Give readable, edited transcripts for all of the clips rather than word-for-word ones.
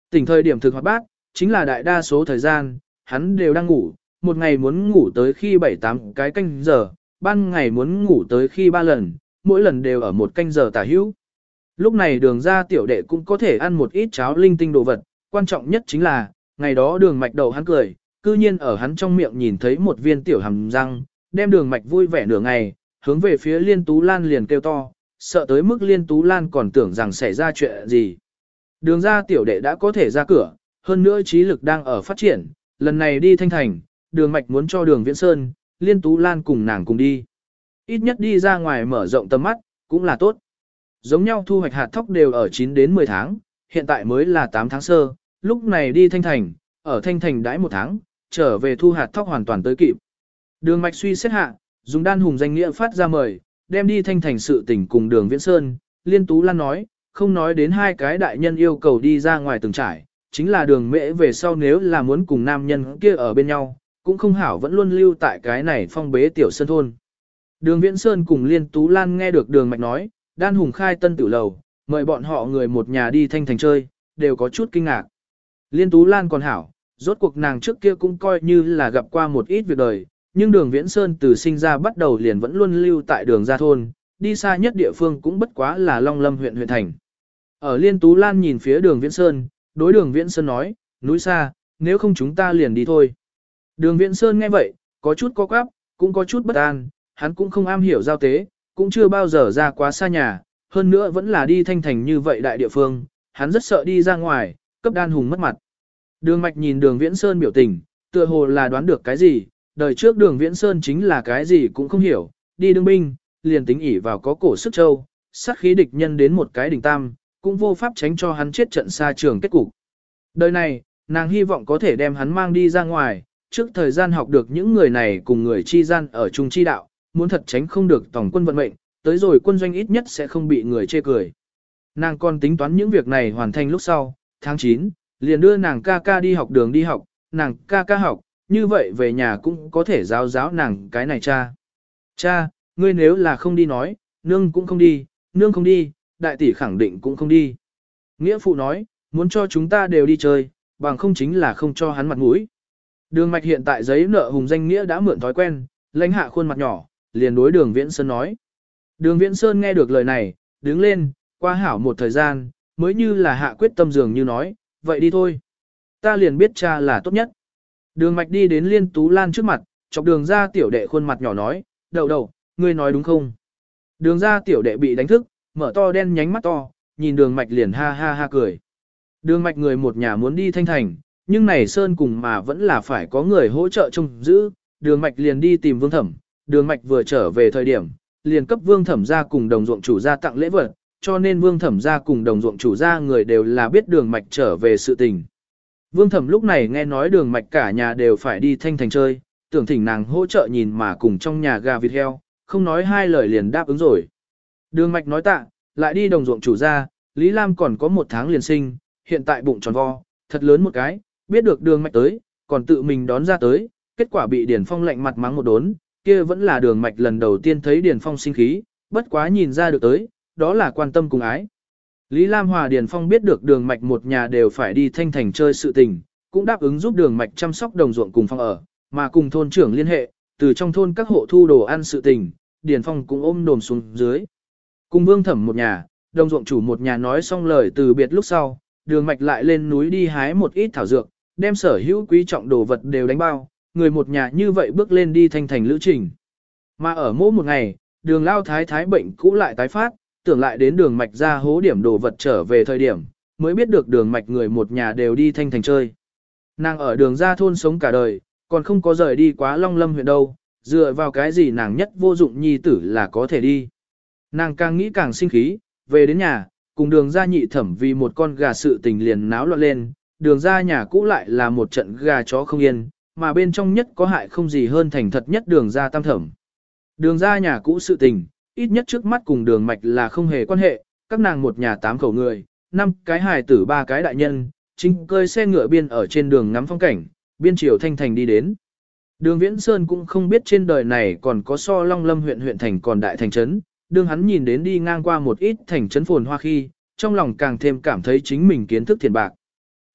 Tỉnh thời điểm thực hoạt bát, chính là đại đa số thời gian, hắn đều đang ngủ, một ngày muốn ngủ tới khi 7-8 cái canh giờ, ban ngày muốn ngủ tới khi 3 lần, mỗi lần đều ở một canh giờ tả hữu. Lúc này đường ra tiểu đệ cũng có thể ăn một ít cháo linh tinh đồ vật, quan trọng nhất chính là, ngày đó đường mạch đầu hắn cười, cư nhiên ở hắn trong miệng nhìn thấy một viên tiểu hàm răng, đem đường mạch vui vẻ nửa ngày, hướng về phía Liên Tú Lan liền kêu to, sợ tới mức Liên Tú Lan còn tưởng rằng xảy ra chuyện gì. Đường ra tiểu đệ đã có thể ra cửa, hơn nữa trí lực đang ở phát triển, lần này đi Thanh Thành, đường mạch muốn cho đường Viễn Sơn, Liên Tú Lan cùng nàng cùng đi. Ít nhất đi ra ngoài mở rộng tầm mắt, cũng là tốt. Giống nhau thu hoạch hạt thóc đều ở 9 đến 10 tháng, hiện tại mới là 8 tháng sơ, lúc này đi Thanh Thành, ở Thanh Thành đãi 1 tháng, trở về thu hạt thóc hoàn toàn tới kịp. Đường mạch suy xét hạ, dùng đan hùng danh nghĩa phát ra mời, đem đi Thanh Thành sự tình cùng đường Viễn Sơn, Liên Tú Lan nói, không nói đến hai cái đại nhân yêu cầu đi ra ngoài từng trải, chính là đường mễ về sau nếu là muốn cùng nam nhân kia ở bên nhau, cũng không hảo vẫn luôn lưu tại cái này phong bế tiểu sân thôn. Đường Viễn Sơn cùng Liên Tú Lan nghe được đường mạch nói, đan hùng khai tân tử lầu, mời bọn họ người một nhà đi Thanh Thành chơi, đều có chút kinh ngạc. Liên Tú Lan còn hảo, rốt cuộc nàng trước kia cũng coi như là gặp qua một ít việc đời, nhưng đường Viễn Sơn từ sinh ra bắt đầu liền vẫn luôn lưu tại đường gia thôn, đi xa nhất địa phương cũng bất quá là Long Lâm huyện thành. Ở Liên Tú Lan nhìn phía đường Viễn Sơn, đối đường Viễn Sơn nói, núi xa, nếu không chúng ta liền đi thôi. Đường Viễn Sơn nghe vậy, có chút co quắp, cũng có chút bất an, hắn cũng không am hiểu giao tế, cũng chưa bao giờ ra quá xa nhà, hơn nữa vẫn là đi Thanh Thành như vậy đại địa phương, hắn rất sợ đi ra ngoài, cấp đan hùng mất mặt. Đường Mạch nhìn đường Viễn Sơn biểu tình, tựa hồ là đoán được cái gì, đời trước đường Viễn Sơn chính là cái gì cũng không hiểu, đi đương binh, liền tính ỉ vào có cổ sức châu, sát khí địch nhân đến một cái đỉnh tam, cũng vô pháp tránh cho hắn chết trận xa trường kết cục. Đời này, nàng hy vọng có thể đem hắn mang đi ra ngoài, trước thời gian học được những người này cùng người chi gian ở chung chi đạo, muốn thật tránh không được tổng quân vận mệnh, tới rồi quân doanh ít nhất sẽ không bị người chê cười. Nàng còn tính toán những việc này hoàn thành lúc sau, tháng 9, liền đưa nàng ca ca đi học đường đi học, nàng ca ca học, như vậy về nhà cũng có thể giáo nàng cái này cha. Cha, ngươi nếu là không đi nói, nương cũng không đi, nương không đi, đại tỷ khẳng định cũng không đi. Nghĩa phụ nói, muốn cho chúng ta đều đi chơi, bằng không chính là không cho hắn mặt mũi. Đường Mạch hiện tại giấy nợ hùng danh nghĩa đã mượn thói quen, lãnh hạ khuôn mặt nhỏ, liền đối đường Viễn Sơn nói. Đường Viễn Sơn nghe được lời này, đứng lên, qua hảo một thời gian, mới như là hạ quyết tâm dường như nói, vậy đi thôi. Ta liền biết cha là tốt nhất. Đường Mạch đi đến Liên Tú Lan trước mặt, chọc đường ra tiểu đệ khuôn mặt nhỏ nói, đậu, ngươi nói đúng không? Đường ra tiểu đệ bị đánh thức, mở to đen nhánh mắt to, nhìn đường Mạch liền ha ha ha cười. Đường Mạch người một nhà muốn đi Thanh Thành, nhưng này Sơn cùng mà vẫn là phải có người hỗ trợ trông giữ, đường Mạch liền đi tìm Vương Thẩm, đường Mạch vừa trở về thời điểm, liền cấp Vương Thẩm ra cùng đồng ruộng chủ ra tặng lễ vật, cho nên Vương Thẩm ra cùng đồng ruộng chủ ra người đều là biết đường Mạch trở về sự tình. Vương Thẩm lúc này nghe nói đường Mạch cả nhà đều phải đi Thanh Thành chơi, tưởng thỉnh nàng hỗ trợ nhìn mà cùng trong nhà gà vịt heo, không nói hai lời liền đáp ứng rồi. Đường Mạch nói tạ, lại đi đồng ruộng chủ ra, Lý Lam còn có 1 tháng liền sinh, hiện tại bụng tròn vo, thật lớn một cái, biết được đường Mạch tới, còn tự mình đón ra tới, kết quả bị Điền Phong lạnh mặt mắng một đốn, kia vẫn là đường Mạch lần đầu tiên thấy Điền Phong sinh khí, bất quá nhìn ra được tới, đó là quan tâm cùng ái. Lý Lam Hòa Điền Phong biết được đường Mạch một nhà đều phải đi Thanh Thành chơi sự tình, cũng đáp ứng giúp đường Mạch chăm sóc đồng ruộng cùng phong ở, mà cùng thôn trưởng liên hệ, từ trong thôn các hộ thu đồ ăn sự tình, Điền Phong cũng ôm đồm xuống dưới. Cùng Vương Thẩm một nhà, đồng ruộng chủ một nhà nói xong lời từ biệt lúc sau, đường Mạch lại lên núi đi hái một ít thảo dược, đem sở hữu quý trọng đồ vật đều đánh bao, người một nhà như vậy bước lên đi Thanh Thành lữ trình. Mà ở mỗi một ngày, đường lao thái thái bệnh cũ lại tái phát, tưởng lại đến đường Mạch ra hố điểm đồ vật trở về thời điểm, mới biết được đường Mạch người một nhà đều đi Thanh Thành chơi. Nàng ở đường ra thôn sống cả đời, còn không có rời đi quá Long Lâm huyện đâu, dựa vào cái gì nàng nhất vô dụng nhi tử là có thể đi. Nàng càng nghĩ càng sinh khí, về đến nhà, cùng đường ra nhị thẩm vì một con gà sự tình liền náo loạn lên, đường ra nhà cũ lại là một trận gà chó không yên, mà bên trong nhất có hại không gì hơn thành thật nhất đường ra tam thẩm. Đường ra nhà cũ sự tình, ít nhất trước mắt cùng đường Mạch là không hề quan hệ, các nàng một nhà 8 khẩu người, 5 cái hài tử 3 cái đại nhân, chính cơi xe ngựa biên ở trên đường ngắm phong cảnh, biên chiều Thanh Thành đi đến. Đường Viễn Sơn cũng không biết trên đời này còn có so Long Lâm huyện thành còn đại thành trấn, đương hắn nhìn đến đi ngang qua một ít thành trấn phồn hoa khi, trong lòng càng thêm cảm thấy chính mình kiến thức thiền bạc.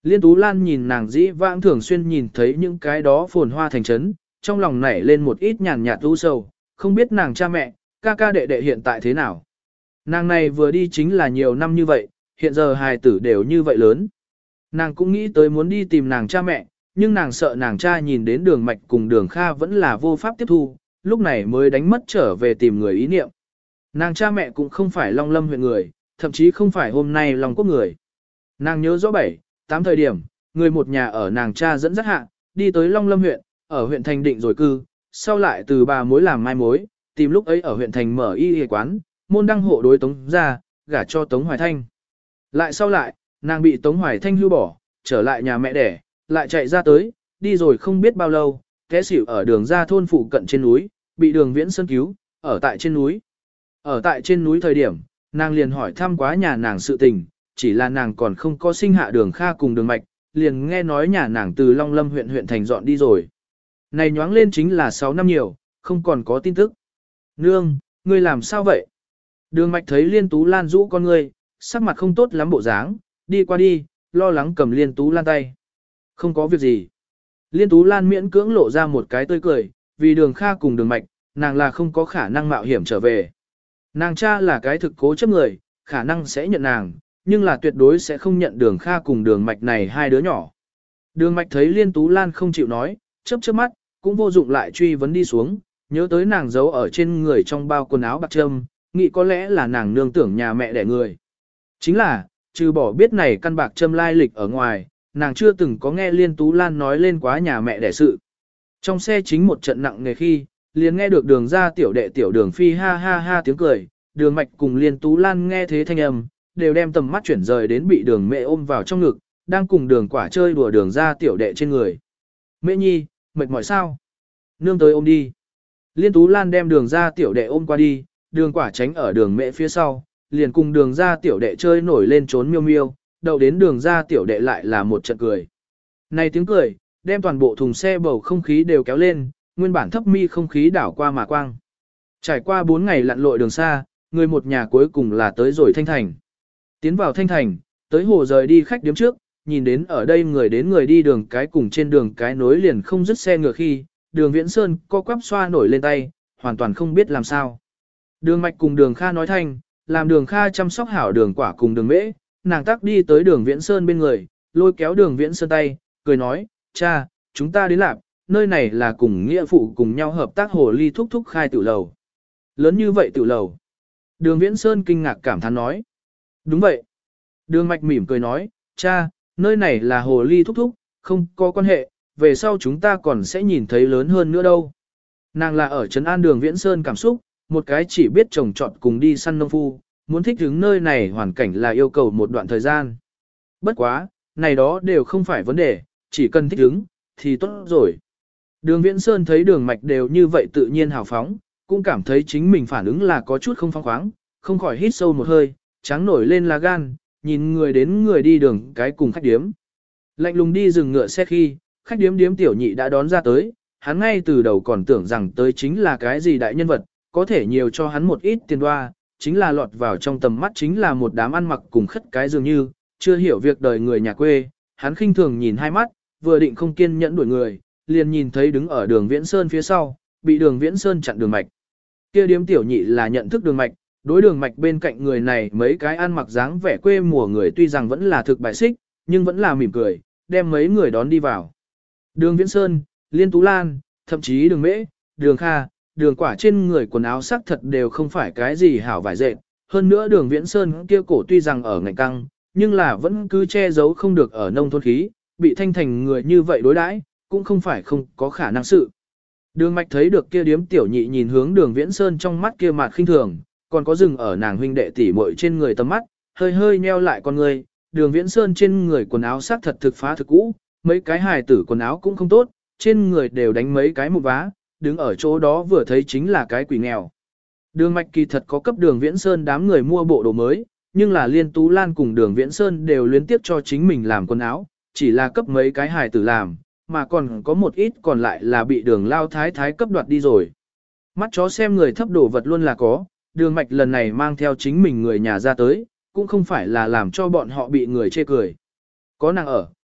Liên Tú Lan nhìn nàng dĩ vãng thường xuyên nhìn thấy những cái đó phồn hoa thành trấn, trong lòng nảy lên một ít nhàn nhạt u sầu, không biết nàng cha mẹ, ca ca đệ đệ hiện tại thế nào. Nàng này vừa đi chính là nhiều năm như vậy, hiện giờ hài tử đều như vậy lớn. Nàng cũng nghĩ tới muốn đi tìm nàng cha mẹ, nhưng nàng sợ nàng cha nhìn đến Đường Mạch cùng Đường Kha vẫn là vô pháp tiếp thu, lúc này mới đánh mất trở về tìm người ý niệm. Nàng cha mẹ cũng không phải Long Lâm huyện người, thậm chí không phải hôm nay Long Quốc người. Nàng nhớ rõ 7, 8 thời điểm, người một nhà ở nàng cha dẫn dắt hạ, đi tới Long Lâm huyện, ở huyện thành định rồi cư, sau lại từ bà mối làm mai mối, tìm lúc ấy ở huyện thành mở y quán, môn đăng hộ đối Tống ra, gả cho Tống Hoài Thanh. Lại sau lại, nàng bị Tống Hoài Thanh hưu bỏ, trở lại nhà mẹ đẻ, lại chạy ra tới, đi rồi không biết bao lâu, té xỉu ở đường ra thôn phụ cận trên núi, bị Đường Viễn Sơn cứu, ở tại trên núi. Ở tại trên núi thời điểm, nàng liền hỏi thăm quá nhà nàng sự tình, chỉ là nàng còn không có sinh hạ Đường Kha cùng Đường Mạch, liền nghe nói nhà nàng từ Long Lâm huyện thành dọn đi rồi. Này nhoáng lên chính là 6 năm nhiều, không còn có tin tức. Nương, ngươi làm sao vậy? Đường Mạch thấy Liên Tú Lan rũ con ngươi, sắc mặt không tốt lắm bộ dáng, đi qua đi, lo lắng cầm Liên Tú Lan tay. Không có việc gì. Liên Tú Lan miễn cưỡng lộ ra một cái tươi cười, vì Đường Kha cùng Đường Mạch, nàng là không có khả năng mạo hiểm trở về. Nàng cha là cái thực cố chấp người, khả năng sẽ nhận nàng, nhưng là tuyệt đối sẽ không nhận Đường Kha cùng Đường Mạch này hai đứa nhỏ. Đường Mạch thấy Liên Tú Lan không chịu nói, chớp chớp mắt, cũng vô dụng lại truy vấn đi xuống, nhớ tới nàng giấu ở trên người trong bao quần áo bạc trâm, nghĩ có lẽ là nàng nương tưởng nhà mẹ đẻ người. Chính là, trừ bỏ biết này căn bạc trâm lai lịch ở ngoài, nàng chưa từng có nghe Liên Tú Lan nói lên quá nhà mẹ đẻ sự. Trong xe chính một trận nặng nghề khi, liền nghe được Đường ra tiểu đệ tiểu Đường Phi ha ha ha tiếng cười, Đường Mạch cùng Liên Tú Lan nghe thế thanh âm, đều đem tầm mắt chuyển rời đến bị Đường mẹ ôm vào trong ngực, đang cùng Đường quả chơi đùa Đường ra tiểu đệ trên người. Mẹ nhi, mệt mỏi sao? Nương tới ôm đi. Liên Tú Lan đem Đường ra tiểu đệ ôm qua đi, Đường quả tránh ở Đường mẹ phía sau, liền cùng Đường ra tiểu đệ chơi nổi lên trốn miêu miêu, đậu đến Đường ra tiểu đệ lại là một trận cười. Này tiếng cười, đem toàn bộ thùng xe bầu không khí đều kéo lên, nguyên bản thấp mi không khí đảo qua mà quang. Trải qua 4 ngày lặn lội đường xa, người một nhà cuối cùng là tới rồi Thanh Thành. Tiến vào Thanh Thành, tới hồ rời đi khách điếm trước, nhìn đến ở đây người đến người đi đường cái cùng trên đường cái nối liền không dứt xe ngựa khi, Đường Viễn Sơn co quắp xoa nổi lên tay, hoàn toàn không biết làm sao. Đường Mạch cùng Đường Kha nói thanh, làm Đường Kha chăm sóc hảo Đường quả cùng Đường mễ, nàng tắc đi tới Đường Viễn Sơn bên người, lôi kéo Đường Viễn Sơn tay, cười nói, cha, chúng ta đến lạp, nơi này là cùng nghĩa phụ cùng nhau hợp tác hồ ly thúc thúc khai tiểu lầu. Lớn như vậy tiểu lầu. Đường Viễn Sơn kinh ngạc cảm thán nói. Đúng vậy. Đường Mạch mỉm cười nói, cha, nơi này là hồ ly thúc thúc, không có quan hệ, về sau chúng ta còn sẽ nhìn thấy lớn hơn nữa đâu. Nàng là ở trấn an Đường Viễn Sơn cảm xúc, một cái chỉ biết trồng trọt cùng đi săn nông phu, muốn thích ứng nơi này hoàn cảnh là yêu cầu một đoạn thời gian. Bất quá, này đó đều không phải vấn đề, chỉ cần thích ứng, thì tốt rồi. Đường Viễn Sơn thấy Đường Mạch đều như vậy tự nhiên hào phóng, cũng cảm thấy chính mình phản ứng là có chút không phóng khoáng, không khỏi hít sâu một hơi, trắng nổi lên là gan, nhìn người đến người đi đường cái cùng khách điếm. Lạnh lùng đi dừng ngựa xe khi, khách điếm tiểu nhị đã đón ra tới, hắn ngay từ đầu còn tưởng rằng tới chính là cái gì đại nhân vật, có thể nhiều cho hắn một ít tiền đoa, chính là lọt vào trong tầm mắt chính là một đám ăn mặc cùng khất cái dường như, chưa hiểu việc đời người nhà quê, hắn khinh thường nhìn hai mắt, vừa định không kiên nhẫn đuổi người, liền nhìn thấy đứng ở Đường Viễn Sơn phía sau, bị Đường Viễn Sơn chặn Đường Mạch. Kia điếm tiểu nhị là nhận thức Đường Mạch, đối Đường Mạch bên cạnh người này mấy cái ăn mặc dáng vẻ quê mùa người tuy rằng vẫn là thực bài xích, nhưng vẫn là mỉm cười, đem mấy người đón đi vào. Đường Viễn Sơn, Liên Tú Lan, thậm chí Đường Mễ, Đường Kha, Đường quả trên người quần áo sắc thật đều không phải cái gì hảo vải dệt, hơn nữa Đường Viễn Sơn kia cổ tuy rằng ở ngạnh căng, nhưng là vẫn cứ che giấu không được ở nông thôn khí, bị Thanh Thành người như vậy đối đãi, cũng không phải không có khả năng sự. Đường Mạch thấy được kia điếm tiểu nhị nhìn hướng Đường Viễn Sơn trong mắt kia mặt khinh thường, còn có dừng ở nàng huynh đệ tỷ muội trên người tầm mắt, hơi hơi nheo lại con người, Đường Viễn Sơn trên người quần áo sắc thật thực phá thực cũ, mấy cái hài tử quần áo cũng không tốt, trên người đều đánh mấy cái một vá, đứng ở chỗ đó vừa thấy chính là cái quỷ nghèo. Đường Mạch kỳ thật có cấp Đường Viễn Sơn đám người mua bộ đồ mới, nhưng là Liên Tú Lan cùng Đường Viễn Sơn đều liên tiếp cho chính mình làm quần áo, chỉ là cấp mấy cái hài tử làm, mà còn có một ít còn lại là bị Đường lao thái thái cấp đoạt đi rồi. Mắt chó xem người thấp đồ vật luôn là có, Đường Mạch lần này mang theo chính mình người nhà ra tới, cũng không phải là làm cho bọn họ bị người chê cười. Có nàng ở,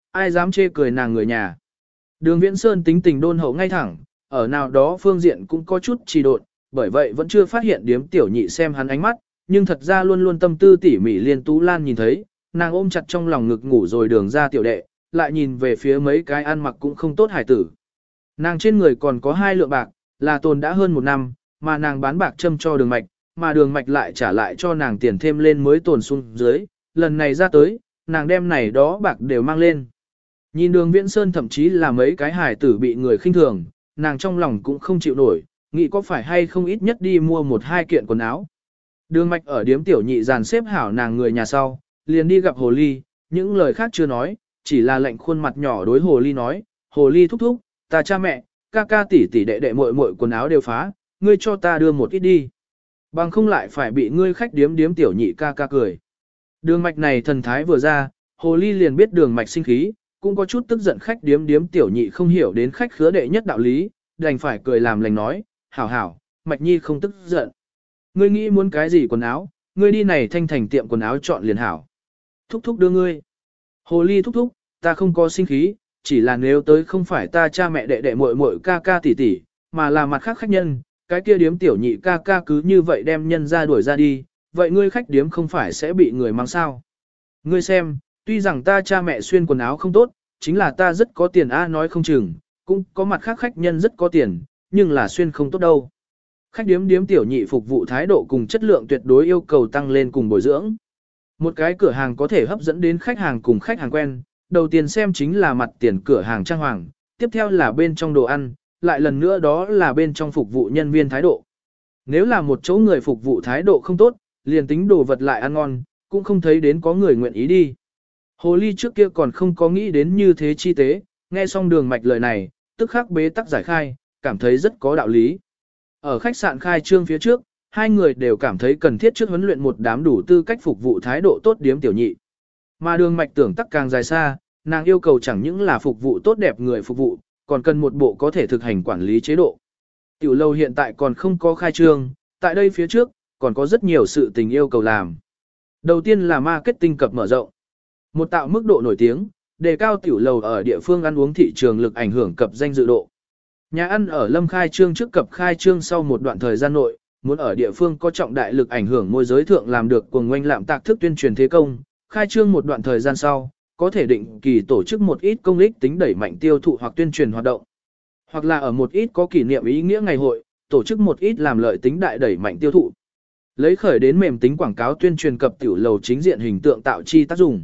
Ai dám chê cười nàng người nhà. Đường Viễn Sơn tính tình đôn hậu ngay thẳng, ở nào đó phương diện cũng có chút trì độn, bởi vậy vẫn chưa phát hiện điếm tiểu nhị xem hắn ánh mắt, nhưng thật ra luôn luôn tâm tư tỉ mỉ Liên Tú Lan nhìn thấy, nàng ôm chặt trong lòng ngực ngủ rồi đường ra tiểu đệ, lại nhìn về phía mấy cái ăn mặc cũng không tốt hải tử. Nàng trên người còn có 2 lượng bạc, là tồn đã hơn 1 năm, mà nàng bán bạc châm cho đường mạch, mà đường mạch lại trả lại cho nàng tiền thêm lên mới tồn xuống dưới, lần này ra tới, nàng đem này đó bạc đều mang lên. Nhìn đường Viễn Sơn thậm chí là mấy cái hải tử bị người khinh thường, nàng trong lòng cũng không chịu nổi, nghĩ có phải hay không ít nhất đi mua 1-2 kiện quần áo. Đường mạch ở điếm tiểu nhị dàn xếp hảo nàng người nhà sau, liền đi gặp hồ ly, những lời khác chưa nói, chỉ là lệnh khuôn mặt nhỏ đối hồ ly nói, hồ ly thúc thúc, ta cha mẹ, ca ca tỷ tỷ đệ đệ muội muội quần áo đều phá, ngươi cho ta đưa một ít đi. Bằng không lại phải bị ngươi khách điếm tiểu nhị ca ca cười. Đường mạch này thần thái vừa ra, hồ ly liền biết đường mạch sinh khí, cũng có chút tức giận khách điếm tiểu nhị không hiểu đến khách khứa đệ nhất đạo lý, đành phải cười làm lành nói, hảo hảo, mạch nhi không tức giận. Ngươi nghĩ muốn cái gì quần áo, ngươi đi này thanh thành tiệm quần áo chọn liền hảo. Thúc thúc đưa ngươi. Hồ ly thúc thúc, ta không có sinh khí, chỉ là nếu tới không phải ta cha mẹ đệ đệ muội muội ca ca tỷ tỷ, mà là mặt khác khách nhân, cái kia điếm tiểu nhị ca ca cứ như vậy đem nhân ra đuổi ra đi, vậy ngươi khách điếm không phải sẽ bị người mang sao? Ngươi xem, tuy rằng ta cha mẹ xuyên quần áo không tốt, chính là ta rất có tiền a nói không chừng, cũng có mặt khác khách nhân rất có tiền, nhưng là xuyên không tốt đâu. Khách điếm tiểu nhị phục vụ thái độ cùng chất lượng tuyệt đối yêu cầu tăng lên cùng bồi dưỡng. Một cái cửa hàng có thể hấp dẫn đến khách hàng cùng khách hàng quen, đầu tiên xem chính là mặt tiền cửa hàng trang hoàng, tiếp theo là bên trong đồ ăn, lại lần nữa đó là bên trong phục vụ nhân viên thái độ. Nếu là một chỗ người phục vụ thái độ không tốt, liền tính đồ vật lại ăn ngon, cũng không thấy đến có người nguyện ý đi. Hồ ly trước kia còn không có nghĩ đến như thế chi tế, nghe xong đường mạch lời này, tức khắc bế tắc giải khai, cảm thấy rất có đạo lý. Ở khách sạn khai trương phía trước, hai người đều cảm thấy cần thiết trước huấn luyện một đám đủ tư cách phục vụ thái độ tốt điếm tiểu nhị. Mà đường mạch tưởng tắc càng dài xa, nàng yêu cầu chẳng những là phục vụ tốt đẹp người phục vụ, còn cần một bộ có thể thực hành quản lý chế độ. Tiểu lâu hiện tại còn không có khai trương, tại đây phía trước, còn có rất nhiều sự tình yêu cầu làm. Đầu tiên là marketing cập mở rộng. Một tạo mức độ nổi tiếng, đề cao tiểu lầu ở địa phương ăn uống thị trường lực ảnh hưởng cập danh dự độ. Nhà ăn ở Lâm khai trương trước cập khai trương sau một đoạn thời gian nội, muốn ở địa phương có trọng đại lực ảnh hưởng môi giới thượng làm được cùng ngoanh lạm tạc thức tuyên truyền thế công, khai trương một đoạn thời gian sau, có thể định kỳ tổ chức một ít công ích tính đẩy mạnh tiêu thụ hoặc tuyên truyền hoạt động. Hoặc là ở một ít có kỷ niệm ý nghĩa ngày hội, tổ chức một ít làm lợi tính đại đẩy mạnh tiêu thụ. Lấy khởi đến mềm tính quảng cáo tuyên truyền cập tiểu lầu chính diện hình tượng tạo chi tác dụng.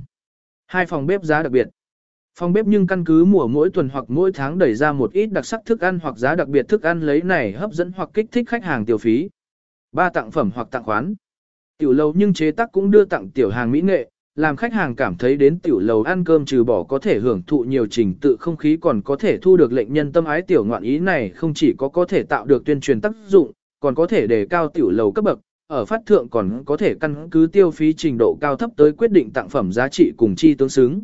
2 phòng bếp giá đặc biệt. Phòng bếp nhưng căn cứ mùa mỗi tuần hoặc mỗi tháng đẩy ra một ít đặc sắc thức ăn hoặc giá đặc biệt thức ăn lấy này hấp dẫn hoặc kích thích khách hàng tiêu phí. 3 tặng phẩm hoặc tặng khoán. Tiểu lầu nhưng chế tác cũng đưa tặng tiểu hàng mỹ nghệ, làm khách hàng cảm thấy đến tiểu lầu ăn cơm trừ bỏ có thể hưởng thụ nhiều trình tự không khí còn có thể thu được lệnh nhân tâm ái tiểu ngoạn ý này không chỉ có thể tạo được tuyên truyền tác dụng, còn có thể đề cao tiểu lầu cấp bậc, ở phát thượng còn có thể căn cứ tiêu phí trình độ cao thấp tới quyết định tặng phẩm giá trị cùng chi tương xứng.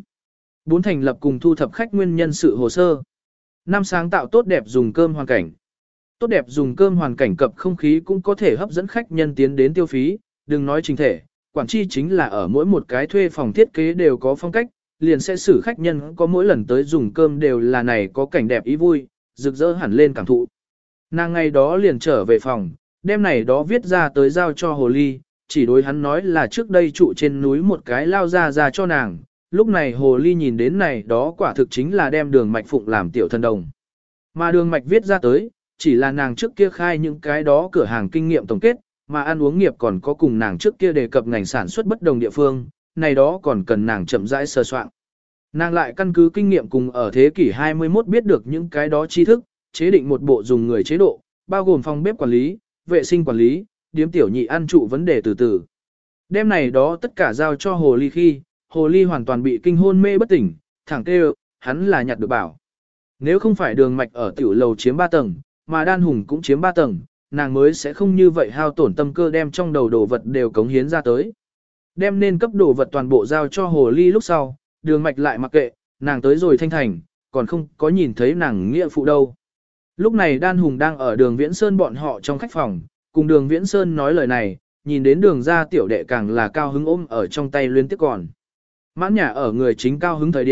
4 thành lập cùng thu thập khách nguyên nhân sự hồ sơ. 5 sáng tạo tốt đẹp dùng cơm hoàn cảnh. Tốt đẹp dùng cơm hoàn cảnh cập không khí cũng có thể hấp dẫn khách nhân tiến đến tiêu phí, đừng nói trình thể, quản chi chính là ở mỗi một cái thuê phòng thiết kế đều có phong cách, liền sẽ xử khách nhân có mỗi lần tới dùng cơm đều là này có cảnh đẹp ý vui, rực rỡ hẳn lên cảm thụ. Nàng ngày đó liền trở về phòng, đem này đó viết ra tới giao cho hồ ly, chỉ đối hắn nói là trước đây trụ trên núi một cái lao ra cho nàng, lúc này hồ ly nhìn đến này đó quả thực chính là đem đường mạch phụng làm tiểu thần đồng. Mà đường mạch viết ra tới, chỉ là nàng trước kia khai những cái đó cửa hàng kinh nghiệm tổng kết, mà ăn uống nghiệp còn có cùng nàng trước kia đề cập ngành sản xuất bất đồng địa phương, này đó còn cần nàng chậm rãi sơ soạn. Nàng lại căn cứ kinh nghiệm cùng ở thế kỷ 21 biết được những cái đó tri thức, chế định một bộ dùng người chế độ, bao gồm phòng bếp quản lý, vệ sinh quản lý, điếm tiểu nhị ăn trụ vấn đề từ từ. Đêm này đó tất cả giao cho hồ ly khi, hồ ly hoàn toàn bị kinh hôn mê bất tỉnh, thẳng kêu, hắn là nhặt được bảo. Nếu không phải đường mạch ở tiểu lầu chiếm 3 tầng, mà đan hùng cũng chiếm 3 tầng, nàng mới sẽ không như vậy hao tổn tâm cơ đem trong đầu đồ vật đều cống hiến ra tới. Đem nên cấp đồ vật toàn bộ giao cho hồ ly lúc sau, đường mạch lại mặc kệ, nàng tới rồi thanh thành, còn không có nhìn thấy nàng nghĩa phụ đâu. Lúc này đan hùng đang ở đường Viễn Sơn bọn họ trong khách phòng, cùng đường Viễn Sơn nói lời này, nhìn đến đường ra tiểu đệ càng là cao hứng ôm ở trong tay liên tiếp còn. Mãn nhà ở người chính cao hứng thời điểm,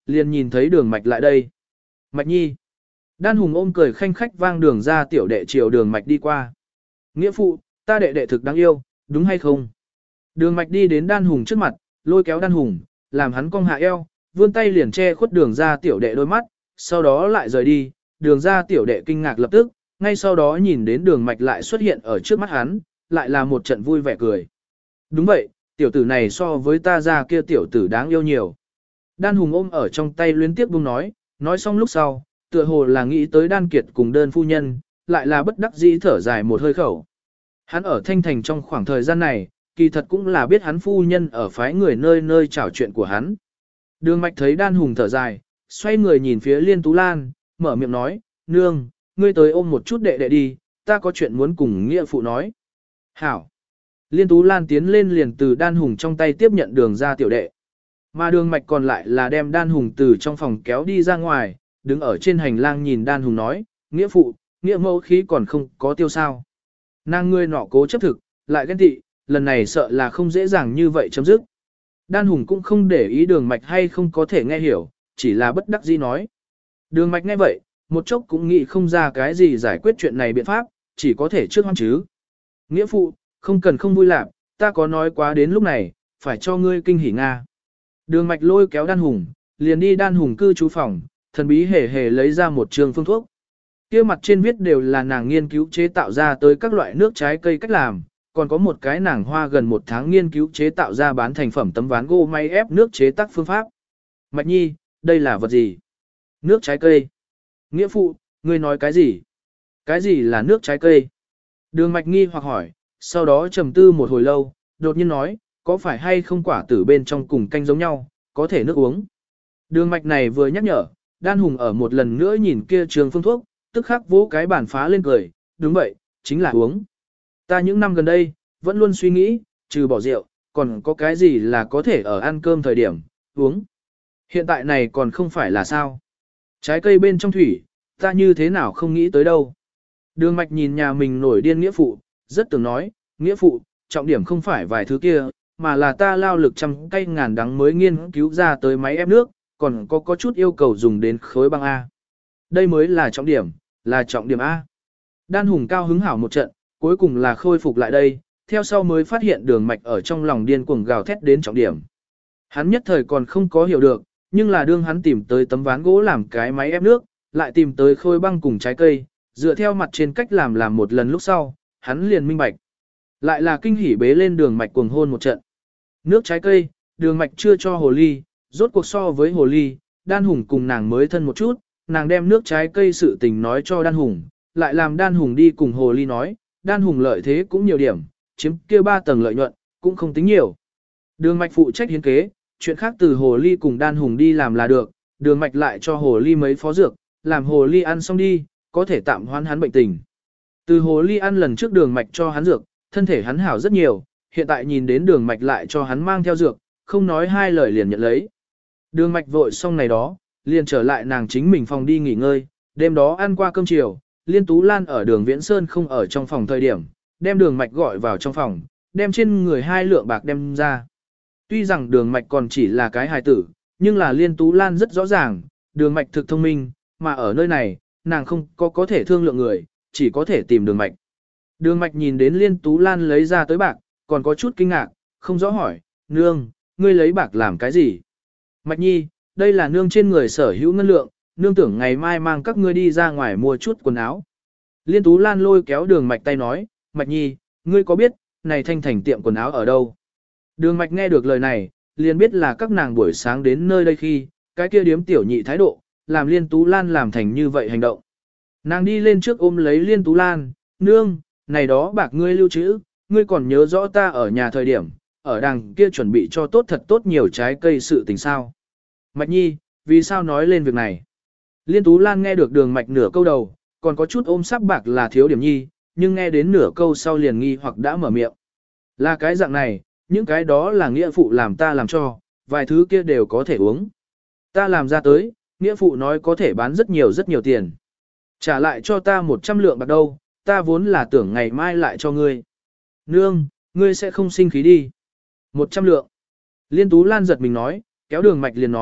liền nhìn thấy đường mạch lại đây. Mạch nhi. Đan Hùng ôm cười khanh khách vang đường ra tiểu đệ chiều đường mạch đi qua. Nghĩa phụ, ta đệ đệ thực đáng yêu, đúng hay không? Đường mạch đi đến Đan Hùng trước mặt, lôi kéo Đan Hùng, làm hắn cong hạ eo, vươn tay liền che khuất đường ra tiểu đệ đôi mắt, sau đó lại rời đi, đường ra tiểu đệ kinh ngạc lập tức, ngay sau đó nhìn đến đường mạch lại xuất hiện ở trước mắt hắn, lại là một trận vui vẻ cười. Đúng vậy, tiểu tử này so với ta ra kia tiểu tử đáng yêu nhiều. Đan Hùng ôm ở trong tay luyến tiếp buông nói xong lúc sau, tựa hồ là nghĩ tới Đan Kiệt cùng đơn phu nhân, lại là bất đắc dĩ thở dài một hơi khẩu. Hắn ở Thanh Thành trong khoảng thời gian này, kỳ thật cũng là biết hắn phu nhân ở phái người nơi nơi trảo chuyện của hắn. Đường Mạch thấy Đan Hùng thở dài, xoay người nhìn phía Liên Tú Lan, mở miệng nói, nương, ngươi tới ôm một chút đệ đệ đi, ta có chuyện muốn cùng nghĩa phụ nói. Hảo. Liên Tú Lan tiến lên liền từ Đan Hùng trong tay tiếp nhận đường ra tiểu đệ. Mà đường Mạch còn lại là đem Đan Hùng từ trong phòng kéo đi ra ngoài, đứng ở trên hành lang nhìn Đan Hùng nói, nghĩa phụ, nghĩa mẫu khí còn không có tiêu sao. Nàng ngươi nọ cố chấp thực, lại ghen tị, lần này sợ là không dễ dàng như vậy chấm dứt. Đan Hùng cũng không để ý đường Mạch hay không có thể nghe hiểu, chỉ là bất đắc dĩ nói. Đường Mạch nghe vậy, một chốc cũng nghĩ không ra cái gì giải quyết chuyện này biện pháp, chỉ có thể trước hoan chứ. Nghĩa phụ, không cần không vui lạc, ta có nói quá đến lúc này, phải cho ngươi kinh hỉ Nga. Đường Mạch lôi kéo Đan Hùng, liền đi Đan Hùng cư trú phòng, thần bí hề hề lấy ra một trường phương thuốc. Kia mặt trên viết đều là nàng nghiên cứu chế tạo ra tới các loại nước trái cây cách làm, còn có một cái nàng hoa gần một tháng nghiên cứu chế tạo ra bán thành phẩm tấm ván gỗ may ép nước chế tác phương pháp. Mạch nhi, đây là vật gì? Nước trái cây. Nghĩa phụ, ngươi nói cái gì? Cái gì là nước trái cây? Đường Mạch nghi hoặc hỏi, sau đó trầm tư một hồi lâu, đột nhiên nói, có phải hay không quả tử bên trong cùng canh giống nhau, có thể nước uống. Đường Mạch này vừa nhắc nhở, Đan Hùng ở một lần nữa nhìn kia trường phương thuốc, tức khắc vỗ cái bàn phá lên cười, đúng vậy, chính là uống. Ta những năm gần đây, vẫn luôn suy nghĩ, trừ bỏ rượu, còn có cái gì là có thể ở ăn cơm thời điểm, uống. Hiện tại này còn không phải là sao. Trái cây bên trong thủy, ta như thế nào không nghĩ tới đâu. Đường Mạch nhìn nhà mình nổi điên nghĩa phụ, rất tưởng nói, nghĩa phụ, trọng điểm không phải vài thứ kia, mà là ta lao lực trăm cây ngàn đắng mới nghiên cứu ra tới máy ép nước, còn có chút yêu cầu dùng đến khối băng A. Đây mới là trọng điểm A. Đan Hùng cao hứng hảo một trận, cuối cùng là khôi phục lại đây, theo sau mới phát hiện đường Mạch ở trong lòng điên cuồng gào thét đến trọng điểm. Hắn nhất thời còn không có hiểu được, nhưng là đương hắn tìm tới tấm ván gỗ làm cái máy ép nước, lại tìm tới khôi băng cùng trái cây, dựa theo mặt trên cách làm một lần lúc sau, hắn liền minh bạch. Lại là kinh hỉ bế lên đường Mạch cuồng hôn một trận. Nước trái cây, đường Mạch chưa cho hồ ly, rốt cuộc so với hồ ly, Đan Hùng cùng nàng mới thân một chút, nàng đem nước trái cây sự tình nói cho Đan Hùng, lại làm Đan Hùng đi cùng hồ ly nói, Đan Hùng lợi thế cũng nhiều điểm, chiếm kia 3 tầng lợi nhuận, cũng không tính nhiều. Đường Mạch phụ trách hiến kế, chuyện khác từ hồ ly cùng Đan Hùng đi làm là được, đường Mạch lại cho hồ ly mấy phó dược, làm hồ ly ăn xong đi, có thể tạm hoãn hắn bệnh tình. Từ hồ ly ăn lần trước đường Mạch cho hắn dược, thân thể hắn hảo rất nhiều, hiện tại nhìn đến đường Mạch lại cho hắn mang theo dược, không nói hai lời liền nhận lấy. Đường Mạch vội xong này đó, liền trở lại nàng chính mình phòng đi nghỉ ngơi, đêm đó ăn qua cơm chiều, Liên Tú Lan ở đường Viễn Sơn không ở trong phòng thời điểm, đem đường Mạch gọi vào trong phòng, đem trên người 2 lượng bạc đem ra. Tuy rằng đường Mạch còn chỉ là cái hài tử, nhưng là Liên Tú Lan rất rõ ràng, đường Mạch thực thông minh, mà ở nơi này, nàng không có thể thương lượng người, chỉ có thể tìm đường Mạch. Đường Mạch nhìn đến Liên Tú Lan lấy ra tới bạc, còn có chút kinh ngạc, không rõ hỏi, nương, ngươi lấy bạc làm cái gì? Mạch nhi, đây là nương trên người sở hữu ngân lượng, nương tưởng ngày mai mang các ngươi đi ra ngoài mua chút quần áo. Liên Tú Lan lôi kéo đường Mạch tay nói, Mạch nhi, ngươi có biết, này Thanh Thành tiệm quần áo ở đâu? Đường Mạch nghe được lời này, liền biết là các nàng buổi sáng đến nơi đây khi, cái kia điếm tiểu nhị thái độ, làm Liên Tú Lan làm thành như vậy hành động. Nàng đi lên trước ôm lấy Liên Tú Lan, nương, này đó bạc ngươi lưu trữ, ngươi còn nhớ rõ ta ở nhà thời điểm, ở đằng kia chuẩn bị cho tốt thật tốt nhiều trái cây sự tình sao. Mạch nhi, vì sao nói lên việc này? Liên Tú Lan nghe được đường Mạch nửa câu đầu, còn có chút ôm sắc bạc là thiếu điểm nhi, nhưng nghe đến nửa câu sau liền nghi hoặc đã mở miệng. Là cái dạng này, những cái đó là nghĩa phụ làm ta làm cho, vài thứ kia đều có thể uống. Ta làm ra tới, nghĩa phụ nói có thể bán rất nhiều tiền. Trả lại cho ta 100 lượng bạc đâu, ta vốn là tưởng ngày mai lại cho ngươi. Nương, ngươi sẽ không sinh khí đi. 100 lượng. Liên Tú Lan giật mình nói, kéo đường Mạch liền nói,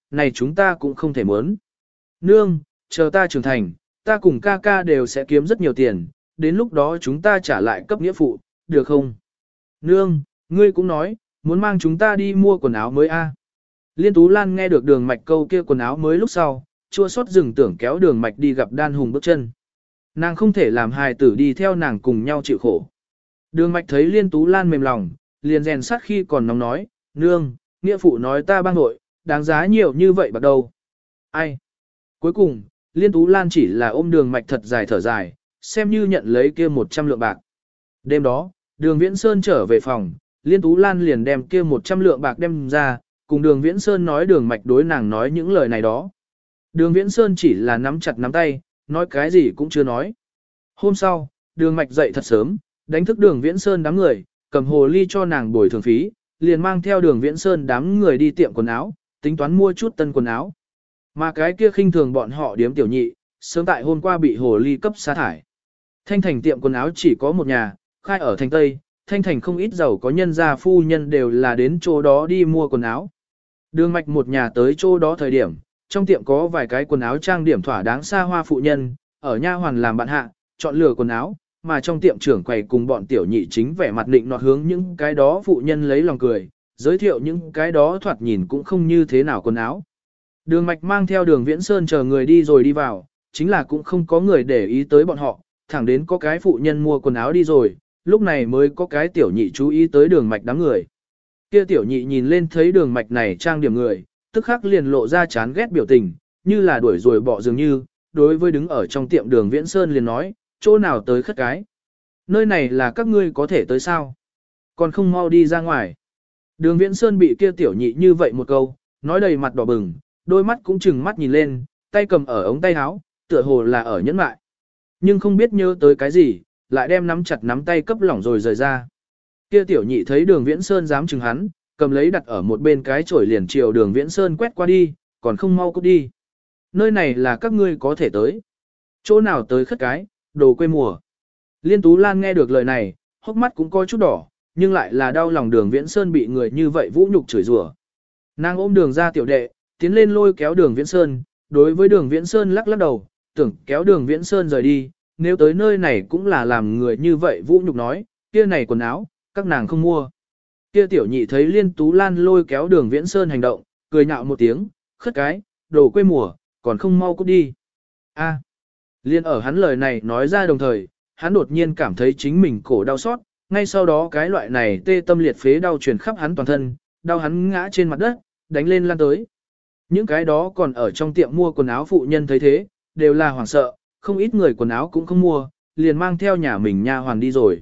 này chúng ta cũng không thể muốn. Nương, chờ ta trưởng thành, ta cùng ca ca đều sẽ kiếm rất nhiều tiền, đến lúc đó chúng ta trả lại cấp nghĩa phụ, được không? Nương, ngươi cũng nói, muốn mang chúng ta đi mua quần áo mới a. Liên Tú Lan nghe được Đường Mạch câu kia quần áo mới lúc sau, chua xót dừng tưởng kéo Đường Mạch đi gặp Đan Hùng bước chân. Nàng không thể làm hài tử đi theo nàng cùng nhau chịu khổ. Đường Mạch thấy Liên Tú Lan mềm lòng, liền rèn sát khi còn nóng nói, nương, nghĩa phụ nói ta bang nội, đáng giá nhiều như vậy bắt đầu. Ai? Cuối cùng, Liên Tú Lan chỉ là ôm Đường Mạch thật dài thở dài, xem như nhận lấy kia 100 lượng bạc. Đêm đó, Đường Viễn Sơn trở về phòng, Liên Tú Lan liền đem kia 100 lượng bạc đem ra, cùng Đường Viễn Sơn nói Đường Mạch đối nàng nói những lời này đó. Đường Viễn Sơn chỉ là nắm chặt nắm tay, nói cái gì cũng chưa nói. Hôm sau, Đường Mạch dậy thật sớm, đánh thức Đường Viễn Sơn đám người, cầm hồ ly cho nàng bồi thường phí, liền mang theo Đường Viễn Sơn đám người đi tiệm quần áo, tính toán mua chút tân quần áo. Mà cái kia khinh thường bọn họ điếm tiểu nhị, sớm tại hôm qua bị hồ ly cấp sa thải. Thanh Thành tiệm quần áo chỉ có một nhà, khai ở thành Tây, Thanh Thành không ít giàu có nhân gia phu nhân đều là đến chỗ đó đi mua quần áo. Đường Mạch một nhà tới chỗ đó thời điểm, trong tiệm có vài cái quần áo trang điểm thỏa đáng xa hoa phụ nhân, ở nha hoàn làm bạn hạ, chọn lựa quần áo, mà trong tiệm trưởng quầy cùng bọn tiểu nhị chính vẻ mặt định nọt hướng những cái đó phụ nhân lấy lòng cười, giới thiệu những cái đó thoạt nhìn cũng không như thế nào quần áo. Đường Mạch mang theo Đường Viễn Sơn chờ người đi rồi đi vào, chính là cũng không có người để ý tới bọn họ, thẳng đến có cái phụ nhân mua quần áo đi rồi, lúc này mới có cái tiểu nhị chú ý tới Đường Mạch đám người. Kia tiểu nhị nhìn lên thấy Đường Mạch này trang điểm người, tức khắc liền lộ ra chán ghét biểu tình, như là đuổi rồi bỏ dường như, đối với đứng ở trong tiệm Đường Viễn Sơn liền nói, chỗ nào tới khất cái. Nơi này là các ngươi có thể tới sao? Còn không mau đi ra ngoài. Đường Viễn Sơn bị kia tiểu nhị như vậy một câu, nói đầy mặt đỏ bừng, đôi mắt cũng chừng mắt nhìn lên, tay cầm ở ống tay áo, tựa hồ là ở nhẫn mại. Nhưng không biết nhớ tới cái gì, lại đem nắm chặt nắm tay cấp lỏng rồi rời ra. Kia tiểu nhị thấy Đường Viễn Sơn dám chừng hắn, cầm lấy đặt ở một bên cái chổi liền chiều Đường Viễn Sơn quét qua đi, còn không mau cút đi. Nơi này là các ngươi có thể tới. Chỗ nào tới khất cái, đồ quê mùa. Liên Tú Lan nghe được lời này, hốc mắt cũng coi chút đỏ, nhưng lại là đau lòng Đường Viễn Sơn bị người như vậy vũ nhục chửi rủa. Nàng ôm Đường ra tiểu đệ, tiến lên lôi kéo Đường Viễn Sơn, đối với Đường Viễn Sơn lắc lắc đầu, tưởng kéo Đường Viễn Sơn rời đi, nếu tới nơi này cũng là làm người như vậy vũ nhục nói, kia này quần áo, các nàng không mua. Kia tiểu nhị thấy Liên Tú Lan lôi kéo Đường Viễn Sơn hành động, cười nhạo một tiếng, khất cái, đồ quê mùa, còn không mau cút đi. A. Liên ở hắn lời này nói ra đồng thời, hắn đột nhiên cảm thấy chính mình cổ đau xót, ngay sau đó cái loại này tê tâm liệt phế đau truyền khắp hắn toàn thân, đau hắn ngã trên mặt đất, đánh lên lan tới. Những cái đó còn ở trong tiệm mua quần áo phụ nhân thấy thế, đều là hoảng sợ, không ít người quần áo cũng không mua, liền mang theo nhà mình nha hoàn đi rồi.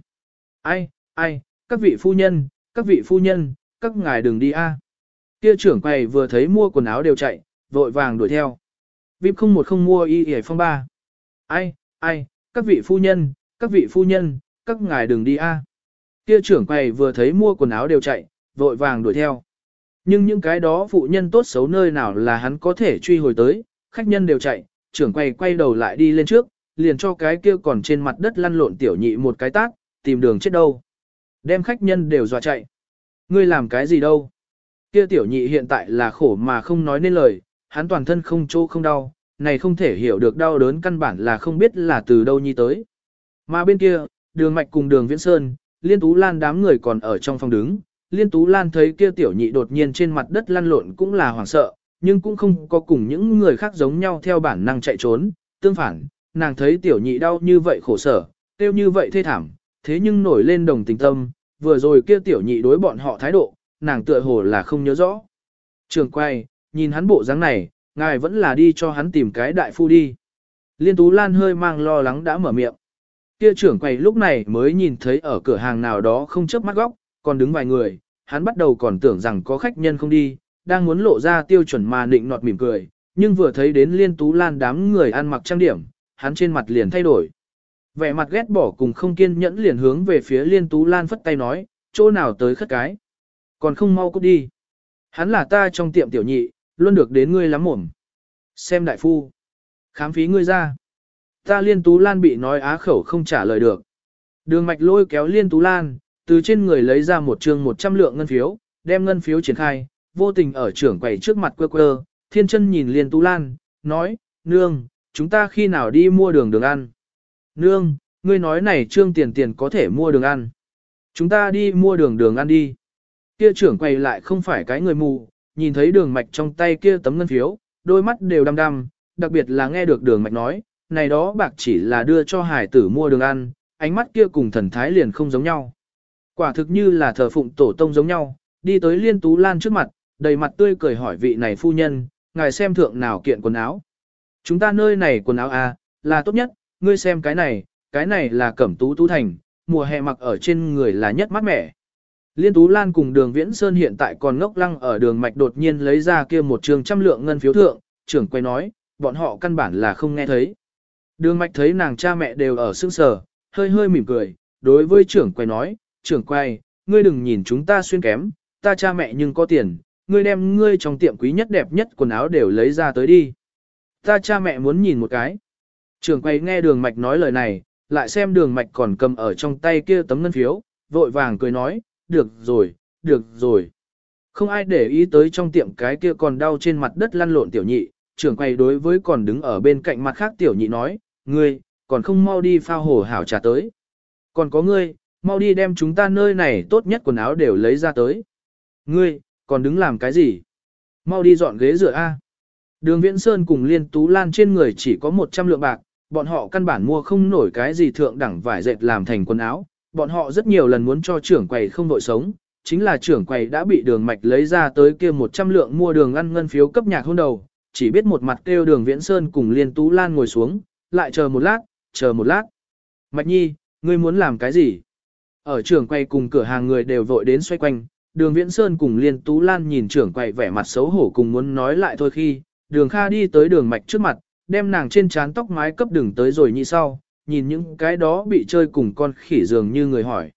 Ai, các vị phu nhân, các ngài đừng đi a. Kia trưởng quầy vừa thấy mua quần áo đều chạy, vội vàng đuổi theo. VIP không mua y hề phong ba. Ai, các vị phu nhân, các ngài đừng đi a. Kia trưởng quầy vừa thấy mua quần áo đều chạy, vội vàng đuổi theo. Nhưng những cái đó phụ nhân tốt xấu nơi nào là hắn có thể truy hồi tới, khách nhân đều chạy, trưởng quầy quay đầu lại đi lên trước, liền cho cái kia còn trên mặt đất lăn lộn tiểu nhị một cái tát, tìm đường chết đâu. Đem khách nhân đều dọa chạy. Ngươi làm cái gì đâu? Kia tiểu nhị hiện tại là khổ mà không nói nên lời, hắn toàn thân không chỗ không đau, này không thể hiểu được đau đớn căn bản là không biết là từ đâu nhi tới. Mà bên kia, Đường Mạch cùng Đường Viễn Sơn, Liên Tú Lan đám người còn ở trong phòng đứng. Liên Tú Lan thấy kia tiểu nhị đột nhiên trên mặt đất lăn lộn cũng là hoảng sợ, nhưng cũng không có cùng những người khác giống nhau theo bản năng chạy trốn. Tương phản, nàng thấy tiểu nhị đau như vậy khổ sở, tiêu như vậy thê thảm, thế nhưng nổi lên đồng tình tâm, vừa rồi kia tiểu nhị đối bọn họ thái độ, nàng tựa hồ là không nhớ rõ. Trường quay, nhìn hắn bộ dáng này, ngài vẫn là đi cho hắn tìm cái đại phu đi. Liên Tú Lan hơi mang lo lắng đã mở miệng. Kia trưởng quầy lúc này mới nhìn thấy ở cửa hàng nào đó không chớp mắt góc, còn đứng vài người, hắn bắt đầu còn tưởng rằng có khách nhân không đi, đang muốn lộ ra tiêu chuẩn mà nịnh nọt mỉm cười, nhưng vừa thấy đến Liên Tú Lan đám người ăn mặc trang điểm, hắn trên mặt liền thay đổi. Vẻ mặt ghét bỏ cùng không kiên nhẫn liền hướng về phía Liên Tú Lan phất tay nói, chỗ nào tới khất cái. Còn không mau cút đi. Hắn là ta trong tiệm tiểu nhị, luôn được đến ngươi lắm mồm. Xem đại phu. Khám phí ngươi ra. Ta Liên Tú Lan bị nói á khẩu không trả lời được. Đường Mạch lôi kéo Liên Tú Lan, từ trên người lấy ra một trương 100 lượng ngân phiếu, đem ngân phiếu triển khai, vô tình ở trưởng quầy trước mặt quơ quơ, Thiên Chân nhìn Liên Tú Lan, nói, nương, chúng ta khi nào đi mua đường ăn. Nương, ngươi nói này trương tiền có thể mua đường ăn. Chúng ta đi mua đường ăn đi. Kia trưởng quầy lại không phải cái người mù, nhìn thấy đường mạch trong tay kia tấm ngân phiếu, đôi mắt đều đăm đăm, đặc biệt là nghe được đường mạch nói, này đó bạc chỉ là đưa cho hải tử mua đường ăn, ánh mắt kia cùng thần thái liền không giống nhau. Quả thực như là thờ phụng tổ tông giống nhau, đi tới Liên Tú Lan trước mặt, đầy mặt tươi cười hỏi vị này phu nhân, ngài xem thượng nào kiện quần áo. Chúng ta nơi này quần áo là tốt nhất, ngươi xem cái này là cẩm tú tú thành, mùa hè mặc ở trên người là nhất mát mẻ. Liên Tú Lan cùng đường Viễn Sơn hiện tại còn ngốc lăng ở đường mạch đột nhiên lấy ra kia một trường trăm lượng ngân phiếu thượng, trưởng quay nói, bọn họ căn bản là không nghe thấy. Đường mạch thấy nàng cha mẹ đều ở sững sờ, hơi hơi mỉm cười, đối với trưởng quay nói, trưởng quay, ngươi đừng nhìn chúng ta xuyên kém, ta cha mẹ nhưng có tiền, ngươi đem ngươi trong tiệm quý nhất đẹp nhất quần áo đều lấy ra tới đi. Ta cha mẹ muốn nhìn một cái. Trưởng quay nghe đường mạch nói lời này, lại xem đường mạch còn cầm ở trong tay kia tấm ngân phiếu, vội vàng cười nói, được rồi, được rồi. Không ai để ý tới trong tiệm cái kia còn đau trên mặt đất lăn lộn tiểu nhị, trưởng quay đối với còn đứng ở bên cạnh mặt khác tiểu nhị nói, ngươi, còn không mau đi phao hồ hảo trà tới. Còn có ngươi, mau đi đem chúng ta nơi này tốt nhất quần áo đều lấy ra tới. Ngươi, còn đứng làm cái gì? Mau đi dọn ghế rửa a. Đường Viễn Sơn cùng Liên Tú Lan trên người chỉ có 100 lượng bạc, bọn họ căn bản mua không nổi cái gì thượng đẳng vải dệt làm thành quần áo, bọn họ rất nhiều lần muốn cho trưởng quầy không đội sống, chính là trưởng quầy đã bị đường mạch lấy ra tới kia 100 lượng mua đường ăn ngân phiếu cấp nhạc hôn đầu, chỉ biết một mặt kêu đường Viễn Sơn cùng Liên Tú Lan ngồi xuống, lại chờ một lát. Mạch Nhi, ngươi muốn làm cái gì? Ở trưởng quầy cùng cửa hàng người đều vội đến xoay quanh, đường Viễn Sơn cùng Liên Tú Lan nhìn trưởng quầy vẻ mặt xấu hổ cùng muốn nói lại thôi khi, đường Kha đi tới đường mạch trước mặt, đem nàng trên trán tóc mái cấp đường tới rồi như sau, nhìn những cái đó bị chơi cùng con khỉ dường như người hỏi.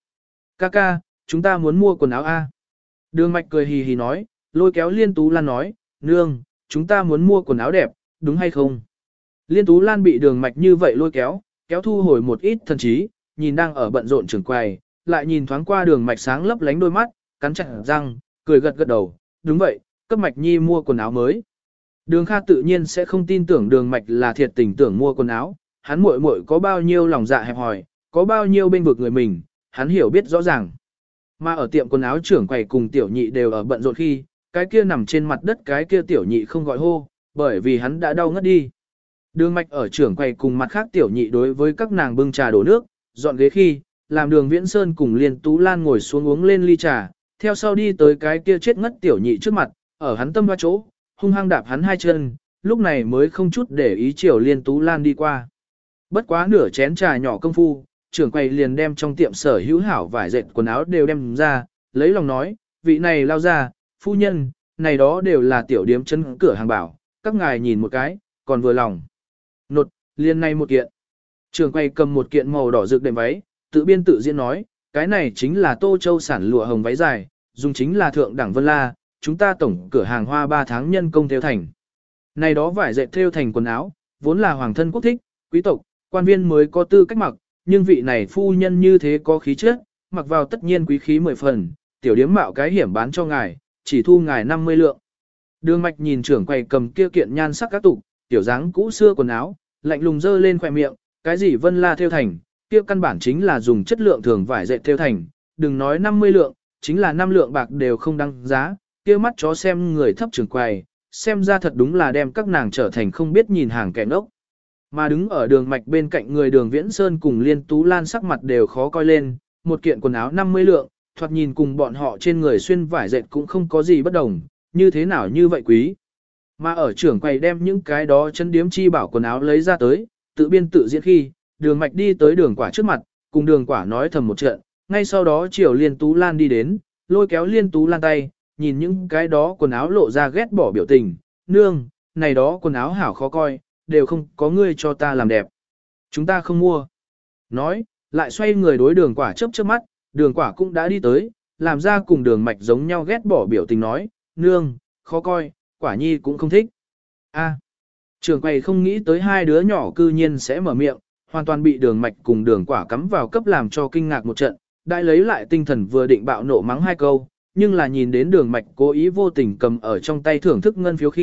Ca, chúng ta muốn mua quần áo A. Đường mạch cười hì hì nói, lôi kéo Liên Tú Lan nói, nương, chúng ta muốn mua quần áo đẹp, đúng hay không? Liên Tú Lan bị đường mạch như vậy lôi kéo thu hồi một ít thần trí, nhìn đang ở bận rộn trưởng quầy, lại nhìn thoáng qua đường mạch sáng lấp lánh đôi mắt, cắn chặt răng, cười gật đầu, đúng vậy, cấp mạch nhi mua quần áo mới. Đường Kha tự nhiên sẽ không tin tưởng đường mạch là thiệt tình tưởng mua quần áo, hắn muội muội có bao nhiêu lòng dạ hẹp hòi, có bao nhiêu bên vực người mình, hắn hiểu biết rõ ràng. Mà ở tiệm quần áo trưởng quầy cùng tiểu nhị đều ở bận rộn khi, cái kia nằm trên mặt đất cái kia tiểu nhị không gọi hô, bởi vì hắn đã đau ngất đi. Đường mạch ở trưởng quầy cùng mặt khác tiểu nhị đối với các nàng bưng trà đổ nước, dọn ghế khi, làm đường Viễn Sơn cùng Liên Tú Lan ngồi xuống uống lên ly trà, theo sau đi tới cái kia chết ngất tiểu nhị trước mặt, ở hắn tâm ba chỗ, hung hăng đạp hắn hai chân, lúc này mới không chút để ý chiều Liên Tú Lan đi qua. Bất quá nửa chén trà nhỏ công phu, trưởng quầy liền đem trong tiệm sở hữu hảo vải dệt quần áo đều đem ra, lấy lòng nói, vị này lao ra, phu nhân, này đó đều là tiểu điếm chân cửa hàng bảo, các ngài nhìn một cái, còn vừa lòng. Nột, liền này một kiện. Trưởng quầy cầm một kiện màu đỏ rực đệm váy, tự biên tự diễn nói, cái này chính là Tô Châu sản lụa hồng váy dài, dùng chính là thượng đẳng vân la, chúng ta tổng cửa hàng hoa 3 tháng nhân công theo thành. Này đó vải dệt theo thành quần áo, vốn là hoàng thân quốc thích, quý tộc, quan viên mới có tư cách mặc, nhưng vị này phu nhân như thế có khí chất, mặc vào tất nhiên quý khí 10 phần, tiểu điếm mạo cái hiểm bán cho ngài, chỉ thu ngài 50 lượng. Đường mạch nhìn trưởng quầy cầm kia kiện nhan sắc các tục, tiểu dáng cũ xưa quần áo, lạnh lùng dơ lên khỏe miệng, cái gì vân la theo thành, kia căn bản chính là dùng chất lượng thường vải dệt theo thành, đừng nói 50 lượng, chính là 5 lượng bạc đều không đăng giá, kia mắt chó xem người thấp trưởng quầy, xem ra thật đúng là đem các nàng trở thành không biết nhìn hàng kẻ ngốc. Mà đứng ở đường mạch bên cạnh người đường Viễn Sơn cùng Liên Tú Lan sắc mặt đều khó coi lên, một kiện quần áo 50 lượng, thoạt nhìn cùng bọn họ trên người xuyên vải dệt cũng không có gì bất đồng, như thế nào như vậy quý. Mà ở trưởng quầy đem những cái đó chân điếm chi bảo quần áo lấy ra tới, tự biên tự diễn khi, đường mạch đi tới đường quả trước mặt, cùng đường quả nói thầm một trận, ngay sau đó chiều Liên Tú Lan đi đến, lôi kéo Liên Tú Lan tay, nhìn những cái đó quần áo lộ ra ghét bỏ biểu tình, nương, này đó quần áo hảo khó coi, đều không có ngươi cho ta làm đẹp. Chúng ta không mua. Nói, lại xoay người đối đường quả chớp chớp mắt, đường quả cũng đã đi tới, làm ra cùng đường mạch giống nhau ghét bỏ biểu tình nói, nương, khó coi, quả nhi cũng không thích. A, trường quầy không nghĩ tới hai đứa nhỏ cư nhiên sẽ mở miệng, hoàn toàn bị đường mạch cùng đường quả cắm vào cấp làm cho kinh ngạc một trận, đại lấy lại tinh thần vừa định bạo nộ mắng hai câu, nhưng là nhìn đến đường mạch cố ý vô tình cầm ở trong tay thưởng thức ngân phiếu khi,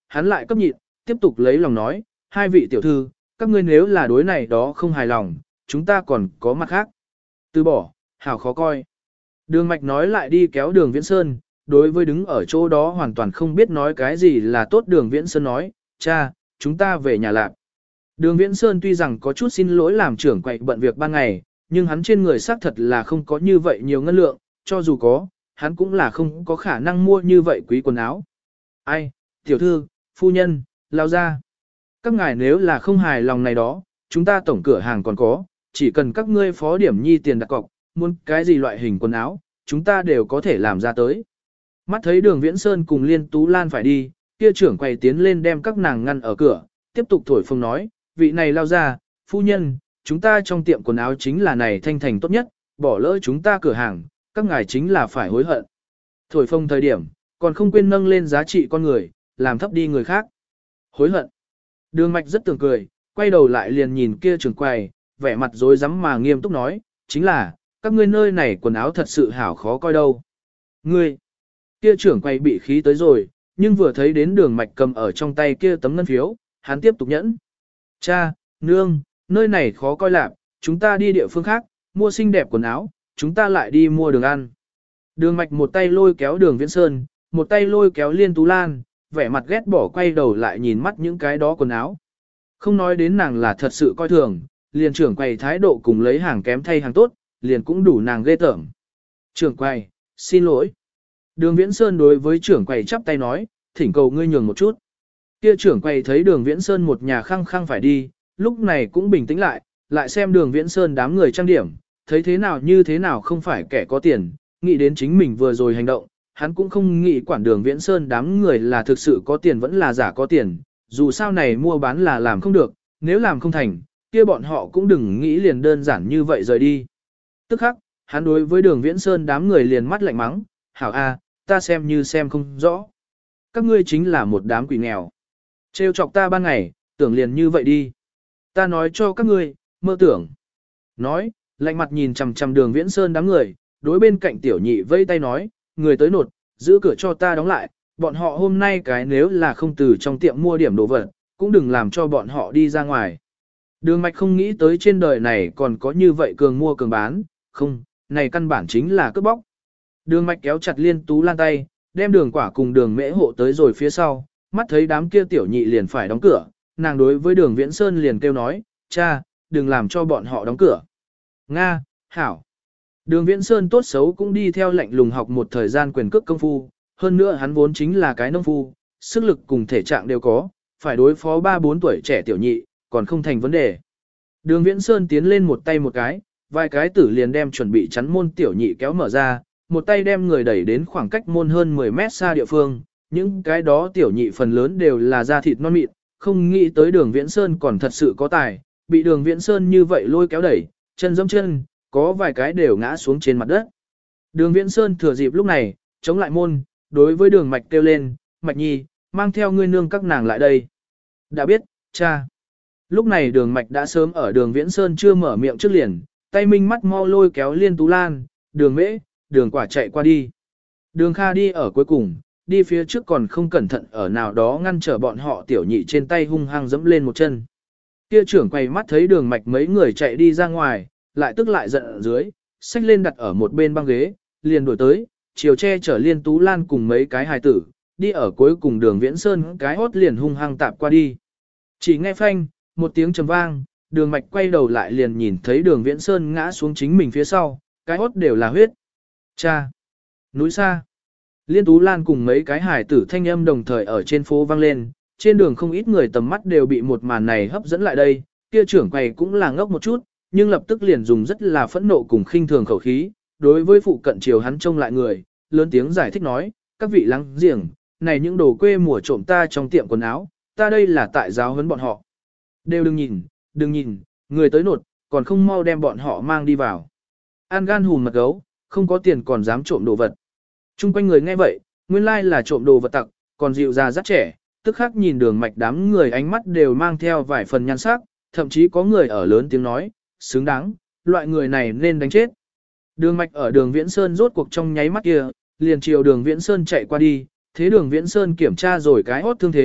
hắn lại cấp nhịn, tiếp tục lấy lòng nói, hai vị tiểu thư, các ngươi nếu là đối này đó không hài lòng, chúng ta còn có mặt khác. Từ bỏ, hảo khó coi. Đường Mạch nói lại đi kéo Đường Viễn Sơn, đối với đứng ở chỗ đó hoàn toàn không biết nói cái gì là tốt Đường Viễn Sơn nói, cha, chúng ta về nhà lạc. Đường Viễn Sơn tuy rằng có chút xin lỗi làm trưởng quậy bận việc ban ngày, nhưng hắn trên người xác thật là không có như vậy nhiều ngân lượng, cho dù có, hắn cũng là không có khả năng mua như vậy quý quần áo. Ai, tiểu thư, phu nhân, lao ra. Các ngài nếu là không hài lòng này đó, chúng ta tổng cửa hàng còn có, chỉ cần các ngươi phó điểm nhi tiền đặt cọc, muốn cái gì loại hình quần áo, chúng ta đều có thể làm ra tới. Mắt thấy Đường Viễn Sơn cùng Liên Tú Lan phải đi, kia trưởng quầy tiến lên đem các nàng ngăn ở cửa, tiếp tục thổi phồng nói, vị này lao ra, phu nhân, chúng ta trong tiệm quần áo chính là này thanh thành tốt nhất, bỏ lỡ chúng ta cửa hàng, các ngài chính là phải hối hận. Thổi phồng thời điểm, còn không quên nâng lên giá trị con người, làm thấp đi người khác. Hối hận. Đường Mạch rất tường cười, quay đầu lại liền nhìn kia trưởng quầy, vẻ mặt rối rắm mà nghiêm túc nói, chính là, các ngươi nơi này quần áo thật sự hảo khó coi đâu. Ngươi, kia trưởng quầy bị khí tới rồi, nhưng vừa thấy đến Đường Mạch cầm ở trong tay kia tấm ngân phiếu, hắn tiếp tục nhẫn. Cha, nương, nơi này khó coi lạc, chúng ta đi địa phương khác, mua xinh đẹp quần áo, chúng ta lại đi mua đường ăn. Đường Mạch một tay lôi kéo Đường Viễn Sơn, một tay lôi kéo Liên Tú Lan, vẻ mặt ghét bỏ quay đầu lại nhìn mắt những cái đó quần áo. Không nói đến nàng là thật sự coi thường, liền trưởng quầy thái độ cùng lấy hàng kém thay hàng tốt, liền cũng đủ nàng ghê tởm. Trưởng quầy, xin lỗi. Đường Viễn Sơn đối với trưởng quầy chắp tay nói, thỉnh cầu ngươi nhường một chút. Kia trưởng quầy thấy Đường Viễn Sơn một nhà khăng khăng phải đi, lúc này cũng bình tĩnh lại xem Đường Viễn Sơn đám người trang điểm, thấy thế nào như thế nào không phải kẻ có tiền, nghĩ đến chính mình vừa rồi hành động, hắn cũng không nghĩ quản Đường Viễn Sơn đám người là thực sự có tiền vẫn là giả có tiền, dù sao này mua bán là làm không được, nếu làm không thành, kia bọn họ cũng đừng nghĩ liền đơn giản như vậy rời đi. Tức khắc, hắn đối với Đường Viễn Sơn đám người liền mắt lạnh mắng, hảo a, ta xem như xem không rõ. Các ngươi chính là một đám quỷ nghèo. Trêu chọc ta ban ngày, tưởng liền như vậy đi. Ta nói cho các ngươi, mơ tưởng. Nói, lạnh mặt nhìn chằm chằm Đường Viễn Sơn đám người, đối bên cạnh tiểu nhị vây tay nói, người tới nột, giữ cửa cho ta đóng lại, bọn họ hôm nay cái nếu là không từ trong tiệm mua điểm đồ vật, cũng đừng làm cho bọn họ đi ra ngoài. Đường Mạch không nghĩ tới trên đời này còn có như vậy cường mua cường bán, không, này căn bản chính là cướp bóc. Đường Mạch kéo chặt Liên Tú Lan tay, đem Đường Quả cùng Đường Mễ hộ tới rồi phía sau, mắt thấy đám kia tiểu nhị liền phải đóng cửa, nàng đối với Đường Viễn Sơn liền kêu nói, cha, đừng làm cho bọn họ đóng cửa. Nga, hảo. Đường Viễn Sơn tốt xấu cũng đi theo lệnh lùng học một thời gian quyền cước công phu, hơn nữa hắn vốn chính là cái nông phu, sức lực cùng thể trạng đều có, phải đối phó 3-4 tuổi trẻ tiểu nhị, còn không thành vấn đề. Đường Viễn Sơn tiến lên một tay một cái, vài cái tử liền đem chuẩn bị chắn môn tiểu nhị kéo mở ra, một tay đem người đẩy đến khoảng cách môn hơn 10 mét xa địa phương, những cái đó tiểu nhị phần lớn đều là da thịt non mịn, không nghĩ tới Đường Viễn Sơn còn thật sự có tài, bị Đường Viễn Sơn như vậy lôi kéo đẩy, chân giẫm chân, có vài cái đều ngã xuống trên mặt đất. Đường Viễn Sơn thừa dịp lúc này, chống lại môn, đối với Đường Mạch kêu lên, Mạch Nhi, mang theo ngươi nương các nàng lại đây. Đã biết, cha. Lúc này Đường Mạch đã sớm ở Đường Viễn Sơn chưa mở miệng trước liền, tay minh mắt mau lôi kéo Liên Tú Lan, Đường Mễ, Đường Quả chạy qua đi. Đường Kha đi ở cuối cùng, đi phía trước còn không cẩn thận ở nào đó ngăn trở bọn họ tiểu nhị trên tay hung hăng dẫm lên một chân. Kia trưởng quay mắt thấy Đường Mạch mấy người chạy đi ra ngoài, lại tức lại giận ở dưới, xách lên đặt ở một bên băng ghế, liền đuổi tới, chiều che chở Liên Tú Lan cùng mấy cái hài tử, đi ở cuối cùng Đường Viễn Sơn cái hốt liền hung hăng tạp qua đi. Chỉ nghe phanh, một tiếng trầm vang, Đường Mạch quay đầu lại liền nhìn thấy Đường Viễn Sơn ngã xuống chính mình phía sau, cái hốt đều là huyết. Cha! Núi xa! Liên Tú Lan cùng mấy cái hài tử thanh âm đồng thời ở trên phố vang lên, trên đường không ít người tầm mắt đều bị một màn này hấp dẫn lại đây, kia trưởng quầy cũng là ngốc một chút, nhưng lập tức liền dùng rất là phẫn nộ cùng khinh thường khẩu khí, đối với phụ cận chiều hắn trông lại người, lớn tiếng giải thích nói, các vị lắng giềng, này những đồ quê mùa trộm ta trong tiệm quần áo, ta đây là tại giáo huấn bọn họ. Đều đừng nhìn, người tới nột, còn không mau đem bọn họ mang đi vào. An gan hùn mật gấu, không có tiền còn dám trộm đồ vật. Trung quanh người nghe vậy, nguyên lai là trộm đồ vật tặc, còn dịu già rất trẻ, tức khắc nhìn Đường Mạch đám người ánh mắt đều mang theo vài phần nhan sắc, thậm chí có người ở lớn tiếng nói, xứng đáng, loại người này nên đánh chết. Đường Mạch ở Đường Viễn Sơn rốt cuộc trong nháy mắt kia, liền chiều Đường Viễn Sơn chạy qua đi, thế Đường Viễn Sơn kiểm tra rồi cái hốt thương thế,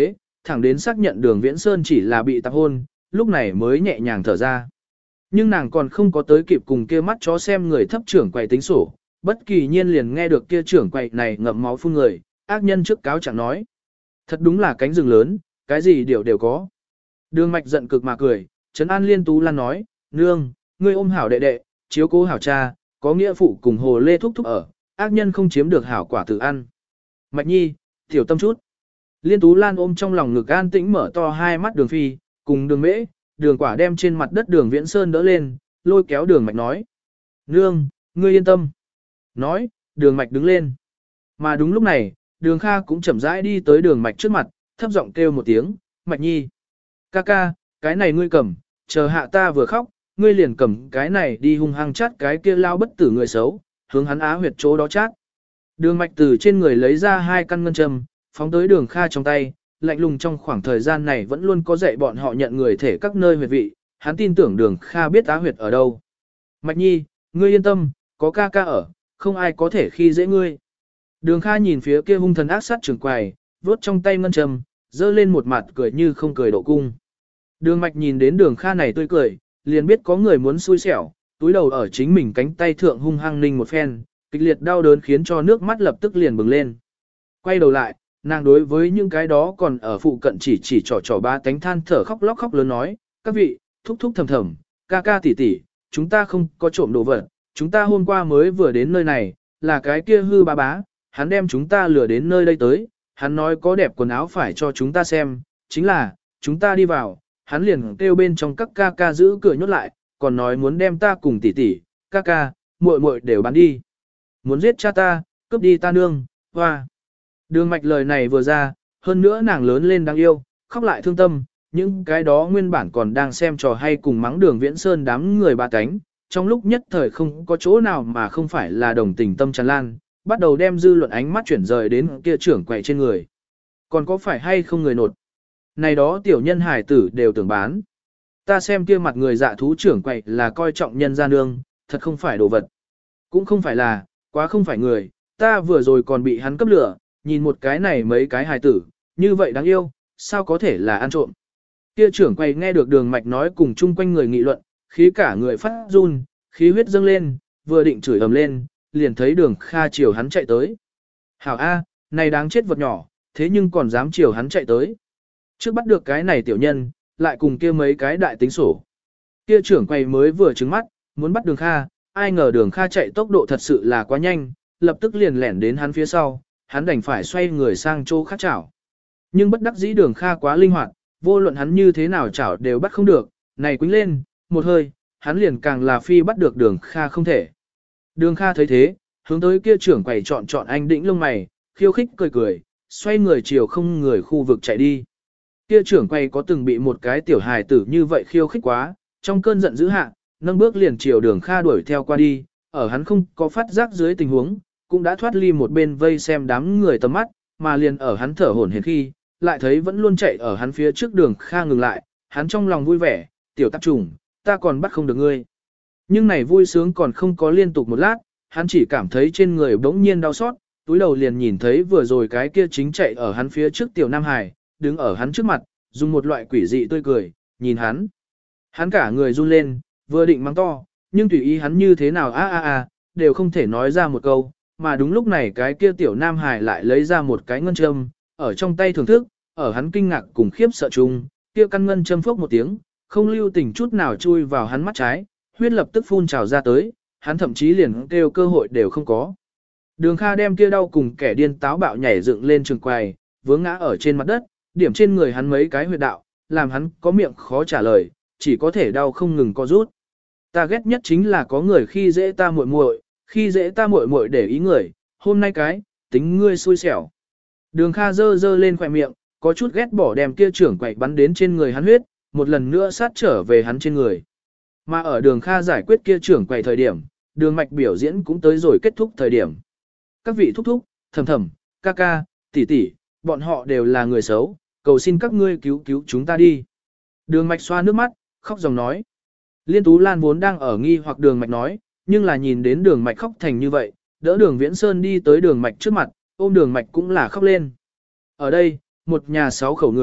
thẳng đến xác nhận đường Viễn Sơn chỉ là bị tạp hôn, lúc này mới nhẹ nhàng thở ra. Nhưng nàng còn không có tới kịp cùng kia mắt chó xem người thấp trưởng quầy tính sổ, bất kỳ nhiên liền nghe được kia trưởng quầy này ngậm máu phun người, ác nhân trước cáo chẳng nói. Thật đúng là cánh rừng lớn, cái gì đều có. Đường Mạch giận cực mà cười, trấn an Liên Tú Lan nói, nương, ngươi ôm hảo đệ đệ, chiếu cố hảo cha, có nghĩa phụ cùng hồ lê thúc thúc ở, ác nhân không chiếm được hảo quả tự ăn. Mạch nhi, tiểu tâm chút. Liên Tú Lan ôm trong lòng ngực an tĩnh mở to hai mắt đường phi, cùng đường mễ, đường quả đem trên mặt đất đường Viễn Sơn đỡ lên, lôi kéo đường Mạch nói. Nương, ngươi yên tâm. Nói, đường Mạch đứng lên. Mà đúng lúc này, đường Kha cũng chậm rãi đi tới đường Mạch trước mặt, thấp giọng kêu một tiếng, Mạch nhi. Ca ca, cái này ngươi cầm, chờ hạ ta vừa khóc, ngươi liền cầm cái này đi hung hăng chát cái kia lao bất tử người xấu, hướng hắn á huyệt chỗ đó chát. Đường Mạch từ trên người lấy ra 2 căn ngân châm, phóng tới đường Kha trong tay, lạnh lùng trong khoảng thời gian này vẫn luôn có dạy bọn họ nhận người thể các nơi huyệt vị, hắn tin tưởng đường Kha biết á huyệt ở đâu. Mạch nhi, ngươi yên tâm, có ca ca ở, không ai có thể khi dễ ngươi. Đường Kha nhìn phía kia hung thần ác sát trưởng quầy, vốt trong tay ngân châm, dơ lên một mặt cười như không cười độ cung. Đường Mạch nhìn đến đường Kha này tươi cười, liền biết có người muốn xui xẻo, túi đầu ở chính mình cánh tay thượng hung hăng ninh một phen, kịch liệt đau đớn khiến cho nước mắt lập tức liền bừng lên. Quay đầu lại, nàng đối với những cái đó còn ở phụ cận chỉ trò ba cánh than thở khóc lóc khóc lớn nói, các vị, thúc thúc thầm thầm, ca ca tỷ tỷ, chúng ta không có trộm đồ vật, chúng ta hôm qua mới vừa đến nơi này, là cái kia hư bá bá, hắn đem chúng ta lừa đến nơi đây tới, hắn nói có đẹp quần áo phải cho chúng ta xem, chính là, chúng ta đi vào, hắn liền kêu bên trong các ca ca giữ cửa nhốt lại, còn nói muốn đem ta cùng tỷ tỷ, ca ca, muội muội đều bán đi. Muốn giết cha ta, cướp đi ta nương, hoa. Đường Mạch lời này vừa ra, hơn nữa nàng lớn lên đáng yêu, khóc lại thương tâm, những cái đó nguyên bản còn đang xem trò hay cùng mắng đường Viễn Sơn đám người ba cánh, trong lúc nhất thời không có chỗ nào mà không phải là đồng tình tâm tràn lan, bắt đầu đem dư luận ánh mắt chuyển rời đến kia trưởng quầy trên người. Còn có phải hay không người nột? Này đó tiểu nhân hải tử đều tưởng bán. Ta xem kia mặt người dạ thú trưởng quầy là coi trọng nhân gia nương, thật không phải đồ vật. Cũng không phải là, quá không phải người, ta vừa rồi còn bị hắn cấp lửa, nhìn một cái này mấy cái hài tử, như vậy đáng yêu, sao có thể là ăn trộm. Kia trưởng quầy nghe được đường Mạch nói cùng chung quanh người nghị luận, khí cả người phát run, khí huyết dâng lên, vừa định chửi ầm lên, liền thấy đường Kha chiều hắn chạy tới. Hảo A, này đáng chết vật nhỏ, thế nhưng còn dám chiều hắn chạy tới. Trước bắt được cái này tiểu nhân, lại cùng kia mấy cái đại tính sổ. Kia trưởng quầy mới vừa trứng mắt, muốn bắt đường Kha, ai ngờ đường Kha chạy tốc độ thật sự là quá nhanh, lập tức liền lẻn đến hắn phía sau, hắn đành phải xoay người sang chỗ khác chảo. Nhưng bất đắc dĩ đường Kha quá linh hoạt, vô luận hắn như thế nào chảo đều bắt không được, này quýnh lên, một hơi, hắn liền càng là phi bắt được đường Kha không thể. Đường Kha thấy thế, hướng tới kia trưởng quầy chọn anh đĩnh lông mày, khiêu khích cười cười, xoay người chiều không người khu vực chạy đi. Kia trưởng quầy có từng bị một cái tiểu hài tử như vậy khiêu khích quá, trong cơn giận dữ hạ, nâng bước liền chiều đường Kha đuổi theo qua đi, ở hắn không có phát giác dưới tình huống, cũng đã thoát ly một bên vây xem đám người tầm mắt, mà liền ở hắn thở hổn hển khi, lại thấy vẫn luôn chạy ở hắn phía trước đường Kha ngừng lại, hắn trong lòng vui vẻ, tiểu tạp trùng, ta còn bắt không được ngươi. Nhưng này vui sướng còn không có liên tục một lát, hắn chỉ cảm thấy trên người bỗng nhiên đau xót, túi đầu liền nhìn thấy vừa rồi cái kia chính chạy ở hắn phía trước tiểu Nam Hải, đứng ở hắn trước mặt, dùng một loại quỷ dị tươi cười, nhìn hắn. Hắn cả người run lên, vừa định mắng to, nhưng tùy ý hắn như thế nào đều không thể nói ra một câu, mà đúng lúc này cái kia tiểu Nam Hải lại lấy ra một cái ngân châm, ở trong tay thưởng thức, ở hắn kinh ngạc cùng khiếp sợ chung, kia căn ngân châm phốc một tiếng, không lưu tình chút nào chui vào hắn mắt trái, huyết lập tức phun trào ra tới, hắn thậm chí liền kêu cơ hội đều không có. Đường Kha đem kia đau cùng kẻ điên táo bạo nhảy dựng lên trường quầy, vướng ngã ở trên mặt đất, điểm trên người hắn mấy cái huyệt đạo, làm hắn có miệng khó trả lời, chỉ có thể đau không ngừng co rút. Ta ghét nhất chính là có người khi dễ ta muội muội, khi dễ ta muội muội để ý người, hôm nay cái, tính ngươi xui xẻo. Đường Kha dơ lên khỏe miệng, có chút ghét bỏ đem kia trưởng quậy bắn đến trên người hắn huyết, một lần nữa sát trở về hắn trên người. Mà ở đường Kha giải quyết kia trưởng quậy thời điểm, đường Mạch biểu diễn cũng tới rồi kết thúc thời điểm. Các vị thúc thúc, thầm thầm, ca ca, tỷ tỷ, bọn họ đều là người xấu, cầu xin các ngươi cứu cứu chúng ta đi. Đường Mạch xoa nước mắt, khóc dòng nói. Liên Tú Lan vốn đang ở nghi hoặc đường Mạch nói, nhưng là nhìn đến đường Mạch khóc thành như vậy, đỡ đường Viễn Sơn đi tới đường Mạch trước mặt, ôm đường Mạch cũng là khóc lên. Ở đây, một nhà 6 khẩu người,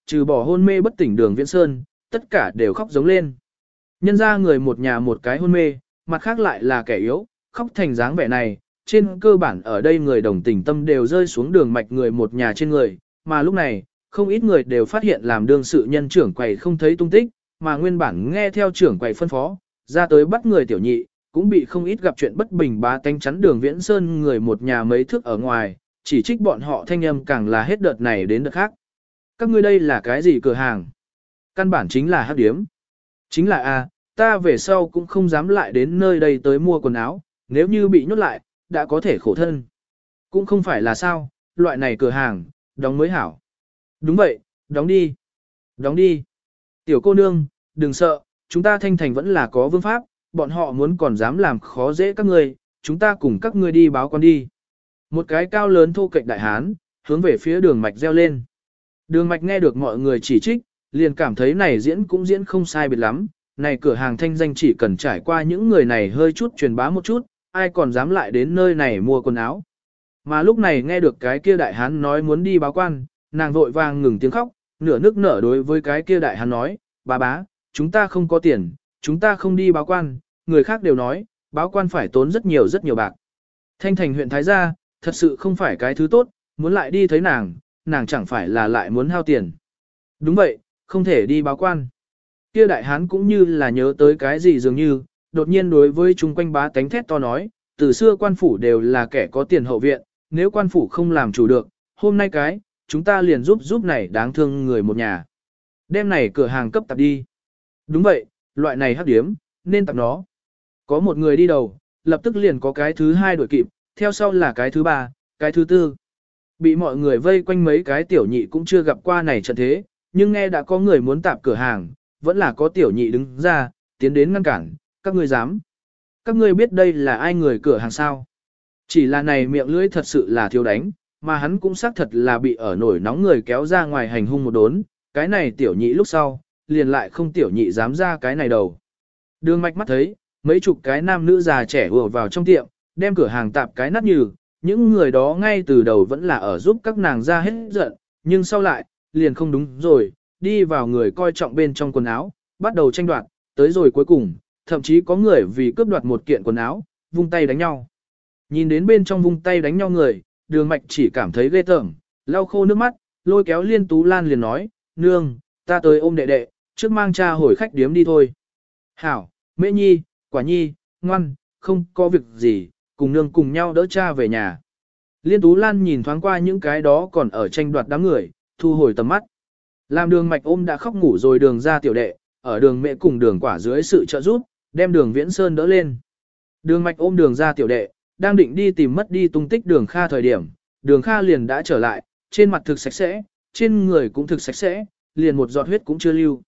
trừ bỏ hôn mê bất tỉnh Đường Viễn Sơn, tất cả đều khóc giống lên. Nhân ra người một nhà một cái hôn mê, mặt khác lại là kẻ yếu, khóc thành dáng vẻ này, trên cơ bản ở đây người đồng tình tâm đều rơi xuống Đường Mạch người một nhà trên người, mà lúc này, không ít người đều phát hiện làm đương sự nhân trưởng quầy không thấy tung tích, mà nguyên bản nghe theo trưởng quầy phân phó, ra tới bắt người tiểu nhị, cũng bị không ít gặp chuyện bất bình bá tánh chắn Đường Viễn Sơn người một nhà mấy thước ở ngoài, chỉ trích bọn họ thanh âm càng là hết đợt này đến đợt khác. Các ngươi đây là cái gì cửa hàng? Căn bản chính là hắc điếm. Chính là ta về sau cũng không dám lại đến nơi đây tới mua quần áo, nếu như bị nhốt lại, đã có thể khổ thân. Cũng không phải là sao, loại này cửa hàng, đóng mới hảo. Đúng vậy, đóng đi. Đóng đi. Tiểu cô nương, đừng sợ, chúng ta Thanh Thành vẫn là có vương pháp, bọn họ muốn còn dám làm khó dễ các ngươi, chúng ta cùng các ngươi đi báo quan đi. Một cái cao lớn thô kệch đại hán, hướng về phía Đường Mạch reo lên. Đường Mạch nghe được mọi người chỉ trích, liền cảm thấy này diễn cũng diễn không sai biệt lắm, này cửa hàng thanh danh chỉ cần trải qua những người này hơi chút truyền bá một chút, ai còn dám lại đến nơi này mua quần áo. Mà lúc này nghe được cái kia đại hán nói muốn đi báo quan, nàng vội vàng ngừng tiếng khóc, nửa nước nở đối với cái kia đại hán nói, bá, chúng ta không có tiền, chúng ta không đi báo quan, người khác đều nói, báo quan phải tốn rất nhiều bạc. Thanh Thành huyện Thái Gia, thật sự không phải cái thứ tốt, muốn lại đi thấy nàng chẳng phải là lại muốn hao tiền. Đúng vậy, không thể đi báo quan. Kia đại hán cũng như là nhớ tới cái gì dường như, đột nhiên đối với chung quanh bá tánh thét to nói, từ xưa quan phủ đều là kẻ có tiền hậu viện, nếu quan phủ không làm chủ được, hôm nay chúng ta liền giúp này đáng thương người một nhà. Đêm này cửa hàng cấp tạp đi. Đúng vậy, loại này hắc điếm, nên tạp nó. Có một người đi đầu, lập tức liền có cái thứ hai đuổi kịp, theo sau là cái thứ ba, cái thứ tư. Bị mọi người vây quanh mấy cái tiểu nhị cũng chưa gặp qua này trận thế, nhưng nghe đã có người muốn tạp cửa hàng, vẫn là có tiểu nhị đứng ra, tiến đến ngăn cản, các ngươi dám. Các ngươi biết đây là ai người cửa hàng sao? Chỉ là này miệng lưỡi thật sự là thiếu đánh, mà hắn cũng xác thật là bị ở nổi nóng người kéo ra ngoài hành hung một đốn, cái này tiểu nhị lúc sau, liền lại không tiểu nhị dám ra cái này đầu. Đường Mạch mắt thấy, mấy chục cái nam nữ già trẻ ùa vào trong tiệm, đem cửa hàng tạp cái nát nhừ, những người đó ngay từ đầu vẫn là ở giúp các nàng ra hết giận, nhưng sau lại, liền không đúng rồi, đi vào người coi trọng bên trong quần áo, bắt đầu tranh đoạt, tới rồi cuối cùng, thậm chí có người vì cướp đoạt một kiện quần áo, vung tay đánh nhau. Nhìn đến bên trong vung tay đánh nhau người, Đường Mạch chỉ cảm thấy ghê tởm, lau khô nước mắt, lôi kéo Liên Tú Lan liền nói, nương, ta tới ôm đệ đệ, trước mang cha hồi khách điếm đi thôi. Hảo, Mễ Nhi, Quả Nhi, ngoan, không có việc gì, cùng nương cùng nhau đỡ cha về nhà. Liên Tú Lan nhìn thoáng qua những cái đó còn ở tranh đoạt đám người, thu hồi tầm mắt. Làm Đường Mạch ôm đã khóc ngủ rồi Đường ra tiểu đệ, ở Đường Mẹ cùng Đường Quả dưới sự trợ giúp, đem Đường Viễn Sơn đỡ lên. Đường Mạch ôm Đường ra tiểu đệ, đang định đi tìm mất đi tung tích Đường Kha thời điểm, Đường Kha liền đã trở lại, trên mặt thực sạch sẽ, trên người cũng thực sạch sẽ, liền một giọt huyết cũng chưa lưu.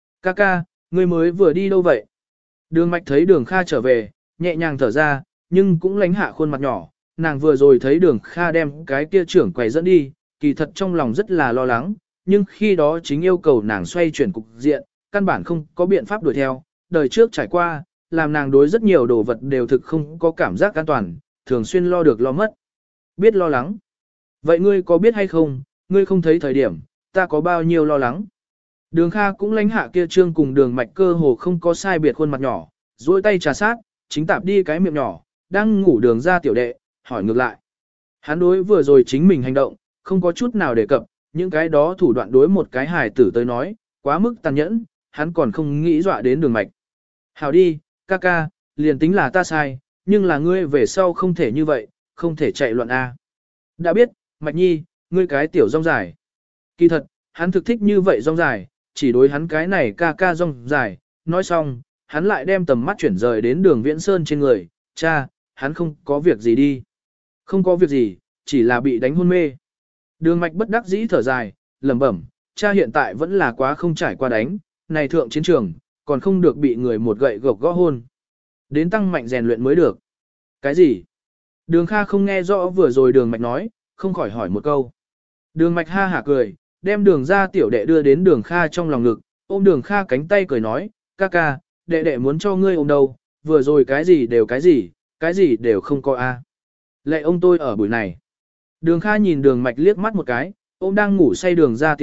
Ca, ngươi mới vừa đi đâu vậy? Đường Mạch thấy Đường Kha trở về, nhẹ nhàng thở ra, nhưng cũng lánh hạ khuôn mặt nhỏ, nàng vừa rồi thấy Đường Kha đem cái kia trưởng quầy dẫn đi, kỳ thật trong lòng rất là lo lắng, nhưng khi đó chính yêu cầu nàng xoay chuyển cục diện, căn bản không có biện pháp đuổi theo, đời trước trải qua, làm nàng đối rất nhiều đồ vật đều thực không có cảm giác an toàn, thường xuyên lo được lo mất. Biết lo lắng. Vậy ngươi có biết hay không, ngươi không thấy thời điểm, ta có bao nhiêu lo lắng. Đường Kha cũng lánh hạ kia trương cùng Đường Mạch cơ hồ không có sai biệt khuôn mặt nhỏ, duỗi tay trà sát, chính tạp đi cái miệng nhỏ, đang ngủ Đường ra tiểu đệ, hỏi ngược lại. Hắn đối vừa rồi chính mình hành động, không có chút nào đề cập, những cái đó thủ đoạn đối một cái hài tử tới nói, quá mức tàn nhẫn, hắn còn không nghĩ dọa đến Đường Mạch. Hảo đi, ca, liền tính là ta sai, nhưng là ngươi về sau không thể như vậy, không thể chạy loạn A. Đã biết, Mạch Nhi, ngươi cái tiểu rong dài. Kỳ thật, hắn thực thích như vậy rong dài, chỉ đối hắn cái này ca rong dài, nói xong, hắn lại đem tầm mắt chuyển rời đến Đường Viễn Sơn trên người, cha, hắn không có việc gì đi. Không có việc gì, chỉ là bị đánh hôn mê. Đường Mạch bất đắc dĩ thở dài, lẩm bẩm, cha hiện tại vẫn là quá không trải qua đánh, này thượng chiến trường, còn không được bị người một gậy gộc gõ hôn. Đến tăng mạnh rèn luyện mới được. Cái gì? Đường Kha không nghe rõ vừa rồi Đường Mạch nói, không khỏi hỏi một câu. Đường Mạch ha hả cười, đem Đường ra tiểu đệ đưa đến Đường Kha trong lòng ngực, ôm Đường Kha cánh tay cười nói, ca, đệ muốn cho ngươi ôm đâu, vừa rồi cái gì đều không có a. Lệ ông tôi ở buổi này. Đường Kha nhìn Đường Mạch liếc mắt một cái, ôm đang ngủ say Đường ra tiểu đệ,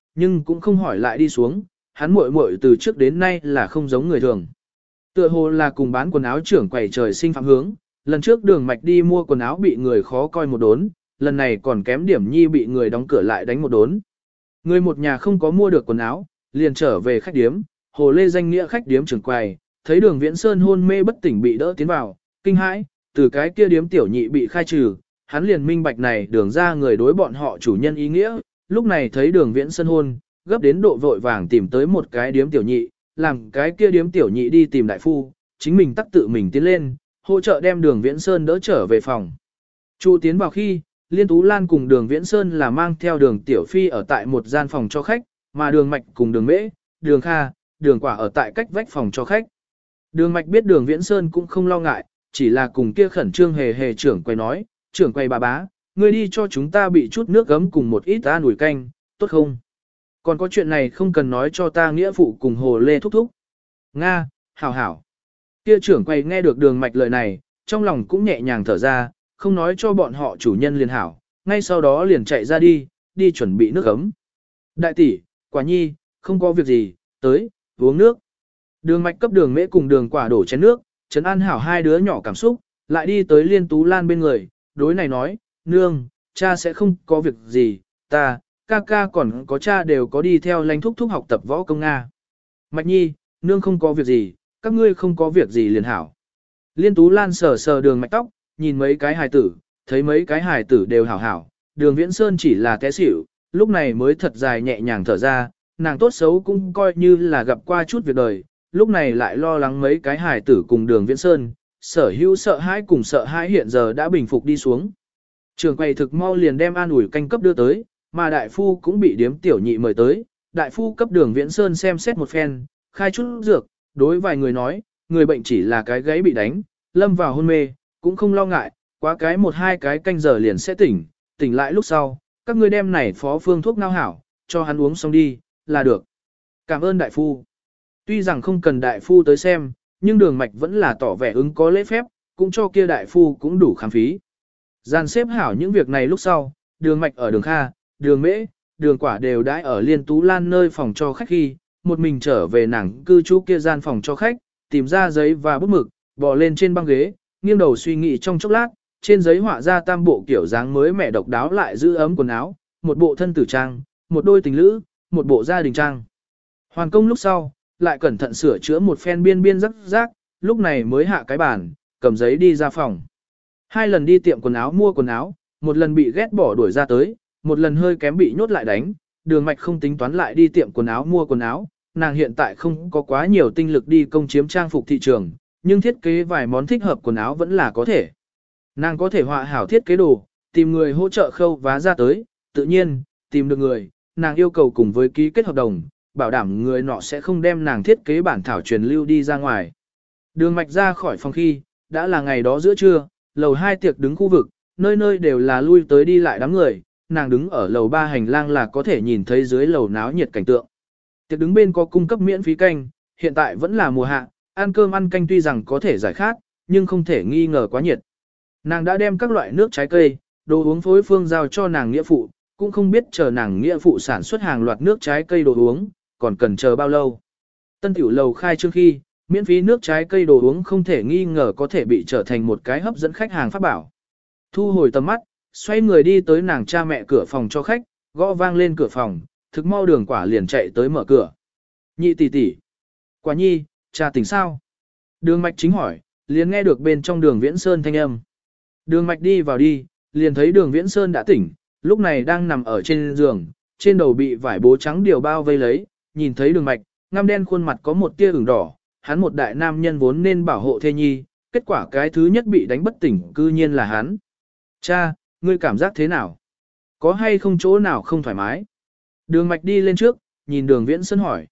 nhưng cũng không hỏi lại đi xuống, hắn muội muội từ trước đến nay là không giống người thường. Tựa hồ là cùng bán quần áo trưởng quầy trời sinh phạm hướng, lần trước Đường Mạch đi mua quần áo bị người khó coi một đốn, lần này còn kém điểm nhi bị người đóng cửa lại đánh một đốn. Người một nhà không có mua được quần áo, liền trở về khách điếm, Hồ Lê danh nghĩa khách điếm trưởng quầy, thấy Đường Viễn Sơn hôn mê bất tỉnh bị đỡ tiến vào, kinh hãi, từ cái kia điếm tiểu nhị bị khai trừ, hắn liền minh bạch này Đường ra người đối bọn họ chủ nhân ý nghĩa, lúc này thấy Đường Viễn Sơn hôn, gấp đến độ vội vàng tìm tới một cái điếm tiểu nhị, làm cái kia điếm tiểu nhị đi tìm đại phu, chính mình tắc tự mình tiến lên, hỗ trợ đem Đường Viễn Sơn đỡ trở về phòng. Chu tiến vào khi, Liên Tú Lan cùng Đường Viễn Sơn là mang theo Đường Tiểu Phi ở tại một gian phòng cho khách, mà Đường Mạch cùng Đường Mễ, Đường Kha, Đường Quả ở tại cách vách phòng cho khách. Đường Mạch biết Đường Viễn Sơn cũng không lo ngại, chỉ là cùng kia khẩn trương hề trưởng quầy nói, trưởng quầy bà bá, ngươi đi cho chúng ta bị chút nước gấm cùng một ít ta nổi canh, tốt không? Còn có chuyện này không cần nói cho ta nghĩa phụ cùng Hồ Lê thúc thúc. Nga, hảo hảo. Kia trưởng quầy nghe được Đường Mạch lời này, trong lòng cũng nhẹ nhàng thở ra, không nói cho bọn họ chủ nhân liền hảo, ngay sau đó liền chạy ra đi chuẩn bị nước ấm. Đại tỷ, Quả Nhi, không có việc gì, tới, uống nước. Đường Mạch cấp Đường Mễ cùng Đường Quả đổ chén nước, trấn an hảo hai đứa nhỏ cảm xúc, lại đi tới Liên Tú Lan bên người, đối này nói, nương, cha sẽ không có việc gì, ta, ca còn có cha đều có đi theo Lanh thúc thúc học tập võ công Nga. Mạch Nhi, nương không có việc gì, các ngươi không có việc gì liền hảo. Liên Tú Lan sờ Đường Mạch tóc, nhìn mấy cái hài tử, thấy mấy cái hài tử đều hảo hảo, Đường Viễn Sơn chỉ là té xỉu, lúc này mới thật dài nhẹ nhàng thở ra, nàng tốt xấu cũng coi như là gặp qua chút việc đời, lúc này lại lo lắng mấy cái hài tử cùng Đường Viễn Sơn, sở hữu sợ hãi cùng sợ hãi hiện giờ đã bình phục đi xuống. Trường quầy thực mau liền đem an ủi canh cấp đưa tới, mà đại phu cũng bị điếm tiểu nhị mời tới, đại phu cấp Đường Viễn Sơn xem xét một phen, khai chút dược, đối vài người nói, người bệnh chỉ là cái gáy bị đánh, lâm vào hôn mê, cũng không lo ngại, quá cái 1-2 cái canh giờ liền sẽ tỉnh lại lúc sau, các ngươi đem này phó phương thuốc ngao hảo, cho hắn uống xong đi, là được. Cảm ơn đại phu. Tuy rằng không cần đại phu tới xem, nhưng Đường Mạch vẫn là tỏ vẻ ứng có lễ phép, cũng cho kia đại phu cũng đủ khám phí. Dàn xếp hảo những việc này lúc sau, Đường Mạch ở Đường Kha, Đường Mễ, Đường Quả đều đãi ở Liên Tú Lan nơi phòng cho khách khi, một mình trở về nàng cư trú kia gian phòng cho khách, tìm ra giấy và bút mực, bò lên trên băng ghế, nghiêng đầu suy nghĩ trong chốc lát, trên giấy họa ra tam bộ kiểu dáng mới mẻ độc đáo lại giữ ấm quần áo, một bộ thân tử trang, một đôi tình lữ, một bộ gia đình trang. Hoàn công lúc sau, lại cẩn thận sửa chữa một phen biên rắc rác, lúc này mới hạ cái bàn, cầm giấy đi ra phòng. 2 lần đi tiệm quần áo mua quần áo, một lần bị ghét bỏ đuổi ra tới, một lần hơi kém bị nhốt lại đánh, Đường Mạch không tính toán lại đi tiệm quần áo mua quần áo, nàng hiện tại không có quá nhiều tinh lực đi công chiếm trang phục thị trường, nhưng thiết kế vài món thích hợp quần áo vẫn là có thể. Nàng có thể họa hảo thiết kế đồ, tìm người hỗ trợ khâu vá ra tới, tự nhiên, tìm được người, nàng yêu cầu cùng với ký kết hợp đồng, bảo đảm người nọ sẽ không đem nàng thiết kế bản thảo truyền lưu đi ra ngoài. Đường Mạch ra khỏi phòng khi, đã là ngày đó giữa trưa, lầu 2 tiệc đứng khu vực, nơi nơi đều là lui tới đi lại đám người, nàng đứng ở lầu 3 hành lang là có thể nhìn thấy dưới lầu náo nhiệt cảnh tượng. Tiệc đứng bên có cung cấp miễn phí canh, hiện tại vẫn là mùa hạ, ăn cơm ăn canh tuy rằng có thể giải khát, nhưng không thể nghi ngờ quá nhiệt. Nàng đã đem các loại nước trái cây, đồ uống phối phương giao cho nàng nghĩa phụ, cũng không biết chờ nàng nghĩa phụ sản xuất hàng loạt nước trái cây đồ uống, còn cần chờ bao lâu. Tân tiểu lầu khai trương khi, miễn phí nước trái cây đồ uống không thể nghi ngờ có thể bị trở thành một cái hấp dẫn khách hàng pháp bảo. Thu hồi tầm mắt, xoay người đi tới nàng cha mẹ cửa phòng cho khách, gõ vang lên cửa phòng, thực mau Đường Quả liền chạy tới mở cửa. Nhị tỷ tỷ, Quả Nhi, cha tỉnh sao? Đường Mạch chính hỏi, liền nghe được bên trong Đường Viễn Sơn thanh âm. Đường Mạch đi vào đi, liền thấy Đường Viễn Sơn đã tỉnh, lúc này đang nằm ở trên giường, trên đầu bị vải bố trắng điều bao vây lấy, nhìn thấy Đường Mạch, ngăm đen khuôn mặt có một tia ửng đỏ, hắn một đại nam nhân vốn nên bảo hộ thê nhi, kết quả cái thứ nhất bị đánh bất tỉnh cư nhiên là hắn. Cha, ngươi cảm giác thế nào? Có hay không chỗ nào không thoải mái? Đường Mạch đi lên trước, nhìn Đường Viễn Sơn hỏi.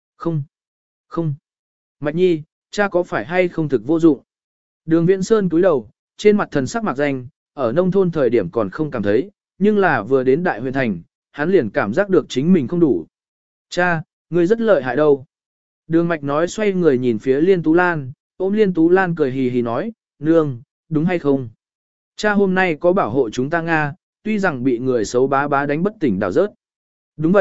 Không. Mạch Nhi, cha có phải hay không thực vô dụng? Đường Viễn Sơn cúi đầu, trên mặt thần sắc mạc danh, ở nông thôn thời điểm còn không cảm thấy, nhưng là vừa đến đại huyện thành, hắn liền cảm giác được chính mình không đủ. Cha, ngươi rất lợi hại đâu. Đường Mạch nói xoay người nhìn phía Liên Tú Lan, ôm Liên Tú Lan cười hì hì nói, nương, đúng hay không? Cha hôm nay có bảo hộ chúng ta Nga, tuy rằng bị người xấu bá bá đánh bất tỉnh đảo rớt. Đúng vậy,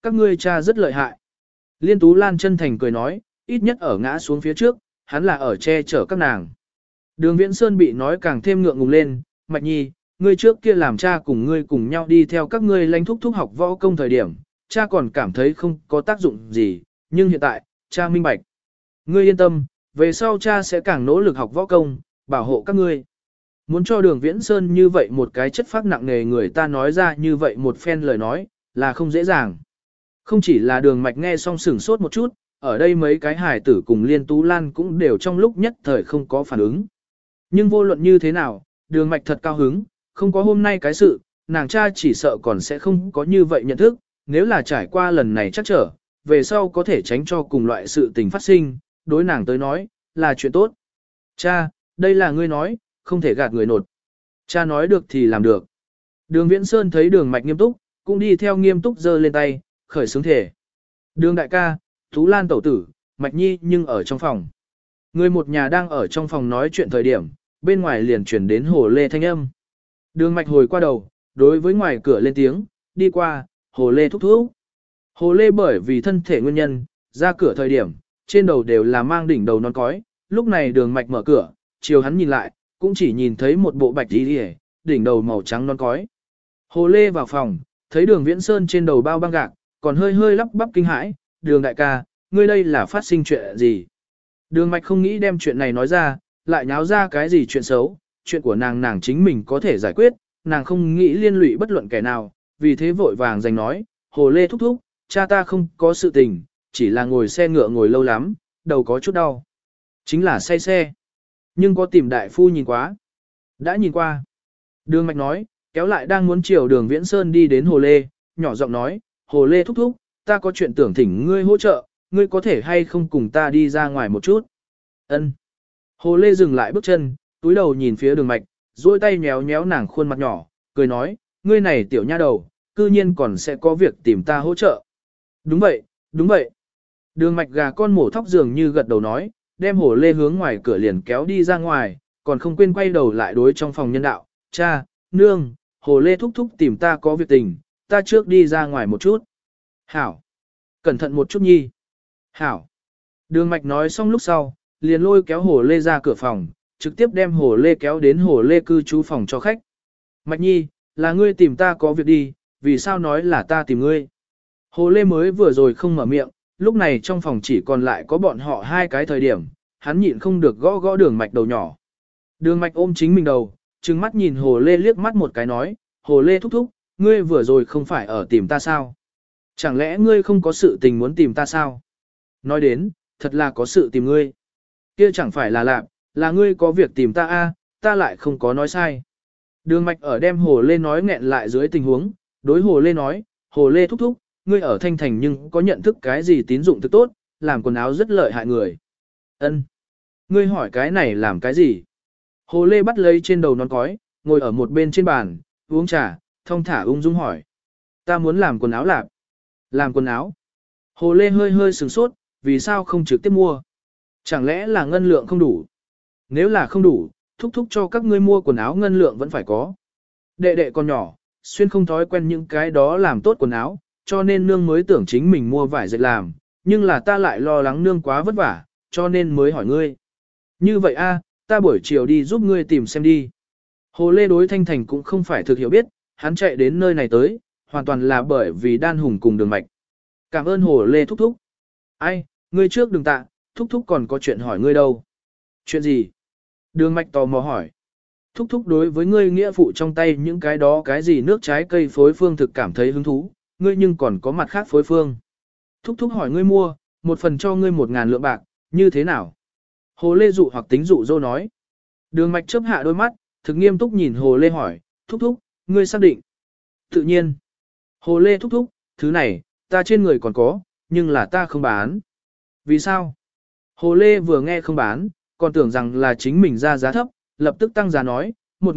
các ngươi cha rất lợi hại. Liên Tú Lan chân thành cười nói, ít nhất ở ngã xuống phía trước, hắn là ở che chở các nàng. Đường Viễn Sơn bị nói càng thêm ngượng ngùng lên, Mạch Nhi, ngươi trước kia làm cha cùng ngươi cùng nhau đi theo các ngươi lãnh thúc thúc học võ công thời điểm, cha còn cảm thấy không có tác dụng gì, nhưng hiện tại, cha minh bạch. Ngươi yên tâm, về sau cha sẽ càng nỗ lực học võ công, bảo hộ các ngươi. Muốn cho đường Viễn Sơn như vậy một cái chất phác nặng nề người ta nói ra như vậy một phen lời nói, là không dễ dàng. Không chỉ là đường mạch nghe xong sửng sốt một chút, ở đây mấy cái hài tử cùng Liên Tú Lan cũng đều trong lúc nhất thời không có phản ứng. Nhưng vô luận như thế nào, đường mạch thật cao hứng, không có hôm nay cái sự, nàng cha chỉ sợ còn sẽ không có như vậy nhận thức, nếu là trải qua lần này chắc trở, về sau có thể tránh cho cùng loại sự tình phát sinh, đối nàng tới nói, là chuyện tốt. Cha, đây là ngươi nói, không thể gạt người nột. Cha nói được thì làm được. Đường Viễn Sơn thấy đường mạch nghiêm túc, cũng đi theo nghiêm túc giơ lên tay, khởi xướng thể. Đường đại ca, Tú Lan tẩu tử, Mạch Nhi nhưng ở trong phòng. Người một nhà đang ở trong phòng nói chuyện thời điểm, bên ngoài liền chuyển đến Hồ Lê thanh âm. Đường Mạch hồi qua đầu, đối với ngoài cửa lên tiếng, đi qua, Hồ Lê thúc thúc. Hồ Lê bởi vì thân thể nguyên nhân, ra cửa thời điểm, trên đầu đều là mang đỉnh đầu nón cói, lúc này đường Mạch mở cửa, chiều hắn nhìn lại, cũng chỉ nhìn thấy một bộ bạch đi hề, đỉnh đầu màu trắng nón cói. Hồ Lê vào phòng, thấy đường Viễn Sơn trên đầu bao băng gạc, còn hơi hơi lắp bắp kinh hãi, đường đại ca, ngươi đây là phát sinh chuyện gì? Đường Mạch không nghĩ đem chuyện này nói ra, lại nháo ra cái gì chuyện xấu, chuyện của nàng chính mình có thể giải quyết, nàng không nghĩ liên lụy bất luận kẻ nào, vì thế vội vàng giành nói, Hồ Lê thúc thúc, cha ta không có sự tình, chỉ là ngồi xe ngựa ngồi lâu lắm, đầu có chút đau. Chính là say xe. Nhưng có tìm đại phu nhìn quá. Đã nhìn qua. Đường Mạch nói, kéo lại đang muốn chiều đường Viễn Sơn đi đến Hồ Lê, nhỏ giọng nói, Hồ Lê thúc thúc, ta có chuyện tưởng thỉnh ngươi hỗ trợ, ngươi có thể hay không cùng ta đi ra ngoài một chút. Ân. Hồ Lê dừng lại bước chân, túi đầu nhìn phía đường Mạch, duỗi tay nhéo nhéo nàng khuôn mặt nhỏ, cười nói, ngươi này tiểu nha đầu, cư nhiên còn sẽ có việc tìm ta hỗ trợ. Đúng vậy, đúng vậy. Đường Mạch gà con mổ thóc dường như gật đầu nói, đem Hồ Lê hướng ngoài cửa liền kéo đi ra ngoài, còn không quên quay đầu lại đối trong phòng nhân đạo, cha, nương, Hồ Lê thúc thúc tìm ta có việc tình, ta trước đi ra ngoài một chút. Hảo. Cẩn thận một chút nhi. Hảo. Đường Mạch nói xong lúc sau, liền lôi kéo Hồ Lê ra cửa phòng, trực tiếp đem Hồ Lê kéo đến Hồ Lê cư trú phòng cho khách. Mạch nhi, là ngươi tìm ta có việc đi, vì sao nói là ta tìm ngươi? Hồ Lê mới vừa rồi không mở miệng, lúc này trong phòng chỉ còn lại có bọn họ hai cái thời điểm, hắn nhịn không được gõ gõ đường Mạch đầu nhỏ. Đường Mạch ôm chính mình đầu, trừng mắt nhìn Hồ Lê liếc mắt một cái nói, Hồ Lê thúc thúc, ngươi vừa rồi không phải ở tìm ta sao? Chẳng lẽ ngươi không có sự tình muốn tìm ta sao? Nói đến, thật là có sự tìm ngươi. Kia chẳng phải là lạp, là ngươi có việc tìm ta a, ta lại không có nói sai. Đường Mạch ở đem Hồ Lê nói nghẹn lại dưới tình huống, đối Hồ Lê nói, Hồ Lê thúc thúc, ngươi ở Thanh Thành nhưng có nhận thức cái gì tín dụng thực tốt, làm quần áo rất lợi hại người. Ân, ngươi hỏi cái này làm cái gì? Hồ Lê bắt lấy trên đầu nón cói, ngồi ở một bên trên bàn, uống trà, thong thả ung dung hỏi. Ta muốn làm quần áo lạp. Làm quần áo. Hồ Lê hơi hơi sửng sốt, vì sao không trực tiếp mua? Chẳng lẽ là ngân lượng không đủ? Nếu là không đủ, thúc thúc cho các ngươi mua quần áo ngân lượng vẫn phải có. Đệ đệ còn nhỏ, xuyên không thói quen những cái đó làm tốt quần áo, cho nên nương mới tưởng chính mình mua vải dệt làm, nhưng là ta lại lo lắng nương quá vất vả, cho nên mới hỏi ngươi. Như vậy a, ta buổi chiều đi giúp ngươi tìm xem đi. Hồ Lê đối Thanh Thành cũng không phải thực hiểu biết, hắn chạy đến nơi này tới, hoàn toàn là bởi vì Đan Hùng cùng Đường Mạch. Cảm ơn Hồ Lê thúc thúc. Ai, ngươi trước đừng tạ, thúc thúc còn có chuyện hỏi ngươi đâu. Chuyện gì? Đường Mạch tò mò hỏi. Thúc thúc đối với ngươi nghĩa phụ trong tay những cái đó cái gì nước trái cây phối phương thực cảm thấy hứng thú, ngươi nhưng còn có mặt khác phối phương. Thúc thúc hỏi ngươi mua, một phần cho ngươi 1.000 lượng bạc, như thế nào? Hồ Lê dụ hoặc tính dụ dỗ nói. Đường Mạch chớp hạ đôi mắt, thực nghiêm túc nhìn Hồ Lê hỏi, thúc thúc, ngươi xác định. Tự nhiên. Hồ Lê thúc thúc, thứ này, ta trên người còn có, nhưng là ta không bán. Vì sao? Hồ Lê vừa nghe không bán, còn tưởng rằng là chính mình ra giá thấp, lập tức tăng giá nói,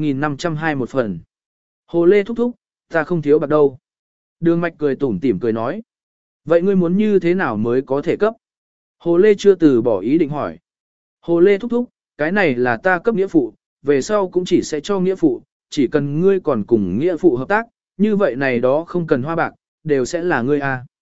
1.520 một phần. Hồ Lê thúc thúc, ta không thiếu bạc đâu. Đường Mạch cười tủm tỉm cười nói. Vậy ngươi muốn như thế nào mới có thể cấp? Hồ Lê chưa từ bỏ ý định hỏi. Hồ Lê thúc thúc, cái này là ta cấp nghĩa phụ, về sau cũng chỉ sẽ cho nghĩa phụ, chỉ cần ngươi còn cùng nghĩa phụ hợp tác, như vậy này đó không cần hoa bạc, đều sẽ là ngươi a.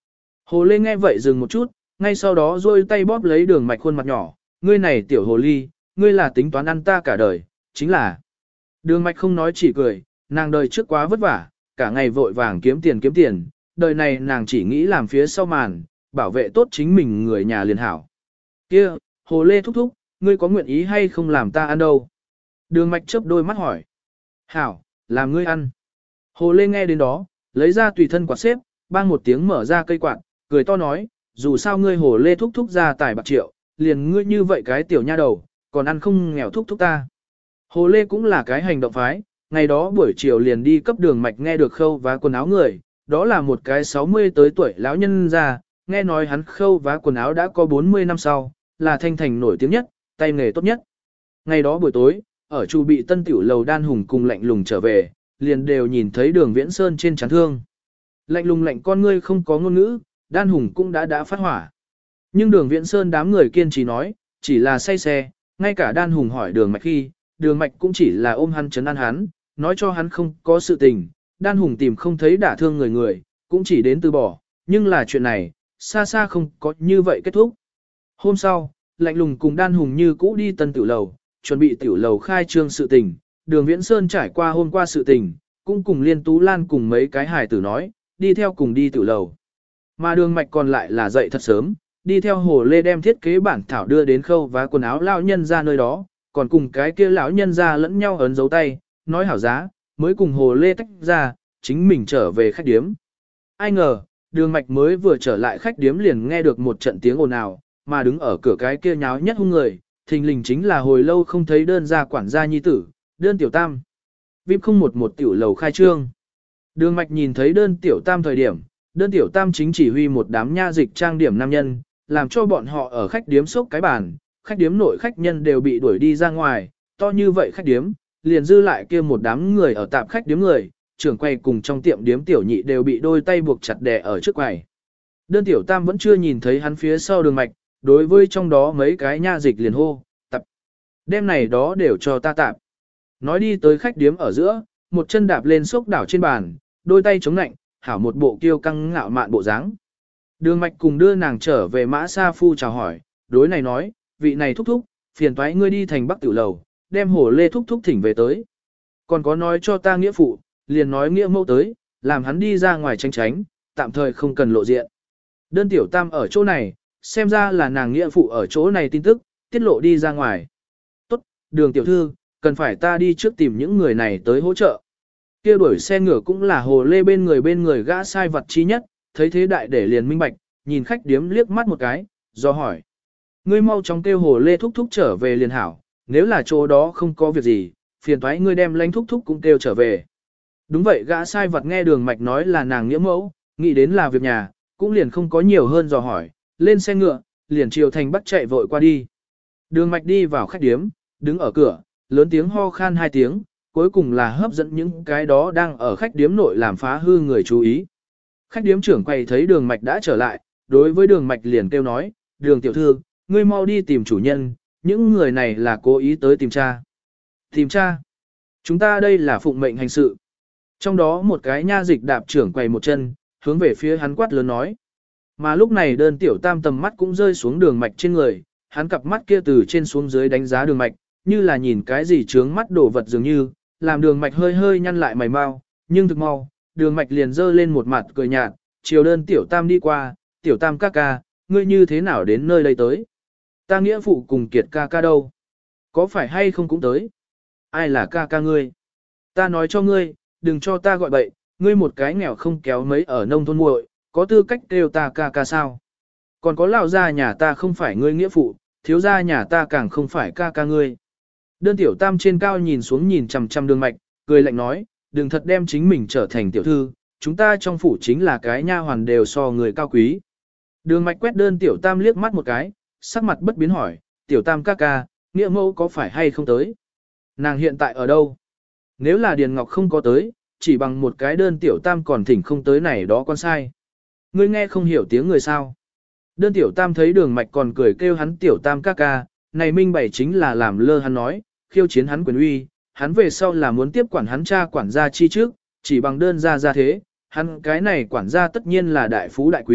Hồ Lê nghe vậy dừng một chút, ngay sau đó duỗi tay bóp lấy Đường Mạch khuôn mặt nhỏ, ngươi này tiểu hồ ly, ngươi là tính toán ăn ta cả đời, chính là. Đường Mạch không nói chỉ cười, nàng đời trước quá vất vả, cả ngày vội vàng kiếm tiền, đời này nàng chỉ nghĩ làm phía sau màn, bảo vệ tốt chính mình người nhà liền hảo. Kia, Hồ Lê thúc thúc, ngươi có nguyện ý hay không làm ta ăn đâu? Đường Mạch chớp đôi mắt hỏi. Hảo, làm ngươi ăn. Hồ Lê nghe đến đó, lấy ra tùy thân quạt xếp, bang một tiếng mở ra cây quạt, cười to nói, dù sao ngươi Hồ Lê thúc thúc ra tài bạc triệu, liền ngươi như vậy cái tiểu nha đầu, còn ăn không nghèo thúc thúc ta. Hồ Lê cũng là cái hành động phái, ngày đó buổi chiều liền đi cấp Đường Mạch nghe được khâu vá quần áo người, đó là một cái 60 tới tuổi lão nhân ra, nghe nói hắn khâu vá quần áo đã có 40 năm sau, là thanh thành nổi tiếng nhất, tay nghề tốt nhất. Ngày đó buổi tối, ở chu bị tân tiểu lầu Đan Hùng cùng Lạnh Lùng trở về, liền đều nhìn thấy Đường Viễn Sơn trên chán thương. Lạnh Lùng lạnh con ngươi không có ngôn ngữ, Đan Hùng cũng đã phát hỏa. Nhưng Đường Viễn Sơn đám người kiên trì nói, chỉ là say xe, ngay cả Đan Hùng hỏi Đường Mạch khi, Đường Mạch cũng chỉ là ôm hắn trấn an hắn, nói cho hắn không có sự tình, Đan Hùng tìm không thấy đả thương người, cũng chỉ đến từ bỏ, nhưng là chuyện này, xa xa không có như vậy kết thúc. Hôm sau, Lạnh Lùng cùng Đan Hùng như cũ đi tân tiểu lầu, chuẩn bị tiểu lầu khai trương sự tình, Đường Viễn Sơn trải qua hôm qua sự tình, cũng cùng Liên Tú Lan cùng mấy cái hài tử nói, đi theo cùng đi tiểu lầu. Mà Đường Mạch còn lại là dậy thật sớm, đi theo Hồ Lê đem thiết kế bản thảo đưa đến khâu vá quần áo lão nhân ra nơi đó, còn cùng cái kia lão nhân ra lẫn nhau ấn dấu tay, nói hảo giá, mới cùng Hồ Lê tách ra, chính mình trở về khách điếm. Ai ngờ, Đường Mạch mới vừa trở lại khách điếm liền nghe được một trận tiếng ồn ào, mà đứng ở cửa cái kia nháo nhất hung người, thình lình chính là hồi lâu không thấy đơn gia quản gia nhi tử, đơn tiểu tam. VIP 011 tiểu lầu khai trương. Đường Mạch nhìn thấy đơn tiểu tam thời điểm, đơn tiểu tam chính chỉ huy một đám nha dịch trang điểm nam nhân, làm cho bọn họ ở khách điếm sốc cái bàn, khách điếm nội khách nhân đều bị đuổi đi ra ngoài, to như vậy khách điếm, liền dư lại kia một đám người ở tạm khách điếm người, trưởng quầy cùng trong tiệm điếm tiểu nhị đều bị đôi tay buộc chặt đè ở trước quầy. Đơn tiểu tam vẫn chưa nhìn thấy hắn phía sau Đường Mạch, đối với trong đó mấy cái nha dịch liền hô, tập. Đêm này đó đều cho ta tạp. Nói đi tới khách điếm ở giữa, một chân đạp lên xốc đảo trên bàn, đôi tay chống nạnh, hảo một bộ kiêu căng ngạo mạn bộ dáng. Đường Mạch cùng đưa nàng trở về Mã Sa Phu chào hỏi, đối này nói, vị này thúc thúc, phiền toái ngươi đi thành Bắc tiểu lầu, đem Hồ Lê thúc thúc thỉnh về tới. Còn có nói cho ta nghĩa phụ, liền nói nghĩa mẫu tới, làm hắn đi ra ngoài tránh, tạm thời không cần lộ diện. Đơn tiểu tam ở chỗ này, xem ra là nàng nghĩa phụ ở chỗ này tin tức, tiết lộ đi ra ngoài. Tốt, Đường tiểu thư, cần phải ta đi trước tìm những người này tới hỗ trợ. Kia đuổi xe ngựa cũng là Hồ Lê bên người gã sai vật chi nhất, thấy thế đại để liền minh bạch, nhìn khách điếm liếc mắt một cái, do hỏi. Ngươi mau chóng kêu Hồ Lê thúc thúc trở về liền hảo, nếu là chỗ đó không có việc gì, phiền toái ngươi đem Lãnh thúc thúc cũng kêu trở về. Đúng vậy, gã sai vật nghe Đường Mạch nói là nàng nghĩa mẫu, nghĩ đến là việc nhà, cũng liền không có nhiều hơn dò hỏi, lên xe ngựa, liền chiều thành Bắc chạy vội qua đi. Đường Mạch đi vào khách điếm, đứng ở cửa, lớn tiếng ho khan 2 tiếng, cuối cùng là hấp dẫn những cái đó đang ở khách điếm nội làm phá hư người chú ý. Khách điếm trưởng quầy thấy Đường Mạch đã trở lại, đối với Đường Mạch liền kêu nói, Đường tiểu thư, ngươi mau đi tìm chủ nhân, những người này là cố ý tới tìm cha. Tìm cha? Chúng ta đây là phụng mệnh hành sự. Trong đó một cái nha dịch đạp trưởng quầy một chân, hướng về phía hắn quát lớn nói. Mà lúc này đơn tiểu tam tầm mắt cũng rơi xuống Đường Mạch trên người, hắn cặp mắt kia từ trên xuống dưới đánh giá Đường Mạch, như là nhìn cái gì chướng mắt đổ vật dường như, làm Đường Mạch hơi hơi nhăn lại mày mau, nhưng thực mau, Đường Mạch liền giơ lên một mặt cười nhạt, chiều đơn tiểu tam đi qua, tiểu tam ca ca, ngươi như thế nào đến nơi đây tới? Ta nghĩa phụ cùng Kiệt ca ca đâu? Có phải hay không cũng tới? Ai là ca ca ngươi? Ta nói cho ngươi, đừng cho ta gọi bậy, ngươi một cái nghèo không kéo mấy ở nông thôn muội, có tư cách kêu ta ca ca sao? Còn có lão gia nhà ta không phải ngươi nghĩa phụ, thiếu gia nhà ta càng không phải ca ca ngươi. Đơn tiểu tam trên cao nhìn xuống nhìn chằm chằm Đường Mạch, cười lạnh nói, đừng thật đem chính mình trở thành tiểu thư, chúng ta trong phủ chính là cái nha hoàn đều so người cao quý. Đường Mạch quét đơn tiểu tam liếc mắt một cái, sắc mặt bất biến hỏi, tiểu tam ca ca, nghĩa mẫu có phải hay không tới? Nàng hiện tại ở đâu? Nếu là Điền Ngọc không có tới, chỉ bằng một cái đơn tiểu tam còn thỉnh không tới này đó con sai. Ngươi nghe không hiểu tiếng người sao? Đơn tiểu tam thấy Đường Mạch còn cười kêu hắn tiểu tam ca ca, này minh bày chính là làm lơ hắn nói, khiêu chiến hắn quyền uy, hắn về sau là muốn tiếp quản hắn cha quản gia chi trước, chỉ bằng đơn gia thế, hắn cái này quản gia tất nhiên là đại phú đại quý,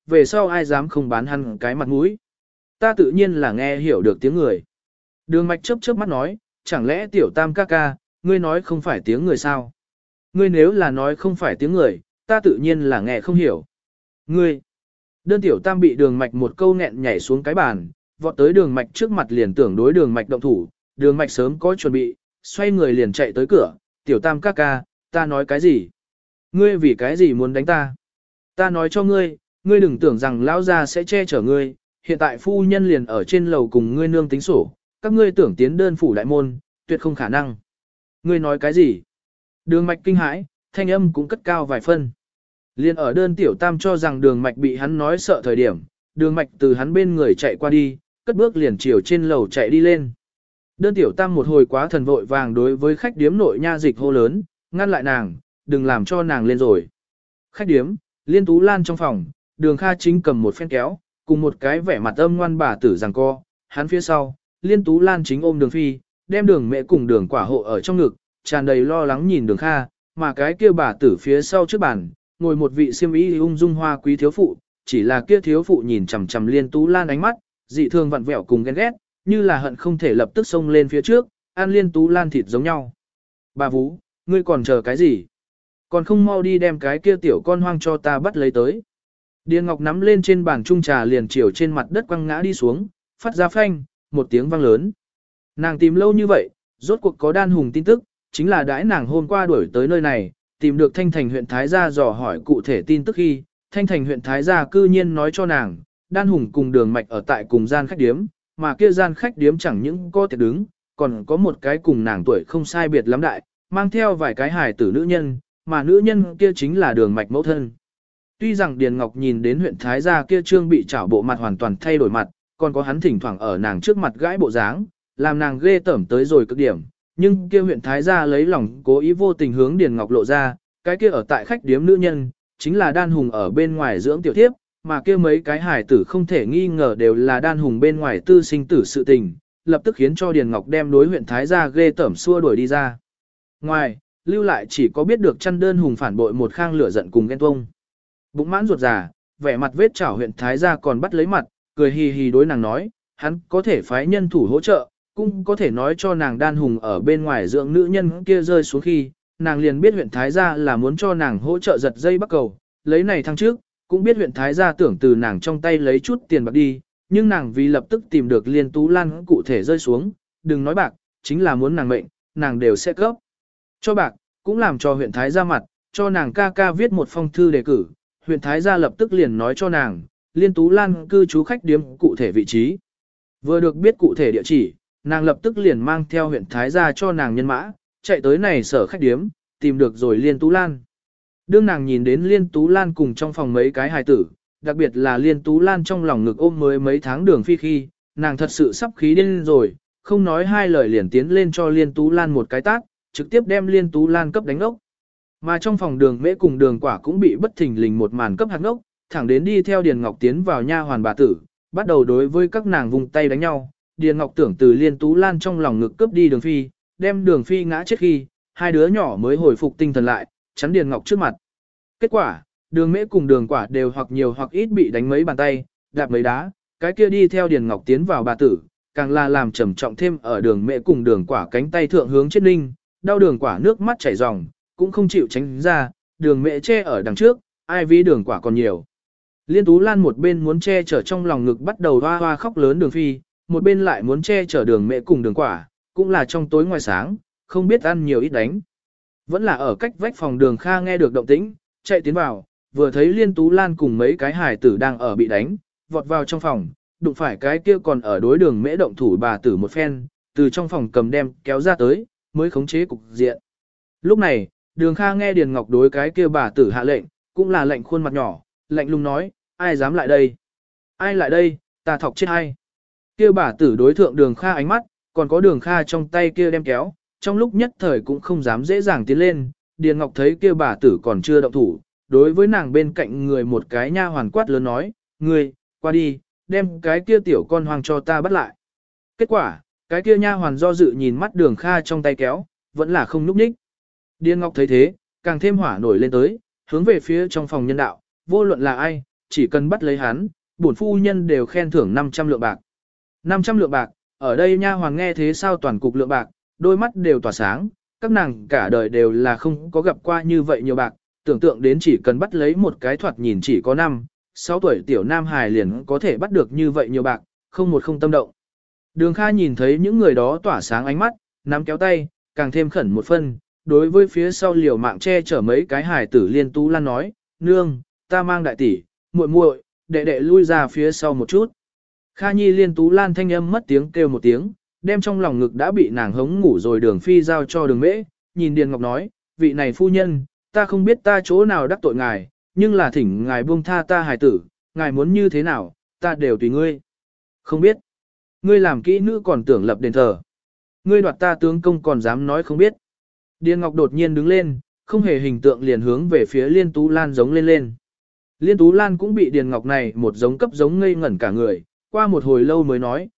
về sau ai dám không bán hắn cái mặt mũi. Ta tự nhiên là nghe hiểu được tiếng người. Đường mạch chớp chớp mắt nói, chẳng lẽ tiểu tam ca ca, ngươi nói không phải tiếng người sao? Ngươi nếu là nói không phải tiếng người, ta tự nhiên là nghe không hiểu. Ngươi, đơn tiểu tam bị đường mạch một câu nghẹn nhảy xuống cái bàn, vọt tới đường mạch trước mặt liền tưởng đối đường mạch động thủ, đường mạch sớm có chuẩn bị, xoay người liền chạy tới cửa, tiểu tam ca ca, ta nói cái gì? Ngươi vì cái gì muốn đánh ta? Ta nói cho ngươi, ngươi đừng tưởng rằng lão gia sẽ che chở ngươi, hiện tại phu nhân liền ở trên lầu cùng ngươi nương tính sổ, các ngươi tưởng tiến đơn phủ đại môn, tuyệt không khả năng. Ngươi nói cái gì? Đường mạch kinh hãi, thanh âm cũng cất cao vài phân. Liên ở đơn tiểu tam cho rằng đường mạch bị hắn nói sợ thời điểm, đường mạch từ hắn bên người chạy qua đi, cất bước liền chiều trên lầu chạy đi lên. Đơn tiểu tam một hồi quá thần vội vàng đối với khách điếm nội nha dịch hô lớn, ngăn lại nàng, đừng làm cho nàng lên rồi. Khách điếm, Liên Tú Lan trong phòng, đường Kha chính cầm một phen kéo, cùng một cái vẻ mặt âm ngoan bà tử giằng co, hắn phía sau, Liên Tú Lan chính ôm đường phi, đem đường mẹ cùng đường quả hộ ở trong ngực, tràn đầy lo lắng nhìn đường Kha, mà cái kia bà tử phía sau trước bàn, ngồi một vị xiêm y ung dung hoa quý thiếu phụ, chỉ là kia thiếu phụ nhìn chằm chằm Liên Tú Lan ánh mắt, dị thường vặn vẹo cùng ghen ghét, như là hận không thể lập tức xông lên phía trước, ăn Liên Tú Lan thịt giống nhau. Bà Vũ, ngươi còn chờ cái gì? Còn không mau đi đem cái kia tiểu con hoang cho ta bắt lấy tới. Điền Ngọc nắm lên trên bàn trung trà liền chiều trên mặt đất quăng ngã đi xuống, phát ra phanh, một tiếng vang lớn. Nàng tìm lâu như vậy, rốt cuộc có đan hùng tin tức, chính là đãi nàng hôm qua đuổi tới nơi này, tìm được Thanh Thành huyện Thái Gia dò hỏi cụ thể tin tức khi, Thanh Thành huyện Thái Gia cư nhiên nói cho nàng, đan hùng cùng đường mạch ở tại cùng gian khách điếm, mà kia gian khách điếm chẳng những có tiệc đứng, còn có một cái cùng nàng tuổi không sai biệt lắm đại, mang theo vài cái hài tử nữ nhân, mà nữ nhân kia chính là đường mạch mẫu thân. Tuy rằng Điền Ngọc nhìn đến huyện Thái Gia kia trương bị chảo bộ mặt hoàn toàn thay đổi mặt, còn có hắn thỉnh thoảng ở nàng trước mặt gãi bộ dáng, làm nàng ghê tởm tới rồi cực điểm, nhưng kia huyện Thái Gia lấy lòng cố ý vô tình hướng Điền Ngọc lộ ra, cái kia ở tại khách điếm nữ nhân, chính là đan hùng ở bên ngoài dưỡng tiểu thiếp, mà kia mấy cái hài tử không thể nghi ngờ đều là đan hùng bên ngoài tư sinh tử sự tình, lập tức khiến cho Điền Ngọc đem đối huyện Thái Gia ghê tởm xua đuổi đi ra. Ngoài, lưu lại chỉ có biết được chăn đơn hùng phản bội một khang lửa giận cùng ghen tuông. Bụng mãn ruột già, vẻ mặt vết chảo huyện Thái Gia còn bắt lấy mặt, cười hì hì đối nàng nói, hắn có thể phái nhân thủ hỗ trợ, cũng có thể nói cho nàng đan hùng ở bên ngoài dưỡng nữ nhân kia rơi xuống khi, nàng liền biết huyện Thái Gia là muốn cho nàng hỗ trợ giật dây bắt cầu, lấy này thăng trước, cũng biết huyện Thái Gia tưởng từ nàng trong tay lấy chút tiền bạc đi, nhưng nàng vì lập tức tìm được Liên Tú Lan cụ thể rơi xuống, đừng nói bạc, chính là muốn nàng mệnh, nàng đều sẽ cấp. Cho bạc, cũng làm cho huyện Thái Gia mặt, cho nàng ca ca viết một phong thư đề cử, huyện Thái Gia lập tức liền nói cho nàng, Liên Tú Lan cư trú khách điếm cụ thể vị trí. Vừa được biết cụ thể địa chỉ, nàng lập tức liền mang theo huyện Thái Gia cho nàng nhân mã, chạy tới này sở khách điếm, tìm được rồi Liên Tú Lan. Đương nàng nhìn đến Liên Tú Lan cùng trong phòng mấy cái hài tử, đặc biệt là Liên Tú Lan trong lòng ngực ôm mới mấy tháng đường phi khi, nàng thật sự sắp khí điên rồi, không nói hai lời liền tiến lên cho Liên Tú Lan một cái tát, trực tiếp đem Liên Tú Lan cấp đánh ốc. Mà trong phòng đường mễ cùng đường quả cũng bị bất thình lình một màn cấp hạt ốc, thẳng đến đi theo Điền Ngọc tiến vào nha hoàn bà tử, bắt đầu đối với các nàng vùng tay đánh nhau. Điền Ngọc tưởng từ Liên Tú Lan trong lòng ngực cướp đi đường phi, đem đường phi ngã chết khi, hai đứa nhỏ mới hồi phục tinh thần lại, chắn Điền Ngọc trước mặt. Kết quả, đường mễ cùng đường quả đều hoặc nhiều hoặc ít bị đánh mấy bàn tay, đạp mấy đá, cái kia đi theo Điền Ngọc tiến vào bà tử, càng là làm trầm trọng thêm ở đường mễ cùng đường quả cánh tay thượng hướng chết ninh, đau đường quả nước mắt chảy ròng, cũng không chịu tránh ra, đường mễ che ở đằng trước, ai ví đường quả còn nhiều. Liên Tú Lan một bên muốn che chở trong lòng ngực bắt đầu hoa hoa khóc lớn đường phi, một bên lại muốn che chở đường mễ cùng đường quả, cũng là trong tối ngoài sáng, không biết ăn nhiều ít đánh. Vẫn là ở cách vách phòng đường Kha nghe được động tĩnh, chạy tiến vào, vừa thấy Liên Tú Lan cùng mấy cái hài tử đang ở bị đánh, vọt vào trong phòng, đụng phải cái kia còn ở đối đường mễ động thủ bà tử một phen, từ trong phòng cầm đem kéo ra tới, mới khống chế cục diện. Lúc này, đường Kha nghe Điền Ngọc đối cái kia bà tử hạ lệnh, cũng là lệnh khuôn mặt nhỏ, lạnh lùng nói, ai dám lại đây? Ai lại đây, ta thọc chết ai? Kia bà tử đối thượng đường Kha ánh mắt, còn có đường Kha trong tay kia đem kéo, trong lúc nhất thời cũng không dám dễ dàng tiến lên, Điền Ngọc thấy kia bà tử còn chưa động thủ, đối với nàng bên cạnh người một cái nha hoàn quát lớn nói, ngươi, qua đi, đem cái kia tiểu con hoang cho ta bắt lại. Kết quả, cái kia nha hoàn do dự nhìn mắt đường Kha trong tay kéo, vẫn là không núp ních. Điền Ngọc thấy thế, càng thêm hỏa nổi lên tới, hướng về phía trong phòng nhân đạo, vô luận là ai, chỉ cần bắt lấy hắn, bổn phu nhân đều khen thưởng 500 lượng bạc. 500 lượng bạc, ở đây nha hoàng nghe thế sao toàn cục lượng bạc, đôi mắt đều tỏa sáng, các nàng cả đời đều là không có gặp qua như vậy nhiều bạc, tưởng tượng đến chỉ cần bắt lấy một cái thoạt nhìn chỉ có 6 tuổi tiểu nam hài liền có thể bắt được như vậy nhiều bạc, không một không tâm động. Đường Kha nhìn thấy những người đó tỏa sáng ánh mắt, nắm kéo tay, càng thêm khẩn một phân, đối với phía sau liều mạng che chở mấy cái hài tử Liên Tú Lan nói, nương, ta mang đại tỷ, muội muội, đệ đệ lui ra phía sau một chút. Kha Nhi Liên Tú Lan thanh âm mất tiếng kêu một tiếng, đem trong lòng ngực đã bị nàng hống ngủ rồi Đường Phi giao cho Đường Mễ, nhìn Điền Ngọc nói, vị này phu nhân, ta không biết ta chỗ nào đắc tội ngài, nhưng là thỉnh ngài buông tha ta hài tử, ngài muốn như thế nào, ta đều tùy ngươi. Không biết, ngươi làm kỹ nữ còn tưởng lập đền thờ, ngươi đoạt ta tướng công còn dám nói không biết. Điền Ngọc đột nhiên đứng lên, không hề hình tượng liền hướng về phía Liên Tú Lan giống lên lên. Liên Tú Lan cũng bị Điền Ngọc này một giống cấp giống ngây ngẩn cả người, qua một hồi lâu mới nói,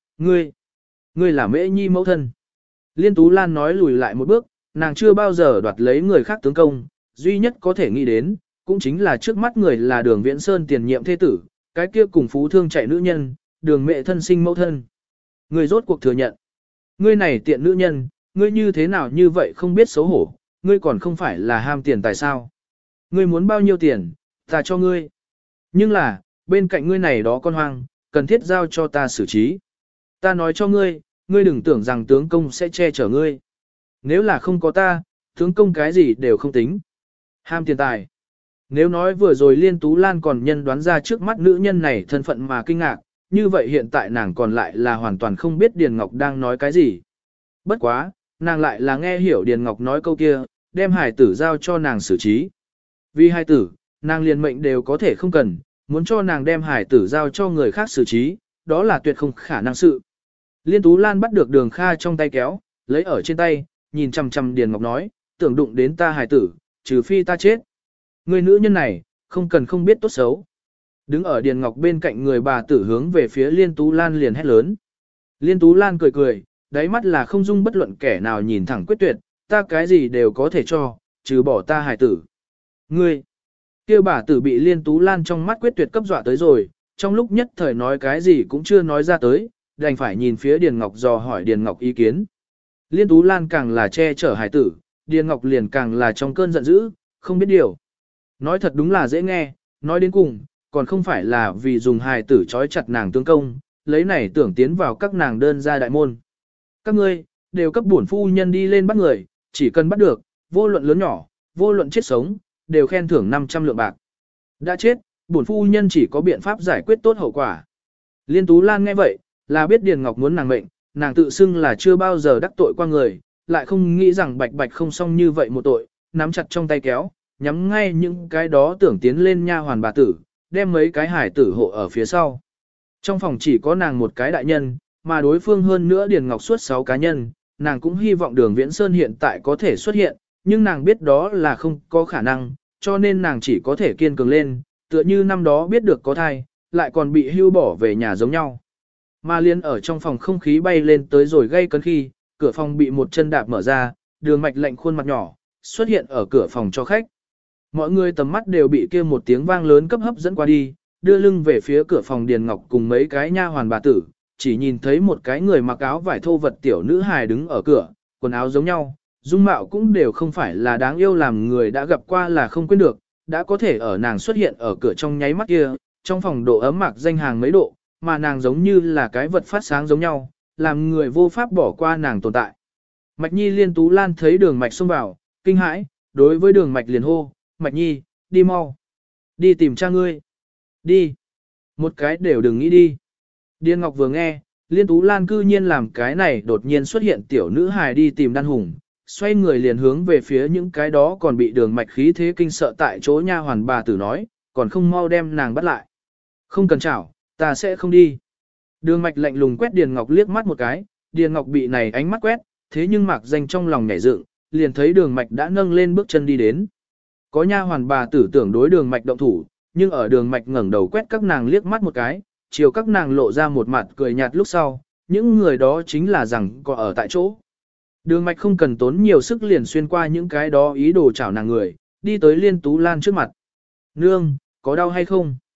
ngươi là Mễ Nhi mẫu thân. Liên Tú Lan nói lùi lại một bước, nàng chưa bao giờ đoạt lấy người khác tướng công, duy nhất có thể nghĩ đến, cũng chính là trước mắt người là Đường Viễn Sơn tiền nhiệm thế tử, cái kia cùng phú thương chạy nữ nhân, Đường Mẹ thân sinh mẫu thân. Ngươi rốt cuộc thừa nhận. Ngươi này tiện nữ nhân, ngươi như thế nào như vậy không biết xấu hổ, ngươi còn không phải là ham tiền tài sao. Ngươi muốn bao nhiêu tiền, ta cho ngươi. Nhưng là, bên cạnh ngươi này đó con hoang, cần thiết giao cho ta xử trí. Ta nói cho ngươi, ngươi đừng tưởng rằng tướng công sẽ che chở ngươi. Nếu là không có ta, tướng công cái gì đều không tính. Ham tiền tài. Nếu nói vừa rồi Liên Tú Lan còn nhân đoán ra trước mắt nữ nhân này thân phận mà kinh ngạc, như vậy hiện tại nàng còn lại là hoàn toàn không biết Điền Ngọc đang nói cái gì. Bất quá, nàng lại là nghe hiểu Điền Ngọc nói câu kia, đem hài tử giao cho nàng xử trí. Vì hài tử, nàng liền mệnh đều có thể không cần, muốn cho nàng đem hài tử giao cho người khác xử trí, đó là tuyệt không khả năng sự. Liên Tú Lan bắt được Đường Kha trong tay kéo, lấy ở trên tay, nhìn chằm chằm Điền Ngọc nói, tưởng đụng đến ta hài tử, trừ phi ta chết. Người nữ nhân này, không cần không biết tốt xấu. Đứng ở Điền Ngọc bên cạnh người bà tử hướng về phía Liên Tú Lan liền hét lớn. Liên Tú Lan cười cười, đáy mắt là không dung bất luận kẻ nào nhìn thẳng quyết tuyệt, ta cái gì đều có thể cho, trừ bỏ ta hài tử. Ngươi, kia bà tử bị Liên Tú Lan trong mắt quyết tuyệt cấp dọa tới rồi, trong lúc nhất thời nói cái gì cũng chưa nói ra tới, đành phải nhìn phía Điền Ngọc dò hỏi Điền Ngọc ý kiến. Liên Tú Lan càng là che chở hài tử, Điền Ngọc liền càng là trong cơn giận dữ, không biết điều. Nói thật đúng là dễ nghe, nói đến cùng, còn không phải là vì dùng hài tử trói chặt nàng tướng công, lấy này tưởng tiến vào các nàng đơn gia đại môn. Các ngươi, đều cấp bổn phu nhân đi lên bắt người, chỉ cần bắt được, vô luận lớn nhỏ, vô luận chết sống, đều khen thưởng 500 lượng bạc. Đã chết, bổn phu nhân chỉ có biện pháp giải quyết tốt hậu quả. Liên Tú Lan nghe vậy, là biết Điền Ngọc muốn nàng mệnh, nàng tự xưng là chưa bao giờ đắc tội qua người, lại không nghĩ rằng bạch bạch không xong như vậy một tội, nắm chặt trong tay kéo, nhắm ngay những cái đó tưởng tiến lên nha hoàn bà tử, đem mấy cái hải tử hộ ở phía sau. Trong phòng chỉ có nàng một cái đại nhân, mà đối phương hơn nữa Điền Ngọc suốt 6 cá nhân, nàng cũng hy vọng Đường Viễn Sơn hiện tại có thể xuất hiện, nhưng nàng biết đó là không có khả năng, cho nên nàng chỉ có thể kiên cường lên, tựa như năm đó biết được có thai, lại còn bị hưu bỏ về nhà giống nhau. Mà liên ở trong phòng không khí bay lên tới rồi gây cấn khi, cửa phòng bị một chân đạp mở ra, Đường Mạch lạnh khuôn mặt nhỏ, xuất hiện ở cửa phòng cho khách. Mọi người tầm mắt đều bị kia một tiếng vang lớn cấp hấp dẫn qua đi, đưa lưng về phía cửa phòng Điền Ngọc cùng mấy cái nha hoàn bà tử, chỉ nhìn thấy một cái người mặc áo vải thô vật tiểu nữ hài đứng ở cửa, quần áo giống nhau, dung mạo cũng đều không phải là đáng yêu làm người đã gặp qua là không quên được, đã có thể ở nàng xuất hiện ở cửa trong nháy mắt kia, trong phòng độ ấm mặc danh hàng mấy độ, mà nàng giống như là cái vật phát sáng giống nhau, làm người vô pháp bỏ qua nàng tồn tại. Mạch Nhi Liên Tú Lan thấy Đường Mạch xông vào, kinh hãi, đối với Đường Mạch liền hô, Mạch Nhi, đi mau. Đi tìm cha ngươi. Đi. Một cái đều đừng nghĩ đi. Điền Ngọc vừa nghe, Liên Tú Lan cư nhiên làm cái này đột nhiên xuất hiện tiểu nữ hài đi tìm Đan Hùng, xoay người liền hướng về phía những cái đó còn bị Đường Mạch khí thế kinh sợ tại chỗ nha hoàn bà tử nói, còn không mau đem nàng bắt lại. Không cần chảo, ta sẽ không đi. Đường Mạch lạnh lùng quét Điền Ngọc liếc mắt một cái, Điền Ngọc bị này ánh mắt quét, thế nhưng mạc danh trong lòng nhảy dựng, liền thấy Đường Mạch đã nâng lên bước chân đi đến. Có nha hoàn bà tử tưởng đối Đường Mạch động thủ, nhưng ở Đường Mạch ngẩng đầu quét các nàng liếc mắt một cái, chiều các nàng lộ ra một mặt cười nhạt lúc sau, những người đó chính là rằng có ở tại chỗ. Đường Mạch không cần tốn nhiều sức liền xuyên qua những cái đó ý đồ chảo nàng người, đi tới Liên Tú Lan trước mặt. Nương, có đau hay không?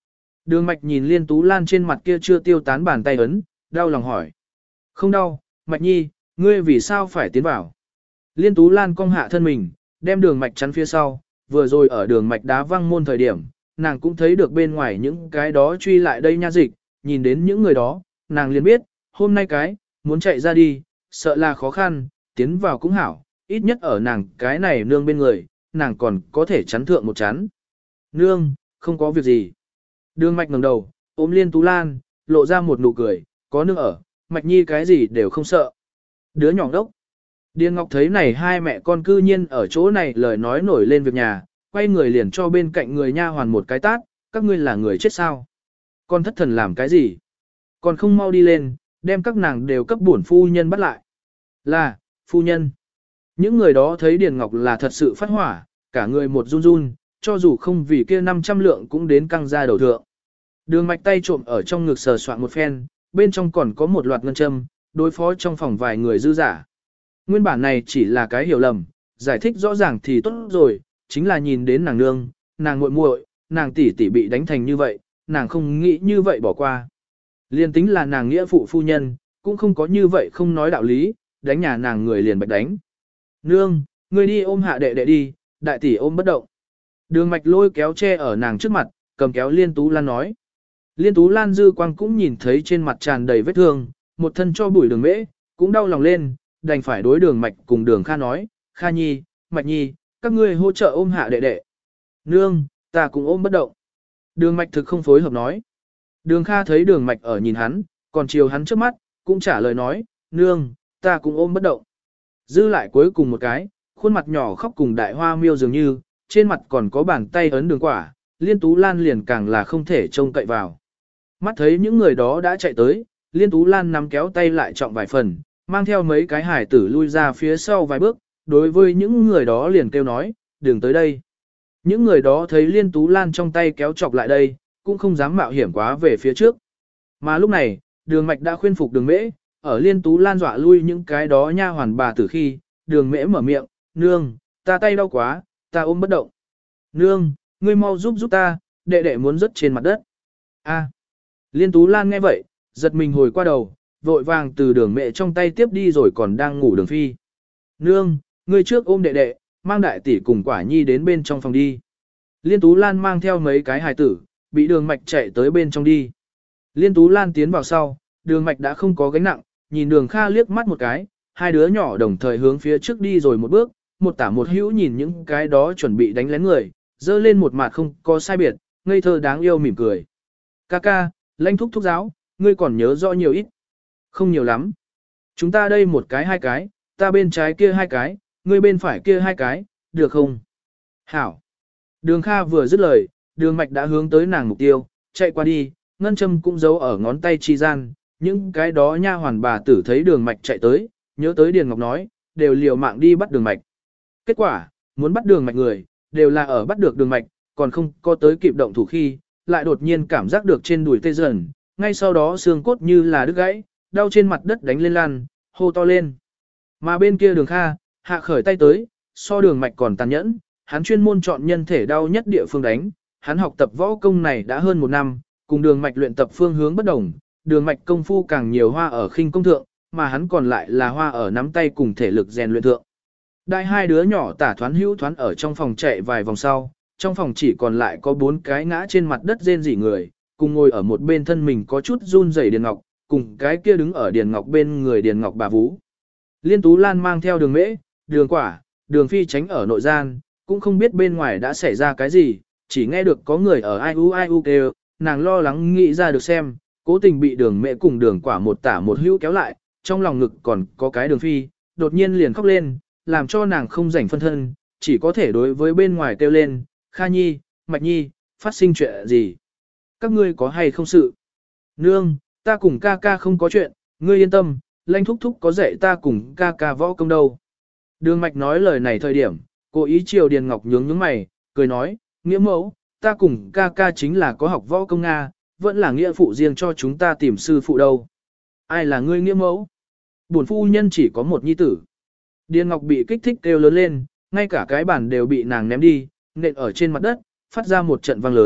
Đường Mạch nhìn Liên Tú Lan trên mặt kia chưa tiêu tán bàn tay ấn, đau lòng hỏi. Không đau, Mạch Nhi, ngươi vì sao phải tiến vào? Liên Tú Lan cong hạ thân mình, đem Đường Mạch chắn phía sau, vừa rồi ở Đường Mạch đá văng môn thời điểm, nàng cũng thấy được bên ngoài những cái đó truy lại đây nha dịch, nhìn đến những người đó, nàng liền biết, hôm nay muốn chạy ra đi, sợ là khó khăn, tiến vào cũng hảo, ít nhất ở nàng cái này nương bên người, nàng còn có thể chắn thượng một chắn. Nương, không có việc gì. Đường Mạch ngẩng đầu, ôm Liên Tú Lan, lộ ra một nụ cười, có nương ở, Mạch Nhi cái gì đều không sợ. Đứa nhỏ đốc. Điền Ngọc thấy này hai mẹ con cư nhiên ở chỗ này lời nói nổi lên việc nhà, quay người liền cho bên cạnh người nha hoàn một cái tát, các ngươi là người chết sao? Con thất thần làm cái gì? Còn không mau đi lên, đem các nàng đều cấp bổn phu nhân bắt lại. Là, phu nhân. Những người đó thấy Điền Ngọc là thật sự phát hỏa, cả người một run run, cho dù không vì kia 500 lượng cũng đến căng ra đầu thượng. Đường Mạch tay trộm ở trong ngực sờ soạn một phen, bên trong còn có một loạt ngân châm, đối phó trong phòng vài người dư giả. Nguyên bản này chỉ là cái hiểu lầm, giải thích rõ ràng thì tốt rồi, chính là nhìn đến nàng nương, nàng muội muội, nàng tỷ tỷ bị đánh thành như vậy, nàng không nghĩ như vậy bỏ qua. Liên tính là nàng nghĩa phụ phu nhân, cũng không có như vậy không nói đạo lý, đánh nhà nàng người liền bạch đánh. Nương, ngươi đi ôm hạ đệ đệ đi, đại tỷ ôm bất động. Đường Mạch lôi kéo che ở nàng trước mặt, cầm kéo Liên Tú Lan nói. Liên Tú Lan dư quang cũng nhìn thấy trên mặt tràn đầy vết thương, một thân cho bụi Đường Mễ, cũng đau lòng lên, đành phải đối Đường Mạch cùng Đường Kha nói, Kha Nhi, Mạch Nhi, các ngươi hỗ trợ ôm hạ đệ đệ. Nương, ta cũng ôm bất động. Đường Mạch thực không phối hợp nói. Đường Kha thấy Đường Mạch ở nhìn hắn, còn chiều hắn trước mắt, cũng trả lời nói, nương, ta cũng ôm bất động. Dư lại cuối cùng một cái, khuôn mặt nhỏ khóc cùng đại hoa miêu dường như, trên mặt còn có bàn tay ấn đường quả, Liên Tú Lan liền càng là không thể trông cậy vào. Mắt thấy những người đó đã chạy tới, Liên Tú Lan nắm kéo tay lại trọng vài phần, mang theo mấy cái hải tử lui ra phía sau vài bước, đối với những người đó liền kêu nói, đừng tới đây. Những người đó thấy Liên Tú Lan trong tay kéo chọc lại đây, cũng không dám mạo hiểm quá về phía trước. Mà lúc này, Đường Mạch đã khuyên phục Đường Mễ, ở Liên Tú Lan dọa lui những cái đó nha hoàn bà tử khi, Đường Mễ mở miệng, nương, ta tay đau quá, ta ôm bất động. Nương, ngươi mau giúp ta, đệ đệ muốn rớt trên mặt đất. A. Liên Tú Lan nghe vậy, giật mình hồi qua đầu, vội vàng từ Đường Mễ trong tay tiếp đi rồi còn đang ngủ Đường Phi. Nương, ngươi trước ôm đệ đệ, mang đại tỷ cùng Quả Nhi đến bên trong phòng đi. Liên Tú Lan mang theo mấy cái hài tử, bị Đường Mạch chạy tới bên trong đi. Liên Tú Lan tiến vào sau, Đường Mạch đã không có gánh nặng, nhìn Đường Kha liếc mắt một cái, hai đứa nhỏ đồng thời hướng phía trước đi rồi một bước, một tả một hữu nhìn những cái đó chuẩn bị đánh lén người, dơ lên một mặt không có sai biệt, ngây thơ đáng yêu mỉm cười. Ca, Lanh thúc thúc giáo, ngươi còn nhớ rõ nhiều ít. Không nhiều lắm. Chúng ta đây một cái hai cái, ta bên trái kia hai cái, ngươi bên phải kia hai cái, được không? Hảo. Đường Kha vừa dứt lời, Đường Mạch đã hướng tới nàng mục tiêu, chạy qua đi, ngân châm cũng giấu ở ngón tay chi gian, những cái đó nha hoàn bà tử thấy Đường Mạch chạy tới, nhớ tới Điền Ngọc nói, đều liều mạng đi bắt Đường Mạch. Kết quả, muốn bắt Đường Mạch người, đều là ở bắt được Đường Mạch, còn không có tới kịp động thủ khi, lại đột nhiên cảm giác được trên đùi tê dần, ngay sau đó xương cốt như là đứt gãy, đau trên mặt đất đánh lên lan, hô to lên. Mà bên kia Đường Kha, hạ khởi tay tới, so Đường Mạch còn tàn nhẫn, hắn chuyên môn chọn nhân thể đau nhất địa phương đánh, hắn học tập võ công này đã hơn 1 năm, cùng Đường Mạch luyện tập phương hướng bất đồng, Đường Mạch công phu càng nhiều hoa ở khinh công thượng, mà hắn còn lại là hoa ở nắm tay cùng thể lực rèn luyện thượng. Đại hai đứa nhỏ tả thoán hữu thoán ở trong phòng chạy vài vòng sau, trong phòng chỉ còn lại có 4 cái ngã trên mặt đất rên rỉ người, cùng ngồi ở một bên thân mình có chút run rẩy Điền Ngọc, cùng cái kia đứng ở Điền Ngọc bên người Điền Ngọc bà Vũ. Liên Tú Lan mang theo Đường Mễ, Đường Quả, Đường Phi tránh ở nội gian, cũng không biết bên ngoài đã xảy ra cái gì, chỉ nghe được có người ở ai u kêu, nàng lo lắng nghĩ ra được xem, cố tình bị Đường Mễ cùng Đường Quả một tả một hữu kéo lại, trong lòng ngực còn có cái Đường Phi, đột nhiên liền khóc lên, làm cho nàng không rảnh phân thân, chỉ có thể đối với bên ngoài kêu lên, Kha Nhi, Mạch Nhi, phát sinh chuyện gì? Các ngươi có hay không sự? Nương, ta cùng ca không có chuyện, ngươi yên tâm, Lanh thúc thúc có dạy ta cùng ca võ công đâu. Đường Mạch nói lời này thời điểm, cố ý chiều Điền Ngọc nhướng mày, cười nói, nghĩa mẫu, ta cùng ca chính là có học võ công Nga, vẫn là nghĩa phụ riêng cho chúng ta tìm sư phụ đâu. Ai là ngươi nghĩa mẫu? Bổn phu nhân chỉ có một nhi tử. Điền Ngọc bị kích thích kêu lớn lên, ngay cả cái bàn đều bị nàng ném đi, nện ở trên mặt đất, phát ra một trận vang lớn,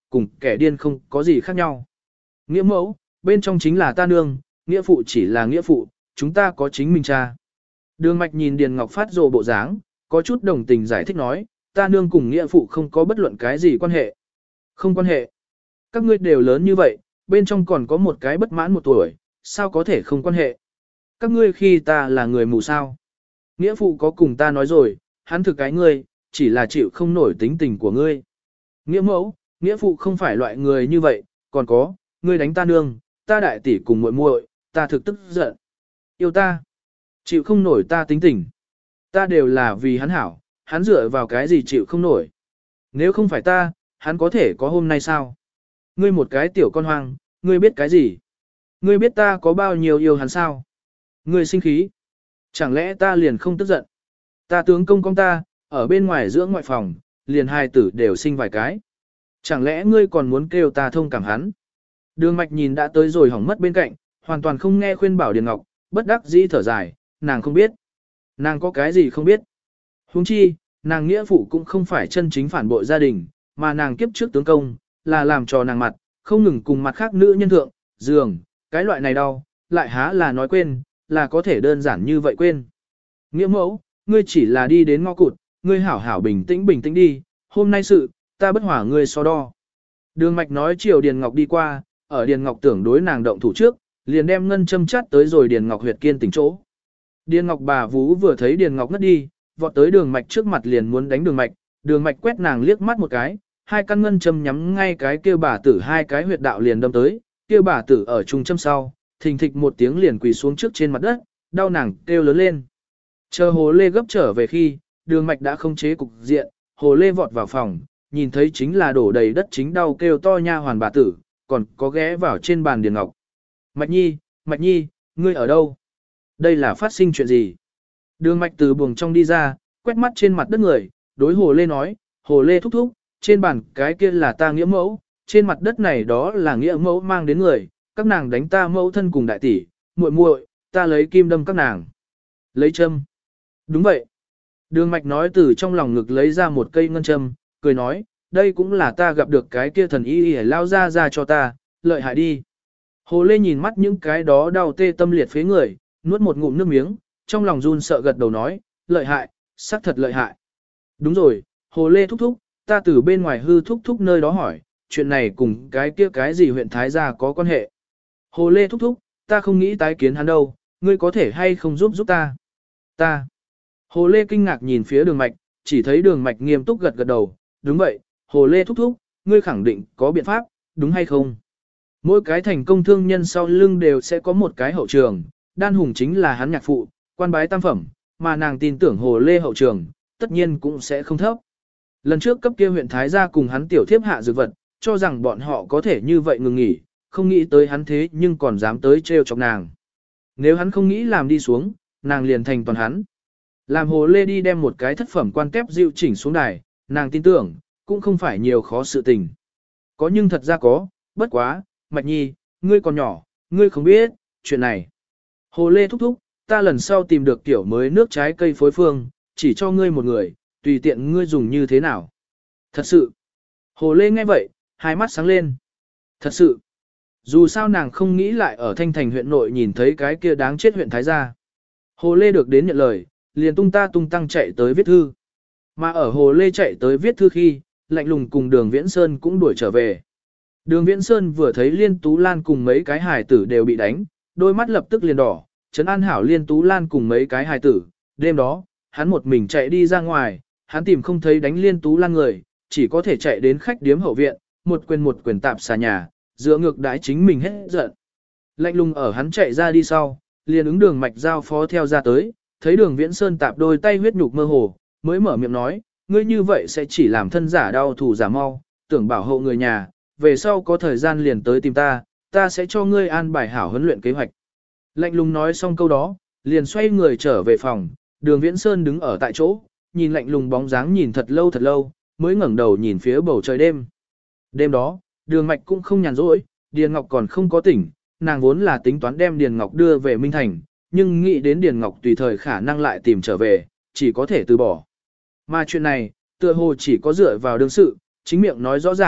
cùng kẻ điên không có gì khác nhau. Nghĩa mẫu, bên trong chính là ta nương, nghĩa phụ chỉ là nghĩa phụ, chúng ta có chính mình cha. Đường Mạch nhìn Điền Ngọc phát rồ bộ dáng, có chút đồng tình giải thích nói, ta nương cùng nghĩa phụ không có bất luận cái gì quan hệ. Không quan hệ. Các ngươi đều lớn như vậy, bên trong còn có một cái bất mãn 1 tuổi, sao có thể không quan hệ. Các ngươi khi ta là người mù sao. Nghĩa phụ có cùng ta nói rồi, hắn thực cái ngươi, chỉ là chịu không nổi tính tình của ngươi. Nghĩa mẫu, nghĩa phụ không phải loại người như vậy, còn có, ngươi đánh ta nương, ta đại tỷ cùng muội muội, ta thực tức giận. Yêu ta, chịu không nổi ta tính tình. Ta đều là vì hắn hảo, hắn dựa vào cái gì chịu không nổi. Nếu không phải ta, hắn có thể có hôm nay sao? Ngươi một cái tiểu con hoang, ngươi biết cái gì? Ngươi biết ta có bao nhiêu yêu hắn sao? Ngươi sinh khí. Chẳng lẽ ta liền không tức giận? Ta tướng công ta, ở bên ngoài dưỡng ngoại phòng, liền hai tử đều sinh vài cái. Chẳng lẽ ngươi còn muốn kêu ta thông cảm hắn? Đường Mạch nhìn đã tới rồi hỏng mất bên cạnh, hoàn toàn không nghe khuyên bảo Điền Ngọc, bất đắc dĩ thở dài, nàng không biết. Nàng có cái gì không biết? Huống chi, nàng nghĩa phụ cũng không phải chân chính phản bội gia đình, mà nàng kiếp trước tướng công, là làm trò nàng mặt, không ngừng cùng mặt khác nữ nhân thượng, giường, cái loại này đau, lại há là nói quên, là có thể đơn giản như vậy quên. Nghĩa mẫu, ngươi chỉ là đi đến ngõ cụt, ngươi hảo hảo bình tĩnh đi, hôm nay sự, ta bất hỏa ngươi so đo. Đường Mạch nói chiều Điền Ngọc đi qua, ở Điền Ngọc tưởng đối nàng động thủ trước, liền đem ngân châm chắt tới rồi Điền Ngọc huyệt kiên tỉnh chỗ. Điền Ngọc bà vú vừa thấy Điền Ngọc ngất đi, vọt tới Đường Mạch trước mặt liền muốn đánh Đường Mạch quét nàng liếc mắt một cái, hai căn ngân châm nhắm ngay cái kia bà tử hai cái huyệt đạo liền đâm tới, kia bà tử ở trung châm sau, thình thịch một tiếng liền quỳ xuống trước trên mặt đất, đau nàng kêu lớn lên. Chờ Hồ Lê gấp trở về khi, Đường Mạch đã không chế cục diện, Hồ Lê vọt vào phòng, nhìn thấy chính là đổ đầy đất chính đau kêu to nha hoàn bà tử, còn có ghé vào trên bàn Điền Ngọc. Mạch Nhi, ngươi ở đâu? Đây là phát sinh chuyện gì? Đường Mạch từ buồng trong đi ra, quét mắt trên mặt đất người, đối Hồ Lê nói, Hồ Lê thúc thúc, trên bàn cái kia là ta nghĩa mẫu, trên mặt đất này đó là nghĩa mẫu mang đến người, các nàng đánh ta mẫu thân cùng đại tỷ, muội muội, ta lấy kim đâm các nàng. Lấy châm. Đúng vậy. Đường Mạch nói từ trong lòng ngực lấy ra một cây ngân châm, cười nói, đây cũng là ta gặp được cái kia thần y lao ra cho ta, lợi hại đi. Hồ Lê nhìn mắt những cái đó đau tê tâm liệt phế người, nuốt một ngụm nước miếng, trong lòng run sợ gật đầu nói, lợi hại, xác thật lợi hại. Đúng rồi, Hồ Lê thúc thúc, ta từ bên ngoài hư thúc thúc nơi đó hỏi, chuyện này cùng cái kia cái gì huyện Thái Gia có quan hệ. Hồ Lê thúc thúc, ta không nghĩ tái kiến hắn đâu, ngươi có thể hay không giúp ta. Ta. Hồ Lê kinh ngạc nhìn phía Đường Mạch, chỉ thấy Đường Mạch nghiêm túc gật gật đầu, đúng vậy, Hồ Lê thúc thúc, ngươi khẳng định có biện pháp, đúng hay không? Mỗi cái thành công thương nhân sau lưng đều sẽ có một cái hậu trường, Đan Hùng chính là hắn nhạc phụ, quan bái tam phẩm, mà nàng tin tưởng Hồ Lê hậu trường, tất nhiên cũng sẽ không thấp. Lần trước cấp kia huyện Thái Gia cùng hắn tiểu thiếp hạ dược vật, cho rằng bọn họ có thể như vậy ngừng nghỉ, không nghĩ tới hắn thế nhưng còn dám tới trêu chọc nàng. Nếu hắn không nghĩ làm đi xuống, nàng liền thành toàn hắn. Làm Hồ Lê đi đem một cái thất phẩm quan kép dịu chỉnh xuống đài, nàng tin tưởng, cũng không phải nhiều khó sự tình. Có nhưng thật ra có, bất quá, Mạch Nhi, ngươi còn nhỏ, ngươi không biết, chuyện này. Hồ Lê thúc thúc, ta lần sau tìm được kiểu mới nước trái cây phối phương, chỉ cho ngươi một người, tùy tiện ngươi dùng như thế nào. Thật sự. Hồ Lê nghe vậy, hai mắt sáng lên. Thật sự. Dù sao nàng không nghĩ lại ở Thanh Thành huyện nội nhìn thấy cái kia đáng chết huyện Thái Gia. Hồ Lê được đến nhận lời, liền tung ta tung tăng chạy tới viết thư. Mà ở Hồ Lê chạy tới viết thư khi, Lạnh Lùng cùng Đường Viễn Sơn cũng đuổi trở về. Đường Viễn Sơn vừa thấy Liên Tú Lan cùng mấy cái hài tử đều bị đánh, đôi mắt lập tức liền đỏ, trấn an hảo Liên Tú Lan cùng mấy cái hài tử. Đêm đó, hắn một mình chạy đi ra ngoài, hắn tìm không thấy đánh Liên Tú Lan người, chỉ có thể chạy đến khách điếm hậu viện, một quyền tạp xà nhà, dựa ngược đãi chính mình hết giận. Lạnh Lùng ở hắn chạy ra đi sau, liền ứng Đường Mạch giao phó theo ra tới, thấy Đường Viễn Sơn tạp đôi tay huyết nhục mơ hồ, mới mở miệng nói, ngươi như vậy sẽ chỉ làm thân giả đau thủ giả mau, tưởng bảo hộ người nhà, về sau có thời gian liền tới tìm ta, ta sẽ cho ngươi an bài hảo huấn luyện kế hoạch. Lạnh Lùng nói xong câu đó, liền xoay người trở về phòng, Đường Viễn Sơn đứng ở tại chỗ, nhìn Lạnh Lùng bóng dáng nhìn thật lâu, mới ngẩng đầu nhìn phía bầu trời đêm. Đêm đó, Đường Mạch cũng không nhàn rỗi, Điền Ngọc còn không có tỉnh, nàng vốn là tính toán đem Điền Ngọc đưa về Minh Thành, nhưng nghĩ đến Điền Ngọc tùy thời khả năng lại tìm trở về, chỉ có thể từ bỏ. Mà chuyện này, tựa hồ chỉ có dựa vào đương sự, chính miệng nói rõ ràng,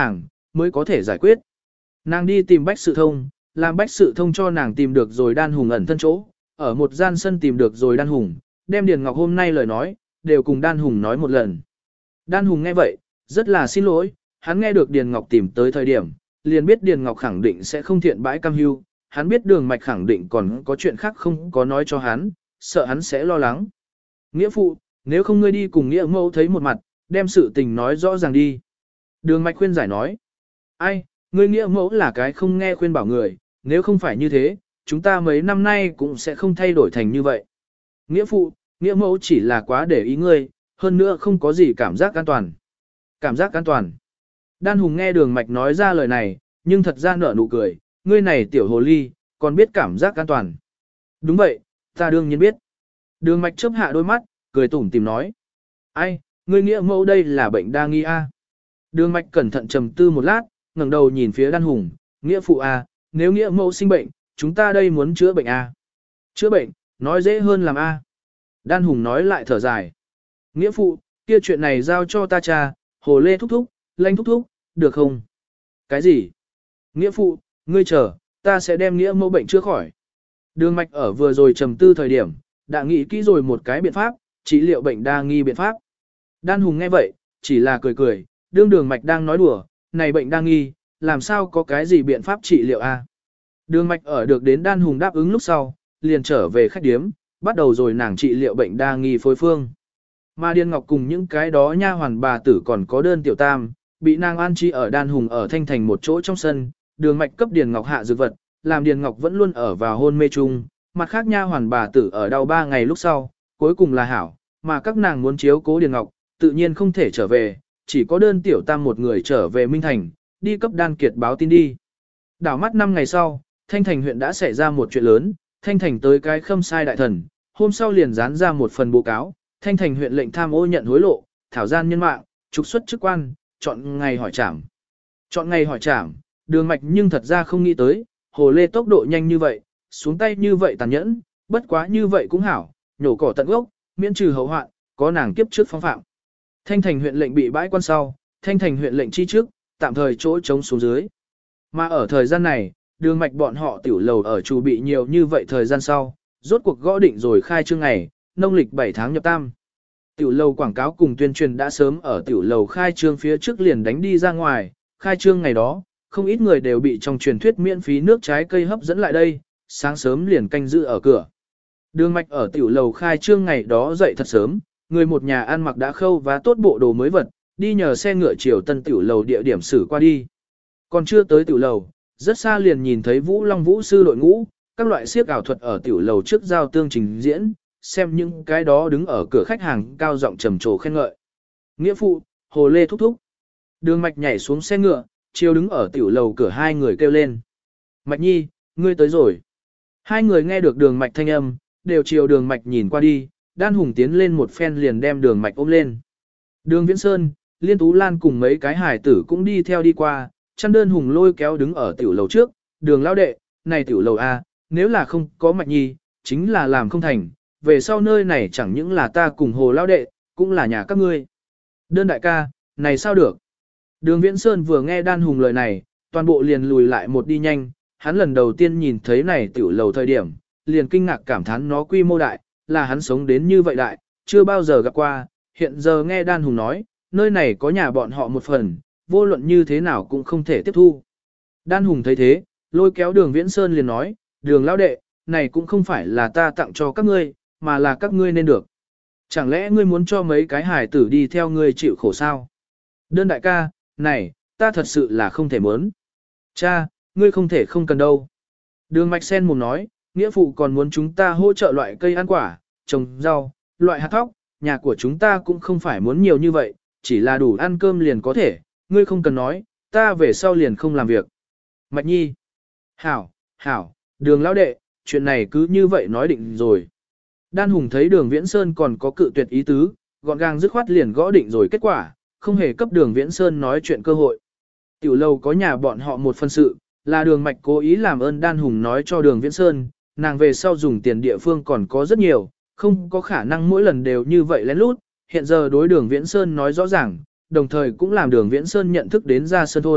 mới có thể giải quyết. Nàng đi tìm Bách Sự Thông, làm Bách Sự Thông cho nàng tìm được rồi Đan Hùng ẩn thân chỗ, ở một gian sân tìm được rồi Đan Hùng, đem Điền Ngọc hôm nay lời nói, đều cùng Đan Hùng nói một lần. Đan Hùng nghe vậy, rất là xin lỗi, hắn nghe được Điền Ngọc tìm tới thời điểm, liền biết Điền Ngọc khẳng định sẽ không thiện bãi cam hưu, hắn biết Đường Mạch khẳng định còn có chuyện khác không có nói cho hắn, sợ hắn sẽ lo lắng. Nghĩa phụ, nếu không ngươi đi cùng Nghĩa mẫu thấy một mặt, đem sự tình nói rõ ràng đi. Đường Mạch khuyên giải nói, ai, ngươi Nghĩa mẫu là cái không nghe khuyên bảo người, nếu không phải như thế, chúng ta mấy năm nay cũng sẽ không thay đổi thành như vậy. Nghĩa phụ, Nghĩa mẫu chỉ là quá để ý ngươi, hơn nữa không có gì cảm giác an toàn. Cảm giác an toàn. Đan Hùng nghe Đường Mạch nói ra lời này, nhưng thật ra nở nụ cười, ngươi này tiểu hồ ly, còn biết cảm giác an toàn. Đúng vậy, ta đương nhiên biết. Đường Mạch chớp hạ đôi mắt, cười tủm tỉm nói. Ai, ngươi Nghĩa mẫu đây là bệnh đa nghi a. Đường Mạch cẩn thận trầm tư một lát, ngẩng đầu nhìn phía Đan Hùng, Nghĩa phụ a, nếu Nghĩa mẫu sinh bệnh, chúng ta đây muốn chữa bệnh a. Chữa bệnh, nói dễ hơn làm a. Đan Hùng nói lại thở dài. Nghĩa phụ, kia chuyện này giao cho ta cha, Hồ Lê thúc thúc, Lanh thúc thúc, được không? Cái gì? Nghĩa phụ, ngươi chờ, ta sẽ đem Nghĩa mẫu bệnh chữa khỏi. Đường Mạch ở vừa rồi trầm tư thời điểm, đã nghĩ kỹ rồi một cái biện pháp, trị liệu bệnh đa nghi biện pháp. Đan Hùng nghe vậy, chỉ là cười cười, đương Đường Mạch đang nói đùa, này bệnh đa nghi, làm sao có cái gì biện pháp trị liệu a? Đường Mạch ở được đến Đan Hùng đáp ứng lúc sau, liền trở về khách điếm, bắt đầu rồi nàng trị liệu bệnh đa nghi phối phương. Mà Điền Ngọc cùng những cái đó nha hoàn bà tử còn có đơn tiểu tam, bị nàng an trí ở Đan Hùng ở Thanh Thành một chỗ trong sân, Đường Mạch cấp Điền Ngọc hạ dược vật, làm Điền Ngọc vẫn luôn ở vào hôn mê chung, mặt khác nha hoàn bà tử ở đau 3 ngày lúc sau, cuối cùng là hảo, mà các nàng muốn chiếu cố Điền Ngọc, tự nhiên không thể trở về, chỉ có đơn tiểu tam một người trở về Minh Thành, đi cấp Đan Kiệt báo tin đi. Đảo mắt 5 ngày sau, Thanh Thành huyện đã xảy ra một chuyện lớn, Thanh Thành tới cái khâm sai đại thần, hôm sau liền dán ra một phần báo cáo, Thanh Thành huyện lệnh tham ô nhận hối lộ, thảo gian nhân mạng, trục xuất chức quan, chọn ngày hỏi trảm. Chọn ngày hỏi trảm, Đường Mạch nhưng thật ra không nghĩ tới, Hồ Lê tốc độ nhanh như vậy, xuống tay như vậy tàn nhẫn, bất quá như vậy cũng hảo, nhổ cỏ tận gốc, miễn trừ hậu hoạn, có nàng kiếp trước phong phạm. Thanh Thành huyện lệnh bị bãi quan sau, Thanh Thành huyện lệnh chi trước, tạm thời chỗ trống xuống dưới. Mà ở thời gian này, Đường Mạch bọn họ tiểu lầu ở chủ bị nhiều như vậy thời gian sau, rốt cuộc gõ định rồi khai trương ngày, nông lịch 7 tháng nhập tam. Tiểu lầu quảng cáo cùng tuyên truyền đã sớm ở tiểu lầu khai trương phía trước liền đánh đi ra ngoài, khai trương ngày đó, không ít người đều bị trong truyền thuyết miễn phí nước trái cây hấp dẫn lại đây, sáng sớm liền canh giữ ở cửa. Đường Mạch ở tiểu lầu khai trương ngày đó dậy thật sớm, người một nhà ăn mặc đã khâu và tốt bộ đồ mới vật, đi nhờ xe ngựa chiều tân tiểu lầu địa điểm xử qua đi. Còn chưa tới tiểu lầu, rất xa liền nhìn thấy Vũ Long Vũ sư đội ngũ, các loại siếc ảo thuật ở tiểu lầu trước giao tương trình diễn, xem những cái đó đứng ở cửa khách hàng cao giọng trầm trồ khen ngợi. Nghĩa phụ, Hồ Lê thúc thúc. Đường Mạch nhảy xuống xe ngựa, chiều đứng ở tiểu lầu cửa hai người kêu lên. Mạch Nhi, ngươi tới rồi. Hai người nghe được Đường Mạch thanh âm, đều chiều Đường Mạch nhìn qua đi, Đan Hùng tiến lên một phen liền đem Đường Mạch ôm lên. Đường Viễn Sơn, Liên Tú Lan cùng mấy cái hải tử cũng đi theo đi qua, chăn đơn Hùng lôi kéo đứng ở tiểu lầu trước, Đường lão đệ, này tiểu lầu A, nếu là không có Mạch Nhi, chính là làm không thành, về sau nơi này chẳng những là ta cùng Hồ lão đệ, cũng là nhà các ngươi. Đơn đại ca, này sao được? Đường Viễn Sơn vừa nghe Đan Hùng lời này, toàn bộ liền lùi lại một đi nhanh, hắn lần đầu tiên nhìn thấy này tiểu lầu thời điểm, liền kinh ngạc cảm thán nó quy mô đại, là hắn sống đến như vậy đại, chưa bao giờ gặp qua, hiện giờ nghe Đan Hùng nói, nơi này có nhà bọn họ một phần, vô luận như thế nào cũng không thể tiếp thu. Đan Hùng thấy thế, lôi kéo Đường Viễn Sơn liền nói, Đường lão đệ, này cũng không phải là ta tặng cho các ngươi, mà là các ngươi nên được. Chẳng lẽ ngươi muốn cho mấy cái hài tử đi theo ngươi chịu khổ sao? Đơn đại ca, này, ta thật sự là không thể muốn. Cha, ngươi không thể không cần đâu. Đường Mạch Sen mồm nói, nghĩa phụ còn muốn chúng ta hỗ trợ loại cây ăn quả, trồng rau, loại hạt thóc, nhà của chúng ta cũng không phải muốn nhiều như vậy, chỉ là đủ ăn cơm liền có thể, ngươi không cần nói, ta về sau liền không làm việc. Mạch Nhi, hảo, hảo, Đường lão đệ, chuyện này cứ như vậy nói định rồi. Đan Hùng thấy Đường Viễn Sơn còn có cự tuyệt ý tứ, gọn gàng dứt khoát liền gõ định rồi kết quả, không hề cấp Đường Viễn Sơn nói chuyện cơ hội. Tiểu lầu có nhà bọn họ một phân sự, là Đường Mạch cố ý làm ơn Đan Hùng nói cho Đường Viễn Sơn, nàng về sau dùng tiền địa phương còn có rất nhiều, không có khả năng mỗi lần đều như vậy lén lút, hiện giờ đối Đường Viễn Sơn nói rõ ràng, đồng thời cũng làm Đường Viễn Sơn nhận thức đến ra sơn thôn,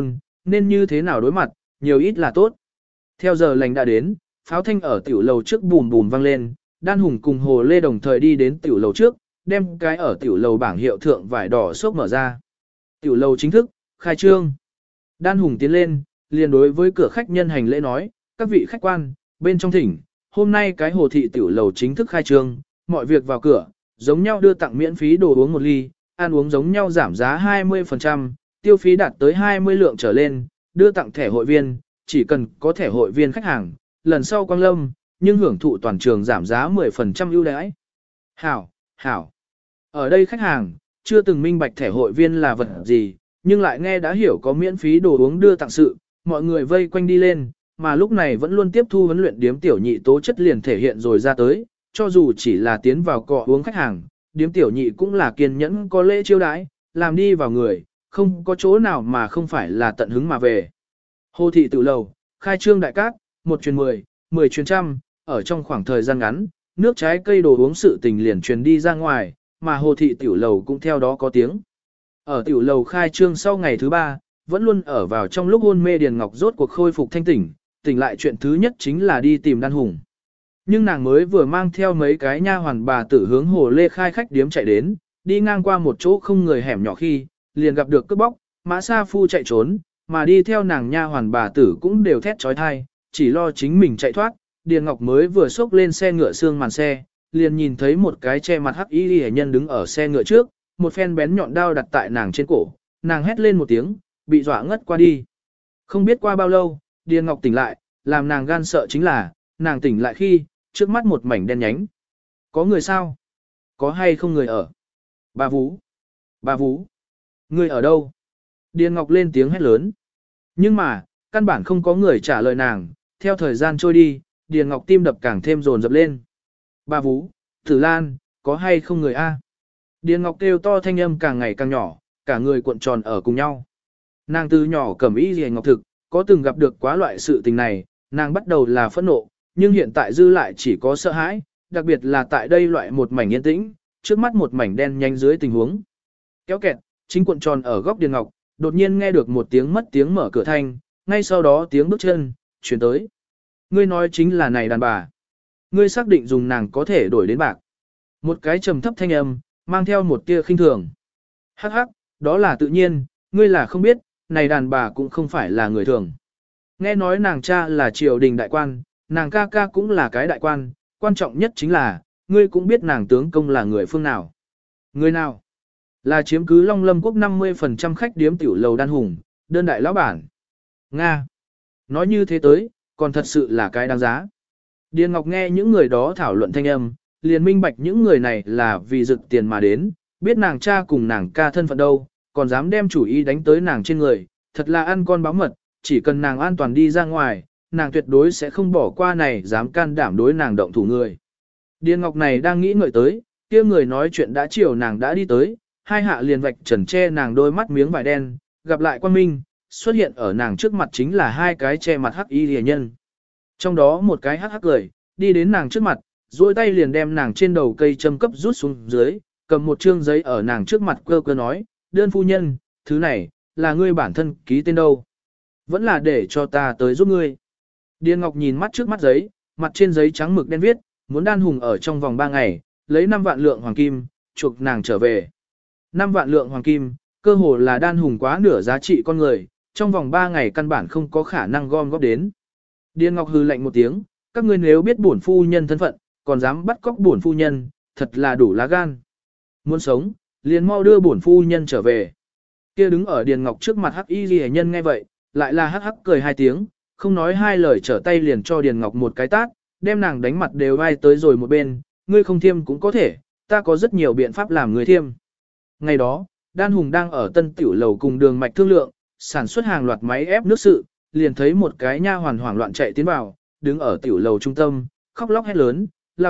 nên như thế nào đối mặt, nhiều ít là tốt. Theo giờ lành đã đến, pháo thanh ở tiểu lầu trước bùm bùm vang lên, Đan Hùng cùng Hồ Lê đồng thời đi đến tiểu lầu trước, đem cái ở tiểu lầu bảng hiệu thượng vải đỏ xốp mở ra. Tiểu lầu chính thức, khai trương. Đan Hùng tiến lên, liền đối với cửa khách nhân hành lễ nói, các vị khách quan, bên trong thỉnh, hôm nay cái Hồ Thị tiểu lầu chính thức khai trương, mọi việc vào cửa, giống nhau đưa tặng miễn phí đồ uống một ly, ăn uống giống nhau giảm giá 20%, tiêu phí đạt tới 20 lượng trở lên, đưa tặng thẻ hội viên, chỉ cần có thẻ hội viên khách hàng, lần sau quang lâm, nhưng hưởng thụ toàn trường giảm giá 10% ưu đãi. Hảo, hảo. Ở đây khách hàng, chưa từng minh bạch thẻ hội viên là vật gì, nhưng lại nghe đã hiểu có miễn phí đồ uống đưa tặng sự, mọi người vây quanh đi lên, mà lúc này vẫn luôn tiếp thu huấn luyện điếm tiểu nhị tố chất liền thể hiện rồi ra tới, cho dù chỉ là tiến vào cọ uống khách hàng, điếm tiểu nhị cũng là kiên nhẫn có lễ chiêu đãi, làm đi vào người, không có chỗ nào mà không phải là tận hứng mà về. Hồ Thị tự lầu, khai trương đại cát, 1 truyền 10, 10 truyền trăm, ở trong khoảng thời gian ngắn, nước trái cây đồ uống sự tình liền truyền đi ra ngoài, mà Hồ Thị tiểu lầu cũng theo đó có tiếng. Ở tiểu lầu khai trương sau ngày thứ 3, vẫn luôn ở vào trong lúc hôn mê Điền Ngọc rốt cuộc khôi phục thanh tỉnh, tỉnh lại chuyện thứ nhất chính là đi tìm Đan Hùng. Nhưng nàng mới vừa mang theo mấy cái nha hoàn bà tử hướng Hồ Lê khai khách điếm chạy đến, đi ngang qua một chỗ không người hẻm nhỏ khi, liền gặp được cướp bóc, Mã Sa Phu chạy trốn, mà đi theo nàng nha hoàn bà tử cũng đều thét trói thai, chỉ lo chính mình chạy thoát. Điền Ngọc mới vừa xốc lên xe ngựa xương màn xe, liền nhìn thấy một cái che mặt hắc y liễu nhân đứng ở xe ngựa trước, một phen bén nhọn đao đặt tại nàng trên cổ, nàng hét lên một tiếng, bị dọa ngất qua đi. Không biết qua bao lâu, Điền Ngọc tỉnh lại, làm nàng gan sợ chính là, nàng tỉnh lại khi, trước mắt một mảnh đen nhánh. Có người sao? Có hay không người ở? Bà Vú! Bà Vú! Người ở đâu? Điền Ngọc lên tiếng hét lớn. Nhưng mà, căn bản không có người trả lời nàng, theo thời gian trôi đi, Điền Ngọc tim đập càng thêm dồn dập lên. Bà Vú! Tử Lan! Có hay không người a? Điền Ngọc kêu to thanh âm càng ngày càng nhỏ, cả người cuộn tròn ở cùng nhau. Nàng từ nhỏ cẩm y liễu ngọc thực, có từng gặp được quá loại sự tình này, nàng bắt đầu là phẫn nộ, nhưng hiện tại dư lại chỉ có sợ hãi, đặc biệt là tại đây loại một mảnh yên tĩnh, trước mắt một mảnh đen nhanh dưới tình huống. Kéo kẹt, chính cuộn tròn ở góc Điền Ngọc, đột nhiên nghe được một tiếng mất tiếng mở cửa thanh, ngay sau đó tiếng bước chân, chuyển tới. Ngươi nói chính là này đàn bà. Ngươi xác định dùng nàng có thể đổi đến bạc. Một cái trầm thấp thanh âm, mang theo một tia khinh thường. Hắc hắc, đó là tự nhiên, ngươi là không biết, này đàn bà cũng không phải là người thường. Nghe nói nàng cha là triều đình đại quan, nàng ca ca cũng là cái đại quan, quan trọng nhất chính là, ngươi cũng biết nàng tướng công là người phương nào. Người nào? Là chiếm cứ Long Lâm quốc 50% khách điếm tiểu lầu Đan Hùng, đơn đại lão bản. Nga. Nói như thế tới, còn thật sự là cái đáng giá. Điền Ngọc nghe những người đó thảo luận thanh âm, liền minh bạch những người này là vì rực tiền mà đến, biết nàng cha cùng nàng ca thân phận đâu, còn dám đem chủ ý đánh tới nàng trên người, thật là ăn con báo mật, chỉ cần nàng an toàn đi ra ngoài, nàng tuyệt đối sẽ không bỏ qua này dám can đảm đối nàng động thủ người. Điền Ngọc này đang nghĩ ngợi tới, kia người nói chuyện đã chiều nàng đã đi tới, hai hạ liền vạch trần che nàng đôi mắt miếng vải đen, gặp lại quan minh, xuất hiện ở nàng trước mặt chính là hai cái che mặt hắc y rìa nhân. Trong đó một cái hắc hắc cười, đi đến nàng trước mặt, duỗi tay liền đem nàng trên đầu cây châm cấp rút xuống dưới, cầm một trương giấy ở nàng trước mặt cơ cơ nói, đơn phu nhân, thứ này, là ngươi bản thân ký tên đâu. Vẫn là để cho ta tới giúp ngươi. Điền Ngọc nhìn mắt trước mắt giấy, mặt trên giấy trắng mực đen viết, muốn Đan Hùng ở trong vòng 3 ngày, lấy 5 vạn lượng hoàng kim, chuộc nàng trở về. 5 vạn lượng hoàng kim, cơ hồ là Đan Hùng quá nửa giá trị con người, trong vòng 3 ngày căn bản không có khả năng gom góp đến. Điền Ngọc hừ lạnh một tiếng, các ngươi nếu biết bổn phu nhân thân phận, còn dám bắt cóc bổn phu nhân, thật là đủ lá gan. Muốn sống, liền mau đưa bổn phu nhân trở về. Kia đứng ở Điền Ngọc trước mặt hắc y liễu nhân nghe vậy, lại là hắc hắc cười hai tiếng, không nói hai lời trở tay liền cho Điền Ngọc một cái tát, đem nàng đánh mặt đều vai tới rồi một bên, ngươi không thiêm cũng có thể, ta có rất nhiều biện pháp làm người thiêm. Ngày đó, Đan Hùng đang ở Tân Tiểu Lầu cùng Đường Mạch thương lượng, sản xuất hàng loạt máy ép nước sự, liền thấy một cái nha hoàn hoảng loạn chạy tiến vào, đứng ở Tiểu Lầu trung tâm, khóc lóc hét lớn,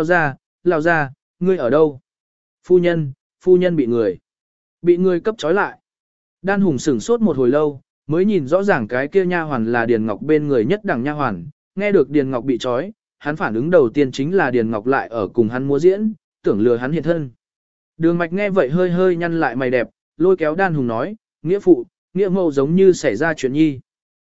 lao ra, ngươi ở đâu? Phu nhân bị người cấp trói lại. Đan Hùng sửng sốt một hồi lâu, mới nhìn rõ ràng cái kia nha hoàn là Điền Ngọc bên người nhất đẳng nha hoàn, nghe được Điền Ngọc bị trói, hắn phản ứng đầu tiên chính là Điền Ngọc lại ở cùng hắn múa diễn, tưởng lừa hắn hiện thân. Đường Mạch nghe vậy hơi hơi nhăn lại mày đẹp, lôi kéo Đan Hùng nói, nghĩa phụ, nghĩa mẫu giống như xảy ra chuyện nhi.